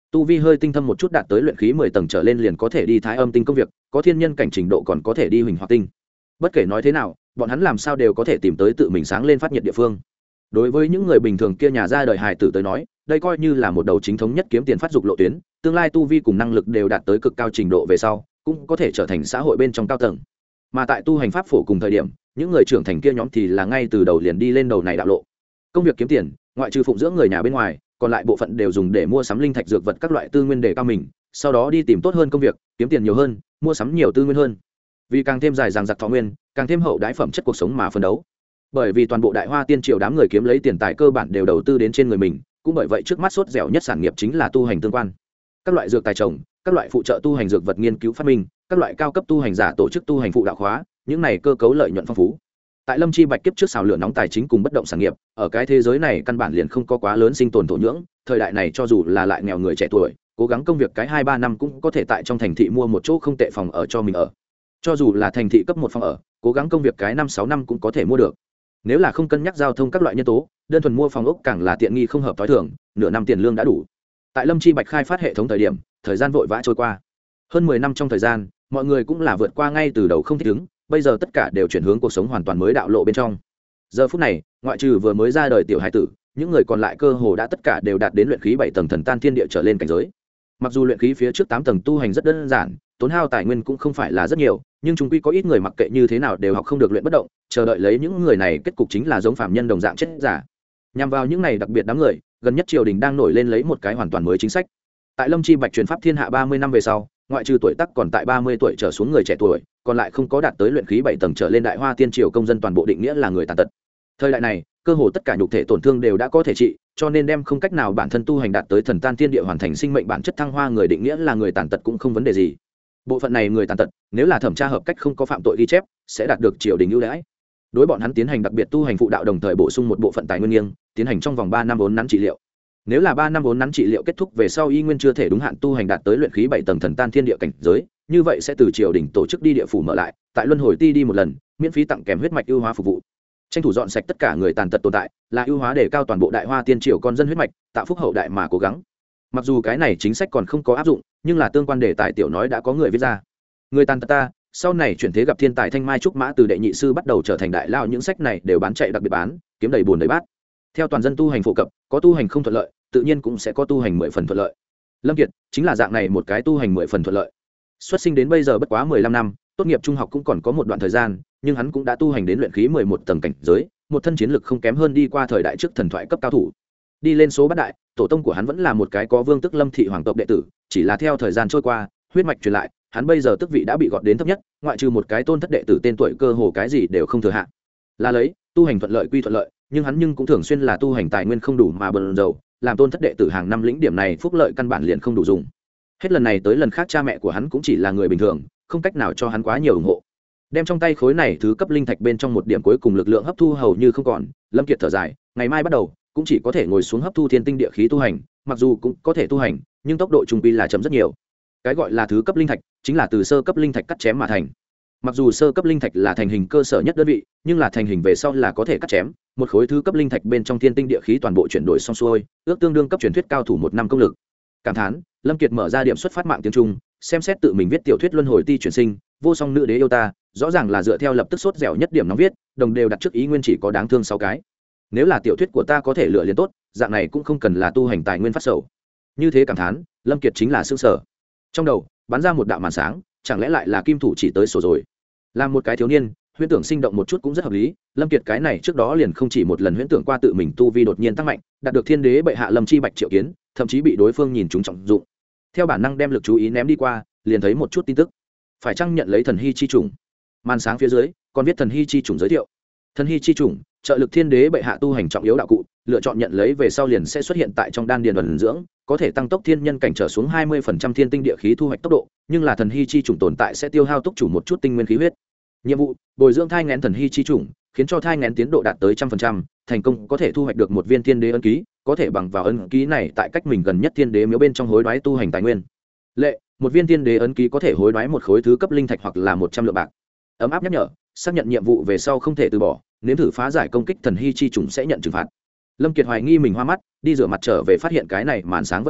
tu vi hơi tinh thâm một chút đạt tới luyện khí mười tầng trở lên liền có thể đi thái âm tinh công việc, có thiên nhân cảnh trình độ còn có thể đi huỳnh hoặc tinh. Bất kể nói thế nào, bọn hắn làm sao đều có thể tìm tới tự mình sáng lên phát nhiệt địa phương. Đối với những người bình thường kia nhà ra đời hài tử tới nói, đây coi như là một đầu chính thống nhất kiếm tiền phát dục lộ tuyến, tương lai tu vi cùng năng lực đều đạt tới cực cao trình độ về sau, cũng có thể trở thành xã hội bên trong cao tầng. Mà tại tu hành pháp phổ cùng thời điểm, những người trưởng thành kia nhóm thì là ngay từ đầu liền đi lên đầu này đạo lộ. Công việc kiếm tiền, ngoại trừ phụng dưỡng người nhà bên ngoài, còn lại bộ phận đều dùng để mua sắm linh thạch dược vật các loại tư nguyên để cao mình, sau đó đi tìm tốt hơn công việc, kiếm tiền nhiều hơn, mua sắm nhiều tư nguyên hơn. Vì càng thêm dài dằng dặc thọ nguyên, càng thêm hậu đãi phẩm chất cuộc sống mà phấn đấu. Bởi vì toàn bộ Đại Hoa Tiên Triều đám người kiếm lấy tiền tài cơ bản đều đầu tư đến trên người mình, cũng bởi vậy trước mắt sốt dẻo nhất sản nghiệp chính là tu hành tương quan. Các loại dược tài trồng, các loại phụ trợ tu hành dược vật nghiên cứu phát minh, các loại cao cấp tu hành giả tổ chức tu hành phụ đạo khóa, những này cơ cấu lợi nhuận phong phú. Tại Lâm Chi Bạch kiếp trước xào lửa nóng tài chính cùng bất động sản nghiệp, ở cái thế giới này căn bản liền không có quá lớn sinh tồn thổ nhưỡng, thời đại này cho dù là lại nghèo người trẻ tuổi, cố gắng công việc cái hai ba năm cũng có thể tại trong thành thị mua một chỗ không tệ phòng ở cho mình ở. Cho dù là thành thị cấp một phòng ở, cố gắng công việc cái năm sáu năm cũng có thể mua được. Nếu là không cân nhắc giao thông các loại nhân tố, đơn thuần mua phòng ốc càng là tiện nghi không hợp tối thường, nửa năm tiền lương đã đủ. Tại Lâm Chi Bạch khai phát hệ thống thời điểm, thời gian vội vã trôi qua. Hơn mười năm trong thời gian, mọi người cũng là vượt qua ngay từ đầu không thích ứng, bây giờ tất cả đều chuyển hướng cuộc sống hoàn toàn mới đạo lộ bên trong. Giờ phút này, ngoại trừ vừa mới ra đời tiểu hải tử, những người còn lại cơ hồ đã tất cả đều đạt đến luyện khí bảy tầng thần tan thiên địa trở lên cảnh giới. Mặc dù luyện khí phía trước tám tầng tu hành rất đơn giản, tốn hao tài nguyên cũng không phải là rất nhiều, nhưng chúng quy có ít người mặc kệ như thế nào đều học không được luyện bất động, chờ đợi lấy những người này kết cục chính là giống phàm nhân đồng dạng chết giả. Nhằm vào những này đặc biệt đám người, gần nhất triều đình đang nổi lên lấy một cái hoàn toàn mới chính sách. Tại Lâm Chi Bạch truyền pháp thiên hạ ba mươi năm về sau, ngoại trừ tuổi tác còn tại ba mươi tuổi trở xuống người trẻ tuổi, còn lại không có đạt tới luyện khí bảy tầng trở lên Đại Hoa Tiên Triều công dân toàn bộ định nghĩa là người tàn tật. Thời đại này, cơ hồ tất cả nhục thể tổn thương đều đã có thể trị, cho nên đem không cách nào bản thân tu hành đạt tới thần tan thiên địa hoàn thành sinh mệnh bản chất thăng hoa người định nghĩa là người tàn tật cũng không vấn đề gì. Bộ phận này người tàn tật, nếu là thẩm tra hợp cách không có phạm tội ghi chép, sẽ đạt được triều đình ưu đãi. Đối bọn hắn tiến hành đặc biệt tu hành phụ đạo, đồng thời bổ sung một bộ phận tài nguyên nghiêng, tiến hành trong vòng ba năm vốn nắn trị liệu. Nếu là ba năm vốn nắn trị liệu kết thúc về sau y nguyên chưa thể đúng hạn tu hành đạt tới luyện khí bảy tầng thần tan thiên địa cảnh giới, như vậy sẽ từ triều đình tổ chức đi địa phủ mở lại, tại luân hồi ti đi một lần, miễn phí tặng kèm huyết mạch ưu hóa phục vụ. Tranh thủ dọn sạch tất cả người tàn tật tồn tại, là ưu hóa để cao toàn bộ Đại Hoa Tiên Triều con dân huyết mạch, tạo phúc hậu đại mà cố gắng. Mặc dù cái này chính sách còn không có áp dụng, nhưng là tương quan đề tài tiểu nói đã có người viết ra. Người tàn tật ta, sau này chuyển thế gặp thiên tài thanh mai trúc mã từ đệ nhị sư bắt đầu trở thành đại lao, những sách này đều bán chạy đặc biệt bán, kiếm đầy buồn đầy bát. Theo toàn dân tu hành phổ cập, có tu hành không thuận lợi, tự nhiên cũng sẽ có tu hành mười phần thuận lợi. Lâm Kiệt chính là dạng này một cái tu hành mười phần thuận lợi. Xuất sinh đến bây giờ bất quá mười lăm năm, tốt nghiệp trung học cũng còn có một đoạn thời gian, nhưng hắn cũng đã tu hành đến luyện khí mười một tầng cảnh giới, một thân chiến lực không kém hơn đi qua thời đại trước thần thoại cấp cao thủ. Đi lên số bát đại, tổ tông của hắn vẫn là một cái có vương tức Lâm thị hoàng tộc đệ tử, chỉ là theo thời gian trôi qua, huyết mạch truyền lại, hắn bây giờ tước vị đã bị gọt đến thấp nhất, ngoại trừ một cái tôn thất đệ tử tên tuổi cơ hồ cái gì đều không thừa hạ. Là lấy, tu hành thuận lợi quy thuận lợi, nhưng hắn nhưng cũng thường xuyên là tu hành tài nguyên không đủ mà bần dầu, làm tôn thất đệ tử hàng năm lĩnh điểm này phúc lợi căn bản liền không đủ dùng. Hết lần này tới lần khác cha mẹ của hắn cũng chỉ là người bình thường, không cách nào cho hắn quá nhiều ủng hộ. Đem trong tay khối này thứ cấp linh thạch bên trong một điểm cuối cùng lực lượng hấp thu hầu như không còn, Lâm Kiệt thở dài, ngày mai bắt đầu cũng chỉ có thể ngồi xuống hấp thu thiên tinh địa khí tu hành, mặc dù cũng có thể tu hành, nhưng tốc độ trung quy là chậm rất nhiều. Cái gọi là thứ cấp linh thạch chính là từ sơ cấp linh thạch cắt chém mà thành. Mặc dù sơ cấp linh thạch là thành hình cơ sở nhất đơn vị, nhưng là thành hình về sau là có thể cắt chém, một khối thứ cấp linh thạch bên trong thiên tinh địa khí toàn bộ chuyển đổi xong xuôi, ước tương đương cấp truyền thuyết cao thủ một năm công lực. Cảm thán, Lâm Kiệt mở ra điểm xuất phát mạng tiếng Trung, xem xét tự mình viết tiểu thuyết luân hồi ti chuyển sinh, vô song nữ đế yêu ta, rõ ràng là dựa theo lập tức sốt dẻo nhất điểm nóng viết, đồng đều đặt trước ý nguyên chỉ có đáng thương sáu cái. Nếu là tiểu thuyết của ta có thể lựa liền tốt, dạng này cũng không cần là tu hành tài nguyên phát sầu. Như thế cảm thán, Lâm Kiệt chính là sương sở. Trong đầu bắn ra một đạo màn sáng, chẳng lẽ lại là kim thủ chỉ tới sổ rồi. Làm một cái thiếu niên, huyễn tưởng sinh động một chút cũng rất hợp lý. Lâm Kiệt cái này trước đó liền không chỉ một lần huyễn tưởng qua tự mình tu vi đột nhiên tăng mạnh, đạt được thiên đế bệ hạ Lâm Chi Bạch triệu kiến, thậm chí bị đối phương nhìn trúng trọng dụng. Theo bản năng đem lực chú ý ném đi qua, liền thấy một chút tin tức. Phải chăng nhận lấy thần hy chi chủng? Màn sáng phía dưới còn viết thần hy chi chủng giới thiệu. Thần hy chi chủng, trợ lực thiên đế bệ hạ tu hành trọng yếu đạo cụ, lựa chọn nhận lấy về sau liền sẽ xuất hiện tại trong đan điền ẩn dưỡng, có thể tăng tốc thiên nhân cảnh trở xuống hai mươi phần trăm thiên tinh địa khí thu hoạch tốc độ, nhưng là thần hy chi chủng tồn tại sẽ tiêu hao túc chủ một chút tinh nguyên khí huyết. Nhiệm vụ: bồi dưỡng thai nghén thần hy chi chủng, khiến cho thai nghén tiến độ đạt tới trăm phần trăm, thành công có thể thu hoạch được một viên thiên đế ấn ký, có thể bằng vào ấn ký này tại cách mình gần nhất thiên đế miếu bên trong hối đoái tu hành tài nguyên. Lệ: một viên thiên đế ấn ký có thể hối đoái một khối thứ cấp linh thạch hoặc là một trăm lượng bạc. Ấm áp nhắc nhở: xác nhận nhiệm vụ về sau không thể từ bỏ, nếu thử phá giải công kích thần hy chi chủng sẽ nhận trừng phạt. Lâm Kiệt hoài nghi mình hoa mắt, đi rửa mặt trở về phát hiện cái này màn sáng vẫn còn,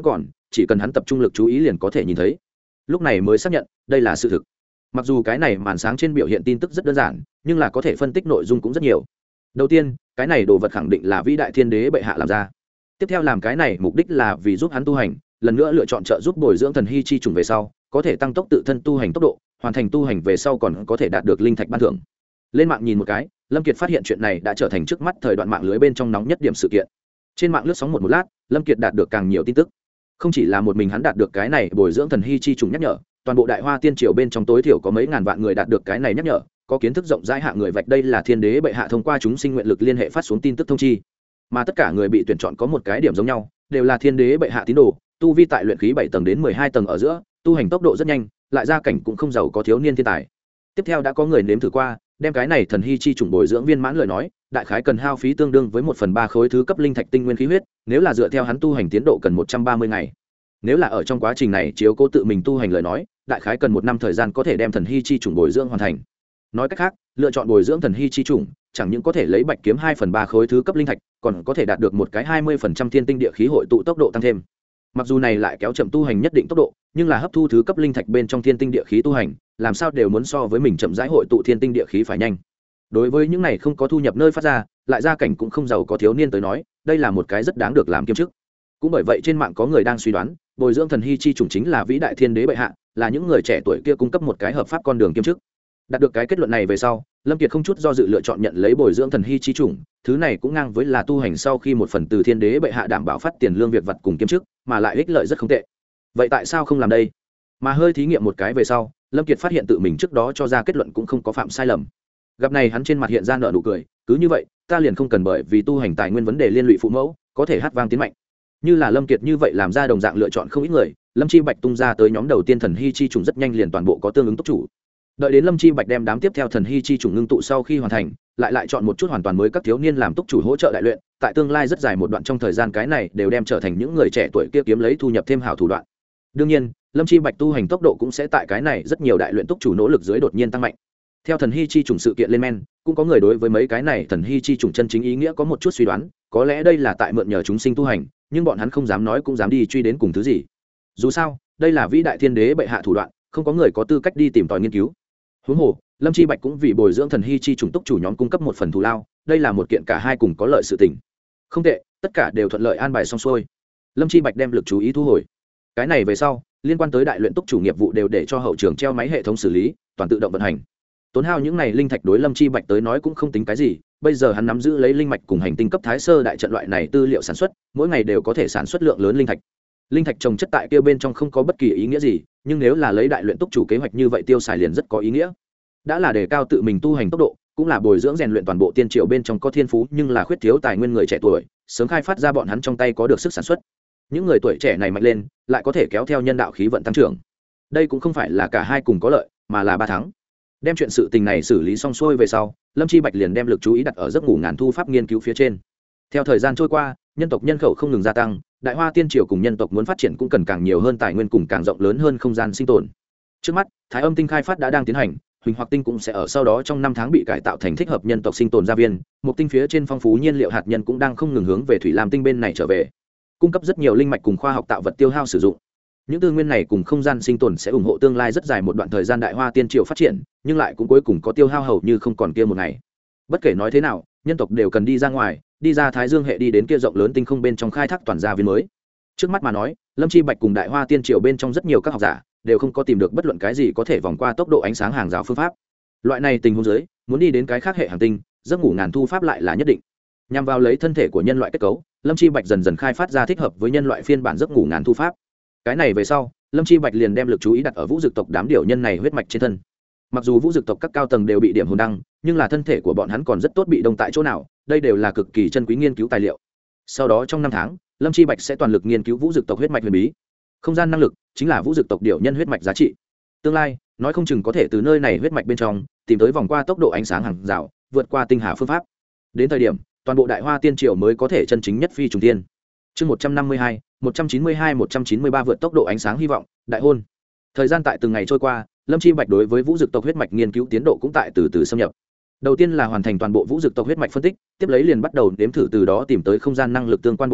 chỉ cần hắn tập trung lực chú ý liền có thể nhìn thấy. Lúc này mới xác nhận đây là sự thực. Mặc dù cái này màn sáng trên biểu hiện tin tức rất đơn giản, nhưng là có thể phân tích nội dung cũng rất nhiều. Đầu tiên, cái này đồ vật khẳng định là vĩ đại thiên đế bệ hạ làm ra. Tiếp theo làm cái này mục đích là vì giúp hắn tu hành, lần nữa lựa chọn trợ giúp bồi dưỡng thần hy chi trùng về sau, có thể tăng tốc tự thân tu hành tốc độ, hoàn thành tu hành về sau còn có thể đạt được linh thạch ban thưởng. Lên mạng nhìn một cái, Lâm Kiệt phát hiện chuyện này đã trở thành trước mắt thời đoạn mạng lưới bên trong nóng nhất điểm sự kiện. Trên mạng lướt sóng một một lát, Lâm Kiệt đạt được càng nhiều tin tức. Không chỉ là một mình hắn đạt được cái này bồi dưỡng thần hy chi trùng nhắc nhở, toàn bộ Đại Hoa Tiên Triều bên trong tối thiểu có mấy ngàn vạn người đạt được cái này nhắc nhở, có kiến thức rộng rãi hạ người vạch đây là thiên đế bệ hạ thông qua chúng sinh nguyện lực liên hệ phát xuống tin tức thông chi. Mà tất cả người bị tuyển chọn có một cái điểm giống nhau, đều là thiên đế bệ hạ tín đồ, tu vi tại luyện khí bảy tầng đến mười hai tầng ở giữa, tu hành tốc độ rất nhanh, lại gia cảnh cũng không giàu có thiếu niên thiên tài. Tiếp theo đã có người nếm thử qua, đem cái này thần hy chi trùng bồi dưỡng viên mãn lời nói, đại khái cần hao phí tương đương với một phần ba khối thứ cấp linh thạch tinh nguyên khí huyết, nếu là dựa theo hắn tu hành tiến độ cần một trăm ba mươi ngày. Nếu là ở trong quá trình này chiếu cố tự mình tu hành lời nói, đại khái cần một năm thời gian có thể đem thần hy chi trùng bồi dưỡng hoàn thành. Nói cách khác, lựa chọn bồi dưỡng thần hy chi trùng, chẳng những có thể lấy bạch kiếm hai phần ba khối thứ cấp linh thạch, còn có thể đạt được một cái hai mươi phần trăm thiên tinh địa khí hội tụ tốc độ tăng thêm. Mặc dù này lại kéo chậm tu hành nhất định tốc độ, nhưng là hấp thu thứ cấp linh thạch bên trong thiên tinh địa khí tu hành, làm sao đều muốn so với mình chậm rãi hội tụ thiên tinh địa khí phải nhanh. Đối với những này không có thu nhập nơi phát ra, lại gia cảnh cũng không giàu có thiếu niên tới nói, đây là một cái rất đáng được làm kiêm chức. Cũng bởi vậy trên mạng có người đang suy đoán, bồi dưỡng thần hy chi chủng chính là vĩ đại thiên đế bệ hạ, là những người trẻ tuổi kia cung cấp một cái hợp pháp con đường kiêm chức. Đạt được cái kết luận này về sau, Lâm Kiệt không chút do dự lựa chọn nhận lấy bồi dưỡng thần hy chi chủng, thứ này cũng ngang với là tu hành sau khi một phần từ thiên đế bệ hạ đảm bảo phát tiền lương việc vật cùng kiêm chức, mà lại ích lợi rất không tệ. Vậy tại sao không làm đây? Mà hơi thí nghiệm một cái về sau, Lâm Kiệt phát hiện tự mình trước đó cho ra kết luận cũng không có phạm sai lầm. Gặp này hắn trên mặt hiện ra nở nụ cười, cứ như vậy, ta liền không cần bởi vì tu hành tài nguyên vấn đề liên lụy phụ mẫu, có thể hát vang tiến mạnh. Như là Lâm Kiệt như vậy làm ra đồng dạng lựa chọn không ít người, Lâm Chi Bạch tung ra tới nhóm đầu tiên thần hy chi trùng rất nhanh liền toàn bộ có tương ứng tốc chủ. Đợi đến Lâm Chi Bạch đem đám tiếp theo thần hy chi trùng ngưng tụ sau khi hoàn thành, lại lại chọn một chút hoàn toàn mới các thiếu niên làm túc chủ hỗ trợ đại luyện, tại tương lai rất dài một đoạn trong thời gian cái này đều đem trở thành những người trẻ tuổi kia kiếm lấy thu nhập thêm hảo thủ đoạn. Đương nhiên, Lâm Chi Bạch tu hành tốc độ cũng sẽ tại cái này rất nhiều đại luyện túc chủ nỗ lực dưới đột nhiên tăng mạnh. Theo thần hy chi trùng sự kiện lên men, cũng có người đối với mấy cái này thần hy chi trùng chân chính ý nghĩa có một chút suy đoán, có lẽ đây là tại mượn nhờ chúng sinh tu hành, nhưng bọn hắn không dám nói cũng dám đi truy đến cùng thứ gì. Dù sao, đây là vĩ đại thiên đế bệ hạ thủ đoạn, không có người có tư cách đi tìm tòi nghiên cứu. Huống hồ, Lâm Chi Bạch cũng vì bồi dưỡng thần hy chi trùng túc chủ nhóm cung cấp một phần thù lao, đây là một kiện cả hai cùng có lợi sự tình. Không tệ, tất cả đều thuận lợi an bài xong xuôi. Lâm Chi Bạch đem lực chú ý thu hồi. Cái này về sau, liên quan tới đại luyện túc chủ nghiệp vụ đều để cho hậu trường treo máy hệ thống xử lý, toàn tự động vận hành. Tốn hao những này linh thạch đối Lâm Chi Bạch tới nói cũng không tính cái gì, bây giờ hắn nắm giữ lấy linh mạch cùng hành tinh cấp thái sơ đại trận loại này tư liệu sản xuất, mỗi ngày đều có thể sản xuất lượng lớn linh thạch. Linh thạch trồng chất tại kia bên trong không có bất kỳ ý nghĩa gì, nhưng nếu là lấy đại luyện túc chủ kế hoạch như vậy tiêu xài liền rất có ý nghĩa. Đã là đề cao tự mình tu hành tốc độ, cũng là bồi dưỡng rèn luyện toàn bộ tiên triều bên trong có thiên phú nhưng là khuyết thiếu tài nguyên người trẻ tuổi, sớm khai phát ra bọn hắn trong tay có được sức sản xuất. Những người tuổi trẻ này mạnh lên, lại có thể kéo theo nhân đạo khí vận tăng trưởng. Đây cũng không phải là cả hai cùng có lợi, mà là ba thắng. Đem chuyện sự tình này xử lý xong xuôi về sau, Lâm Chi Bạch liền đem lực chú ý đặt ở giấc ngủ ngàn thu pháp nghiên cứu phía trên. Theo thời gian trôi qua, nhân tộc nhân khẩu không ngừng gia tăng, Đại Hoa Tiên Triều cùng nhân tộc muốn phát triển cũng cần càng nhiều hơn tài nguyên cùng càng rộng lớn hơn không gian sinh tồn. Trước mắt, Thái Âm Tinh khai phát đã đang tiến hành, Huỳnh Hoặc Tinh cũng sẽ ở sau đó trong năm tháng bị cải tạo thành thích hợp nhân tộc sinh tồn gia viên, một tinh phía trên phong phú nhiên liệu hạt nhân cũng đang không ngừng hướng về Thủy Lam Tinh bên này trở về, cung cấp rất nhiều linh mạch cùng khoa học tạo vật tiêu hao sử dụng. Những tư nguyên này cùng không gian sinh tồn sẽ ủng hộ tương lai rất dài một đoạn thời gian Đại Hoa Tiên Triều phát triển, nhưng lại cũng cuối cùng có tiêu hao hầu như không còn kia một ngày. Bất kể nói thế nào, nhân tộc đều cần đi ra ngoài, đi ra Thái Dương hệ đi đến kia rộng lớn tinh không bên trong khai thác toàn gia viên mới. Trước mắt mà nói, Lâm Chi Bạch cùng Đại Hoa Tiên Triều bên trong rất nhiều các học giả đều không có tìm được bất luận cái gì có thể vòng qua tốc độ ánh sáng hàng rào phương pháp. Loại này tình huống dưới, muốn đi đến cái khác hệ hành tinh, giấc ngủ ngàn thu pháp lại là nhất định. Nhằm vào lấy thân thể của nhân loại kết cấu, Lâm Chi Bạch dần dần khai phát ra thích hợp với nhân loại phiên bản giấc ngủ ngàn thu pháp. Cái này về sau, Lâm Chi Bạch liền đem lực chú ý đặt ở vũ dực tộc đám điểu nhân này huyết mạch trên thân. Mặc dù vũ dực tộc các cao tầng đều bị điểm hồn đăng, nhưng là thân thể của bọn hắn còn rất tốt bị đông tại chỗ nào, đây đều là cực kỳ chân quý nghiên cứu tài liệu. Sau đó trong năm tháng, Lâm Chi Bạch sẽ toàn lực nghiên cứu vũ dực tộc huyết mạch huyền bí. Không gian năng lực chính là vũ dực tộc điểu nhân huyết mạch giá trị. Tương lai, nói không chừng có thể từ nơi này huyết mạch bên trong tìm tới vòng qua tốc độ ánh sáng hàng rào, vượt qua tinh hà phương pháp. Đến thời điểm, toàn bộ Đại Hoa Tiên Triều mới có thể chân chính nhất phi trùng tiên. Chương một trăm năm mươi hai, một trăm chín mươi hai, một trăm chín mươi ba vượt tốc độ ánh sáng hy vọng, đại hôn. Thời gian tại từng ngày trôi qua, Lâm Chi Bạch đối với vũ dực tộc huyết mạch nghiên cứu tiến độ cũng tại từ từ xâm nhập. Đầu tiên là hoàn thành toàn bộ vũ dực tộc huyết mạch phân tích, tiếp lấy liền bắt đầu nếm thử từ đó tìm tới không gian năng lực tương quan bộ phận,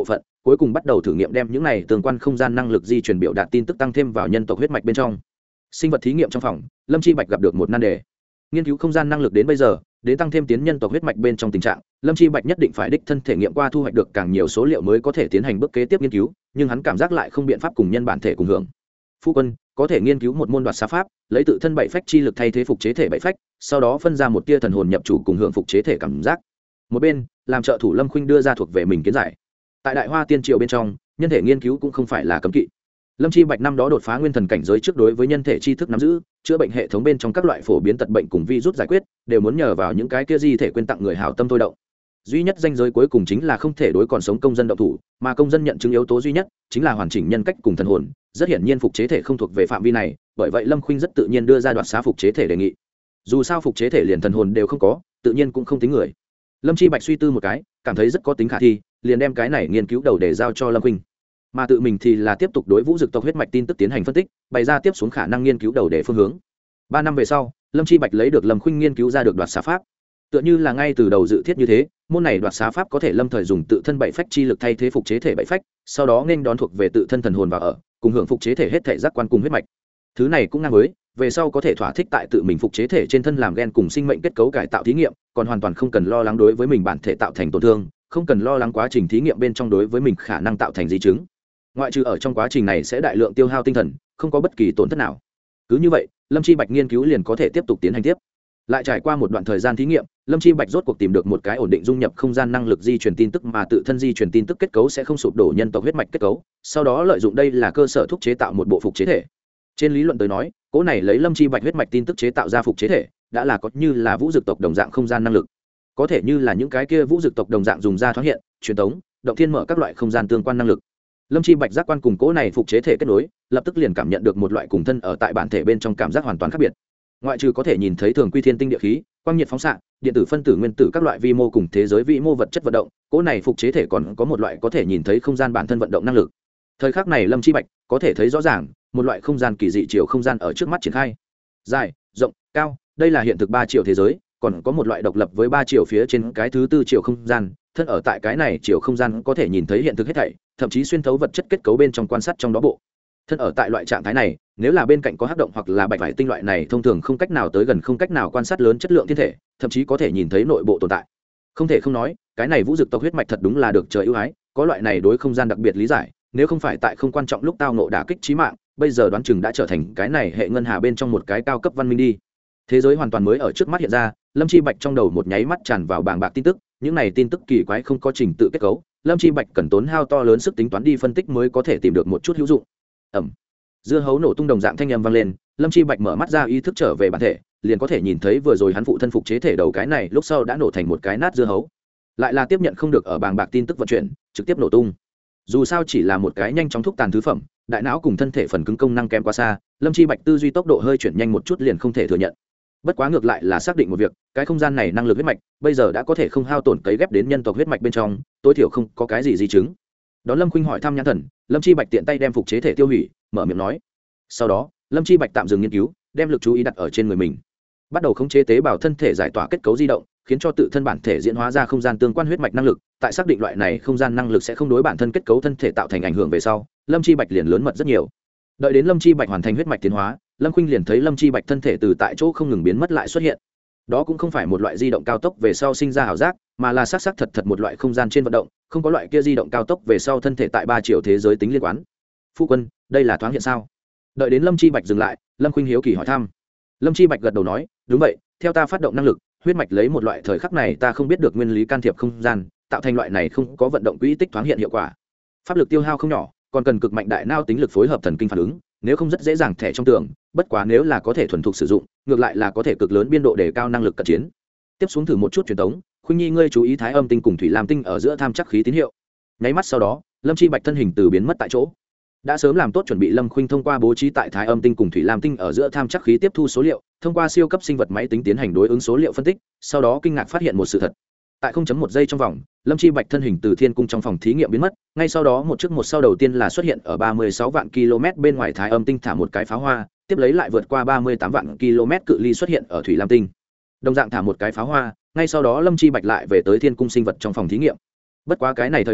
cuối cùng bắt đầu thử nghiệm đem những này tương quan không gian năng lực di chuyển biểu đạt tin tức tăng thêm vào nhân tộc huyết mạch bên trong. Sinh vật thí nghiệm trong phòng, Lâm Chi Bạch gặp được một nan đề. Nghiên cứu không gian năng lực đến bây giờ, đến tăng thêm tiến nhân tộc huyết mạch bên trong tình trạng, Lâm Chi Bạch nhất định phải đích thân thể nghiệm qua thu hoạch được càng nhiều số liệu mới có thể tiến hành bước kế tiếp nghiên cứu, nhưng hắn cảm giác lại không biện pháp cùng nhân bản thể cùng hưởng. Phu quân, có thể nghiên cứu một môn đoạt xá pháp, lấy tự thân bảy phách chi lực thay thế phục chế thể bảy phách, sau đó phân ra một tia thần hồn nhập chủ cùng hưởng phục chế thể cảm giác. Một bên, làm trợ thủ Lâm Khuynh đưa ra thuộc về mình kiến giải. Tại Đại Hoa Tiên Triều bên trong, nhân thể nghiên cứu cũng không phải là cấm kỵ. Lâm Chi Bạch năm đó đột phá nguyên thần cảnh giới trước, đối với nhân thể tri thức nắm giữ, chữa bệnh hệ thống bên trong các loại phổ biến tật bệnh cùng virus giải quyết, đều muốn nhờ vào những cái kia di thể quyên tặng người hảo tâm thôi động. Duy nhất danh giới cuối cùng chính là không thể đối còn sống công dân động thủ, mà công dân nhận chứng yếu tố duy nhất chính là hoàn chỉnh nhân cách cùng thần hồn, rất hiển nhiên phục chế thể không thuộc về phạm vi này, bởi vậy Lâm Khuynh rất tự nhiên đưa ra đoạt xá phục chế thể đề nghị. Dù sao phục chế thể liền thần hồn đều không có, tự nhiên cũng không tính người. Lâm Chi Bạch suy tư một cái, cảm thấy rất có tính khả thi, liền đem cái này nghiên cứu đầu để giao cho Lâm Khuynh, mà tự mình thì là tiếp tục đối vũ dực tộc huyết mạch tin tức tiến hành phân tích, bày ra tiếp xuống khả năng nghiên cứu đầu để phương hướng. Ba năm về sau, Lâm Chi Bạch lấy được Lâm Khuynh nghiên cứu ra được đoạt xá pháp. Tựa như là ngay từ đầu dự thiết như thế, môn này đoạt xá pháp có thể lâm thời dùng tự thân bảy phách chi lực thay thế phục chế thể bảy phách, sau đó nên đón thuộc về tự thân thần hồn vào ở, cùng hưởng phục chế thể hết thể giác quan cùng huyết mạch. Thứ này cũng ngang với, về sau có thể thỏa thích tại tự mình phục chế thể trên thân làm gen cùng sinh mệnh kết cấu cải tạo thí nghiệm, còn hoàn toàn không cần lo lắng đối với mình bản thể tạo thành tổn thương, không cần lo lắng quá trình thí nghiệm bên trong đối với mình khả năng tạo thành di chứng. Ngoại trừ ở trong quá trình này sẽ đại lượng tiêu hao tinh thần, không có bất kỳ tổn thất nào. Cứ như vậy, Lâm Chi Bạch nghiên cứu liền có thể tiếp tục tiến hành tiếp. Lại trải qua một đoạn thời gian thí nghiệm, Lâm Chi Bạch rốt cuộc tìm được một cái ổn định dung nhập không gian năng lực di truyền tin tức mà tự thân di truyền tin tức kết cấu sẽ không sụp đổ nhân tộc huyết mạch kết cấu, sau đó lợi dụng đây là cơ sở thúc chế tạo một bộ phục chế thể. Trên lý luận tới nói, cỗ này lấy Lâm Chi Bạch huyết mạch tin tức chế tạo ra phục chế thể, đã là có như là vũ dực tộc đồng dạng không gian năng lực. Có thể như là những cái kia vũ dực tộc đồng dạng dùng ra thoáng hiện, truyền tống, động thiên mở các loại không gian tương quan năng lực. Lâm Chi Bạch giác quan cùng cỗ này phục chế thể kết nối, lập tức liền cảm nhận được một loại cùng thân ở tại bản thể bên trong cảm giác hoàn toàn khác biệt. Ngoại trừ có thể nhìn thấy thường quy thiên tinh địa khí, quang nhiệt phóng xạ, điện tử phân tử nguyên tử các loại vi mô cùng thế giới vĩ mô vật chất vận động, cỗ này phục chế thể còn có một loại có thể nhìn thấy không gian bản thân vận động năng lực. Thời khắc này Lâm Chi Bạch có thể thấy rõ ràng, một loại không gian kỳ dị chiều không gian ở trước mắt triển khai. Dài, rộng, cao, đây là hiện thực ba chiều thế giới, còn có một loại độc lập với ba chiều phía trên cái thứ tư chiều không gian, thân ở tại cái này chiều không gian có thể nhìn thấy hiện thực hết thảy, thậm chí xuyên thấu vật chất kết cấu bên trong quan sát trong đó bộ. Thân ở tại loại trạng thái này, nếu là bên cạnh có hắc động hoặc là bạch vải tinh loại này thông thường không cách nào tới gần, không cách nào quan sát lớn chất lượng thiên thể, thậm chí có thể nhìn thấy nội bộ tồn tại. Không thể không nói, cái này vũ dực tộc huyết mạch thật đúng là được trời ưu ái, có loại này đối không gian đặc biệt lý giải, nếu không phải tại không quan trọng lúc tao ngộ đả kích chí mạng, bây giờ đoán chừng đã trở thành cái này hệ ngân hà bên trong một cái cao cấp văn minh đi. Thế giới hoàn toàn mới ở trước mắt hiện ra, Lâm Chi Bạch trong đầu một nháy mắt tràn vào bàng bạc tin tức, những này tin tức kỳ quái không có trình tự kết cấu, Lâm Chi Bạch cần tốn hao to lớn sức tính toán đi phân tích mới có thể tìm được một chút hữu dụng. Ẩm. Dưa hấu nổ tung đồng dạng thanh âm vang lên, Lâm Chi Bạch mở mắt ra ý thức trở về bản thể, liền có thể nhìn thấy vừa rồi hắn phụ thân phục chế thể đầu cái này lúc sau đã nổ thành một cái nát dưa hấu. Lại là tiếp nhận không được ở bàng bạc tin tức vận chuyển, trực tiếp nổ tung. Dù sao chỉ là một cái nhanh chóng thúc tàn thứ phẩm, đại não cùng thân thể phần cứng công năng kém quá xa, Lâm Chi Bạch tư duy tốc độ hơi chuyển nhanh một chút liền không thể thừa nhận. Bất quá ngược lại là xác định một việc, cái không gian này năng lực huyết mạch bây giờ đã có thể không hao tổn cấy ghép đến nhân tộc huyết mạch bên trong, tối thiểu không có cái gì di chứng. Đón Lâm Khuynh hỏi thăm nhãn thần, Lâm Chi Bạch tiện tay đem phục chế thể tiêu hủy, mở miệng nói. Sau đó, Lâm Chi Bạch tạm dừng nghiên cứu, đem lực chú ý đặt ở trên người mình, bắt đầu khống chế tế bào thân thể giải tỏa kết cấu di động, khiến cho tự thân bản thể diễn hóa ra không gian tương quan huyết mạch năng lực. Tại xác định loại này không gian năng lực sẽ không đối bản thân kết cấu thân thể tạo thành ảnh hưởng về sau, Lâm Chi Bạch liền lớn mật rất nhiều. Đợi đến Lâm Chi Bạch hoàn thành huyết mạch tiến hóa, Lâm Khuynh liền thấy Lâm Chi Bạch thân thể từ tại chỗ không ngừng biến mất lại xuất hiện. Đó cũng không phải một loại di động cao tốc về sau sinh ra ảo giác, mà là xác xác thật thật một loại không gian trên vận động, không có loại kia di động cao tốc về sau thân thể tại ba chiều thế giới tính liên quan. Phu quân, đây là thoáng hiện sao? Đợi đến Lâm Chi Bạch dừng lại, Lâm Khuynh hiếu kỳ hỏi thăm. Lâm Chi Bạch gật đầu nói, đúng vậy, theo ta phát động năng lực, huyết mạch lấy một loại thời khắc này ta không biết được nguyên lý can thiệp không gian, tạo thành loại này không có vận động quỹ tích thoáng hiện hiệu quả. Pháp lực tiêu hao không nhỏ, còn cần cực mạnh đại não tính lực phối hợp thần kinh phản ứng, nếu không rất dễ dàng thẻ trong tường, bất quá nếu là có thể thuần thục sử dụng, ngược lại là có thể cực lớn biên độ đề cao năng lực cận chiến. Tiếp xuống thử một chút truyền tống, Khuynh Nhi ngươi chú ý Thái Âm tinh cùng Thủy Lam tinh ở giữa tham chắc khí tín hiệu. Nháy mắt sau đó, Lâm Chi Bạch thân hình từ biến mất tại chỗ. Đã sớm làm tốt chuẩn bị, Lâm Khuynh thông qua bố trí tại Thái Âm tinh cùng Thủy Lam tinh ở giữa tham chắc khí tiếp thu số liệu, thông qua siêu cấp sinh vật máy tính tiến hành đối ứng số liệu phân tích, sau đó kinh ngạc phát hiện một sự thật. Tại không chấm một giây trong vòng, Lâm Chi Bạch thân hình từ thiên cung trong phòng thí nghiệm biến mất, ngay sau đó một trước một sau đầu tiên là xuất hiện ở ba mươi sáu vạn km bên ngoài Thái Âm tinh thả một cái pháo hoa, tiếp lấy lại vượt qua ba mươi tám vạn km cự ly xuất hiện ở Thủy Lam tinh. Đồng dạng thả một cái pháo hoa, ngay sau đó Lâm Chi Bạch lại về tới thiên cung sinh vật trong phòng thí nghiệm. Bất quá cái này thời điểm,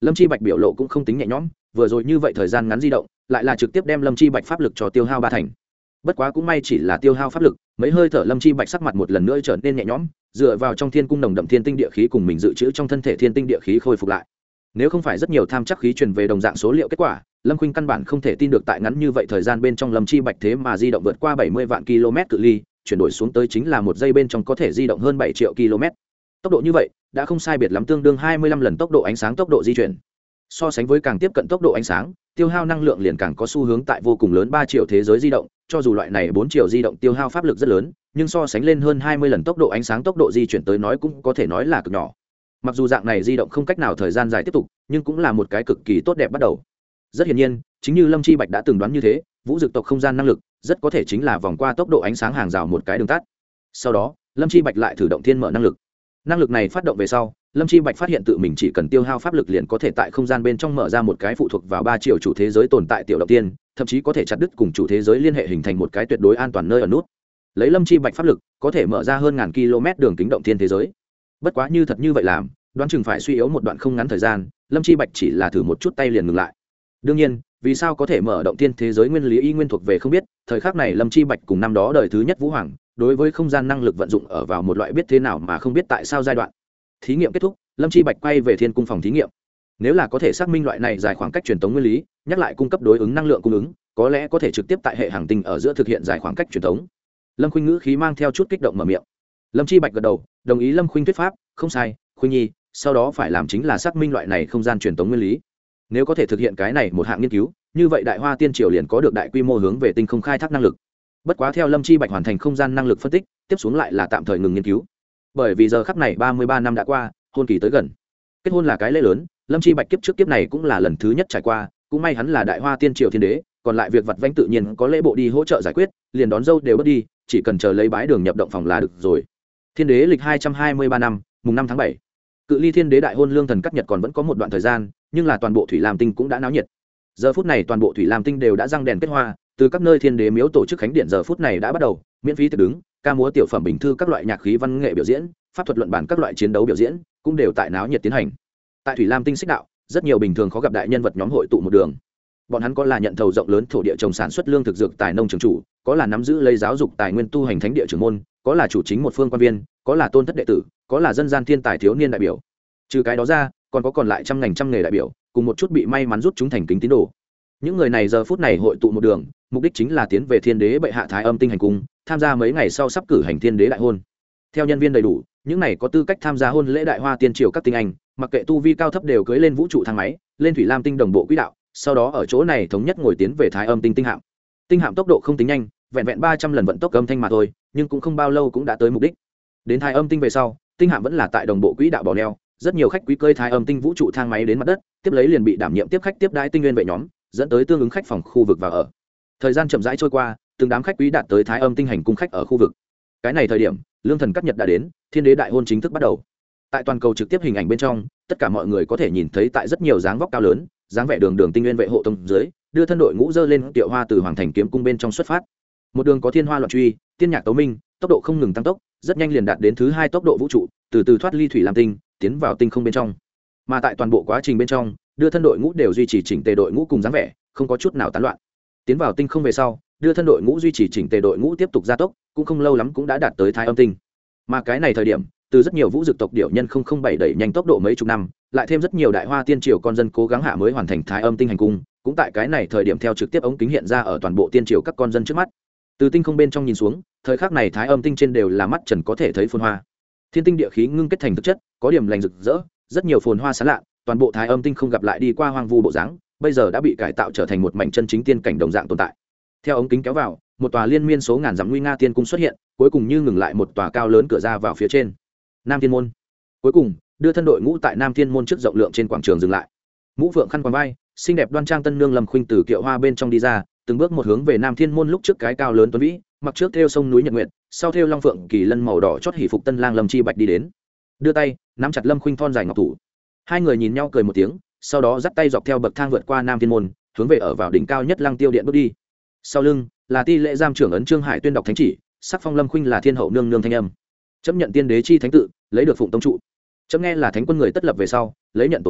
Lâm Chi Bạch biểu lộ cũng không tính nhẹ nhõm, vừa rồi như vậy thời gian ngắn di động lại là trực tiếp đem Lâm Chi Bạch pháp lực cho tiêu hao ba thành. Bất quá cũng may chỉ là tiêu hao pháp lực, mấy hơi thở Lâm Chi Bạch sắc mặt một lần nữa trở nên nhẹ nhõm, dựa vào trong thiên cung nồng đậm thiên tinh địa khí cùng mình dự trữ trong thân thể thiên tinh địa khí khôi phục lại. Nếu không phải rất nhiều tham chắc khí truyền về đồng dạng số liệu kết quả, Lâm Khuynh căn bản không thể tin được tại ngắn như vậy thời gian bên trong Lâm Chi Bạch thế mà di động vượt qua bảy mươi vạn km cự ly, chuyển đổi xuống tới chính là một giây bên trong có thể di động hơn bảy triệu km. Tốc độ như vậy đã không sai biệt lắm tương đương hai mươi lăm lần tốc độ ánh sáng tốc độ di chuyển. So sánh với càng tiếp cận tốc độ ánh sáng, tiêu hao năng lượng liền càng có xu hướng tại vô cùng lớn ba triệu thế giới di động, cho dù loại này bốn triệu di động tiêu hao pháp lực rất lớn, nhưng so sánh lên hơn hai mươi lần tốc độ ánh sáng tốc độ di chuyển tới nói cũng có thể nói là cực nhỏ. Mặc dù dạng này di động không cách nào thời gian dài tiếp tục, nhưng cũng là một cái cực kỳ tốt đẹp bắt đầu. Rất hiển nhiên, chính như Lâm Chi Bạch đã từng đoán như thế, vũ dực tộc không gian năng lực rất có thể chính là vòng qua tốc độ ánh sáng hàng rào một cái đường tắt. Sau đó, Lâm Chi Bạch lại thử động thiên mở năng lực. Năng lực này phát động về sau, Lâm Chi Bạch phát hiện tự mình chỉ cần tiêu hao pháp lực liền có thể tại không gian bên trong mở ra một cái phụ thuộc vào ba triệu chủ thế giới tồn tại tiểu động tiên, thậm chí có thể chặt đứt cùng chủ thế giới liên hệ hình thành một cái tuyệt đối an toàn nơi ở nút. Lấy Lâm Chi Bạch pháp lực, có thể mở ra hơn ngàn km đường kính động thiên thế giới. Bất quá như thật như vậy làm, đoán chừng phải suy yếu một đoạn không ngắn thời gian, Lâm Chi Bạch chỉ là thử một chút tay liền ngừng lại. Đương nhiên, vì sao có thể mở động thiên thế giới nguyên lý y nguyên thuộc về không biết, thời khắc này Lâm Chi Bạch cùng năm đó đời thứ nhất Vũ Hoàng, đối với không gian năng lực vận dụng ở vào một loại biết thế nào mà không biết tại sao giai đoạn. Thí nghiệm kết thúc, Lâm Chi Bạch quay về thiên cung phòng thí nghiệm. Nếu là có thể xác minh loại này dài khoảng cách truyền tống nguyên lý, nhắc lại cung cấp đối ứng năng lượng cung ứng, có lẽ có thể trực tiếp tại hệ hành tinh ở giữa thực hiện dài khoảng cách truyền tống. Lâm Khuynh ngữ khí mang theo chút kích động mở miệng. Lâm Chi Bạch gật đầu, đồng ý Lâm Khuynh thuyết pháp, không sai, Khuynh nhi, sau đó phải làm chính là xác minh loại này không gian truyền tống nguyên lý. Nếu có thể thực hiện cái này một hạng nghiên cứu, như vậy Đại Hoa Tiên Triều liền có được đại quy mô hướng về tinh không khai thác năng lực. Bất quá theo Lâm Chi Bạch hoàn thành không gian năng lực phân tích, tiếp xuống lại là tạm thời ngừng nghiên cứu. Bởi vì giờ khắc này ba mươi ba năm đã qua, hôn kỳ tới gần. Kết hôn là cái lễ lớn, Lâm Chi Bạch kiếp trước kiếp này cũng là lần thứ nhất trải qua, cũng may hắn là Đại Hoa Tiên Triều thiên đế, còn lại việc vặt vãnh tự nhiên có lễ bộ đi hỗ trợ giải quyết, liền đón dâu đều bớt đi, chỉ cần chờ lấy bái đường nhập động phòng là được rồi. Thiên đế lịch hai trăm hai mươi ba năm, mùng năm tháng bảy. Cự ly thiên đế đại hôn lương thần cắt nhật còn vẫn có một đoạn thời gian, nhưng là toàn bộ Thủy Lam Tinh cũng đã náo nhiệt. Giờ phút này toàn bộ Thủy Lam Tinh đều đã răng đèn kết hoa, từ các nơi thiên đế miếu tổ chức khánh điện giờ phút này đã bắt đầu, miễn phí tiệc đứng, ca múa tiểu phẩm bình thư các loại nhạc khí văn nghệ biểu diễn, pháp thuật luận bản các loại chiến đấu biểu diễn, cũng đều tại náo nhiệt tiến hành. Tại Thủy Lam Tinh xích đạo, rất nhiều bình thường khó gặp đại nhân vật nhóm hội tụ một đường. Bọn hắn có là nhận thầu rộng lớn thổ địa trồng sản xuất lương thực dược tài nông trường chủ, có là nắm giữ lấy giáo dục tài nguyên tu hành thánh địa trưởng môn, có là chủ chính một phương quan viên, có là tôn thất đệ tử, có là dân gian thiên tài thiếu niên đại biểu. Trừ cái đó ra, còn có còn lại trăm ngành trăm nghề đại biểu, cùng một chút bị may mắn rút chúng thành kính tín đồ. Những người này giờ phút này hội tụ một đường, mục đích chính là tiến về thiên đế bệ hạ thái âm tinh hành cung, tham gia mấy ngày sau sắp cử hành thiên đế đại hôn. Theo nhân viên đầy đủ, những này có tư cách tham gia hôn lễ Đại Hoa Tiên Triều các tinh anh, mặc kệ tu vi cao thấp đều cưỡi lên vũ trụ thang máy, lên Thủy Lam Tinh đồng bộ quỹ đạo, sau đó ở chỗ này thống nhất ngồi tiến về thái âm tinh tinh hạm. Tinh hạm tốc độ không tính nhanh, vẹn vẹn ba trăm lần vận tốc âm thanh mà thôi, nhưng cũng không bao lâu cũng đã tới mục đích. Đến thái âm tinh về sau, tinh hạm vẫn là tại đồng bộ quỹ đạo bỏ neo, rất nhiều khách quý cơi thái âm tinh vũ trụ thang máy đến mặt đất, tiếp lấy liền bị đảm nhiệm tiếp khách tiếp đãi tinh nguyên vệ nhóm, dẫn tới tương ứng khách phòng khu vực và ở. Thời gian chậm rãi trôi qua, từng đám khách quý đạt tới thái âm tinh hành cung khách ở khu vực. Cái này thời điểm, lương thần cắt nhật đã đến, thiên đế đại hôn chính thức bắt đầu. Tại toàn cầu trực tiếp hình ảnh bên trong, tất cả mọi người có thể nhìn thấy tại rất nhiều dáng vóc cao lớn, dáng vẻ đường đường tinh nguyên vệ hộ tông dưới, đưa thân đội ngũ dơ lên tiệu hoa từ hoàng thành kiếm cung bên trong xuất phát. Một đường có thiên hoa loạn truy, tiên nhạc tấu minh, tốc độ không ngừng tăng tốc, rất nhanh liền đạt đến thứ hai tốc độ vũ trụ, từ từ thoát ly Thủy Lam Tinh, tiến vào tinh không bên trong. Mà tại toàn bộ quá trình bên trong, đưa thân đội ngũ đều duy trì chỉnh tề đội ngũ cùng dáng vẻ, không có chút nào tán loạn. Tiến vào tinh không về sau, đưa thân đội ngũ duy trì chỉnh tề đội ngũ tiếp tục gia tốc, cũng không lâu lắm cũng đã đạt tới thái âm tinh. Mà cái này thời điểm, từ rất nhiều vũ dực tộc điểu nhân không không bảy đẩy nhanh tốc độ mấy chục năm, lại thêm rất nhiều Đại Hoa Tiên Triều con dân cố gắng hạ mới hoàn thành thái âm tinh hành cung, cũng tại cái này thời điểm theo trực tiếp ống kính hiện ra ở toàn bộ tiên triều các con dân trước mắt. Từ tinh không bên trong nhìn xuống, thời khắc này thái âm tinh trên đều là mắt trần có thể thấy phồn hoa. Thiên tinh địa khí ngưng kết thành thực chất, có điểm lành rực rỡ, rất nhiều phồn hoa sáng lạ, toàn bộ thái âm tinh không gặp lại đi qua hoang vu bộ dáng, bây giờ đã bị cải tạo trở thành một mảnh chân chính tiên cảnh đồng dạng tồn tại. Theo ống kính kéo vào, một tòa liên miên số ngàn dặm nguy nga tiên cung xuất hiện, cuối cùng như ngừng lại một tòa cao lớn cửa ra vào phía trên. Nam Thiên môn. Cuối cùng, đưa thân đội ngũ tại Nam Thiên môn trước rộng lượng trên quảng trường dừng lại. Mũ phượng khăn quàng vai, xinh đẹp đoan trang tân nương Lâm Khuynh từ kiệu hoa bên trong đi ra, từng bước một hướng về Nam Thiên môn lúc trước cái cao lớn tuấn vĩ, mặc trước theo sông núi Nhật Nguyệt, sau theo long phượng kỳ lân màu đỏ chót hỷ phục tân lang Lâm Chi Bạch đi đến. Đưa tay, nắm chặt Lâm Khuynh thon dài ngọc thủ. Hai người nhìn nhau cười một tiếng, sau đó dắt tay dọc theo bậc thang vượt qua Nam Thiên môn, hướng về ở vào đỉnh cao nhất Lăng Tiêu điện bước đi. Sau lưng là ti lễ giam trưởng ấn Trương Hải tuyên đọc thánh chỉ, sắc phong Lâm Khuynh là thiên hậu nương nương thanh âm. Chấp nhận tiên đế chi thánh tự, lấy được phụng tông trụ. Chấm nghe là thánh quân người tất lập về sau, lấy nhận tổ miếu,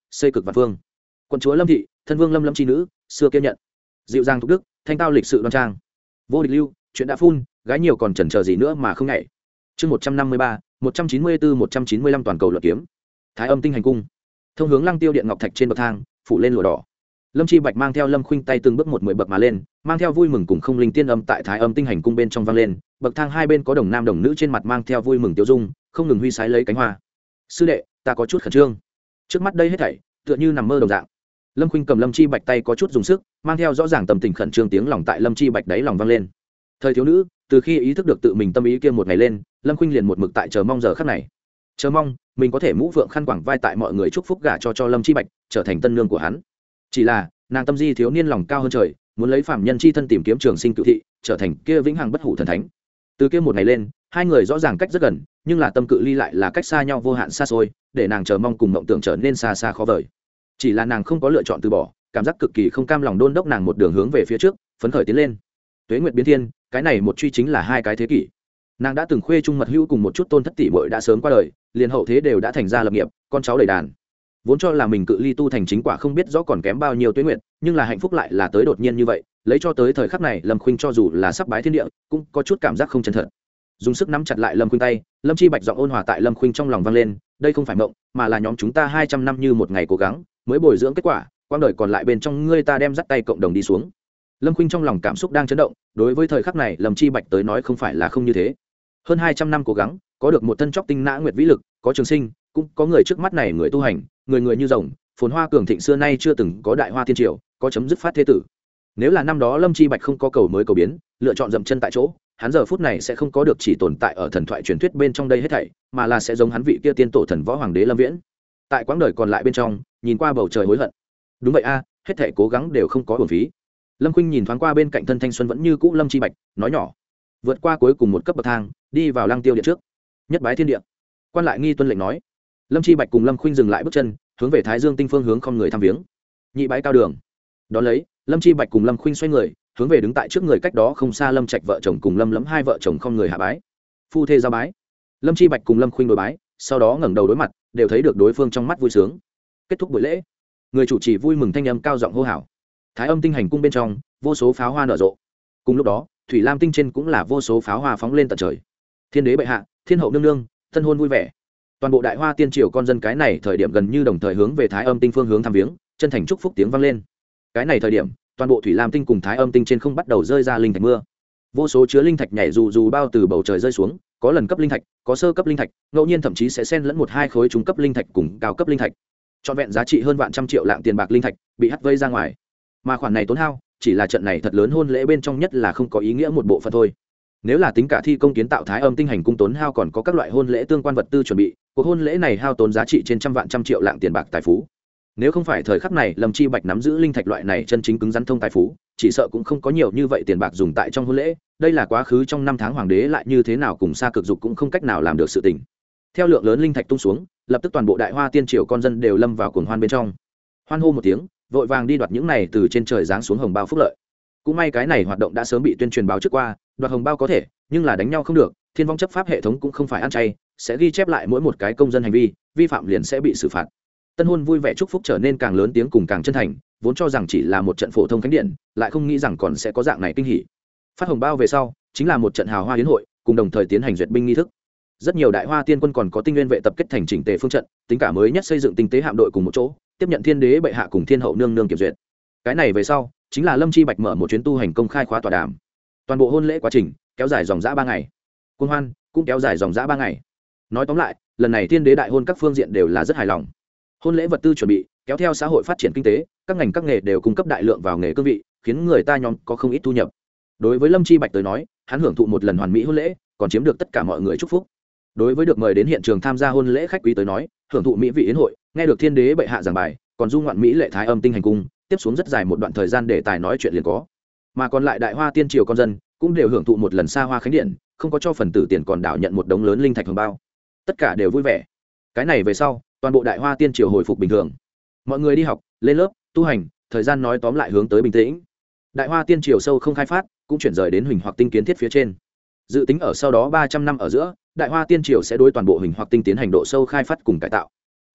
xây cực và phương. Quận chúa Lâm thị, thân vương Lâm Lâm chi nữ, xưa kia nhận. Dịu dàng thục đức, thanh tao lịch sự đoan trang. Vô địch lưu, chuyện đã phun, gái nhiều còn chần chờ gì nữa mà không nhảy. Chương một trăm năm mươi ba, một trăm chín mươi bốn, một trăm chín mươi lăm toàn cầu luật kiếm. Thái Âm tinh hành cung. Thông hướng Lăng Tiêu điện ngọc thạch trên bậc thang, phủ lên lụa đỏ. Lâm Chi Bạch mang theo Lâm Khuynh tay từng bước một mười bậc mà lên, mang theo vui mừng cùng không linh tiên âm tại Thái Âm tinh hành cung bên trong vang lên, bậc thang hai bên có đồng nam đồng nữ trên mặt mang theo vui mừng tiêu dung, không ngừng huy sái lấy cánh hoa. Sư đệ, ta có chút khẩn trương. Trước mắt đây hết thảy, tựa như nằm mơ đồng dạng. Lâm Khuynh cầm Lâm Chi Bạch tay có chút dùng sức, mang theo rõ ràng tâm tình khẩn trương tiếng lòng tại Lâm Chi Bạch đáy lòng vang lên. Thời thiếu nữ, từ khi ý thức được tự mình tâm ý kia một ngày lên, Lâm Khuynh liền một mực tại chờ mong giờ khắc này. Chờ mong mình có thể mũ phượng khăn quàng vai tại mọi người chúc phúc gả cho cho Lâm Chi Bạch, trở thành tân nương của hắn. Chỉ là, nàng tâm di thiếu niên lòng cao hơn trời, muốn lấy phàm nhân chi thân tìm kiếm trường sinh cựu thị, trở thành kia vĩnh hằng bất hủ thần thánh. Từ kia một ngày lên, hai người rõ ràng cách rất gần, nhưng là tâm cự ly lại là cách xa nhau vô hạn xa xôi, để nàng chờ mong cùng mộng tưởng trở nên xa xa khó vời. Chỉ là nàng không có lựa chọn từ bỏ, cảm giác cực kỳ không cam lòng đôn đốc nàng một đường hướng về phía trước, phấn khởi tiến lên. Tuế nguyệt biến thiên, cái này một truy chính là hai cái thế kỷ. Nàng đã từng khuê chung mật hữu cùng một chút tôn thất tỷ muội đã sớm qua đời, liền hậu thế đều đã thành ra lập nghiệp, con cháu đầy đàn. Vốn cho là mình cự ly tu thành chính quả không biết rõ còn kém bao nhiêu tuế nguyệt, nhưng là hạnh phúc lại là tới đột nhiên như vậy, lấy cho tới thời khắc này, Lâm Khuynh cho dù là sắp bái thiên địa, cũng có chút cảm giác không chân thật. Dùng sức nắm chặt lại Lâm Khuynh tay, Lâm Chi Bạch giọng ôn hòa tại Lâm Khuynh trong lòng vang lên, đây không phải mộng, mà là nhóm chúng ta hai trăm năm như một ngày cố gắng, mới bồi dưỡng kết quả, quãng đời còn lại bên trong ngươi ta đem dắt tay cộng đồng đi xuống. Lâm Khuynh trong lòng cảm xúc đang chấn động, đối với thời khắc này, Lâm Chi Bạch tới nói không phải là không như thế. Hơn hai trăm năm cố gắng, có được một thân chóc tinh nã nguyệt vĩ lực, có trường sinh, cũng có người trước mắt này người tu hành, người người như rồng, phồn hoa cường thịnh xưa nay chưa từng có đại hoa thiên triều, có chấm dứt phát thế tử. Nếu là năm đó Lâm Chi Bạch không có cầu mới cầu biến, lựa chọn dậm chân tại chỗ, hắn giờ phút này sẽ không có được chỉ tồn tại ở thần thoại truyền thuyết bên trong đây hết thảy, mà là sẽ giống hắn vị kia tiên tổ thần võ hoàng đế Lâm Viễn. Tại quãng đời còn lại bên trong, nhìn qua bầu trời hối hận. Đúng vậy a, hết thảy cố gắng đều không có uổng phí. Lâm Khuynh nhìn thoáng qua bên cạnh thân thanh xuân vẫn như cũ Lâm Chi Bạch, nói nhỏ. Vượt qua cuối cùng một cấp bậc thang, đi vào Lăng Tiêu điện trước. Nhất bái thiên địa. Quan lại nghi tuân lệnh nói. Lâm Chi Bạch cùng Lâm Khuynh dừng lại bước chân, hướng về Thái Dương tinh phương hướng không người thăm viếng. Nhị bái cao đường. Đón lấy, Lâm Chi Bạch cùng Lâm Khuynh xoay người, hướng về đứng tại trước người cách đó không xa Lâm Trạch vợ chồng cùng Lâm Lẫm hai vợ chồng không người hạ bái. Phu thê giao bái. Lâm Chi Bạch cùng Lâm Khuynh đối bái, sau đó ngẩng đầu đối mặt, đều thấy được đối phương trong mắt vui sướng. Kết thúc buổi lễ, người chủ trì vui mừng thanh âm cao giọng hô hào. Thái Âm tinh hành cung bên trong, vô số pháo hoa nở rộ. Cùng lúc đó, Thủy Lam tinh trên cũng là vô số pháo hoa phóng lên tận trời. Thiên đế bệ hạ, thiên hậu nương nương, tân hôn vui vẻ. Toàn bộ đại hoa tiên triều con dân cái này thời điểm gần như đồng thời hướng về Thái Âm tinh phương hướng thăm viếng, chân thành chúc phúc tiếng vang lên. Cái này thời điểm, toàn bộ Thủy Lam tinh cùng Thái Âm tinh trên không bắt đầu rơi ra linh thạch mưa. Vô số chứa linh thạch nhảy dù dù bao từ bầu trời rơi xuống, có lần cấp linh thạch, có sơ cấp linh thạch, ngẫu nhiên thậm chí sẽ xen lẫn một hai khối trung cấp linh thạch cùng cao cấp linh thạch. Trọn vẹn giá trị hơn vạn trăm triệu lạng tiền bạc linh thạch bị hất vây ra ngoài. Mà khoản này tốn hao, chỉ là trận này thật lớn hôn lễ bên trong nhất là không có ý nghĩa một bộ phận thôi. Nếu là tính cả thi công kiến tạo Thái Âm tinh hành cung tốn hao còn có các loại hôn lễ tương quan vật tư chuẩn bị, cuộc hôn lễ này hao tốn giá trị trên trăm vạn trăm triệu lạng tiền bạc tài phú. Nếu không phải thời khắc này Lâm Chi Bạch nắm giữ linh thạch loại này chân chính cứng rắn thông tài phú, chỉ sợ cũng không có nhiều như vậy tiền bạc dùng tại trong hôn lễ. Đây là quá khứ trong năm tháng hoàng đế lại như thế nào cùng xa cực dục cũng không cách nào làm được sự tình. Theo lượng lớn linh thạch tung xuống, lập tức toàn bộ đại hoa tiên triều con dân đều lâm vào cuồng hoan bên trong. Hoan hô một tiếng, vội vàng đi đoạt những này từ trên trời giáng xuống hồng bao phúc lợi. Cũng may cái này hoạt động đã sớm bị tuyên truyền báo trước qua, đoạt hồng bao có thể, nhưng là đánh nhau không được, thiên vong chấp pháp hệ thống cũng không phải ăn chay, sẽ ghi chép lại mỗi một cái công dân hành vi, vi phạm liền sẽ bị xử phạt. Tân hôn vui vẻ chúc phúc trở nên càng lớn tiếng cùng càng chân thành, vốn cho rằng chỉ là một trận phổ thông khánh điện, lại không nghĩ rằng còn sẽ có dạng này kinh hỉ. Phát hồng bao về sau, chính là một trận hào hoa yến hội, cùng đồng thời tiến hành duyệt binh nghi thức. Rất nhiều đại hoa tiên quân còn có tinh nguyên vệ tập kết thành chỉnh tề phương trận, tính cả mới nhất xây dựng tinh tế hạm đội cùng một chỗ, tiếp nhận thiên đế bệ hạ cùng thiên hậu nương nương kiểm duyệt. Cái này về sau, chính là Lâm Chi Bạch mở một chuyến tu hành công khai khóa tọa đàm. Toàn bộ hôn lễ quá trình kéo dài dòng dã ba ngày, cuồng hoan cũng kéo dài dòng dã ba ngày. Nói tóm lại, lần này thiên đế đại hôn các phương diện đều là rất hài lòng. Hôn lễ vật tư chuẩn bị, kéo theo xã hội phát triển kinh tế, các ngành các nghề đều cung cấp đại lượng vào nghề cương vị, khiến người ta nhóm có không ít thu nhập. Đối với Lâm Chi Bạch tới nói, hắn hưởng thụ một lần hoàn mỹ hôn lễ, còn chiếm được tất cả mọi người chúc phúc. Đối với được mời đến hiện trường tham gia hôn lễ khách quý tới nói, hưởng thụ mỹ vị yến hội, nghe được thiên đế bệ hạ giảng bài, còn du ngoạn mỹ lệ Thái Âm tinh hành cung, tiếp xuống rất dài một đoạn thời gian để tài nói chuyện liền có. Mà còn lại đại hoa tiên triều con dân cũng đều hưởng thụ một lần xa hoa khánh điện, không có cho phần tử tiền còn đảo nhận một đống lớn linh thạch hồng bao. Tất cả đều vui vẻ. Cái này về sau, toàn bộ đại hoa tiên triều hồi phục bình thường. Mọi người đi học, lên lớp, tu hành, thời gian nói tóm lại hướng tới bình tĩnh. Đại hoa tiên triều sâu không khai phát, cũng chuyển rời đến huỳnh hoặc tinh kiến thiết phía trên. Dự tính ở sau đó ba trăm năm ở giữa, đại hoa tiên triều sẽ đối toàn bộ huỳnh hoặc tinh tiến hành độ sâu khai phát cùng cải tạo.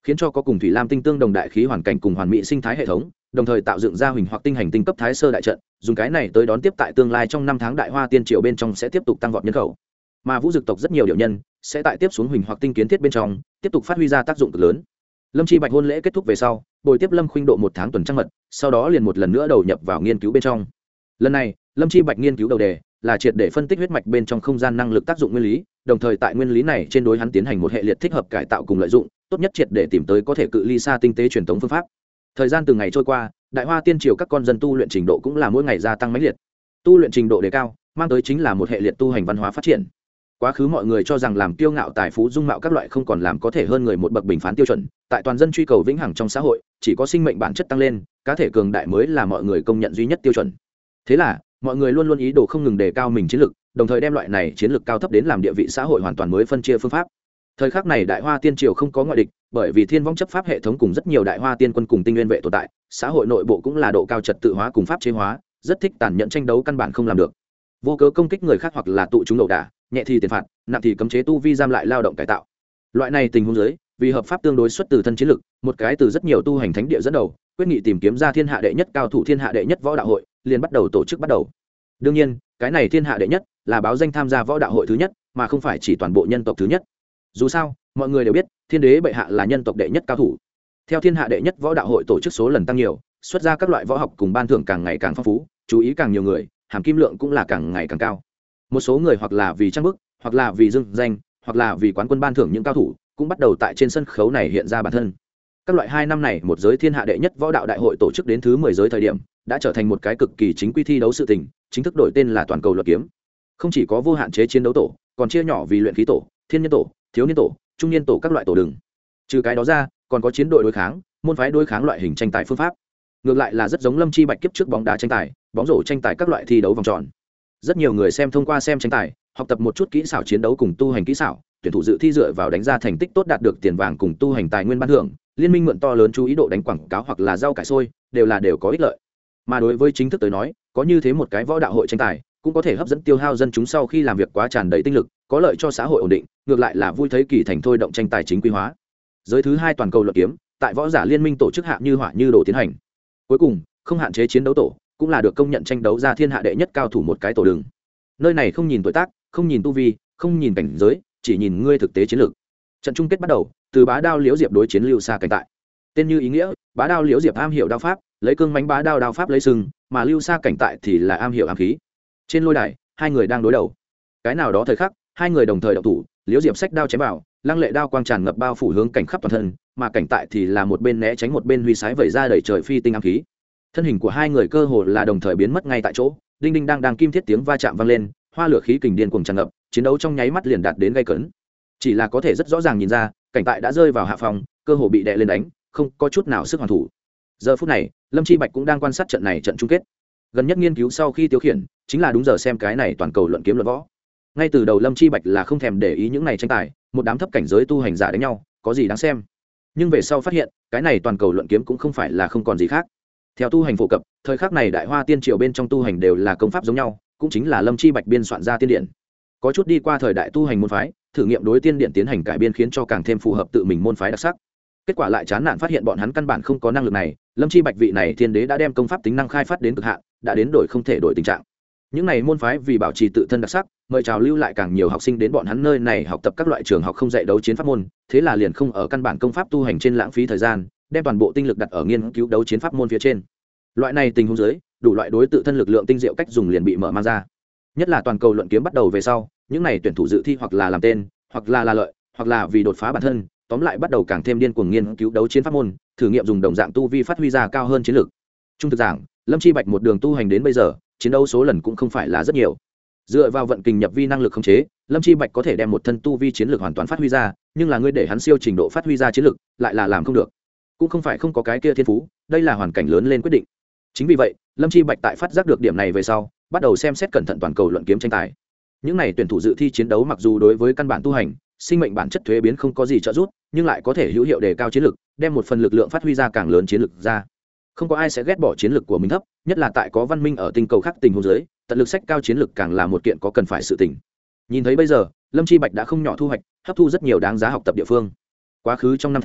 khiến cho có cùng thủy lam tinh tương đồng đại khí hoàn cảnh cùng hoàn mỹ sinh thái hệ thống, đồng thời tạo dựng ra huỳnh hoặc tinh hành tinh cấp thái sơ đại trận, dùng cái này tới đón tiếp tại tương lai trong năm tháng đại hoa tiên triều bên trong sẽ tiếp tục tăng vọt nhân khẩu. Mà vũ dực tộc rất nhiều điệu nhân sẽ tại tiếp xuống huỳnh hoặc tinh kiến thiết bên trong tiếp tục phát huy ra tác dụng cực lớn. Lâm Chi Bạch hôn lễ kết thúc về sau, bồi tiếp Lâm Khuynh Độ một tháng tuần trăng mật, sau đó liền một lần nữa đầu nhập vào nghiên cứu bên trong. Lần này, Lâm Chi Bạch nghiên cứu đầu đề là triệt để phân tích huyết mạch bên trong không gian năng lực tác dụng nguyên lý, đồng thời tại nguyên lý này trên đối hắn tiến hành một hệ liệt thích hợp cải tạo cùng lợi dụng, tốt nhất triệt để tìm tới có thể cự ly xa tinh tế truyền thống phương pháp. Thời gian từng ngày trôi qua, đại hoa tiên triều các con dân tu luyện trình độ cũng là mỗi ngày gia tăng mãnh liệt. Tu luyện trình độ đề cao, mang tới chính là một hệ liệt tu hành văn hóa phát triển. Quá khứ mọi người cho rằng làm kiêu ngạo tài phú dung mạo các loại không còn làm có thể hơn người một bậc bình phán tiêu chuẩn, tại toàn dân truy cầu vĩnh hằng trong xã hội, chỉ có sinh mệnh bản chất tăng lên, cá thể cường đại mới là mọi người công nhận duy nhất tiêu chuẩn. Thế là, mọi người luôn luôn ý đồ không ngừng đề cao mình chiến lực, đồng thời đem loại này chiến lược cao thấp đến làm địa vị xã hội hoàn toàn mới phân chia phương pháp. Thời khắc này đại hoa tiên triều không có ngoại địch, bởi vì thiên vong chấp pháp hệ thống cùng rất nhiều đại hoa tiên quân cùng tinh nguyên vệ tồn tại, xã hội nội bộ cũng là độ cao trật tự hóa cùng pháp chế hóa, rất thích tàn nhẫn tranh đấu căn bản không làm được. Vô cớ công kích người khác hoặc là tụ chúng ẩu đả, nhẹ thì tiền phạt, nặng thì cấm chế tu vi giam lại lao động cải tạo. Loại này tình huống dưới, vì hợp pháp tương đối xuất từ thân chiến lực, một cái từ rất nhiều tu hành thánh địa dẫn đầu, quyết nghị tìm kiếm ra thiên hạ đệ nhất cao thủ thiên hạ đệ nhất võ đạo hội, liền bắt đầu tổ chức bắt đầu. Đương nhiên, cái này thiên hạ đệ nhất là báo danh tham gia võ đạo hội thứ nhất, mà không phải chỉ toàn bộ nhân tộc thứ nhất. Dù sao, mọi người đều biết, thiên đế bệ hạ là nhân tộc đệ nhất cao thủ. Theo thiên hạ đệ nhất võ đạo hội tổ chức số lần tăng nhiều, xuất ra các loại võ học cùng ban thưởng càng ngày càng phong phú, chú ý càng nhiều người, hàm kim lượng cũng là càng ngày càng cao. Một số người hoặc là vì trang bức, hoặc là vì dưng danh, hoặc là vì quán quân ban thưởng những cao thủ, cũng bắt đầu tại trên sân khấu này hiện ra bản thân. Các loại hai năm này, một giới thiên hạ đệ nhất võ đạo đại hội tổ chức đến thứ mười giới thời điểm, đã trở thành một cái cực kỳ chính quy thi đấu sự tình, chính thức đổi tên là toàn cầu luật kiếm. Không chỉ có vô hạn chế chiến đấu tổ, còn chia nhỏ vì luyện khí tổ, thiên nhân tổ, thiếu niên tổ, trung niên tổ các loại tổ đường. Trừ cái đó ra, còn có chiến đội đối kháng, môn phái đối kháng loại hình tranh tài phương pháp. Ngược lại là rất giống Lâm Chi Bạch kiếp trước bóng đá tranh tài, bóng rổ tranh tài các loại thi đấu vòng tròn. Rất nhiều người xem thông qua xem tranh tài, học tập một chút kỹ xảo chiến đấu cùng tu hành kỹ xảo, tuyển thủ dự thi dựa vào đánh ra thành tích tốt đạt được tiền vàng cùng tu hành tài nguyên ban thưởng, liên minh mượn to lớn chú ý độ đánh quảng cáo hoặc là rau cải sôi, đều là đều có ích lợi. Mà đối với chính thức tới nói, có như thế một cái võ đạo hội tranh tài, cũng có thể hấp dẫn tiêu hao dân chúng sau khi làm việc quá tràn đầy tinh lực, có lợi cho xã hội ổn định, ngược lại là vui thấy kỳ thành thôi động tranh tài chính quy hóa. Giới thứ hai toàn cầu luật kiếm, tại võ giả liên minh tổ chức hạ như hỏa như đồ tiến hành. Cuối cùng, không hạn chế chiến đấu tổ, cũng là được công nhận tranh đấu ra thiên hạ đệ nhất cao thủ một cái tổ đường. Nơi này không nhìn tuổi tác, không nhìn tu vi, không nhìn cảnh giới, chỉ nhìn ngươi thực tế chiến lược. Trận chung kết bắt đầu, từ Bá Đao Liễu Diệp đối chiến Lưu Sa Cảnh tại. Tên như ý nghĩa, Bá Đao Liễu Diệp am hiểu đao pháp, lấy cương mãnh bá đao đao pháp lấy sừng, mà Lưu Sa Cảnh tại thì là am hiểu ám khí. Trên lôi đài, hai người đang đối đầu. Cái nào đó thời khắc, hai người đồng thời động thủ, Liễu Diệp xách đao chém vào, lăng lệ đao quang tràn ngập bao phủ hướng cảnh khắp toàn thân, mà cảnh tại thì là một bên né tránh một bên huy sái vẩy ra đẩy trời phi tinh ám khí. Thân hình của hai người cơ hồ là đồng thời biến mất ngay tại chỗ, đinh đinh đang đang kim thiết tiếng va chạm vang lên, hoa lửa khí kình điên cuồng tràn ngập, chiến đấu trong nháy mắt liền đạt đến gay cấn. Chỉ là có thể rất rõ ràng nhìn ra, cảnh tại đã rơi vào hạ phòng, cơ hồ bị đè lên đánh, không có chút nào sức hoàn thủ. Giờ phút này, Lâm Chi Bạch cũng đang quan sát trận này trận chung kết. Gần nhất nghiên cứu sau khi tiêu khiển, chính là đúng giờ xem cái này toàn cầu luận kiếm luận võ. Ngay từ đầu Lâm Chi Bạch là không thèm để ý những này tranh tài, một đám thấp cảnh giới tu hành giả đánh nhau, có gì đáng xem. Nhưng về sau phát hiện, cái này toàn cầu luận kiếm cũng không phải là không còn gì khác. Theo tu hành phổ cập, thời khắc này đại hoa tiên triều bên trong tu hành đều là công pháp giống nhau, cũng chính là Lâm Chi Bạch biên soạn ra tiên điển. Có chút đi qua thời đại tu hành môn phái, thử nghiệm đối tiên điển tiến hành cải biên khiến cho càng thêm phù hợp tự mình môn phái đặc sắc. Kết quả lại chán nản phát hiện bọn hắn căn bản không có năng lực này, Lâm Chi Bạch vị này thiên đế đã đem công pháp tính năng khai phát đến cực hạn, đã đến đổi không thể đổi tình trạng. Những này môn phái vì bảo trì tự thân đặc sắc, mời chào lưu lại càng nhiều học sinh đến bọn hắn nơi này học tập các loại trường học không dạy đấu chiến pháp môn, thế là liền không ở căn bản công pháp tu hành trên lãng phí thời gian, đem toàn bộ tinh lực đặt ở nghiên cứu đấu chiến pháp môn phía trên. Loại này tình huống dưới, đủ loại đối tự thân lực lượng tinh diệu cách dùng liền bị mở mang ra. Nhất là toàn cầu luận kiếm bắt đầu về sau, những này tuyển thủ dự thi hoặc là làm tên, hoặc là là lợi, hoặc là vì đột phá bản thân, tóm lại bắt đầu càng thêm điên cuồng nghiên cứu đấu chiến pháp môn, thử nghiệm dùng đồng dạng tu vi phát huy ra cao hơn chiến lược. Trung thực giảng, Lâm Chi Bạch một đường tu hành đến bây giờ, chiến đấu số lần cũng không phải là rất nhiều. Dựa vào vận kình nhập vi năng lực khống chế, Lâm Chi Bạch có thể đem một thân tu vi chiến lược hoàn toàn phát huy ra, nhưng là ngươi để hắn siêu trình độ phát huy ra chiến lược, lại là làm không được. Cũng không phải không có cái kia thiên phú, đây là hoàn cảnh lớn lên quyết định. Chính vì vậy, Lâm Chi Bạch tại phát giác được điểm này về sau, bắt đầu xem xét cẩn thận toàn cầu luận kiếm tranh tài. Những này tuyển thủ dự thi chiến đấu mặc dù đối với căn bản tu hành, sinh mệnh bản chất thuế biến không có gì trợ giúp, nhưng lại có thể hữu hiệu đề cao chiến lực, đem một phần lực lượng phát huy ra càng lớn chiến lực ra. Không có ai sẽ ghét bỏ chiến lực của mình thấp, nhất là tại có văn minh ở tinh cầu khác tình huống dưới, tận lực sách cao chiến lực càng là một kiện có cần phải sự tình. Nhìn thấy bây giờ, Lâm Chi Bạch đã không nhỏ thu hoạch, hấp thu rất nhiều đáng giá học tập địa phương. Quá khứ trong năm tháng,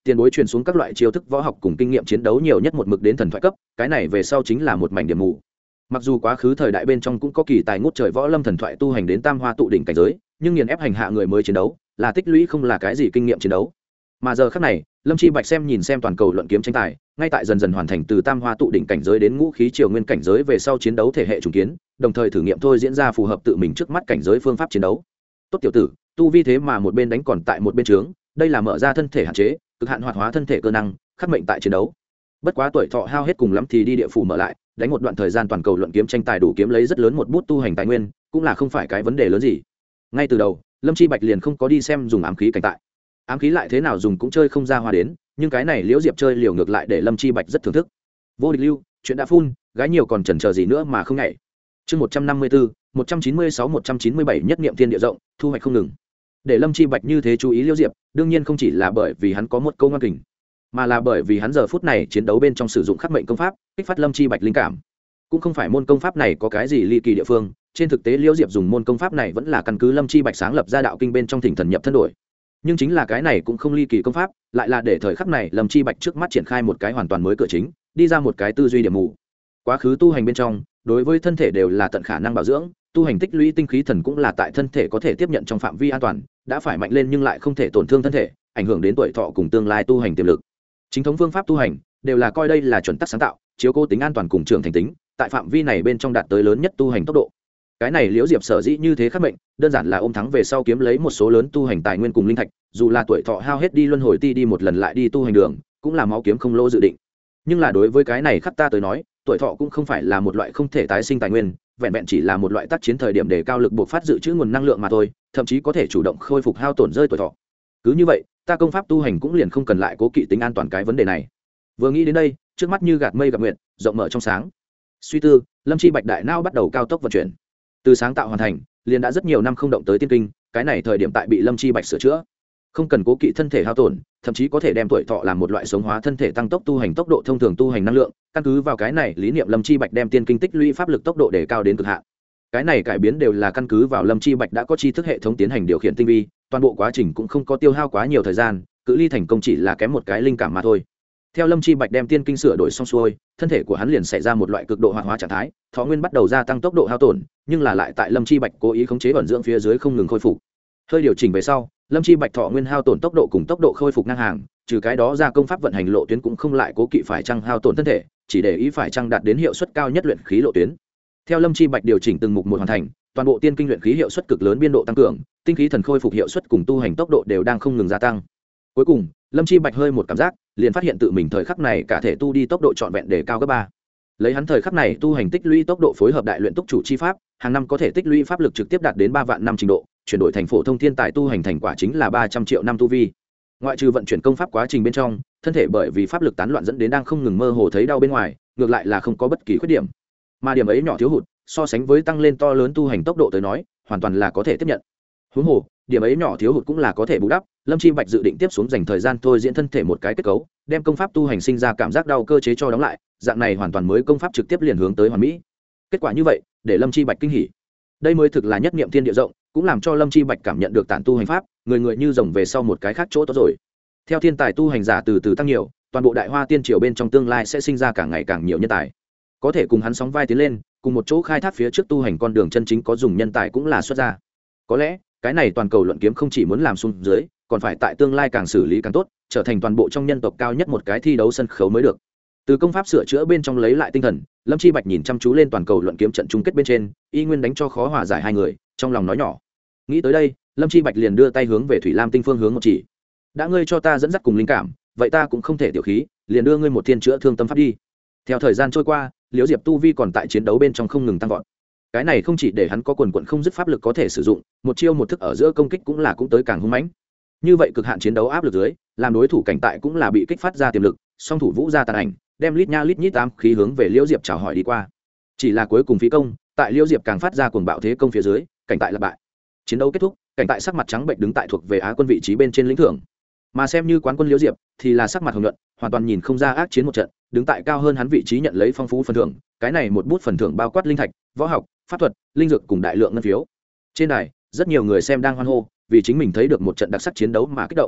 tiền bối truyền xuống các loại chiêu thức võ học cùng kinh nghiệm chiến đấu nhiều nhất một mực đến thần thoại cấp, cái này về sau chính là một mảnh điểm mù. Mặc dù quá khứ thời đại bên trong cũng có kỳ tài ngút trời võ lâm thần thoại tu hành đến tam hoa tụ đỉnh cảnh giới, nhưng nghiền ép hành hạ người mới chiến đấu là tích lũy, không là cái gì kinh nghiệm chiến đấu. Mà giờ khắc này, Lâm Chi Bạch xem nhìn xem toàn cầu luận kiếm tranh tài, ngay tại dần dần hoàn thành từ tam hoa tụ đỉnh cảnh giới đến ngũ khí triều nguyên cảnh giới về sau chiến đấu thể hệ trùng kiến, đồng thời thử nghiệm thôi diễn ra phù hợp tự mình trước mắt cảnh giới phương pháp chiến đấu. Tốt tiểu tử, tu vi thế mà một bên đánh còn tại một bên trướng, đây là mở ra thân thể hạn chế, cực hạn hoạt hóa thân thể cơ năng, khắc mệnh tại chiến đấu. Bất quá tuổi thọ hao hết cùng lắm thì đi địa phủ mở lại, đánh một đoạn thời gian toàn cầu luận kiếm tranh tài đủ kiếm lấy rất lớn một bút tu hành tài nguyên, cũng là không phải cái vấn đề lớn gì. Ngay từ đầu, Lâm Chi Bạch liền không có đi xem dùng ám khí cảnh tại. Ám khí lại thế nào dùng cũng chơi không ra hoa đến, nhưng cái này Liễu Diệp chơi liều ngược lại để Lâm Chi Bạch rất thưởng thức. Vô địch lưu, chuyện đã phun, gái nhiều còn chần chờ gì nữa mà không nhảy. Chương một trăm năm mươi tư, một trăm chín mươi sáu, một trăm chín mươi bảy nhất niệm thiên địa rộng, thu hoạch không ngừng. Để Lâm Chi Bạch như thế chú ý Liễu Diệp, đương nhiên không chỉ là bởi vì hắn có một câu ngoan kình, mà là bởi vì hắn giờ phút này chiến đấu bên trong sử dụng khắc mệnh công pháp, kích phát Lâm Chi Bạch linh cảm. Cũng không phải môn công pháp này có cái gì ly kỳ địa phương, trên thực tế Liễu Diệp dùng môn công pháp này vẫn là căn cứ Lâm Chi Bạch sáng lập ra đạo kinh bên trong thỉnh thần nhập thân đổi. Nhưng chính là cái này cũng không ly kỳ công pháp, lại là để thời khắc này Lâm Chi Bạch trước mắt triển khai một cái hoàn toàn mới cửa chính, đi ra một cái tư duy điểm mù. Quá khứ tu hành bên trong, đối với thân thể đều là tận khả năng bảo dưỡng, tu hành tích lũy tinh khí thần cũng là tại thân thể có thể tiếp nhận trong phạm vi an toàn, đã phải mạnh lên nhưng lại không thể tổn thương thân thể, ảnh hưởng đến tuổi thọ cùng tương lai tu hành tiềm lực. Chính thống phương pháp tu hành đều là coi đây là chuẩn tắc sáng tạo, chiếu cố tính an toàn cùng trưởng thành tính, tại phạm vi này bên trong đạt tới lớn nhất tu hành tốc độ. Cái này Liễu Diệp sở dĩ như thế khắc mệnh, đơn giản là ôm thắng về sau kiếm lấy một số lớn tu hành tài nguyên cùng linh thạch, dù là tuổi thọ hao hết đi luân hồi ti đi một lần lại đi tu hành đường, cũng là máu kiếm không lỗ dự định. Nhưng là đối với cái này khắc ta tới nói, tuổi thọ cũng không phải là một loại không thể tái sinh tài nguyên, vẹn vẹn chỉ là một loại tác chiến thời điểm để cao lực buộc phát dự trữ nguồn năng lượng mà thôi, thậm chí có thể chủ động khôi phục hao tổn rơi tuổi thọ. Cứ như vậy, ta công pháp tu hành cũng liền không cần lại cố kỵ tính an toàn cái vấn đề này. Vừa nghĩ đến đây, trước mắt như gạt mây gặp nguyện, rộng mở trong sáng. Suy tư, Lâm Chi Bạch đại não bắt đầu cao tốc vận chuyển. Từ sáng tạo hoàn thành, liền đã rất nhiều năm không động tới tiên kinh, cái này thời điểm tại bị Lâm Chi Bạch sửa chữa, không cần cố kỵ thân thể hao tổn, thậm chí có thể đem tuổi thọ làm một loại sống hóa thân thể, tăng tốc tu hành tốc độ thông thường tu hành năng lượng. Căn cứ vào cái này lý niệm, Lâm Chi Bạch đem tiên kinh tích lũy pháp lực tốc độ để cao đến cực hạn. Cái này cải biến đều là căn cứ vào Lâm Chi Bạch đã có tri thức hệ thống tiến hành điều khiển tinh vi, toàn bộ quá trình cũng không có tiêu hao quá nhiều thời gian, cự ly thành công chỉ là kém một cái linh cảm mà thôi. Theo Lâm Chi Bạch đem tiên kinh sửa đổi xong xuôi, thân thể của hắn liền xảy ra một loại cực độ hoạt hóa trạng thái, thọ nguyên bắt đầu gia tăng tốc độ hao tổn, nhưng là lại tại Lâm Chi Bạch cố ý khống chế ẩn dưỡng phía dưới không ngừng khôi phục. Hơi điều chỉnh về sau, Lâm Chi Bạch thọ nguyên hao tổn tốc độ cùng tốc độ khôi phục ngang hàng, trừ cái đó ra công pháp vận hành lộ tuyến cũng không lại cố kỵ phải chăng hao tổn thân thể, chỉ để ý phải chăng đạt đến hiệu suất cao nhất luyện khí lộ tuyến. Theo Lâm Chi Bạch điều chỉnh từng mục một hoàn thành, toàn bộ tiên kinh luyện khí hiệu suất cực lớn biên độ tăng cường, tinh khí thần khôi phục hiệu suất cùng tu hành tốc độ đều đang không ngừng gia tăng. Cuối cùng, Lâm Chi Bạch hơi một cảm giác, liền phát hiện tự mình thời khắc này cả thể tu đi tốc độ trọn vẹn để cao gấp ba. Lấy hắn thời khắc này tu hành tích lũy tốc độ phối hợp đại luyện túc chủ chi pháp, hàng năm có thể tích lũy pháp lực trực tiếp đạt đến ba vạn năm trình độ, chuyển đổi thành phổ thông thiên tài tu hành thành quả chính là ba trăm triệu năm tu vi. Ngoại trừ vận chuyển công pháp quá trình bên trong, thân thể bởi vì pháp lực tán loạn dẫn đến đang không ngừng mơ hồ thấy đau bên ngoài, ngược lại là không có bất kỳ khuyết điểm. Mà điểm ấy nhỏ thiếu hụt, so sánh với tăng lên to lớn tu hành tốc độ tới nói, hoàn toàn là có thể tiếp nhận. Huống hồ, điểm ấy nhỏ thiếu hụt cũng là có thể bù đắp. Lâm Chi Bạch dự định tiếp xuống dành thời gian thôi diễn thân thể một cái kết cấu, đem công pháp tu hành sinh ra cảm giác đau cơ chế cho đóng lại, dạng này hoàn toàn mới công pháp trực tiếp liền hướng tới hoàn mỹ. Kết quả như vậy, để Lâm Chi Bạch kinh hỉ. Đây mới thực là nhất niệm thiên địa rộng, cũng làm cho Lâm Chi Bạch cảm nhận được tản tu hành pháp, người người như rồng về sau một cái khác chỗ tốt rồi. Theo thiên tài tu hành giả từ từ tăng nhiều, toàn bộ Đại Hoa Tiên Triều bên trong tương lai sẽ sinh ra càng ngày càng nhiều nhân tài. Có thể cùng hắn sóng vai tiến lên, cùng một chỗ khai thác phía trước tu hành con đường chân chính có dùng nhân tài cũng là xuất ra. Có lẽ, cái này toàn cầu luận kiếm không chỉ muốn làm xuống dưới, còn phải tại tương lai càng xử lý càng tốt, trở thành toàn bộ trong nhân tộc cao nhất một cái thi đấu sân khấu mới được. Từ công pháp sửa chữa bên trong lấy lại tinh thần, Lâm Chi Bạch nhìn chăm chú lên toàn cầu luận kiếm trận chung kết bên trên, y nguyên đánh cho khó hòa giải hai người, trong lòng nói nhỏ. Nghĩ tới đây, Lâm Chi Bạch liền đưa tay hướng về Thủy Lam Tinh phương hướng một chỉ. Đã ngươi cho ta dẫn dắt cùng linh cảm, vậy ta cũng không thể tiểu khí, liền đưa ngươi một thiên chữa thương tâm pháp đi. Theo thời gian trôi qua, Liễu Diệp tu vi còn tại chiến đấu bên trong không ngừng tăng vọt. Cái này không chỉ để hắn có quần quần không dứt pháp lực có thể sử dụng, một chiêu một thức ở giữa công kích cũng là cũng tới càng hung mãnh. Như vậy cực hạn chiến đấu áp lực dưới, làm đối thủ cảnh tại cũng là bị kích phát ra tiềm lực, song thủ vũ ra tàn ảnh, đem lít nha lít nhít tám khí hướng về Liễu Diệp chào hỏi đi qua. Chỉ là cuối cùng phí công, tại Liễu Diệp càng phát ra cuồng bạo thế công phía dưới, cảnh tại là bại. Chiến đấu kết thúc, cảnh tại sắc mặt trắng bệch đứng tại thuộc về Á quân vị trí bên trên lĩnh thưởng. Mà xem như quán quân Liễu Diệp thì là sắc mặt hồng nhuận, hoàn toàn nhìn không ra ác chiến một trận, đứng tại cao hơn hắn vị trí nhận lấy phong phú phần thưởng, cái này một bút phần thưởng bao quát linh thạch, võ học, pháp thuật, linh dược cùng đại lượng ngân phiếu. Trên đài, rất nhiều người xem đang hoan hô, vì chính mình thấy được một trận đặc sắc chiến đấu mà kích động.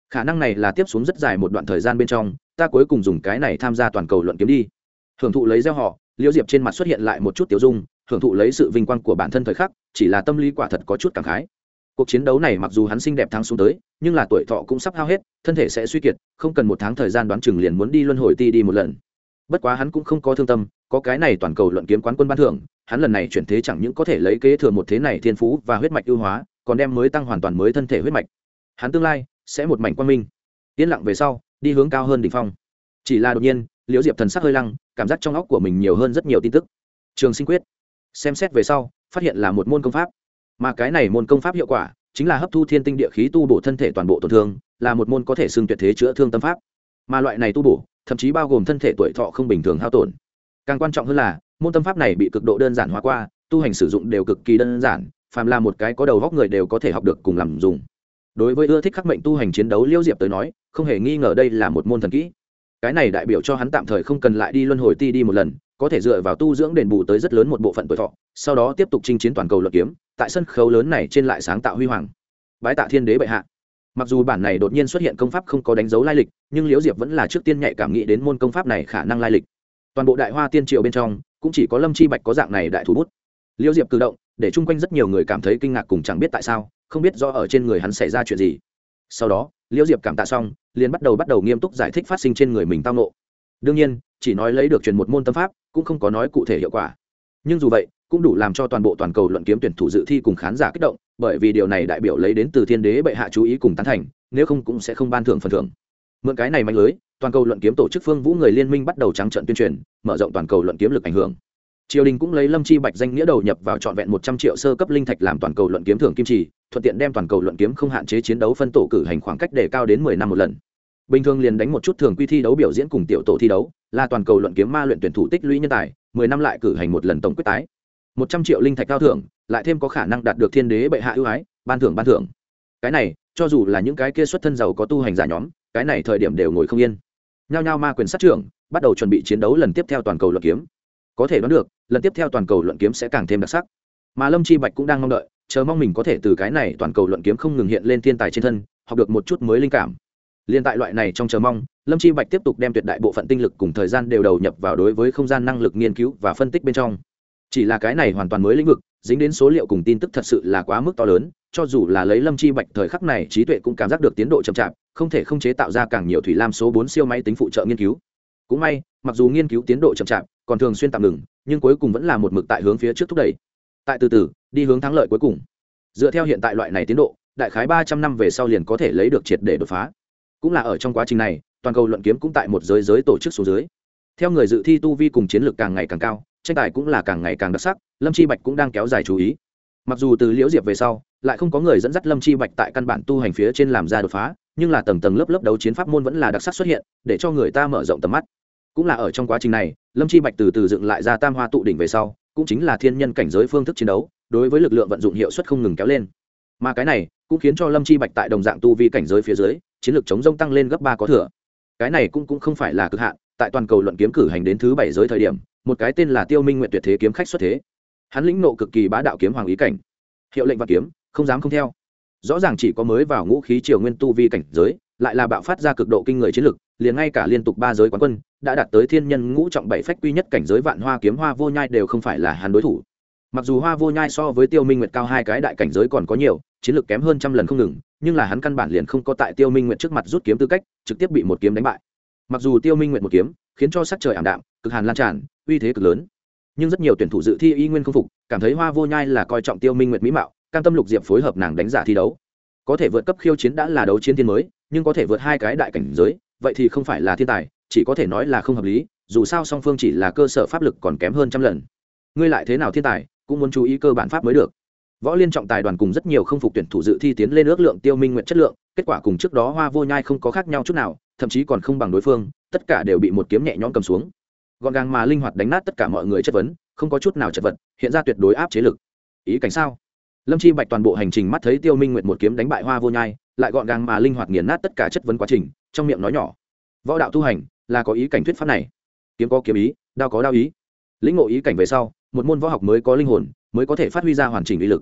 khả năng này là tiếp xuống rất dài một đoạn thời gian bên trong ta cuối cùng dùng cái này tham gia toàn cầu luận kiếm đi. Hưởng thụ lấy gieo họ, Liễu Diệp trên mặt xuất hiện lại một chút tiểu dung, hưởng thụ lấy sự vinh quang của bản thân thời khắc, chỉ là tâm lý quả thật có chút cảm khái. Cuộc chiến đấu này mặc dù hắn xinh đẹp thắng xuống tới, nhưng là tuổi thọ cũng sắp hao hết, thân thể sẽ suy kiệt, không cần một tháng thời gian đoán chừng liền muốn đi luân hồi ti đi một lần. Bất quá hắn cũng không có thương tâm, có cái này toàn cầu luận kiếm quán quân ban thưởng, hắn lần này chuyển thế chẳng những có thể lấy kế thừa một thế này thiên phú và huyết mạch ưu hóa, còn đem mới tăng hoàn toàn mới thân thể huyết mạch. Hắn tương lai sẽ một mảnh quang minh. Yên lặng về sau, đi hướng cao hơn đỉnh phong. Chỉ là đột nhiên, Liễu Diệp thần sắc hơi lăng, cảm giác trong óc của mình nhiều hơn rất nhiều tin tức. Trường Sinh Quyết, xem xét về sau, phát hiện là một môn công pháp, mà cái này môn công pháp hiệu quả chính là hấp thu thiên tinh địa khí tu bổ thân thể toàn bộ tổn thương, là một môn có thể xưng tuyệt thế chữa thương tâm pháp. Mà loại này tu bổ, thậm chí bao gồm thân thể tuổi thọ không bình thường hao tổn. Càng quan trọng hơn là, môn tâm pháp này bị cực độ đơn giản hóa qua, tu hành sử dụng đều cực kỳ đơn giản, phàm là một cái có đầu óc người đều có thể học được cùng làm dùng. Đối với ưa thích khắc mệnh tu hành chiến đấu Liễu Diệp tới nói, không hề nghi ngờ đây là một môn thần kỹ. Cái này đại biểu cho hắn tạm thời không cần lại đi luân hồi ti đi một lần, có thể dựa vào tu dưỡng đền bù tới rất lớn một bộ phận tuổi thọ, sau đó tiếp tục chinh chiến toàn cầu luận kiếm, tại sân khấu lớn này trên lại sáng tạo huy hoàng. Bái tạ thiên đế bệ hạ. Mặc dù bản này đột nhiên xuất hiện công pháp không có đánh dấu lai lịch, nhưng Liễu Diệp vẫn là trước tiên nhạy cảm nghĩ đến môn công pháp này khả năng lai lịch. Toàn bộ Đại Hoa Tiên Triệu bên trong, cũng chỉ có Lâm Chi Bạch có dạng này đại thủ bút. Liễu Diệp cử động, để chung quanh rất nhiều người cảm thấy kinh ngạc cùng chẳng biết tại sao, không biết do ở trên người hắn xảy ra chuyện gì. Sau đó, Liễu Diệp cảm tạ xong, liền bắt đầu bắt đầu nghiêm túc giải thích phát sinh trên người mình tao ngộ. Đương nhiên, chỉ nói lấy được truyền một môn tâm pháp, cũng không có nói cụ thể hiệu quả. Nhưng dù vậy, cũng đủ làm cho toàn bộ toàn cầu luận kiếm tuyển thủ dự thi cùng khán giả kích động, bởi vì điều này đại biểu lấy đến từ thiên đế bệ hạ chú ý cùng tán thành, nếu không cũng sẽ không ban thưởng phần thưởng. Mượn cái này mạnh lưới, toàn cầu luận kiếm tổ chức Phương Vũ người liên minh bắt đầu trắng trợn tuyên truyền, mở rộng toàn cầu luận kiếm lực ảnh hưởng. Triều đình cũng lấy Lâm Chi Bạch danh nghĩa đầu nhập vào trọn vẹn một trăm triệu sơ cấp linh thạch làm toàn cầu luận kiếm thưởng kim chỉ, thuận tiện đem toàn cầu luận kiếm không hạn chế chiến đấu phân tổ cử hành khoảng cách đề cao đến mười năm một lần. Bình thường liền đánh một chút thường quy thi đấu biểu diễn cùng tiểu tổ thi đấu, là toàn cầu luận kiếm ma luyện tuyển thủ tích lũy nhân tài, mười năm lại cử hành một lần tổng quyết tái. một trăm triệu linh thạch cao thưởng, lại thêm có khả năng đạt được thiên đế bệ hạ ưu ái, ban thưởng ban thưởng. Cái này, cho dù là những cái kia xuất thân giàu có tu hành giả nhóm, cái này thời điểm đều ngồi không yên. Nhao nhao ma quyền sát trưởng, bắt đầu chuẩn bị chiến đấu lần tiếp theo toàn cầu luận kiếm. Có thể đoán được, lần tiếp theo toàn cầu luận kiếm sẽ càng thêm đặc sắc. Mà Lâm Chi Bạch cũng đang mong đợi, chờ mong mình có thể từ cái này toàn cầu luận kiếm không ngừng hiện lên thiên tài trên thân, học được một chút mới linh cảm. Liên tại loại này trong chờ mong, Lâm Chi Bạch tiếp tục đem tuyệt đại bộ phận tinh lực cùng thời gian đều đầu nhập vào đối với không gian năng lực nghiên cứu và phân tích bên trong. Chỉ là cái này hoàn toàn mới lĩnh vực, dính đến số liệu cùng tin tức thật sự là quá mức to lớn, cho dù là lấy Lâm Chi Bạch thời khắc này trí tuệ cũng cảm giác được tiến độ chậm chạp, không thể không chế tạo ra càng nhiều thủy lam số bốn siêu máy tính phụ trợ nghiên cứu. Cũng may, mặc dù nghiên cứu tiến độ chậm chạp, còn thường xuyên tạm ngừng, nhưng cuối cùng vẫn là một mực tại hướng phía trước thúc đẩy. Tại từ từ, đi hướng thắng lợi cuối cùng. Dựa theo hiện tại loại này tiến độ, đại khái ba trăm năm về sau liền có thể lấy được triệt để đột phá. Cũng là ở trong quá trình này, toàn cầu luận kiếm cũng tại một giới giới tổ chức số dưới. Theo người dự thi tu vi cùng chiến lược càng ngày càng cao, tranh tài cũng là càng ngày càng đặc sắc, Lâm Chi Bạch cũng đang kéo dài chú ý. Mặc dù từ Liễu Diệp về sau, lại không có người dẫn dắt Lâm Chi Bạch tại căn bản tu hành phía trên làm ra đột phá, nhưng là tầng tầng lớp lớp đấu chiến pháp môn vẫn là đặc sắc xuất hiện, để cho người ta mở rộng tầm mắt. Cũng là ở trong quá trình này, Lâm Chi Bạch từ từ dựng lại ra tam hoa tụ đỉnh về sau, cũng chính là thiên nhân cảnh giới phương thức chiến đấu, đối với lực lượng vận dụng hiệu suất không ngừng kéo lên. Mà cái này cũng khiến cho Lâm Chi Bạch tại đồng dạng tu vi cảnh giới phía dưới, chiến lược chống rông tăng lên gấp ba có thừa. Cái này cũng cũng không phải là cực hạn, tại toàn cầu luận kiếm cử hành đến thứ bảy giới thời điểm, một cái tên là Tiêu Minh Nguyệt tuyệt thế kiếm khách xuất thế. Hắn lĩnh nộ cực kỳ bá đạo kiếm hoàng ý cảnh, hiệu lệnh và kiếm, không dám không theo. Rõ ràng chỉ có mới vào ngũ khí triều nguyên tu vi cảnh giới, lại là bạo phát ra cực độ kinh người chiến lực, liền ngay cả liên tục ba giới quán quân, đã đạt tới thiên nhân ngũ trọng bảy phách quy nhất cảnh giới vạn hoa kiếm Hoa Vô Nhai đều không phải là hắn đối thủ. Mặc dù Hoa Vô Nhai so với Tiêu Minh Nguyệt cao hai cái đại cảnh giới còn có nhiều, chiến lược kém hơn trăm lần không ngừng, nhưng là hắn căn bản liền không có tại Tiêu Minh Nguyệt trước mặt rút kiếm tư cách, trực tiếp bị một kiếm đánh bại. Mặc dù Tiêu Minh Nguyệt một kiếm, khiến cho sắc trời ảm đạm, cực hàn lan tràn, uy thế cực lớn, nhưng rất nhiều tuyển thủ dự thi y nguyên không phục, cảm thấy Hoa Vô Nhai là coi trọng Tiêu Minh Nguyệt mỹ mạo, cam tâm lục diệp phối hợp nàng đánh giả thi đấu. Có thể vượt cấp khiêu chiến đã là đấu chiến thiên mới, nhưng có thể vượt hai cái đại cảnh giới, vậy thì không phải là thiên tài, chỉ có thể nói là không hợp lý, dù sao song phương chỉ là cơ sở pháp lực còn kém hơn trăm lần. Ngươi lại thế nào thiên tài, cũng muốn chú ý cơ bản pháp mới được. Võ Liên trọng tài đoàn cùng rất nhiều không phục tuyển thủ dự thi tiến lên ước lượng Tiêu Minh Nguyệt chất lượng, kết quả cùng trước đó Hoa Vô Nhai không có khác nhau chút nào, thậm chí còn không bằng đối phương, tất cả đều bị một kiếm nhẹ nhõm cầm xuống. Gọn gàng mà linh hoạt đánh nát tất cả mọi người chất vấn, không có chút nào chật vật, hiện ra tuyệt đối áp chế lực. Ý cảnh sao? Lâm Chi Bạch toàn bộ hành trình mắt thấy Tiêu Minh Nguyệt một kiếm đánh bại Hoa Vô Nhai, lại gọn gàng mà linh hoạt nghiền nát tất cả chất vấn quá trình, trong miệng nói nhỏ: võ đạo tu hành là có ý cảnh thuyết pháp này, kiếm có kiếm ý, đao có đao ý. Lĩnh ngộ ý cảnh về sau, một môn võ học mới có linh hồn, mới có thể phát huy ra hoàn chỉnh uy lực.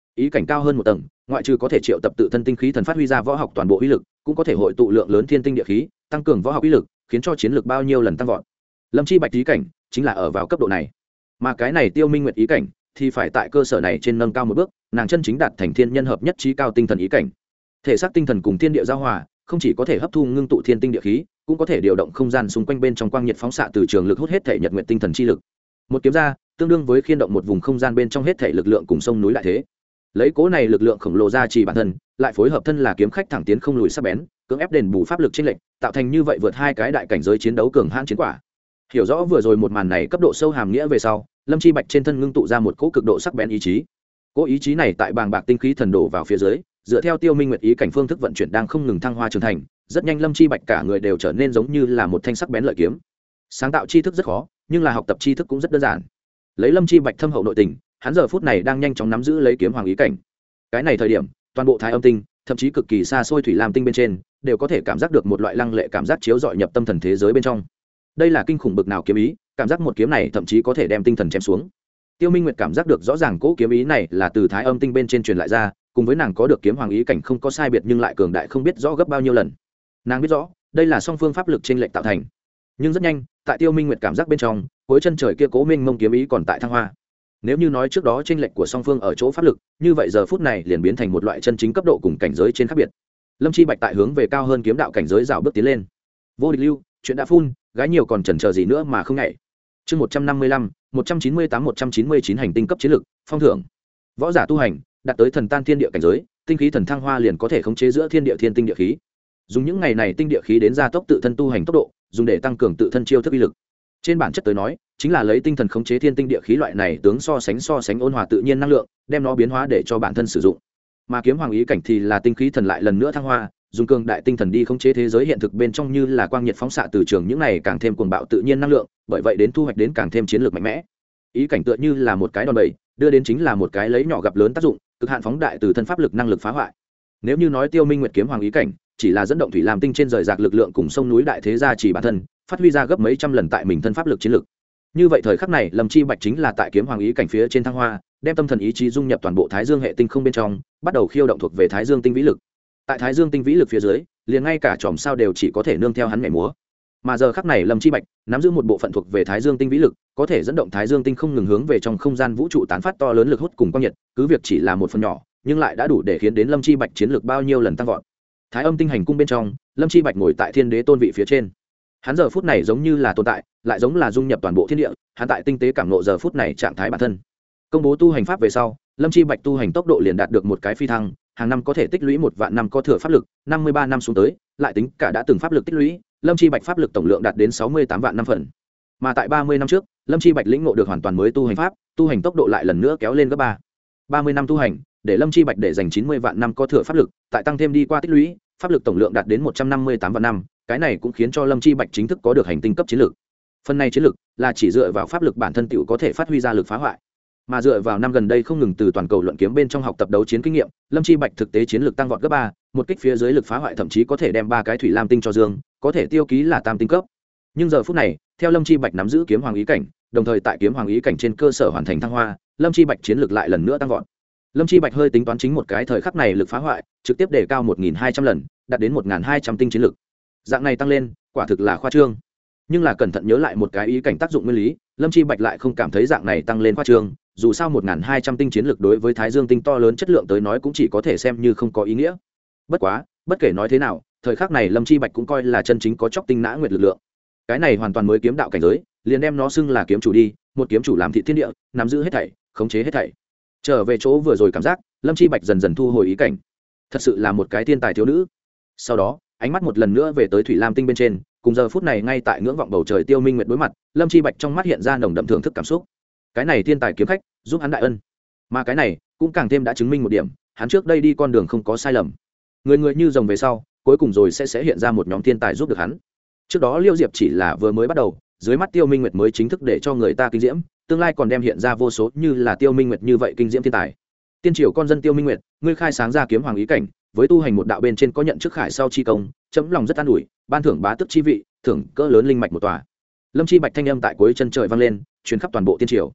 ý cảnh cao hơn một tầng, ngoại trừ có thể triệu tập tự thân tinh khí thần phát huy ra võ học toàn bộ uy lực, cũng có thể hội tụ lượng lớn thiên tinh địa khí, tăng cường võ học uy lực, khiến cho chiến lược bao nhiêu lần tăng vọt. Lâm Chi Bạch ý cảnh chính là ở vào cấp độ này, mà cái này Tiêu Minh Nguyệt ý cảnh thì phải tại cơ sở này trên nâng cao một bước, nàng chân chính đạt thành thiên nhân hợp nhất trí cao tinh thần ý cảnh. Thể xác tinh thần cùng thiên địa giao hòa, không chỉ có thể hấp thu ngưng tụ thiên tinh địa khí, cũng có thể điều động không gian xung quanh bên trong quang nhiệt phóng xạ từ trường lực hút hết thể nhật nguyệt tinh thần chi lực. Một kiếm ra, tương đương với khiên động một vùng không gian bên trong hết thể lực lượng cùng sông núi lại thế. Lấy cố này lực lượng khổng lồ ra chỉ bản thân, lại phối hợp thân là kiếm khách thẳng tiến không lùi sắc bén, cưỡng ép đền bù pháp lực chênh lệch, tạo thành như vậy vượt hai cái đại cảnh giới chiến đấu cường hãn chiến quả. Hiểu rõ vừa rồi một màn này cấp độ sâu hàm nghĩa về sau, Lâm Chi Bạch trên thân ngưng tụ ra một cỗ cực độ sắc bén ý chí. Cỗ ý chí này tại bàng bạc tinh khí thần đổ vào phía dưới, dựa theo Tiêu Minh Nguyệt ý cảnh phương thức vận chuyển đang không ngừng thăng hoa trưởng thành, rất nhanh Lâm Chi Bạch cả người đều trở nên giống như là một thanh sắc bén lợi kiếm. Sáng tạo tri thức rất khó, nhưng là học tập tri thức cũng rất đơn giản. Lấy Lâm Chi Bạch thâm hậu nội tình, hắn giờ phút này đang nhanh chóng nắm giữ lấy kiếm hoàng ý cảnh. Cái này thời điểm, toàn bộ Thái Âm tinh, thậm chí cực kỳ xa xôi Thủy Lam tinh bên trên, đều có thể cảm giác được một loại lăng lệ cảm giác chiếu rọi nhập tâm thần thế giới bên trong. Đây là kinh khủng bực nào kiếm ý, cảm giác một kiếm này thậm chí có thể đem tinh thần chém xuống. Tiêu Minh Nguyệt cảm giác được rõ ràng cỗ kiếm ý này là từ Thái Âm tinh bên trên truyền lại ra, cùng với nàng có được kiếm hoàng ý cảnh không có sai biệt nhưng lại cường đại không biết rõ gấp bao nhiêu lần. Nàng biết rõ, đây là song phương pháp lực trên lệnh tạo thành. Nhưng rất nhanh, tại Tiêu Minh Nguyệt cảm giác bên trong, cuối chân trời kia cố minh mông kiếm ý còn tại thăng hoa. Nếu như nói trước đó chênh lệch của song phương ở chỗ pháp lực, như vậy giờ phút này liền biến thành một loại chân chính cấp độ cùng cảnh giới trên khác biệt. Lâm Chi Bạch tại hướng về cao hơn kiếm đạo cảnh giới dạo bước tiến lên. Vô địch lưu, chuyện đã phun, gái nhiều còn chần chờ gì nữa mà không nhảy. Chương một trăm năm mươi lăm, một trăm chín mươi tám một trăm chín mươi chín hành tinh cấp chiến lực, phong thưởng. Võ giả tu hành, đạt tới thần tan thiên địa cảnh giới, tinh khí thần thăng hoa liền có thể khống chế giữa thiên địa thiên tinh địa khí. Dùng những ngày này tinh địa khí đến gia tốc tự thân tu hành tốc độ, dùng để tăng cường tự thân chiêu thức uy lực. Trên bản chất tới nói, chính là lấy tinh thần khống chế thiên tinh địa khí loại này tướng so sánh so sánh ôn hòa tự nhiên năng lượng, đem nó biến hóa để cho bản thân sử dụng. Mà kiếm hoàng ý cảnh thì là tinh khí thần lại lần nữa thăng hoa, dùng cường đại tinh thần đi khống chế thế giới hiện thực bên trong như là quang nhiệt phóng xạ từ trường những này càng thêm cuồng bạo tự nhiên năng lượng, bởi vậy đến thu hoạch đến càng thêm chiến lược mạnh mẽ. Ý cảnh tựa như là một cái đòn bẩy, đưa đến chính là một cái lấy nhỏ gặp lớn tác dụng, cực hạn phóng đại từ thân pháp lực năng lực phá hoại. Nếu như nói Tiêu Minh Nguyệt kiếm hoàng ý cảnh chỉ là dẫn động thủy làm tinh trên rời rạc lực lượng cùng sông núi đại thế gia chỉ bản thân, phát huy ra gấp mấy trăm lần tại mình thân pháp lực chiến lực. Như vậy thời khắc này, Lâm Chi Bạch chính là tại kiếm hoàng ý cảnh phía trên thăng hoa, đem tâm thần ý chí dung nhập toàn bộ Thái Dương hệ tinh không bên trong, bắt đầu khiêu động thuộc về Thái Dương tinh vĩ lực. Tại Thái Dương tinh vĩ lực phía dưới, liền ngay cả chòm sao đều chỉ có thể nương theo hắn nhảy múa. Mà giờ khắc này Lâm Chi Bạch nắm giữ một bộ phận thuộc về Thái Dương tinh vĩ lực, có thể dẫn động Thái Dương tinh không ngừng hướng về trong không gian vũ trụ tán phát to lớn lực hút cùng quang nhiệt, cứ việc chỉ là một phần nhỏ, nhưng lại đã đủ để khiến đến Lâm Chi Bạch chiến lược bao nhiêu lần tăng vọt. Thái Âm tinh hành cung bên trong, Lâm Chi Bạch ngồi tại Thiên Đế tôn vị phía trên. Hắn giờ phút này giống như là tồn tại, lại giống là dung nhập toàn bộ thiên địa, hắn tại tinh tế cảm ngộ giờ phút này trạng thái bản thân. Công bố tu hành pháp về sau, Lâm Chi Bạch tu hành tốc độ liền đạt được một cái phi thăng, hàng năm có thể tích lũy một vạn năm có thừa pháp lực, năm mươi ba năm xuống tới, lại tính cả đã từng pháp lực tích lũy, Lâm Chi Bạch pháp lực tổng lượng đạt đến sáu mươi tám vạn năm phần. Mà tại ba mươi năm trước, Lâm Chi Bạch lĩnh ngộ được hoàn toàn mới tu hành pháp, tu hành tốc độ lại lần nữa kéo lên gấp ba. ba mươi năm tu hành, để Lâm Chi Bạch để dành chín mươi vạn năm có thừa pháp lực, tại tăng thêm đi qua tích lũy, pháp lực tổng lượng đạt đến một trăm năm mươi tám vạn năm, cái này cũng khiến cho Lâm Chi Bạch chính thức có được hành tinh cấp chiến lực. Phần này chiến lực là chỉ dựa vào pháp lực bản thân tiểu có thể phát huy ra lực phá hoại. Mà dựa vào năm gần đây không ngừng từ toàn cầu luận kiếm bên trong học tập đấu chiến kinh nghiệm, Lâm Chi Bạch thực tế chiến lực tăng vọt gấp ba, một kích phía dưới lực phá hoại thậm chí có thể đem ba cái thủy lam tinh cho dương, có thể tiêu ký là tam tinh cấp. Nhưng giờ phút này, theo Lâm Chi Bạch nắm giữ kiếm hoàng ý cảnh, đồng thời tại kiếm hoàng ý cảnh trên cơ sở hoàn thành thăng hoa, Lâm Chi Bạch chiến lực lại lần nữa tăng vọt. Lâm Chi Bạch hơi tính toán chính một cái thời khắc này lực phá hoại, trực tiếp đề cao một nghìn hai trăm lần, đạt đến một nghìn hai trăm tinh chiến lực. Dạng này tăng lên, quả thực là khoa trương. Nhưng là cẩn thận nhớ lại một cái ý cảnh tác dụng nguyên lý, Lâm Chi Bạch lại không cảm thấy dạng này tăng lên khoa trương, dù sao một nghìn hai trăm tinh chiến lực đối với Thái Dương tinh to lớn chất lượng tới nói cũng chỉ có thể xem như không có ý nghĩa. Bất quá, bất kể nói thế nào, thời khắc này Lâm Chi Bạch cũng coi là chân chính có chóc tinh nã nguyệt lực lượng. Cái này hoàn toàn mới kiếm đạo cảnh giới, liền đem nó xưng là kiếm chủ đi, một kiếm chủ làm thị thiên địa, nắm giữ hết thảy, khống chế hết thảy. Trở về chỗ vừa rồi cảm giác, Lâm Chi Bạch dần dần thu hồi ý cảnh. Thật sự là một cái thiên tài thiếu nữ. Sau đó, ánh mắt một lần nữa về tới Thủy Lam tinh bên trên, cùng giờ phút này ngay tại ngưỡng vọng bầu trời Tiêu Minh Nguyệt đối mặt, Lâm Chi Bạch trong mắt hiện ra nồng đậm thưởng thức cảm xúc. Cái này thiên tài kiếm khách, giúp hắn đại ân. Mà cái này cũng càng thêm đã chứng minh một điểm, hắn trước đây đi con đường không có sai lầm. Người người như rồng về sau, cuối cùng rồi sẽ sẽ hiện ra một nhóm thiên tài giúp được hắn. Trước đó Liêu Diệp chỉ là vừa mới bắt đầu, dưới mắt Tiêu Minh Nguyệt mới chính thức để cho người ta kinh diễm, tương lai còn đem hiện ra vô số như là Tiêu Minh Nguyệt như vậy kinh diễm thiên tài. Tiên triều con dân Tiêu Minh Nguyệt, ngươi khai sáng ra kiếm hoàng ý cảnh, với tu hành một đạo bên trên có nhận chức khải sau chi công, chấm lòng rất an ủi, ban thưởng bá tước chi vị, thưởng cỡ lớn linh mạch một tòa. Lâm Chi Bạch thanh âm tại cuối chân trời vang lên, truyền khắp toàn bộ tiên triều.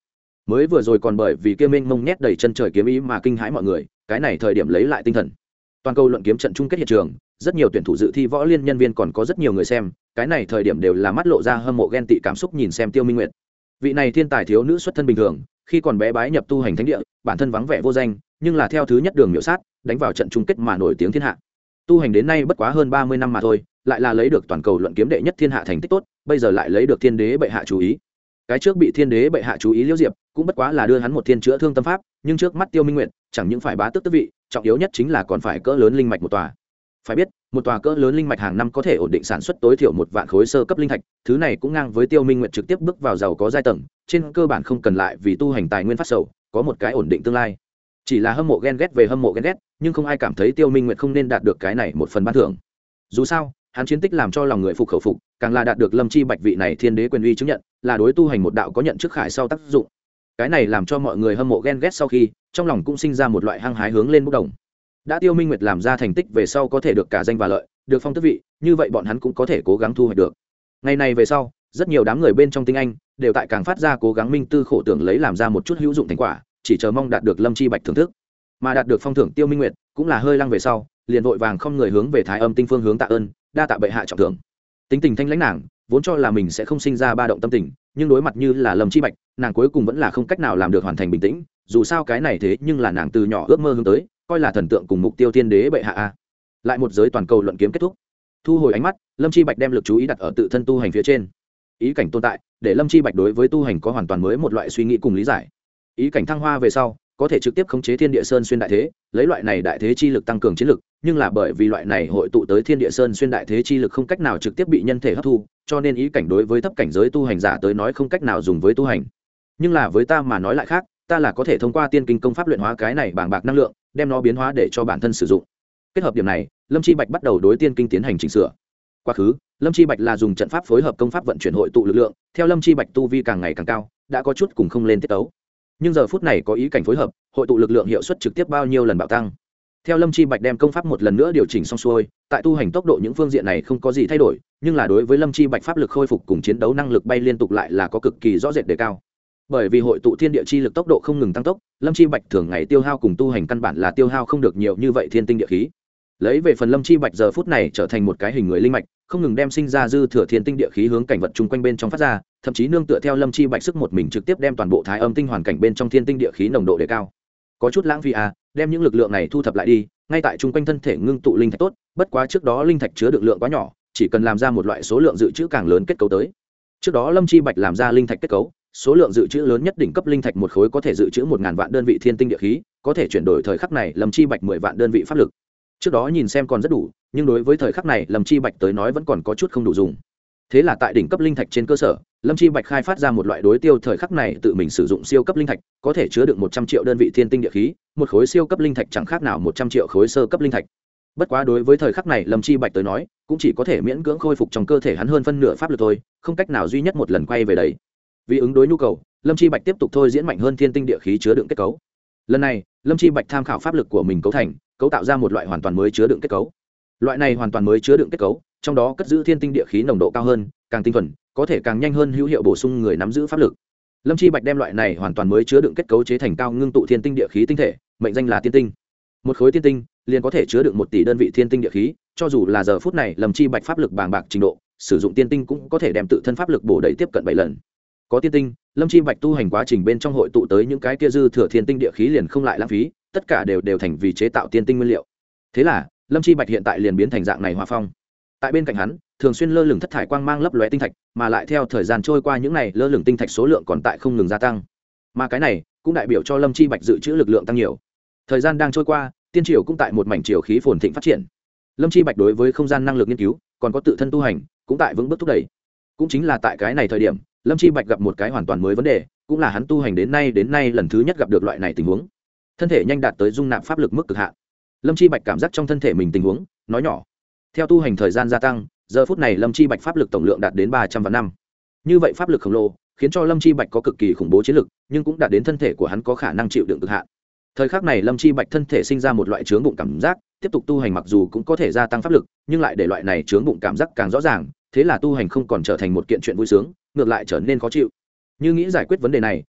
mới vừa rồi còn bởi vì kia mênh mông nhét đầy chân trời kiếm ý mà kinh hãi mọi người, cái này thời điểm lấy lại tinh thần. Toàn cầu luận kiếm trận chung kết hiện trường, rất nhiều tuyển thủ dự thi võ liên nhân viên còn có rất nhiều người xem, cái này thời điểm đều là mắt lộ ra hâm mộ ghen tị cảm xúc nhìn xem Tiêu Minh Nguyệt. Vị này thiên tài thiếu nữ xuất thân bình thường, khi còn bé bái nhập tu hành thánh địa, bản thân vắng vẻ vô danh, nhưng là theo thứ nhất đường miểu sát, đánh vào trận chung kết mà nổi tiếng thiên hạ. Tu hành đến nay bất quá hơn ba mươi năm mà thôi, lại là lấy được toàn cầu luận kiếm đệ nhất thiên hạ thành tích tốt, bây giờ lại lấy được thiên đế bệ hạ chú ý. Cái trước bị thiên đế bệ hạ chú ý Liễu Diệp, cũng bất quá là đưa hắn một thiên chữa thương tâm pháp, nhưng trước mắt Tiêu Minh Nguyệt, chẳng những phải bá tước tước vị, trọng yếu nhất chính là còn phải cỡ lớn linh mạch một tòa. Phải biết, một tòa cỡ lớn linh mạch hàng năm có thể ổn định sản xuất tối thiểu một vạn khối sơ cấp linh thạch, thứ này cũng ngang với Tiêu Minh Nguyệt trực tiếp bước vào giàu có giai tầng, trên cơ bản không cần lại vì tu hành tài nguyên phát sầu, có một cái ổn định tương lai. Chỉ là hâm mộ ghen ghét về hâm mộ ghen ghét, nhưng không ai cảm thấy Tiêu Minh Nguyệt không nên đạt được cái này một phần ban thưởng. Dù sao, hắn chiến tích làm cho lòng người phục khẩu phục, càng là đạt được Lâm Chi Bạch vị này thiên đế quyền uy chứng nhận, là đối tu hành một đạo có nhận trước khải sau tác dụng. Cái này làm cho mọi người hâm mộ ghen ghét sau khi, trong lòng cũng sinh ra một loại hăng hái hướng lên bốc đồng. Đã Tiêu Minh Nguyệt làm ra thành tích về sau có thể được cả danh và lợi, được phong tước vị, như vậy bọn hắn cũng có thể cố gắng thu hoạch được. Ngày này về sau, rất nhiều đám người bên trong tinh anh đều tại càng phát ra cố gắng minh tư khổ tưởng lấy làm ra một chút hữu dụng thành quả, chỉ chờ mong đạt được Lâm Chi Bạch thưởng thức. Mà đạt được phong thưởng Tiêu Minh Nguyệt cũng là hơi lăng về sau, liền vội vàng không người hướng về Thái Âm Tinh phương hướng tạ ơn, đa tạ bệ hạ trọng thưởng. Tính tình thanh lãnh nàng, vốn cho là mình sẽ không sinh ra ba động tâm tình, nhưng đối mặt như là Lâm Chi Bạch, nàng cuối cùng vẫn là không cách nào làm được hoàn thành bình tĩnh, dù sao cái này thế nhưng là nàng từ nhỏ ước mơ hướng tới, coi là thần tượng cùng mục tiêu thiên đế bệ hạ a. Lại một giới toàn cầu luận kiếm kết thúc. Thu hồi ánh mắt, Lâm Chi Bạch đem lực chú ý đặt ở tự thân tu hành phía trên. Ý cảnh tồn tại, để Lâm Chi Bạch đối với tu hành có hoàn toàn mới một loại suy nghĩ cùng lý giải. Ý cảnh thăng hoa về sau, có thể trực tiếp khống chế thiên địa sơn xuyên đại thế, lấy loại này đại thế chi lực tăng cường chiến lực, nhưng là bởi vì loại này hội tụ tới thiên địa sơn xuyên đại thế chi lực không cách nào trực tiếp bị nhân thể hấp thu, cho nên ý cảnh đối với thấp cảnh giới tu hành giả tới nói không cách nào dùng với tu hành. Nhưng là với ta mà nói lại khác, ta là có thể thông qua tiên kinh công pháp luyện hóa cái này bàng bạc năng lượng, đem nó biến hóa để cho bản thân sử dụng. Kết hợp điểm này, Lâm Chi Bạch bắt đầu đối tiên kinh tiến hành chỉnh sửa. Quá khứ, Lâm Chi Bạch là dùng trận pháp phối hợp công pháp vận chuyển hội tụ lực lượng, theo Lâm Chi Bạch tu vi càng ngày càng cao, đã có chút cùng không lên tiết tấu. Nhưng giờ phút này có ý cảnh phối hợp, hội tụ lực lượng hiệu suất trực tiếp bao nhiêu lần bạo tăng. Theo Lâm Chi Bạch đem công pháp một lần nữa điều chỉnh xong xuôi, tại tu hành tốc độ những phương diện này không có gì thay đổi, nhưng là đối với Lâm Chi Bạch pháp lực khôi phục cùng chiến đấu năng lực bay liên tục lại là có cực kỳ rõ rệt đề cao. Bởi vì hội tụ thiên địa chi lực tốc độ không ngừng tăng tốc, Lâm Chi Bạch thường ngày tiêu hao cùng tu hành căn bản là tiêu hao không được nhiều như vậy thiên tinh địa khí. Lấy về phần Lâm Chi Bạch giờ phút này trở thành một cái hình người linh mạch, không ngừng đem sinh ra dư thừa thiên tinh địa khí hướng cảnh vật chung quanh bên trong phát ra, thậm chí nương tựa theo Lâm Chi Bạch sức một mình trực tiếp đem toàn bộ Thái Âm Tinh hoàn cảnh bên trong thiên tinh địa khí nồng độ đề cao. Có chút lãng phí à, đem những lực lượng này thu thập lại đi, ngay tại chung quanh thân thể ngưng tụ linh thạch tốt, bất quá trước đó linh thạch chứa đựng lượng quá nhỏ, chỉ cần làm ra một loại số lượng dự trữ càng lớn kết cấu tới. Trước đó Lâm Chi Bạch làm ra linh thạch kết cấu, số lượng dự trữ lớn nhất đỉnh cấp linh thạch một khối có thể dự trữ một ngàn vạn đơn vị thiên tinh địa khí, có thể chuyển đổi thời khắc này Lâm Chi Bạch mười vạn đơn vị pháp lực. Trước đó nhìn xem còn rất đủ, nhưng đối với thời khắc này Lâm Chi Bạch tới nói vẫn còn có chút không đủ dùng. Thế là tại đỉnh cấp linh thạch trên cơ sở, Lâm Chi Bạch khai phát ra một loại đối tiêu thời khắc này tự mình sử dụng siêu cấp linh thạch, có thể chứa được một trăm triệu đơn vị thiên tinh địa khí, một khối siêu cấp linh thạch chẳng khác nào một trăm triệu khối sơ cấp linh thạch. Bất quá đối với thời khắc này Lâm Chi Bạch tới nói, cũng chỉ có thể miễn cưỡng khôi phục trong cơ thể hắn hơn phân nửa pháp lực thôi, không cách nào duy nhất một lần quay về đấy. Vì ứng đối nhu cầu, Lâm Chi Bạch tiếp tục thôi diễn mạnh hơn thiên tinh địa khí chứa đựng kết cấu. Lần này, Lâm Chi Bạch tham khảo pháp lực của mình cấu thành, cấu tạo ra một loại hoàn toàn mới chứa đựng kết cấu. Loại này hoàn toàn mới chứa đựng kết cấu, trong đó cất giữ thiên tinh địa khí nồng độ cao hơn, càng tinh thuần, có thể càng nhanh hơn hữu hiệu bổ sung người nắm giữ pháp lực. Lâm Chi Bạch đem loại này hoàn toàn mới chứa đựng kết cấu chế thành cao ngưng tụ thiên tinh địa khí tinh thể, mệnh danh là tiên tinh. Một khối tiên tinh liền có thể chứa đựng một tỷ đơn vị thiên tinh địa khí, cho dù là giờ phút này Lâm Chi Bạch pháp lực bàng bạc trình độ, sử dụng tiên tinh cũng có thể đem tự thân pháp lực bổ đầy tiếp cận bảy lần. Có tiên tinh, Lâm Chi Bạch tu hành quá trình bên trong hội tụ tới những cái kia dư thừa thiên tinh địa khí liền không lại lãng phí, tất cả đều đều thành vì chế tạo tiên tinh nguyên liệu. Thế là, Lâm Chi Bạch hiện tại liền biến thành dạng này hòa phong. Tại bên cạnh hắn, thường xuyên lơ lửng thất thải quang mang lấp lóe tinh thạch, mà lại theo thời gian trôi qua những này lơ lửng tinh thạch số lượng còn tại không ngừng gia tăng. Mà cái này cũng đại biểu cho Lâm Chi Bạch dự trữ lực lượng tăng nhiều. Thời gian đang trôi qua, tiên triều cũng tại một mảnh triều khí phồn thịnh phát triển. Lâm Chi Bạch đối với không gian năng lực nghiên cứu, còn có tự thân tu hành, cũng tại vững bước thúc đẩy. Cũng chính là tại cái này thời điểm, Lâm Chi Bạch gặp một cái hoàn toàn mới vấn đề, cũng là hắn tu hành đến nay đến nay lần thứ nhất gặp được loại này tình huống. Thân thể nhanh đạt tới dung nạp pháp lực mức cực hạn. Lâm Chi Bạch cảm giác trong thân thể mình tình huống, nói nhỏ. Theo tu hành thời gian gia tăng, giờ phút này Lâm Chi Bạch pháp lực tổng lượng đạt đến ba trăm vạn năm. Như vậy pháp lực khổng lồ, khiến cho Lâm Chi Bạch có cực kỳ khủng bố chiến lực, nhưng cũng đạt đến thân thể của hắn có khả năng chịu đựng cực hạn. Thời khắc này Lâm Chi Bạch thân thể sinh ra một loại chướng bụng cảm giác, tiếp tục tu hành mặc dù cũng có thể gia tăng pháp lực, nhưng lại để loại này chướng bụng cảm giác càng rõ ràng, thế là tu hành không còn trở thành một kiện chuyện vui sướng, ngược lại trở nên khó chịu. Như nghĩ giải quyết vấn đề này,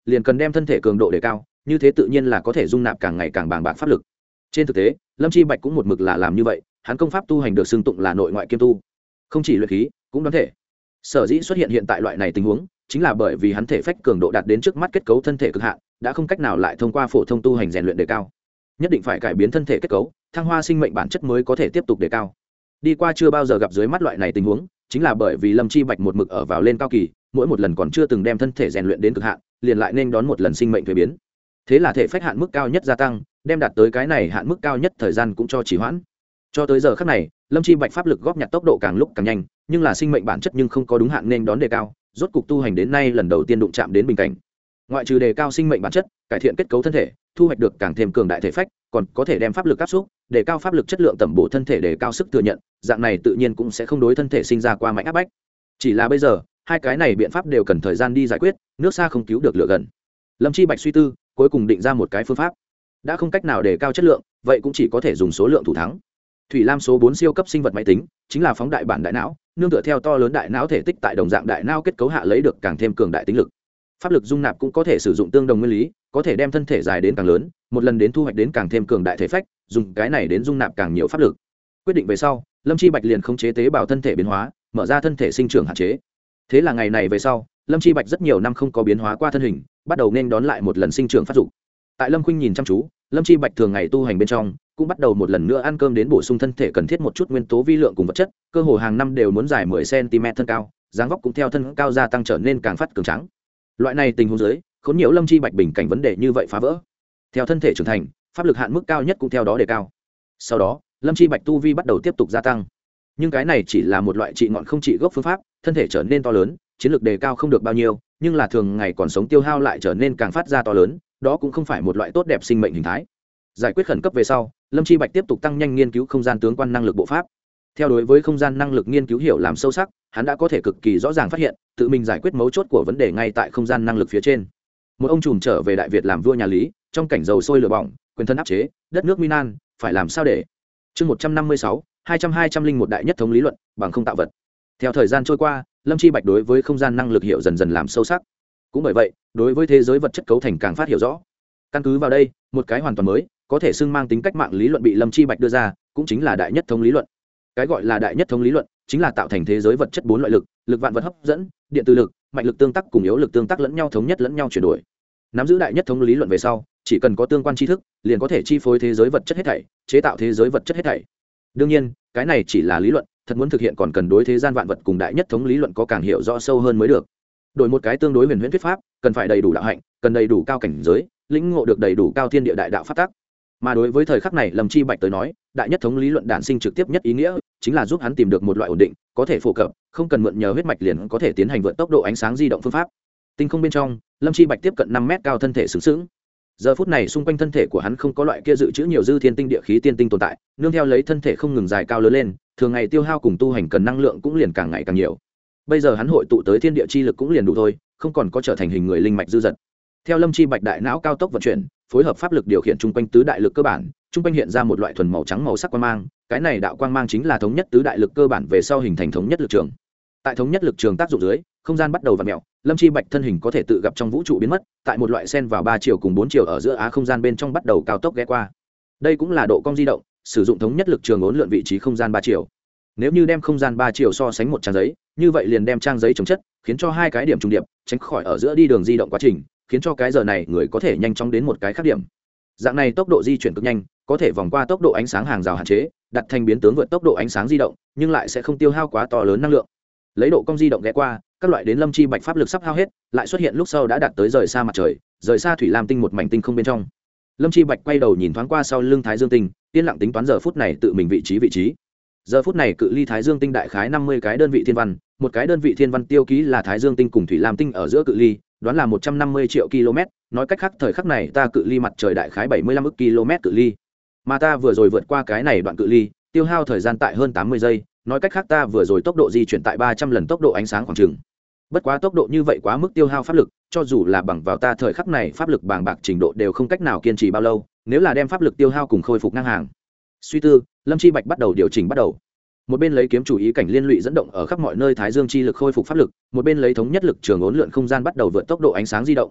liền cần đem thân thể cường độ đề cao, như thế tự nhiên là có thể dung nạp càng ngày càng bàng bạc pháp lực. Trên thực tế Lâm Chi Bạch cũng một mực là làm như vậy, hắn công pháp tu hành được xưng tụng là nội ngoại kiêm tu, không chỉ luyện khí cũng đoán thể. Sở dĩ xuất hiện hiện tại loại này tình huống chính là bởi vì hắn thể phách cường độ đạt đến trước mắt kết cấu thân thể cực hạn, đã không cách nào lại thông qua phổ thông tu hành rèn luyện đề cao, nhất định phải cải biến thân thể kết cấu, thăng hoa sinh mệnh bản chất mới có thể tiếp tục đề cao. Đi qua chưa bao giờ gặp dưới mắt loại này tình huống, chính là bởi vì Lâm Chi Bạch một mực ở vào lên cao kỳ, mỗi một lần còn chưa từng đem thân thể rèn luyện đến cực hạn, liền lại nên đón một lần sinh mệnh thuế biến. Thế là thể phách hạn mức cao nhất gia tăng, đem đạt tới cái này hạn mức cao nhất thời gian cũng cho trì hoãn. Cho tới giờ khắc này, Lâm Chi Bạch pháp lực góp nhặt tốc độ càng lúc càng nhanh, nhưng là sinh mệnh bản chất nhưng không có đúng hạn nên đón đề cao, rốt cục tu hành đến nay lần đầu tiên đụng chạm đến bình cảnh. Ngoại trừ đề cao sinh mệnh bản chất, cải thiện kết cấu thân thể, thu hoạch được càng thêm cường đại thể phách, còn có thể đem pháp lực áp xúc, đề cao pháp lực chất lượng tẩm bổ thân thể, đề cao sức thừa nhận, dạng này tự nhiên cũng sẽ không đối thân thể sinh ra qua mạnh áp bách. Chỉ là bây giờ, hai cái này biện pháp đều cần thời gian đi giải quyết, nước xa không cứu được lửa gần. Lâm Chi Bạch suy tư, cuối cùng định ra một cái phương pháp. Đã không cách nào đề cao chất lượng, vậy cũng chỉ có thể dùng số lượng thủ thắng. Thủy Lam số bốn siêu cấp sinh vật máy tính, chính là phóng đại bản đại não, nương tựa theo to lớn đại não thể tích tại đồng dạng đại não kết cấu hạ lấy được càng thêm cường đại tính lực. Pháp lực dung nạp cũng có thể sử dụng tương đồng nguyên lý, có thể đem thân thể dài đến càng lớn, một lần đến thu hoạch đến càng thêm cường đại thể phách, dùng cái này đến dung nạp càng nhiều pháp lực. Quyết định về sau, Lâm Chi Bạch liền khống chế tế bào thân thể biến hóa, mở ra thân thể sinh trưởng hạn chế. Thế là ngày này về sau, Lâm Chi Bạch rất nhiều năm không có biến hóa qua thân hình, bắt đầu nên đón lại một lần sinh trưởng phát dục. Tại Lâm Khuynh nhìn chăm chú, Lâm Chi Bạch thường ngày tu hành bên trong, cũng bắt đầu một lần nữa ăn cơm đến bổ sung thân thể cần thiết một chút nguyên tố vi lượng cùng vật chất, cơ hồ hàng năm đều muốn dài mười xăng ti mét thân cao, dáng vóc cũng theo thân cao gia tăng trở nên càng phát cường tráng. Loại này tình huống dưới, khốn nhiều Lâm Chi Bạch bình cảnh vấn đề như vậy phá vỡ. Theo thân thể trưởng thành, pháp lực hạn mức cao nhất cũng theo đó đề cao. Sau đó, Lâm Chi Bạch tu vi bắt đầu tiếp tục gia tăng. Nhưng cái này chỉ là một loại trị ngọn không trị gốc phương pháp, thân thể trở nên to lớn, chiến lược đề cao không được bao nhiêu, nhưng là thường ngày còn sống tiêu hao lại trở nên càng phát ra to lớn, đó cũng không phải một loại tốt đẹp sinh mệnh hình thái. Giải quyết khẩn cấp về sau, Lâm Chi Bạch tiếp tục tăng nhanh nghiên cứu không gian tướng quan năng lực bộ pháp. Theo đối với không gian năng lực nghiên cứu hiểu làm sâu sắc, hắn đã có thể cực kỳ rõ ràng phát hiện, tự mình giải quyết mấu chốt của vấn đề ngay tại không gian năng lực phía trên. Một ông trùm trở về Đại Việt làm vua nhà Lý, trong cảnh dầu sôi lửa bỏng, quyền thân áp chế, đất nước Minan, phải làm sao để? Chương một trăm năm mươi sáu, hai trăm hai trăm linh một đại nhất thống lý luận, bằng không tạo vật. Theo thời gian trôi qua, Lâm Chi Bạch đối với không gian năng lực hiểu dần dần làm sâu sắc. Cũng bởi vậy, đối với thế giới vật chất cấu thành càng phát hiểu rõ. Căn cứ vào đây, một cái hoàn toàn mới, có thể xưng mang tính cách mạng lý luận bị Lâm Chi Bạch đưa ra, cũng chính là đại nhất thống lý luận. Cái gọi là đại nhất thống lý luận, chính là tạo thành thế giới vật chất bốn loại lực, lực vạn vật hấp dẫn, điện từ lực, mạnh lực tương tác cùng yếu lực tương tác lẫn nhau thống nhất lẫn nhau chuyển đổi. Nắm giữ đại nhất thống lý luận về sau, chỉ cần có tương quan tri thức, liền có thể chi phối thế giới vật chất hết thảy, chế tạo thế giới vật chất hết thảy. Đương nhiên, cái này chỉ là lý luận, thật muốn thực hiện còn cần đối thế gian vạn vật cùng đại nhất thống lý luận có càng hiểu rõ sâu hơn mới được. Đổi một cái tương đối huyền huyễn thuyết pháp, cần phải đầy đủ đạo hạnh, cần đầy đủ cao cảnh giới, lĩnh ngộ được đầy đủ cao thiên địa đại đạo pháp tắc. Mà đối với thời khắc này Lâm Chi Bạch tới nói, đại nhất thống lý luận đản sinh trực tiếp nhất ý nghĩa chính là giúp hắn tìm được một loại ổn định, có thể phổ cập, không cần mượn nhờ huyết mạch liền có thể tiến hành vượt tốc độ ánh sáng di động phương pháp. Tinh không bên trong, Lâm Chi Bạch tiếp cận năm mét cao thân thể sướng sướng. Giờ phút này xung quanh thân thể của hắn không có loại kia dự trữ nhiều dư thiên tinh địa khí tiên tinh tồn tại, nương theo lấy thân thể không ngừng dài cao lớn lên, thường ngày tiêu hao cùng tu hành cần năng lượng cũng liền càng ngày càng nhiều. Bây giờ hắn hội tụ tới thiên địa chi lực cũng liền đủ thôi, không còn có trở thành hình người linh mạch dư dật. Theo Lâm Chi Bạch đại não cao tốc vận chuyển, phối hợp pháp lực điều khiển trung quanh tứ đại lực cơ bản, trung quanh hiện ra một loại thuần màu trắng màu sắc quang mang, cái này đạo quang mang chính là thống nhất tứ đại lực cơ bản về sau hình thành thống nhất lực trường. Tại thống nhất lực trường tác dụng dưới, không gian bắt đầu vặn mèo, Lâm Chi Bạch thân hình có thể tự gặp trong vũ trụ biến mất, tại một loại sen vào ba chiều cùng bốn chiều ở giữa á không gian bên trong bắt đầu cao tốc ghé qua. Đây cũng là độ cong di động, sử dụng thống nhất lực trường uốn lượn vị trí không gian ba chiều. Nếu như đem không gian ba chiều so sánh một trang giấy, như vậy liền đem trang giấy chống chất, khiến cho hai cái điểm trùng điệp, tránh khỏi ở giữa đi đường di động quá trình, khiến cho cái giờ này người có thể nhanh chóng đến một cái khác điểm. Dạng này tốc độ di chuyển cực nhanh, có thể vòng qua tốc độ ánh sáng hàng rào hạn chế, đặt thành biến tướng vượt tốc độ ánh sáng di động, nhưng lại sẽ không tiêu hao quá to lớn năng lượng. Lấy độ cong di động ghé qua, các loại đến Lâm Chi Bạch pháp lực sắp hao hết, lại xuất hiện lúc sau đã đạt tới rời xa mặt trời, rời xa thủy lam tinh một mảnh tinh không bên trong. Lâm Chi Bạch quay đầu nhìn thoáng qua sau lưng Thái Dương tinh, yên lặng tính toán giờ phút này tự mình vị trí vị trí. Giờ phút này cự ly Thái Dương tinh đại khái năm mươi cái đơn vị thiên văn, một cái đơn vị thiên văn tiêu ký là Thái Dương tinh cùng thủy lam tinh ở giữa cự ly, đoán là một trăm năm mươi triệu km, nói cách khác thời khắc này ta cự ly mặt trời đại khái bảy mươi lăm ức km cự ly. Mà ta vừa rồi vượt qua cái này đoạn cự ly, tiêu hao thời gian tại hơn tám mươi giây, nói cách khác ta vừa rồi tốc độ di chuyển tại ba trăm lần tốc độ ánh sáng khoảng chừng. Bất quá tốc độ như vậy quá mức tiêu hao pháp lực, cho dù là bằng vào ta thời khắc này pháp lực bàng bạc trình độ đều không cách nào kiên trì bao lâu, nếu là đem pháp lực tiêu hao cùng khôi phục ngang hàng. Suy tư, Lâm Chi Bạch bắt đầu điều chỉnh bắt đầu. Một bên lấy kiếm chủ ý cảnh liên lụy dẫn động ở khắp mọi nơi thái dương chi lực khôi phục pháp lực, một bên lấy thống nhất lực trường ốn lượn không gian bắt đầu vượt tốc độ ánh sáng di động.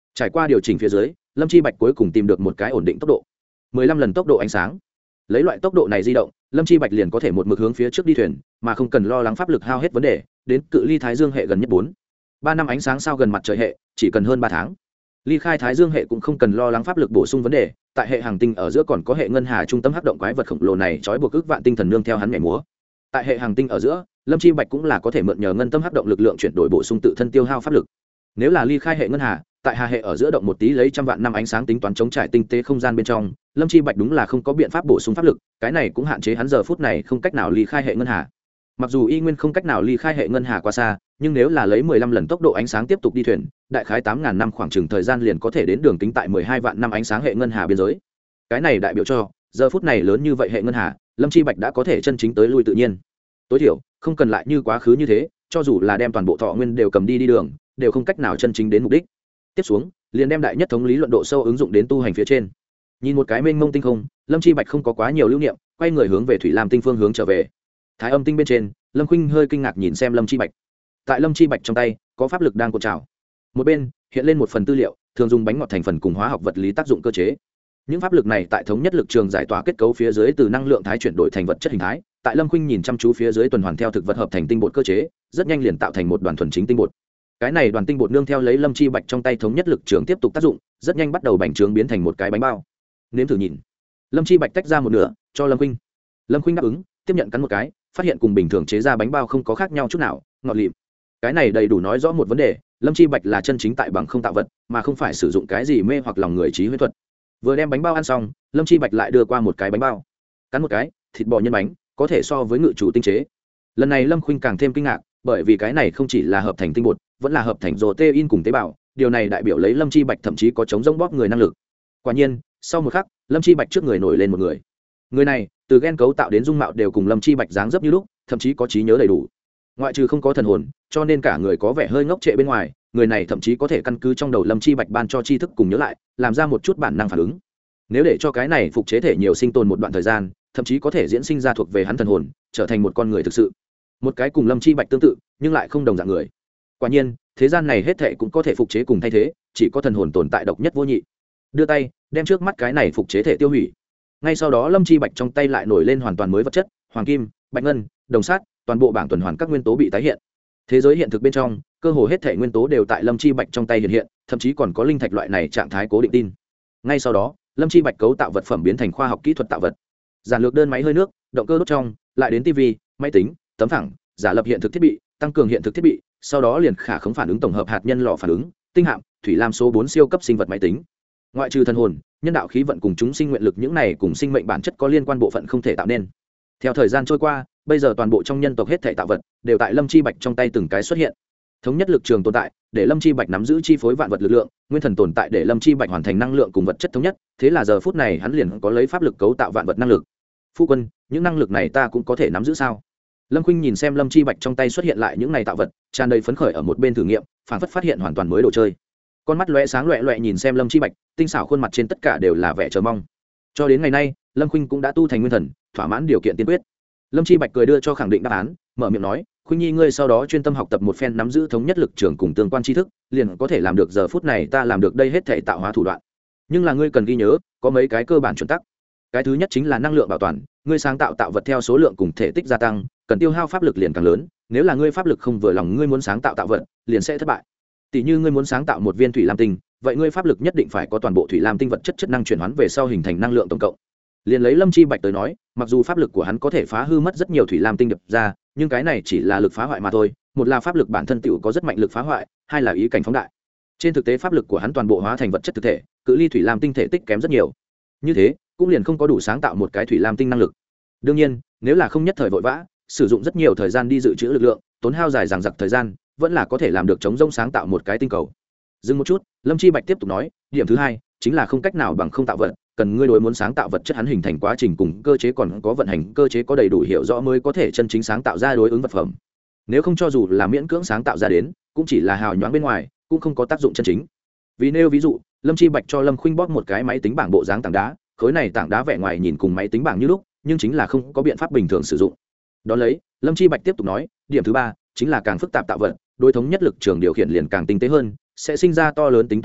Trải qua điều chỉnh phía dưới, lâm chi bạch cuối cùng tìm được một cái ổn định tốc độ mười lăm lần tốc độ ánh sáng. Lấy loại tốc độ này di động, lâm chi bạch liền có thể một mực hướng phía trước đi thuyền, mà không cần lo lắng pháp lực hao hết vấn đề. Đến cự ly thái dương hệ gần nhất bốn ba năm ánh sáng sao gần mặt trời hệ chỉ cần hơn ba tháng. Ly khai thái dương hệ cũng không cần lo lắng pháp lực bổ sung vấn đề. Tại hệ hành tinh ở giữa còn có hệ ngân hà trung tâm hắc động quái vật khổng lồ này trói buộc ức vạn tinh thần nương theo hắn nhảy múa. Tại hệ hành tinh ở giữa, lâm chi bạch cũng là có thể mượn nhờ ngân tâm hắc động lực lượng chuyển đổi bổ sung tự thân tiêu hao pháp lực. Nếu là ly khai hệ ngân hà, tại hà hệ ở giữa động một tí lấy trăm vạn năm ánh sáng tính toán chống trải tinh tế không gian bên trong, lâm chi bạch đúng là không có biện pháp bổ sung pháp lực. Cái này cũng hạn chế hắn giờ phút này không cách nào ly khai hệ ngân hà. Mặc dù y nguyên không cách nào ly khai hệ ngân hà quá xa, nhưng nếu là lấy mười lăm lần tốc độ ánh sáng tiếp tục đi thuyền, đại khái tám ngàn năm khoảng chừng thời gian liền có thể đến đường kính tại mười hai vạn năm ánh sáng hệ ngân hà biên giới. Cái này đại biểu cho giờ phút này lớn như vậy hệ ngân hà, lâm chi bạch đã có thể chân chính tới lui tự nhiên. Tối thiểu không cần lại như quá khứ như thế, cho dù là đem toàn bộ thọ nguyên đều cầm đi đi đường, đều không cách nào chân chính đến mục đích. Tiếp xuống liền đem đại nhất thống lý luận độ sâu ứng dụng đến tu hành phía trên. Nhìn một cái mênh mông tinh không, lâm chi bạch không có quá nhiều lưu niệm, quay người hướng về thủy lam tinh phương hướng trở về. Thái âm tinh bên trên, lâm khuynh hơi kinh ngạc nhìn xem lâm chi bạch. Tại lâm chi bạch trong tay có pháp lực đang cuộn trào, một bên hiện lên một phần tư liệu thường dùng bánh ngọt thành phần cùng hóa học vật lý tác dụng cơ chế. Những pháp lực này tại thống nhất lực trường giải tỏa kết cấu phía dưới từ năng lượng thái chuyển đổi thành vật chất hình thái. Tại lâm khuynh nhìn chăm chú phía dưới tuần hoàn theo thực vật hợp thành tinh bột cơ chế, rất nhanh liền tạo thành một đoàn thuần chính tinh bột. Cái này đoàn tinh bột nương theo lấy lâm chi bạch trong tay thống nhất lực trường tiếp tục tác dụng, rất nhanh bắt đầu bành trướng biến thành một cái bánh bao. Nếm thử nhìn. Lâm chi bạch tách ra một nửa cho lâm khuynh. Lâm khuynh đáp ứng, tiếp nhận cắn một cái, phát hiện cùng bình thường chế ra bánh bao không có khác nhau chút nào, ngọt lịm. Cái này đầy đủ nói rõ một vấn đề, lâm chi bạch là chân chính tại bằng không tạo vật, mà không phải sử dụng cái gì mê hoặc lòng người trí huyễn thuật. Vừa đem bánh bao ăn xong, lâm chi bạch lại đưa qua một cái bánh bao. Cắn một cái, thịt bò nhân bánh, có thể so với ngự chủ tinh chế. Lần này lâm khuynh càng thêm kinh ngạc, bởi vì cái này không chỉ là hợp thành tinh bột, vẫn là hợp thành protein cùng tế bào. Điều này đại biểu lấy lâm chi bạch thậm chí có chống rông bóp người năng lực. Quả nhiên, sau một khắc, lâm chi bạch trước người nổi lên một người. Người này từ gen cấu tạo đến dung mạo đều cùng lâm chi bạch dáng dấp như lúc, thậm chí có trí nhớ đầy đủ. Ngoại trừ không có thần hồn, cho nên cả người có vẻ hơi ngốc trệ bên ngoài, người này thậm chí có thể căn cứ trong đầu lâm chi bạch ban cho tri thức cùng nhớ lại, làm ra một chút bản năng phản ứng. Nếu để cho cái này phục chế thể nhiều sinh tồn một đoạn thời gian, thậm chí có thể diễn sinh ra thuộc về hắn thần hồn, trở thành một con người thực sự, một cái cùng lâm chi bạch tương tự nhưng lại không đồng dạng người. Quả nhiên, thế gian này hết thệ cũng có thể phục chế cùng thay thế, chỉ có thần hồn tồn tại độc nhất vô nhị. Đưa tay đem trước mắt cái này phục chế thể tiêu hủy. Ngay sau đó lâm chi bạch trong tay lại nổi lên hoàn toàn mới vật chất, hoàng kim, bạch ngân, đồng sắt, toàn bộ bảng tuần hoàn các nguyên tố bị tái hiện. Thế giới hiện thực bên trong, cơ hồ hết thể nguyên tố đều tại lâm chi bạch trong tay hiện hiện, thậm chí còn có linh thạch loại này trạng thái cố định tin. Ngay sau đó, lâm chi bạch cấu tạo vật phẩm biến thành khoa học kỹ thuật tạo vật. Giản lược đơn máy hơi nước, động cơ đốt trong, lại đến tivi, máy tính, tấm phẳng, giả lập hiện thực thiết bị, tăng cường hiện thực thiết bị, sau đó liền khả khống phản ứng tổng hợp hạt nhân lò phản ứng, tinh hạm, thủy lam số bốn siêu cấp sinh vật máy tính. Ngoại trừ thần hồn, nhân đạo khí vận cùng chúng sinh nguyện lực những này cùng sinh mệnh bản chất có liên quan bộ phận không thể tạo nên. Theo thời gian trôi qua, bây giờ toàn bộ trong nhân tộc hết thể tạo vật đều tại lâm chi bạch trong tay từng cái xuất hiện. Thống nhất lực trường tồn tại để lâm chi bạch nắm giữ chi phối vạn vật lực lượng, nguyên thần tồn tại để lâm chi bạch hoàn thành năng lượng cùng vật chất thống nhất. Thế là giờ phút này hắn liền có lấy pháp lực cấu tạo vạn vật năng lực. Phu quân, những năng lực này ta cũng có thể nắm giữ sao? Lâm khuynh nhìn xem lâm chi bạch trong tay xuất hiện lại những này tạo vật, tràn đầy phấn khởi ở một bên thử nghiệm, phản phất phát hiện hoàn toàn mới đồ chơi. Con mắt lóe sáng loẹt loẹt nhìn xem lâm chi bạch, tinh xảo khuôn mặt trên tất cả đều là vẻ chờ mong. Cho đến ngày nay, lâm khuynh cũng đã tu thành nguyên thần, thỏa mãn điều kiện tiên quyết. Lâm chi bạch cười đưa cho khẳng định đáp án, mở miệng nói, khuynh nhi ngươi sau đó chuyên tâm học tập một phen nắm giữ thống nhất lực trường cùng tương quan tri thức, liền có thể làm được giờ phút này ta làm được đây hết thể tạo hóa thủ đoạn. Nhưng là ngươi cần ghi nhớ, có mấy cái cơ bản chuẩn tắc. Cái thứ nhất chính là năng lượng bảo toàn, ngươi sáng tạo tạo vật theo số lượng cùng thể tích gia tăng, cần tiêu hao pháp lực liền càng lớn, nếu là ngươi pháp lực không vừa lòng ngươi muốn sáng tạo tạo vật, liền sẽ thất bại. Tỷ như ngươi muốn sáng tạo một viên thủy lam tinh, vậy ngươi pháp lực nhất định phải có toàn bộ thủy lam tinh vật chất chất năng chuyển hóa về sau hình thành năng lượng tổng cộng. Liền lấy lâm chi bạch tới nói, mặc dù pháp lực của hắn có thể phá hư mất rất nhiều thủy lam tinh đập ra, nhưng cái này chỉ là lực phá hoại mà thôi. Một là pháp lực bản thân tựu có rất mạnh lực phá hoại, hai là ý cảnh phóng đại. Trên thực tế pháp lực của hắn toàn bộ hóa thành vật chất thực thể, cự ly thủy lam tinh thể tích kém rất nhiều. Như thế cũng liền không có đủ sáng tạo một cái thủy lam tinh năng lực. Đương nhiên, nếu là không nhất thời vội vã, sử dụng rất nhiều thời gian đi dự trữ lực lượng, tốn hao dài dằng dặc thời gian, vẫn là có thể làm được chống rông sáng tạo một cái tinh cầu. Dừng một chút, lâm chi bạch tiếp tục nói, điểm thứ hai chính là không cách nào bằng không tạo vật, cần ngươi đối muốn sáng tạo vật chất hắn hình thành quá trình cùng cơ chế còn có vận hành cơ chế có đầy đủ hiểu rõ mới có thể chân chính sáng tạo ra đối ứng vật phẩm. Nếu không cho dù là miễn cưỡng sáng tạo ra đến, cũng chỉ là hào nhoáng bên ngoài, cũng không có tác dụng chân chính. Vì nêu ví dụ, lâm chi bạch cho lâm khuynh bóp một cái máy tính bảng bộ dáng tảng đá, khối này tảng đá vẻ ngoài nhìn cùng máy tính bảng như lúc, nhưng chính là không có biện pháp bình thường sử dụng. Đó lấy, lâm chi bạch tiếp tục nói, điểm thứ ba chính là càng phức tạp tạo vật, đối thống nhất lực trường điều khiển liền càng tinh tế hơn, sẽ sinh ra to lớn tính toán lượng,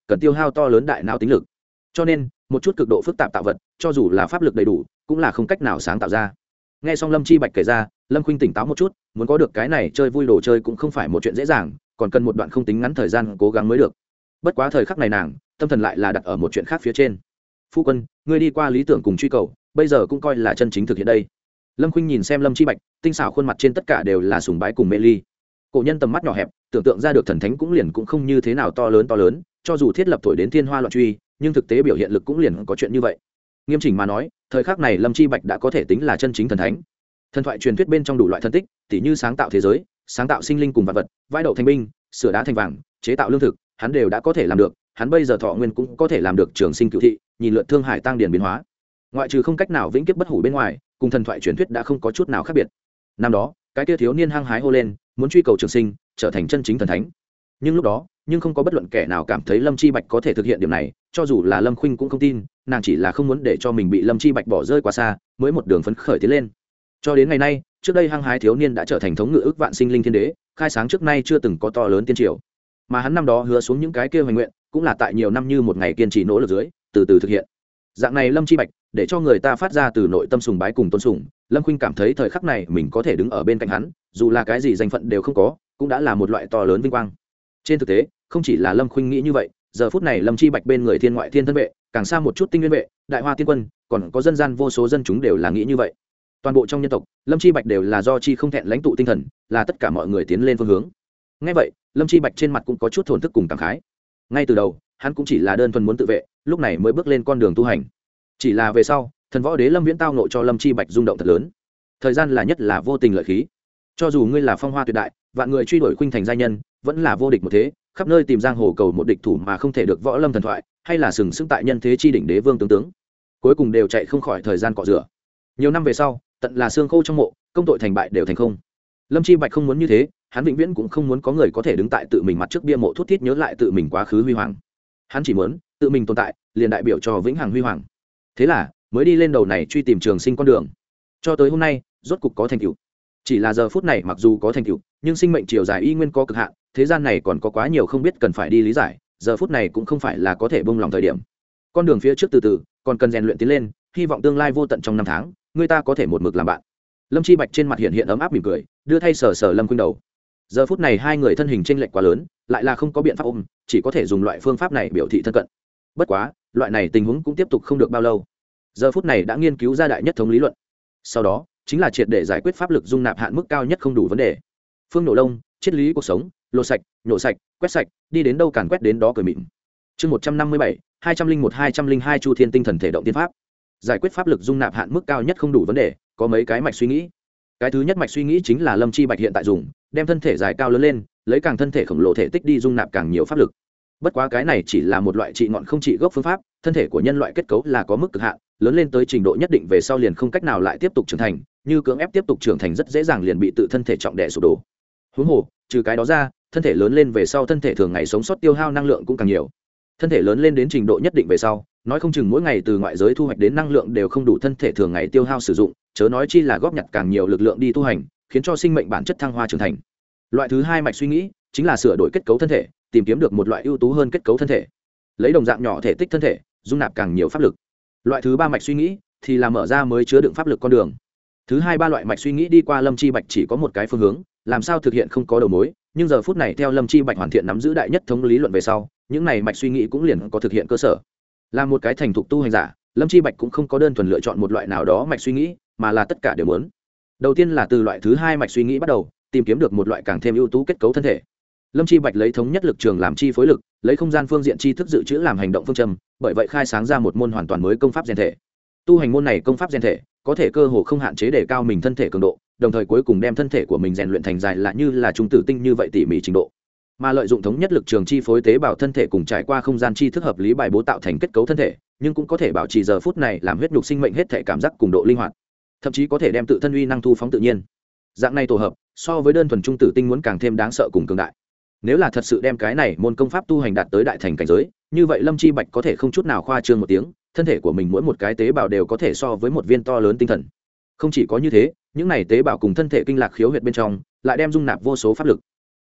cần tiêu hao to lớn đại não tính lực, cho nên một chút cực độ phức tạp tạo vật cho dù là pháp lực đầy đủ cũng là không cách nào sáng tạo ra. Nghe xong Lâm Chi Bạch kể ra, Lâm Khuynh tỉnh táo một chút, muốn có được cái này chơi vui đồ chơi cũng không phải một chuyện dễ dàng, còn cần một đoạn không tính ngắn thời gian cố gắng mới được. Bất quá thời khắc này nàng tâm thần lại là đặt ở một chuyện khác phía trên. Phu quân, ngươi đi qua lý tưởng cùng truy cầu bây giờ cũng coi là chân chính thực hiện đây. Lâm Khuynh nhìn xem Lâm Chi Bạch, tinh xảo khuôn mặt trên tất cả đều là sùng bái cùng mê ly. Cổ nhân tầm mắt nhỏ hẹp, tưởng tượng ra được thần thánh cũng liền cũng không như thế nào to lớn to lớn, cho dù thiết lập thổi đến thiên hoa loạn truy, nhưng thực tế biểu hiện lực cũng liền có chuyện như vậy. Nghiêm chỉnh mà nói, thời khắc này Lâm Chi Bạch đã có thể tính là chân chính thần thánh. Thần thoại truyền thuyết bên trong đủ loại thần tích, tỉ như sáng tạo thế giới, sáng tạo sinh linh cùng vật vật, vãi đậu thành binh, sửa đá thành vàng, chế tạo lương thực, hắn đều đã có thể làm được. Hắn bây giờ thọ nguyên cũng có thể làm được trường sinh cửu thị, nhìn lượt thương hải tăng điển biến hóa. Ngoại trừ không cách nào vĩnh kiếp bất hủ bên ngoài, cùng thần thoại truyền thuyết đã không có chút nào khác biệt. Năm đó, cái kia thiếu niên hăng hái hô lên, muốn truy cầu trường sinh, trở thành chân chính thần thánh. Nhưng lúc đó, nhưng không có bất luận kẻ nào cảm thấy Lâm Chi Bạch có thể thực hiện điểm này, cho dù là Lâm Khuynh cũng không tin, nàng chỉ là không muốn để cho mình bị Lâm Chi Bạch bỏ rơi quá xa, mới một đường phấn khởi tiến lên. Cho đến ngày nay, trước đây hăng hái thiếu niên đã trở thành thống ngự ức vạn sinh linh thiên đế, khai sáng trước nay chưa từng có to lớn tiên triều. Mà hắn năm đó hứa xuống những cái kia hoành nguyện, cũng là tại nhiều năm như một ngày kiên trì nỗ lực dưới, từ từ thực hiện. Dạng này Lâm Chi Bạch, để cho người ta phát ra từ nội tâm sùng bái cùng tôn sùng, Lâm Khuynh cảm thấy thời khắc này mình có thể đứng ở bên cạnh hắn, dù là cái gì danh phận đều không có, cũng đã là một loại to lớn vinh quang. Trên thực tế, không chỉ là Lâm Khuynh nghĩ như vậy, giờ phút này Lâm Chi Bạch bên người thiên ngoại thiên thân vệ, càng xa một chút tinh nguyên vệ, đại hoa tiên quân, còn có dân gian vô số dân chúng đều là nghĩ như vậy. Toàn bộ trong nhân tộc, Lâm Chi Bạch đều là do chi không thẹn lãnh tụ tinh thần, là tất cả mọi người tiến lên phương hướng. Nghe vậy, Lâm Chi Bạch trên mặt cũng có chút thổn thức cùng cảm khái. Ngay từ đầu, hắn cũng chỉ là đơn thuần muốn tự vệ, lúc này mới bước lên con đường tu hành. Chỉ là về sau, thần võ đế Lâm Viễn tao nội cho Lâm Chi Bạch rung động thật lớn. Thời gian là nhất là vô tình lợi khí. Cho dù ngươi là phong hoa tuyệt đại, vạn người truy đuổi khuynh thành giai nhân, vẫn là vô địch một thế, khắp nơi tìm giang hồ cầu một địch thủ mà không thể được võ lâm thần thoại, hay là sừng sững tại nhân thế chi đỉnh đế vương tướng tướng, cuối cùng đều chạy không khỏi thời gian cọ rửa. Nhiều năm về sau, tận là xương khô trong mộ, công tội thành bại đều thành không. Lâm Chi Bạch không muốn như thế, hắn vĩnh viễn cũng không muốn có người có thể đứng tại tự mình mặt trước bia mộ thút thít nhớ lại tự mình quá khứ huy hoàng. Hắn chỉ muốn tự mình tồn tại, liền đại biểu cho vĩnh hằng huy hoàng. Thế là mới đi lên đầu này truy tìm trường sinh con đường, cho tới hôm nay rốt cục có thành tựu. Chỉ là giờ phút này mặc dù có thành tựu, nhưng sinh mệnh chiều dài y nguyên có cực hạn, thế gian này còn có quá nhiều không biết cần phải đi lý giải, giờ phút này cũng không phải là có thể bông lòng thời điểm. Con đường phía trước từ từ, còn cần rèn luyện tiến lên, hy vọng tương lai vô tận trong năm tháng, người ta có thể một mực làm bạn. Lâm Chi Bạch trên mặt hiện hiện ấm áp mỉm cười, đưa thay sờ sờ Lâm Khuynh đầu. Giờ phút này hai người thân hình chênh lệch quá lớn, lại là không có biện pháp ôm, chỉ có thể dùng loại phương pháp này biểu thị thân cận. Bất quá, loại này tình huống cũng tiếp tục không được bao lâu. Giờ phút này đã nghiên cứu ra đại nhất thống lý luận. Sau đó, chính là triệt để giải quyết pháp lực dung nạp hạn mức cao nhất không đủ vấn đề. Phương nổ lông, triết lý cuộc sống, lột sạch, nhổ sạch, quét sạch, đi đến đâu càn quét đến đó cười mịn. Chương một trăm năm mươi bảy, hai trăm linh một hai trăm linh hai Chu Thiên Tinh Thần Thể Động Tiên Pháp. Giải quyết pháp lực dung nạp hạn mức cao nhất không đủ vấn đề, có mấy cái mạch suy nghĩ. Cái thứ nhất mạch suy nghĩ chính là Lâm Chi Bạch hiện tại dùng, đem thân thể dài cao lớn lên, lấy càng thân thể khổng lồ thể tích đi dung nạp càng nhiều pháp lực. Bất quá cái này chỉ là một loại trị ngọn không trị gốc phương pháp, thân thể của nhân loại kết cấu là có mức cực hạn, lớn lên tới trình độ nhất định về sau liền không cách nào lại tiếp tục trưởng thành, như cưỡng ép tiếp tục trưởng thành rất dễ dàng liền bị tự thân thể trọng đè sụp đổ. Huống hồ, trừ cái đó ra, thân thể lớn lên về sau thân thể thường ngày sống sót tiêu hao năng lượng cũng càng nhiều. Thân thể lớn lên đến trình độ nhất định về sau, nói không chừng mỗi ngày từ ngoại giới thu hoạch đến năng lượng đều không đủ thân thể thường ngày tiêu hao sử dụng, chớ nói chi là góp nhặt càng nhiều lực lượng đi tu hành, khiến cho sinh mệnh bản chất thăng hoa trưởng thành. Loại thứ hai mạch suy nghĩ chính là sửa đổi kết cấu thân thể, tìm kiếm được một loại ưu tú hơn kết cấu thân thể, lấy đồng dạng nhỏ thể tích thân thể dung nạp càng nhiều pháp lực. Loại thứ ba mạch suy nghĩ thì là mở ra mới chứa đựng pháp lực con đường. Thứ hai ba loại mạch suy nghĩ đi qua Lâm Chi Bạch chỉ có một cái phương hướng, làm sao thực hiện không có đầu mối, nhưng giờ phút này theo Lâm Chi Bạch hoàn thiện nắm giữ đại nhất thống lý luận về sau, những này mạch suy nghĩ cũng liền có thực hiện cơ sở. Là một cái thành thục tu hành giả, Lâm Chi Bạch cũng không có đơn thuần lựa chọn một loại nào đó mạch suy nghĩ, mà là tất cả đều muốn. Đầu tiên là từ loại thứ hai mạch suy nghĩ bắt đầu, tìm kiếm được một loại càng thêm ưu tú kết cấu thân thể. Lâm Chi Bạch lấy thống nhất lực trường làm chi phối lực, lấy không gian phương diện chi thức dự trữ làm hành động phương châm, bởi vậy khai sáng ra một môn hoàn toàn mới công pháp rèn thể. Tu hành môn này công pháp rèn thể, có thể cơ hồ không hạn chế để cao mình thân thể cường độ, đồng thời cuối cùng đem thân thể của mình rèn luyện thành dài là như là trung tử tinh như vậy tỉ mỉ trình độ. Mà lợi dụng thống nhất lực trường chi phối tế bào thân thể cùng trải qua không gian chi thức hợp lý bài bố tạo thành kết cấu thân thể, nhưng cũng có thể bảo trì giờ phút này làm huyết nhục sinh mệnh hết thể cảm giác cùng độ linh hoạt, thậm chí có thể đem tự thân uy năng thu phóng tự nhiên. Dạng này tổ hợp, so với đơn thuần trung tử tinh muốn càng thêm đáng sợ cùng cường đại. Nếu là thật sự đem cái này môn công pháp tu hành đạt tới đại thành cảnh giới, như vậy Lâm Chi Bạch có thể không chút nào khoa trương một tiếng, thân thể của mình mỗi một cái tế bào đều có thể so với một viên to lớn tinh thần. Không chỉ có như thế, những này tế bào cùng thân thể kinh lạc khiếu huyệt bên trong lại đem dung nạp vô số pháp lực.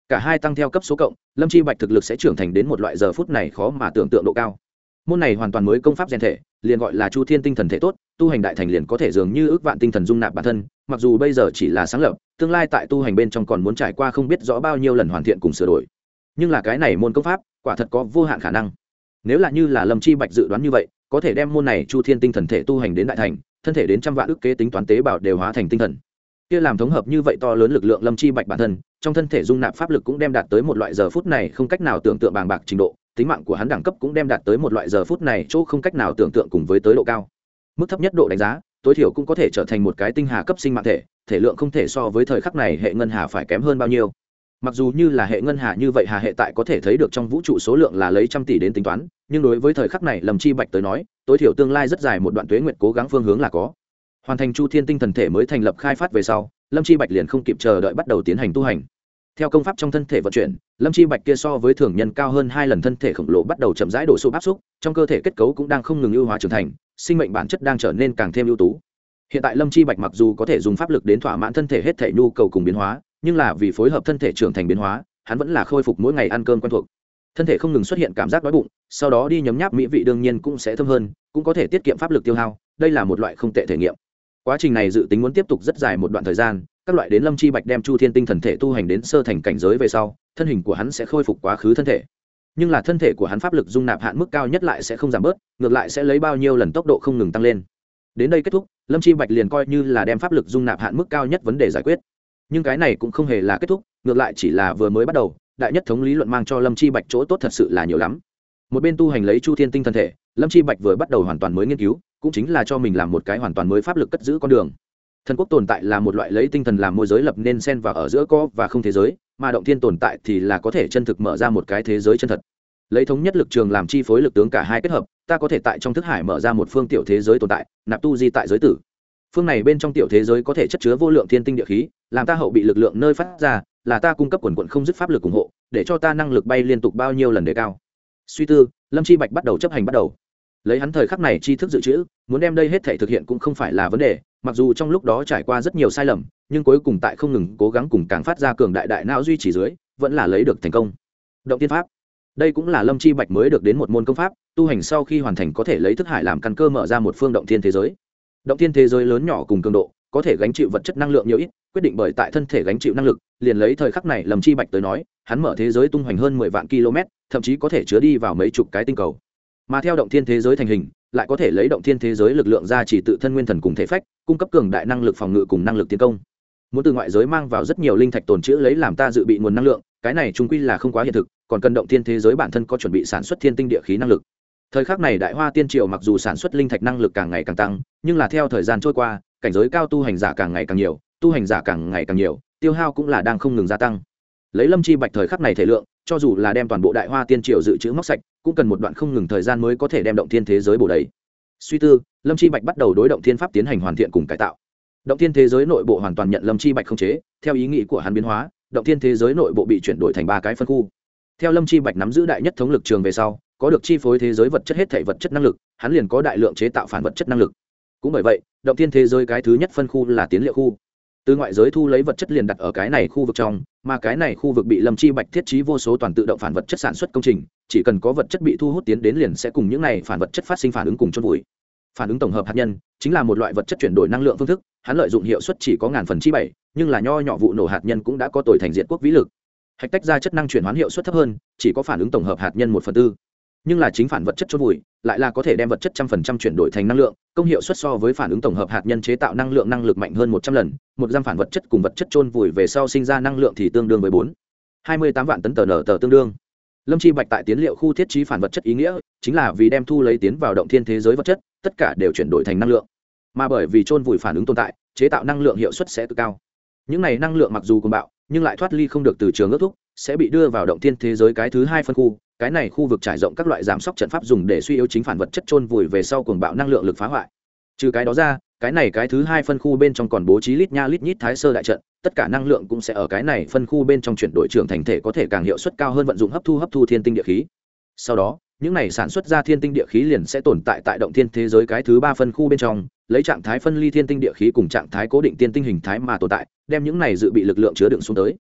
cả hai tăng theo cấp số cộng, Lâm Chi Bạch thực lực sẽ trưởng thành đến một loại giờ phút này khó mà tưởng tượng độ cao. Môn này hoàn toàn mới công pháp rèn thể, liền gọi là Chu Thiên Tinh Thần thể tốt, tu hành đại thành liền có thể dường như ước vạn tinh thần dung nạp bản thân, mặc dù bây giờ chỉ là sáng lập, tương lai tại tu hành bên trong còn muốn trải qua không biết rõ bao nhiêu lần hoàn thiện cùng sửa đổi. Nhưng là cái này môn công pháp, quả thật có vô hạn khả năng. Nếu là như là Lâm Chi Bạch dự đoán như vậy, có thể đem môn này Chu Thiên Tinh Thần thể tu hành đến đại thành, thân thể đến trăm vạn ức kế tính toán tế bào đều hóa thành tinh thần. Kia làm thống hợp như vậy to lớn lực lượng Lâm Chi Bạch bản thân, trong thân thể dung nạp pháp lực cũng đem đạt tới một loại giờ phút này không cách nào tưởng tượng bàng bạc trình độ, tính mạng của hắn đẳng cấp cũng đem đạt tới một loại giờ phút này chỗ không cách nào tưởng tượng cùng với tới độ cao. Mức thấp nhất độ đánh giá, tối thiểu cũng có thể trở thành một cái tinh hà cấp sinh mạng thể, thể lượng không thể so với thời khắc này hệ ngân hà phải kém hơn bao nhiêu. Mặc dù như là hệ ngân hà như vậy hà hệ tại có thể thấy được trong vũ trụ số lượng là lấy trăm tỷ đến tính toán, nhưng đối với thời khắc này Lâm Chi Bạch tới nói, tối thiểu tương lai rất dài một đoạn tuế nguyệt cố gắng phương hướng là có. Hoàn thành Chu Thiên Tinh Thần thể mới thành lập khai phát về sau, Lâm Chi Bạch liền không kịp chờ đợi bắt đầu tiến hành tu hành. Theo công pháp trong thân thể vận chuyển, Lâm Chi Bạch kia so với thường nhân cao hơn hai lần thân thể khổng lồ bắt đầu chậm rãi đổ sụp áp xúc, trong cơ thể kết cấu cũng đang không ngừng ưu hóa trưởng thành, sinh mệnh bản chất đang trở nên càng thêm ưu tú. Hiện tại Lâm Chi Bạch mặc dù có thể dùng pháp lực đến thỏa mãn thân thể hết thể nhu cầu cùng biến hóa, nhưng là vì phối hợp thân thể trưởng thành biến hóa, hắn vẫn là khôi phục mỗi ngày ăn cơm quen thuộc. Thân thể không ngừng xuất hiện cảm giác đói bụng, sau đó đi nhấm nháp mỹ vị đương nhiên cũng sẽ thơm hơn, cũng có thể tiết kiệm pháp lực tiêu hao, đây là một loại không tệ thể nghiệm. Quá trình này dự tính muốn tiếp tục rất dài một đoạn thời gian, các loại đến Lâm Chi Bạch đem Chu Thiên Tinh Thần thể tu hành đến sơ thành cảnh giới về sau, thân hình của hắn sẽ khôi phục quá khứ thân thể. Nhưng là thân thể của hắn pháp lực dung nạp hạn mức cao nhất lại sẽ không giảm bớt, ngược lại sẽ lấy bao nhiêu lần tốc độ không ngừng tăng lên. Đến đây kết thúc, Lâm Chi Bạch liền coi như là đem pháp lực dung nạp hạn mức cao nhất vấn đề giải quyết. Nhưng cái này cũng không hề là kết thúc, ngược lại chỉ là vừa mới bắt đầu, đại nhất thống lý luận mang cho Lâm Chi Bạch chỗ tốt thật sự là nhiều lắm. Một bên tu hành lấy Chu Thiên Tinh Thần thể, Lâm Chi Bạch vừa bắt đầu hoàn toàn mới nghiên cứu, cũng chính là cho mình làm một cái hoàn toàn mới pháp lực cất giữ con đường. Thần quốc tồn tại là một loại lấy tinh thần làm môi giới lập nên xen vào ở giữa có và không thế giới, mà động thiên tồn tại thì là có thể chân thực mở ra một cái thế giới chân thật. Lấy thống nhất lực trường làm chi phối lực tướng cả hai kết hợp, ta có thể tại trong thức hải mở ra một phương tiểu thế giới tồn tại, nạp tu di tại giới tử. Phương này bên trong tiểu thế giới có thể chất chứa vô lượng thiên tinh địa khí, làm ta hậu bị lực lượng nơi phát ra, là ta cung cấp quần quần không dứt pháp lực ủng hộ, để cho ta năng lực bay liên tục bao nhiêu lần đề cao. Suy tư, Lâm Chi Bạch bắt đầu chấp hành bắt đầu. Lấy hắn thời khắc này tri thức dự trữ, muốn đem đây hết thể thực hiện cũng không phải là vấn đề, mặc dù trong lúc đó trải qua rất nhiều sai lầm, nhưng cuối cùng tại không ngừng cố gắng cùng càng phát ra cường đại đại não duy trì dưới, vẫn là lấy được thành công. Động tiên pháp, đây cũng là Lâm Chi Bạch mới được đến một môn công pháp, tu hành sau khi hoàn thành có thể lấy thức hải làm căn cơ mở ra một phương động thiên thế giới. Động thiên thế giới lớn nhỏ cùng cường độ, có thể gánh chịu vật chất năng lượng nhiều ít, quyết định bởi tại thân thể gánh chịu năng lực, liền lấy thời khắc này Lâm Chi Bạch tới nói, hắn mở thế giới tung hoành hơn mười vạn km, thậm chí có thể chứa đi vào mấy chục cái tinh cầu. Mà theo động thiên thế giới thành hình, lại có thể lấy động thiên thế giới lực lượng ra chỉ tự thân nguyên thần cùng thể phách, cung cấp cường đại năng lực phòng ngự cùng năng lực tiến công. Muốn từ ngoại giới mang vào rất nhiều linh thạch tồn trữ lấy làm ta dự bị nguồn năng lượng, cái này chung quy là không quá hiện thực, còn cần động thiên thế giới bản thân có chuẩn bị sản xuất thiên tinh địa khí năng lực. Thời khắc này Đại Hoa Tiên Triều mặc dù sản xuất linh thạch năng lực càng ngày càng tăng, nhưng là theo thời gian trôi qua, cảnh giới cao tu hành giả càng ngày càng nhiều, tu hành giả càng ngày càng nhiều, tiêu hao cũng là đang không ngừng gia tăng. Lấy Lâm Chi Bạch thời khắc này thể lượng, cho dù là đem toàn bộ Đại Hoa Tiên Triều dự trữ móc sạch, cũng cần một đoạn không ngừng thời gian mới có thể đem động thiên thế giới bổ đầy. Suy tư, Lâm Chi Bạch bắt đầu đối động thiên pháp tiến hành hoàn thiện cùng cải tạo. Động thiên thế giới nội bộ hoàn toàn nhận Lâm Chi Bạch khống chế, theo ý nghĩ của hắn biến hóa, động thiên thế giới nội bộ bị chuyển đổi thành ba cái phân khu. Theo Lâm Chi Bạch nắm giữ đại nhất thống lực trường về sau, có được chi phối thế giới vật chất hết thảy vật chất năng lực, hắn liền có đại lượng chế tạo phản vật chất năng lực. Cũng bởi vậy, động thiên thế giới cái thứ nhất phân khu là tiến liệu khu. Từ ngoại giới thu lấy vật chất liền đặt ở cái này khu vực trong, mà cái này khu vực bị Lâm Chi Bạch thiết trí vô số toàn tự động phản vật chất sản xuất công trình, chỉ cần có vật chất bị thu hút tiến đến liền sẽ cùng những này phản vật chất phát sinh phản ứng cùng chôn vùi. Phản ứng tổng hợp hạt nhân chính là một loại vật chất chuyển đổi năng lượng phương thức, hắn lợi dụng hiệu suất chỉ có ngàn phần chi bảy, nhưng là nho nhỏ vụ nổ hạt nhân cũng đã có tội thành diện quốc vĩ lực. Hạch tách ra chất năng chuyển hóa hiệu suất thấp hơn, chỉ có phản ứng tổng hợp hạt nhân một phần tư, nhưng là chính phản vật chất chôn vùi lại là có thể đem vật chất trăm phần trăm chuyển đổi thành năng lượng, công hiệu suất so với phản ứng tổng hợp hạt nhân chế tạo năng lượng năng lực mạnh hơn một trăm lần, một giam phản vật chất cùng vật chất chôn vùi về sau sinh ra năng lượng thì tương đương với bốn hai mươi tám vạn tấn tờ nở tờ tương đương. Lâm Chi Bạch tại tiến liệu khu thiết trí phản vật chất ý nghĩa chính là vì đem thu lấy tiến vào động thiên thế giới vật chất, tất cả đều chuyển đổi thành năng lượng, mà bởi vì chôn vùi phản ứng tồn tại, chế tạo năng lượng hiệu suất sẽ cực cao. Những này năng lượng mặc dù cuồng bạo, nhưng lại thoát ly không được từ trường ước thúc, sẽ bị đưa vào động thiên thế giới cái thứ hai phân khu. Cái này khu vực trải rộng các loại giảm sóc trận pháp dùng để suy yếu chính phản vật chất chôn vùi về sau cuồng bạo năng lượng lực phá hoại. Trừ cái đó ra, cái này cái thứ hai phân khu bên trong còn bố trí lít nha lít nhít thái sơ đại trận, tất cả năng lượng cũng sẽ ở cái này phân khu bên trong chuyển đổi trưởng thành thể có thể càng hiệu suất cao hơn vận dụng hấp thu hấp thu thiên tinh địa khí. Sau đó, những này sản xuất ra thiên tinh địa khí liền sẽ tồn tại tại động thiên thế giới cái thứ ba phân khu bên trong, lấy trạng thái phân ly thiên tinh địa khí cùng trạng thái cố định tiên tinh hình thái mà tồn tại, đem những này dự bị lực lượng chứa đựng xuống tới.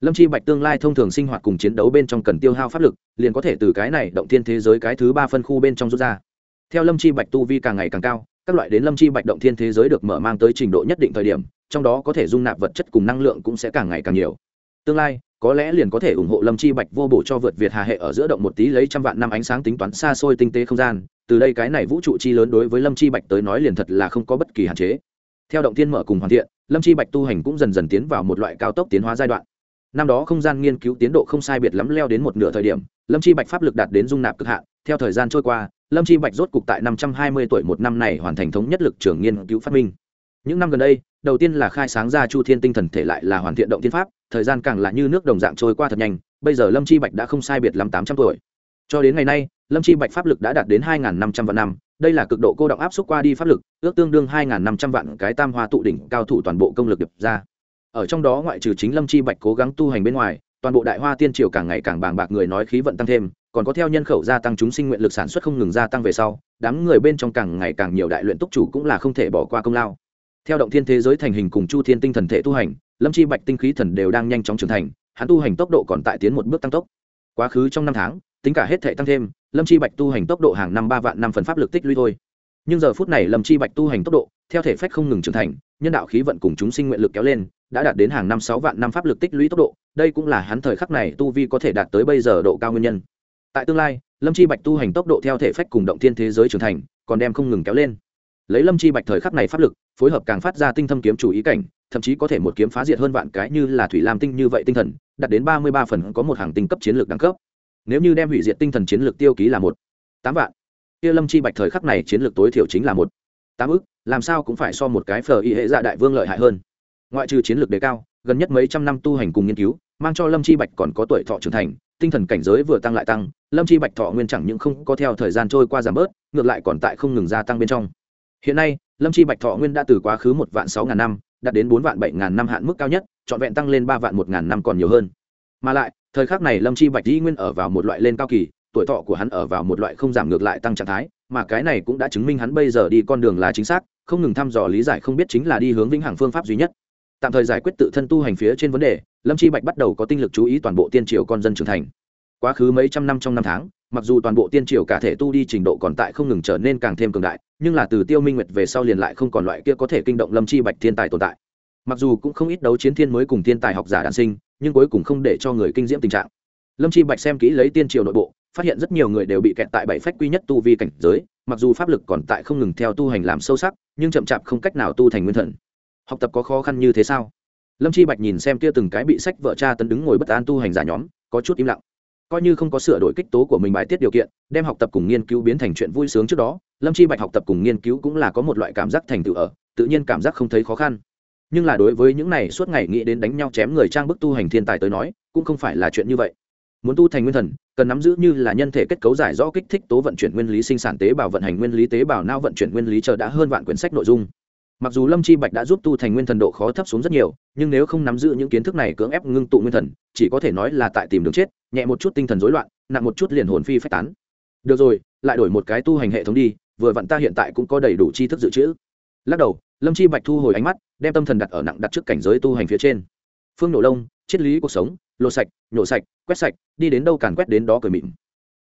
Lâm Chi Bạch tương lai thông thường sinh hoạt cùng chiến đấu bên trong cần tiêu hao pháp lực, liền có thể từ cái này động thiên thế giới cái thứ ba phân khu bên trong rút ra. Theo Lâm Chi Bạch tu vi càng ngày càng cao, các loại đến Lâm Chi Bạch động thiên thế giới được mở mang tới trình độ nhất định thời điểm, trong đó có thể dung nạp vật chất cùng năng lượng cũng sẽ càng ngày càng nhiều. Tương lai, có lẽ liền có thể ủng hộ Lâm Chi Bạch vô bổ cho vượt việt hà hệ ở giữa động một tí lấy trăm vạn năm ánh sáng tính toán xa xôi tinh tế không gian, từ đây cái này vũ trụ chi lớn đối với Lâm Chi Bạch tới nói liền thật là không có bất kỳ hạn chế. Theo động thiên mở cùng hoàn thiện, Lâm Chi Bạch tu hành cũng dần dần tiến vào một loại cao tốc tiến hóa giai đoạn. Năm đó không gian nghiên cứu tiến độ không sai biệt lắm leo đến một nửa thời điểm, Lâm Chi Bạch pháp lực đạt đến dung nạp cực hạn, theo thời gian trôi qua, Lâm Chi Bạch rốt cục tại năm trăm hai mươi tuổi một năm này hoàn thành thống nhất lực trưởng nghiên cứu phát minh. Những năm gần đây, đầu tiên là khai sáng ra Chu Thiên Tinh Thần thể lại là hoàn thiện động thiên pháp, thời gian càng là như nước đồng dạng trôi qua thật nhanh, bây giờ Lâm Chi Bạch đã không sai biệt lắm tám trăm tuổi. Cho đến ngày nay, Lâm Chi Bạch pháp lực đã đạt đến hai nghìn năm trăm vạn năm, đây là cực độ cô động áp xúc qua đi pháp lực, ước tương đương hai nghìn năm trăm vạn cái tam hoa tụ đỉnh cao thủ toàn bộ công lực điệp ra. Ở trong đó ngoại trừ chính Lâm Chi Bạch cố gắng tu hành bên ngoài, toàn bộ Đại Hoa Tiên triều càng ngày càng bàng bạc người nói khí vận tăng thêm, còn có theo nhân khẩu gia tăng chúng sinh nguyện lực sản xuất không ngừng gia tăng về sau, đám người bên trong càng ngày càng nhiều đại luyện túc chủ cũng là không thể bỏ qua công lao. Theo động thiên thế giới thành hình cùng Chu Thiên Tinh Thần thể tu hành, Lâm Chi Bạch tinh khí thần đều đang nhanh chóng trưởng thành, hắn tu hành tốc độ còn tại tiến một bước tăng tốc. Quá khứ trong năm tháng, tính cả hết thể tăng thêm, Lâm Chi Bạch tu hành tốc độ hàng năm ba vạn năm phần pháp lực tích lũy thôi. Nhưng giờ phút này Lâm Chi Bạch tu hành tốc độ, theo thể phách không ngừng trưởng thành, nhân đạo khí vận cùng chúng sinh nguyện lực kéo lên, đã đạt đến hàng năm sáu vạn năm pháp lực tích lũy tốc độ, đây cũng là hắn thời khắc này tu vi có thể đạt tới bây giờ độ cao nguyên nhân. Tại tương lai, Lâm Chi Bạch tu hành tốc độ theo thể phách cùng động thiên thế giới trưởng thành, còn đem không ngừng kéo lên. Lấy Lâm Chi Bạch thời khắc này pháp lực, phối hợp càng phát ra tinh thâm kiếm chủ ý cảnh, thậm chí có thể một kiếm phá diệt hơn vạn cái như là thủy lam tinh như vậy tinh thần, đạt đến ba mươi ba phần có một hàng tinh cấp chiến lược đẳng cấp. Nếu như đem hủy diệt tinh thần chiến lược tiêu ký là một tám vạn, kia Lâm Chi Bạch thời khắc này chiến lược tối thiểu chính là một tám ức, làm sao cũng phải so một cái phở y hệ dạ đại vương lợi hại hơn. Ngoại trừ chiến lược đề cao, gần nhất mấy trăm năm tu hành cùng nghiên cứu, mang cho Lâm Chi Bạch còn có tuổi thọ trưởng thành, tinh thần cảnh giới vừa tăng lại tăng, Lâm Chi Bạch thọ nguyên chẳng những không có theo thời gian trôi qua giảm bớt, ngược lại còn tại không ngừng gia tăng bên trong. Hiện nay, Lâm Chi Bạch thọ nguyên đã từ quá khứ một vạn sáu ngàn năm, đạt đến bốn vạn bảy ngàn năm hạn mức cao nhất, trọn vẹn tăng lên ba vạn một ngàn năm còn nhiều hơn. Mà lại, thời khắc này Lâm Chi Bạch y nguyên ở vào một loại lên cao kỳ, tuổi thọ của hắn ở vào một loại không giảm ngược lại tăng trạng thái, mà cái này cũng đã chứng minh hắn bây giờ đi con đường là chính xác, không ngừng thăm dò lý giải không biết chính là đi hướng vĩnh hằng phương pháp duy nhất. Tạm thời giải quyết tự thân tu hành phía trên vấn đề, Lâm Chi Bạch bắt đầu có tinh lực chú ý toàn bộ tiên triều con dân trưởng thành. Quá khứ mấy trăm năm trong năm tháng, mặc dù toàn bộ tiên triều cả thể tu đi trình độ còn tại không ngừng trở nên càng thêm cường đại, nhưng là từ Tiêu Minh Nguyệt về sau liền lại không còn loại kia có thể kinh động Lâm Chi Bạch thiên tài tồn tại. Mặc dù cũng không ít đấu chiến thiên mới cùng thiên tài học giả đản sinh, nhưng cuối cùng không để cho người kinh diễm tình trạng. Lâm Chi Bạch xem kỹ lấy tiên triều nội bộ, phát hiện rất nhiều người đều bị kẹt tại bảy phách quy nhất tu vi cảnh giới, mặc dù pháp lực còn tại không ngừng theo tu hành làm sâu sắc, nhưng chậm chạp không cách nào tu thành nguyên thần. Học tập có khó khăn như thế sao? Lâm Chi Bạch nhìn xem kia từng cái bị sách vợ cha tấn đứng ngồi bất an tu hành giả nhóm, có chút im lặng. Coi như không có sửa đổi kích tố của mình bài tiết điều kiện, đem học tập cùng nghiên cứu biến thành chuyện vui sướng trước đó, Lâm Chi Bạch học tập cùng nghiên cứu cũng là có một loại cảm giác thành tựu ở, tự nhiên cảm giác không thấy khó khăn. Nhưng là đối với những này suốt ngày nghĩ đến đánh nhau chém người trang bức tu hành thiên tài tới nói, cũng không phải là chuyện như vậy. Muốn tu thành nguyên thần, cần nắm giữ như là nhân thể kết cấu giải rõ kích thích tố vận chuyển nguyên lý sinh sản tế bào vận hành nguyên lý tế bào não vận chuyển nguyên lý chờ đã hơn vạn quyển sách nội dung. Mặc dù Lâm Chi Bạch đã giúp tu thành nguyên thần độ khó thấp xuống rất nhiều, nhưng nếu không nắm giữ những kiến thức này cưỡng ép ngưng tụ nguyên thần, chỉ có thể nói là tại tìm đường chết, nhẹ một chút tinh thần rối loạn, nặng một chút liền hồn phi phách tán. Được rồi, lại đổi một cái tu hành hệ thống đi, vừa vặn ta hiện tại cũng có đầy đủ tri thức dự trữ. Lắc đầu, Lâm Chi Bạch thu hồi ánh mắt, đem tâm thần đặt ở nặng đặt trước cảnh giới tu hành phía trên. Phương nổ lông, triết lý cuộc sống, lột sạch, nhổ sạch, quét sạch, đi đến đâu càn quét đến đó cười mịn.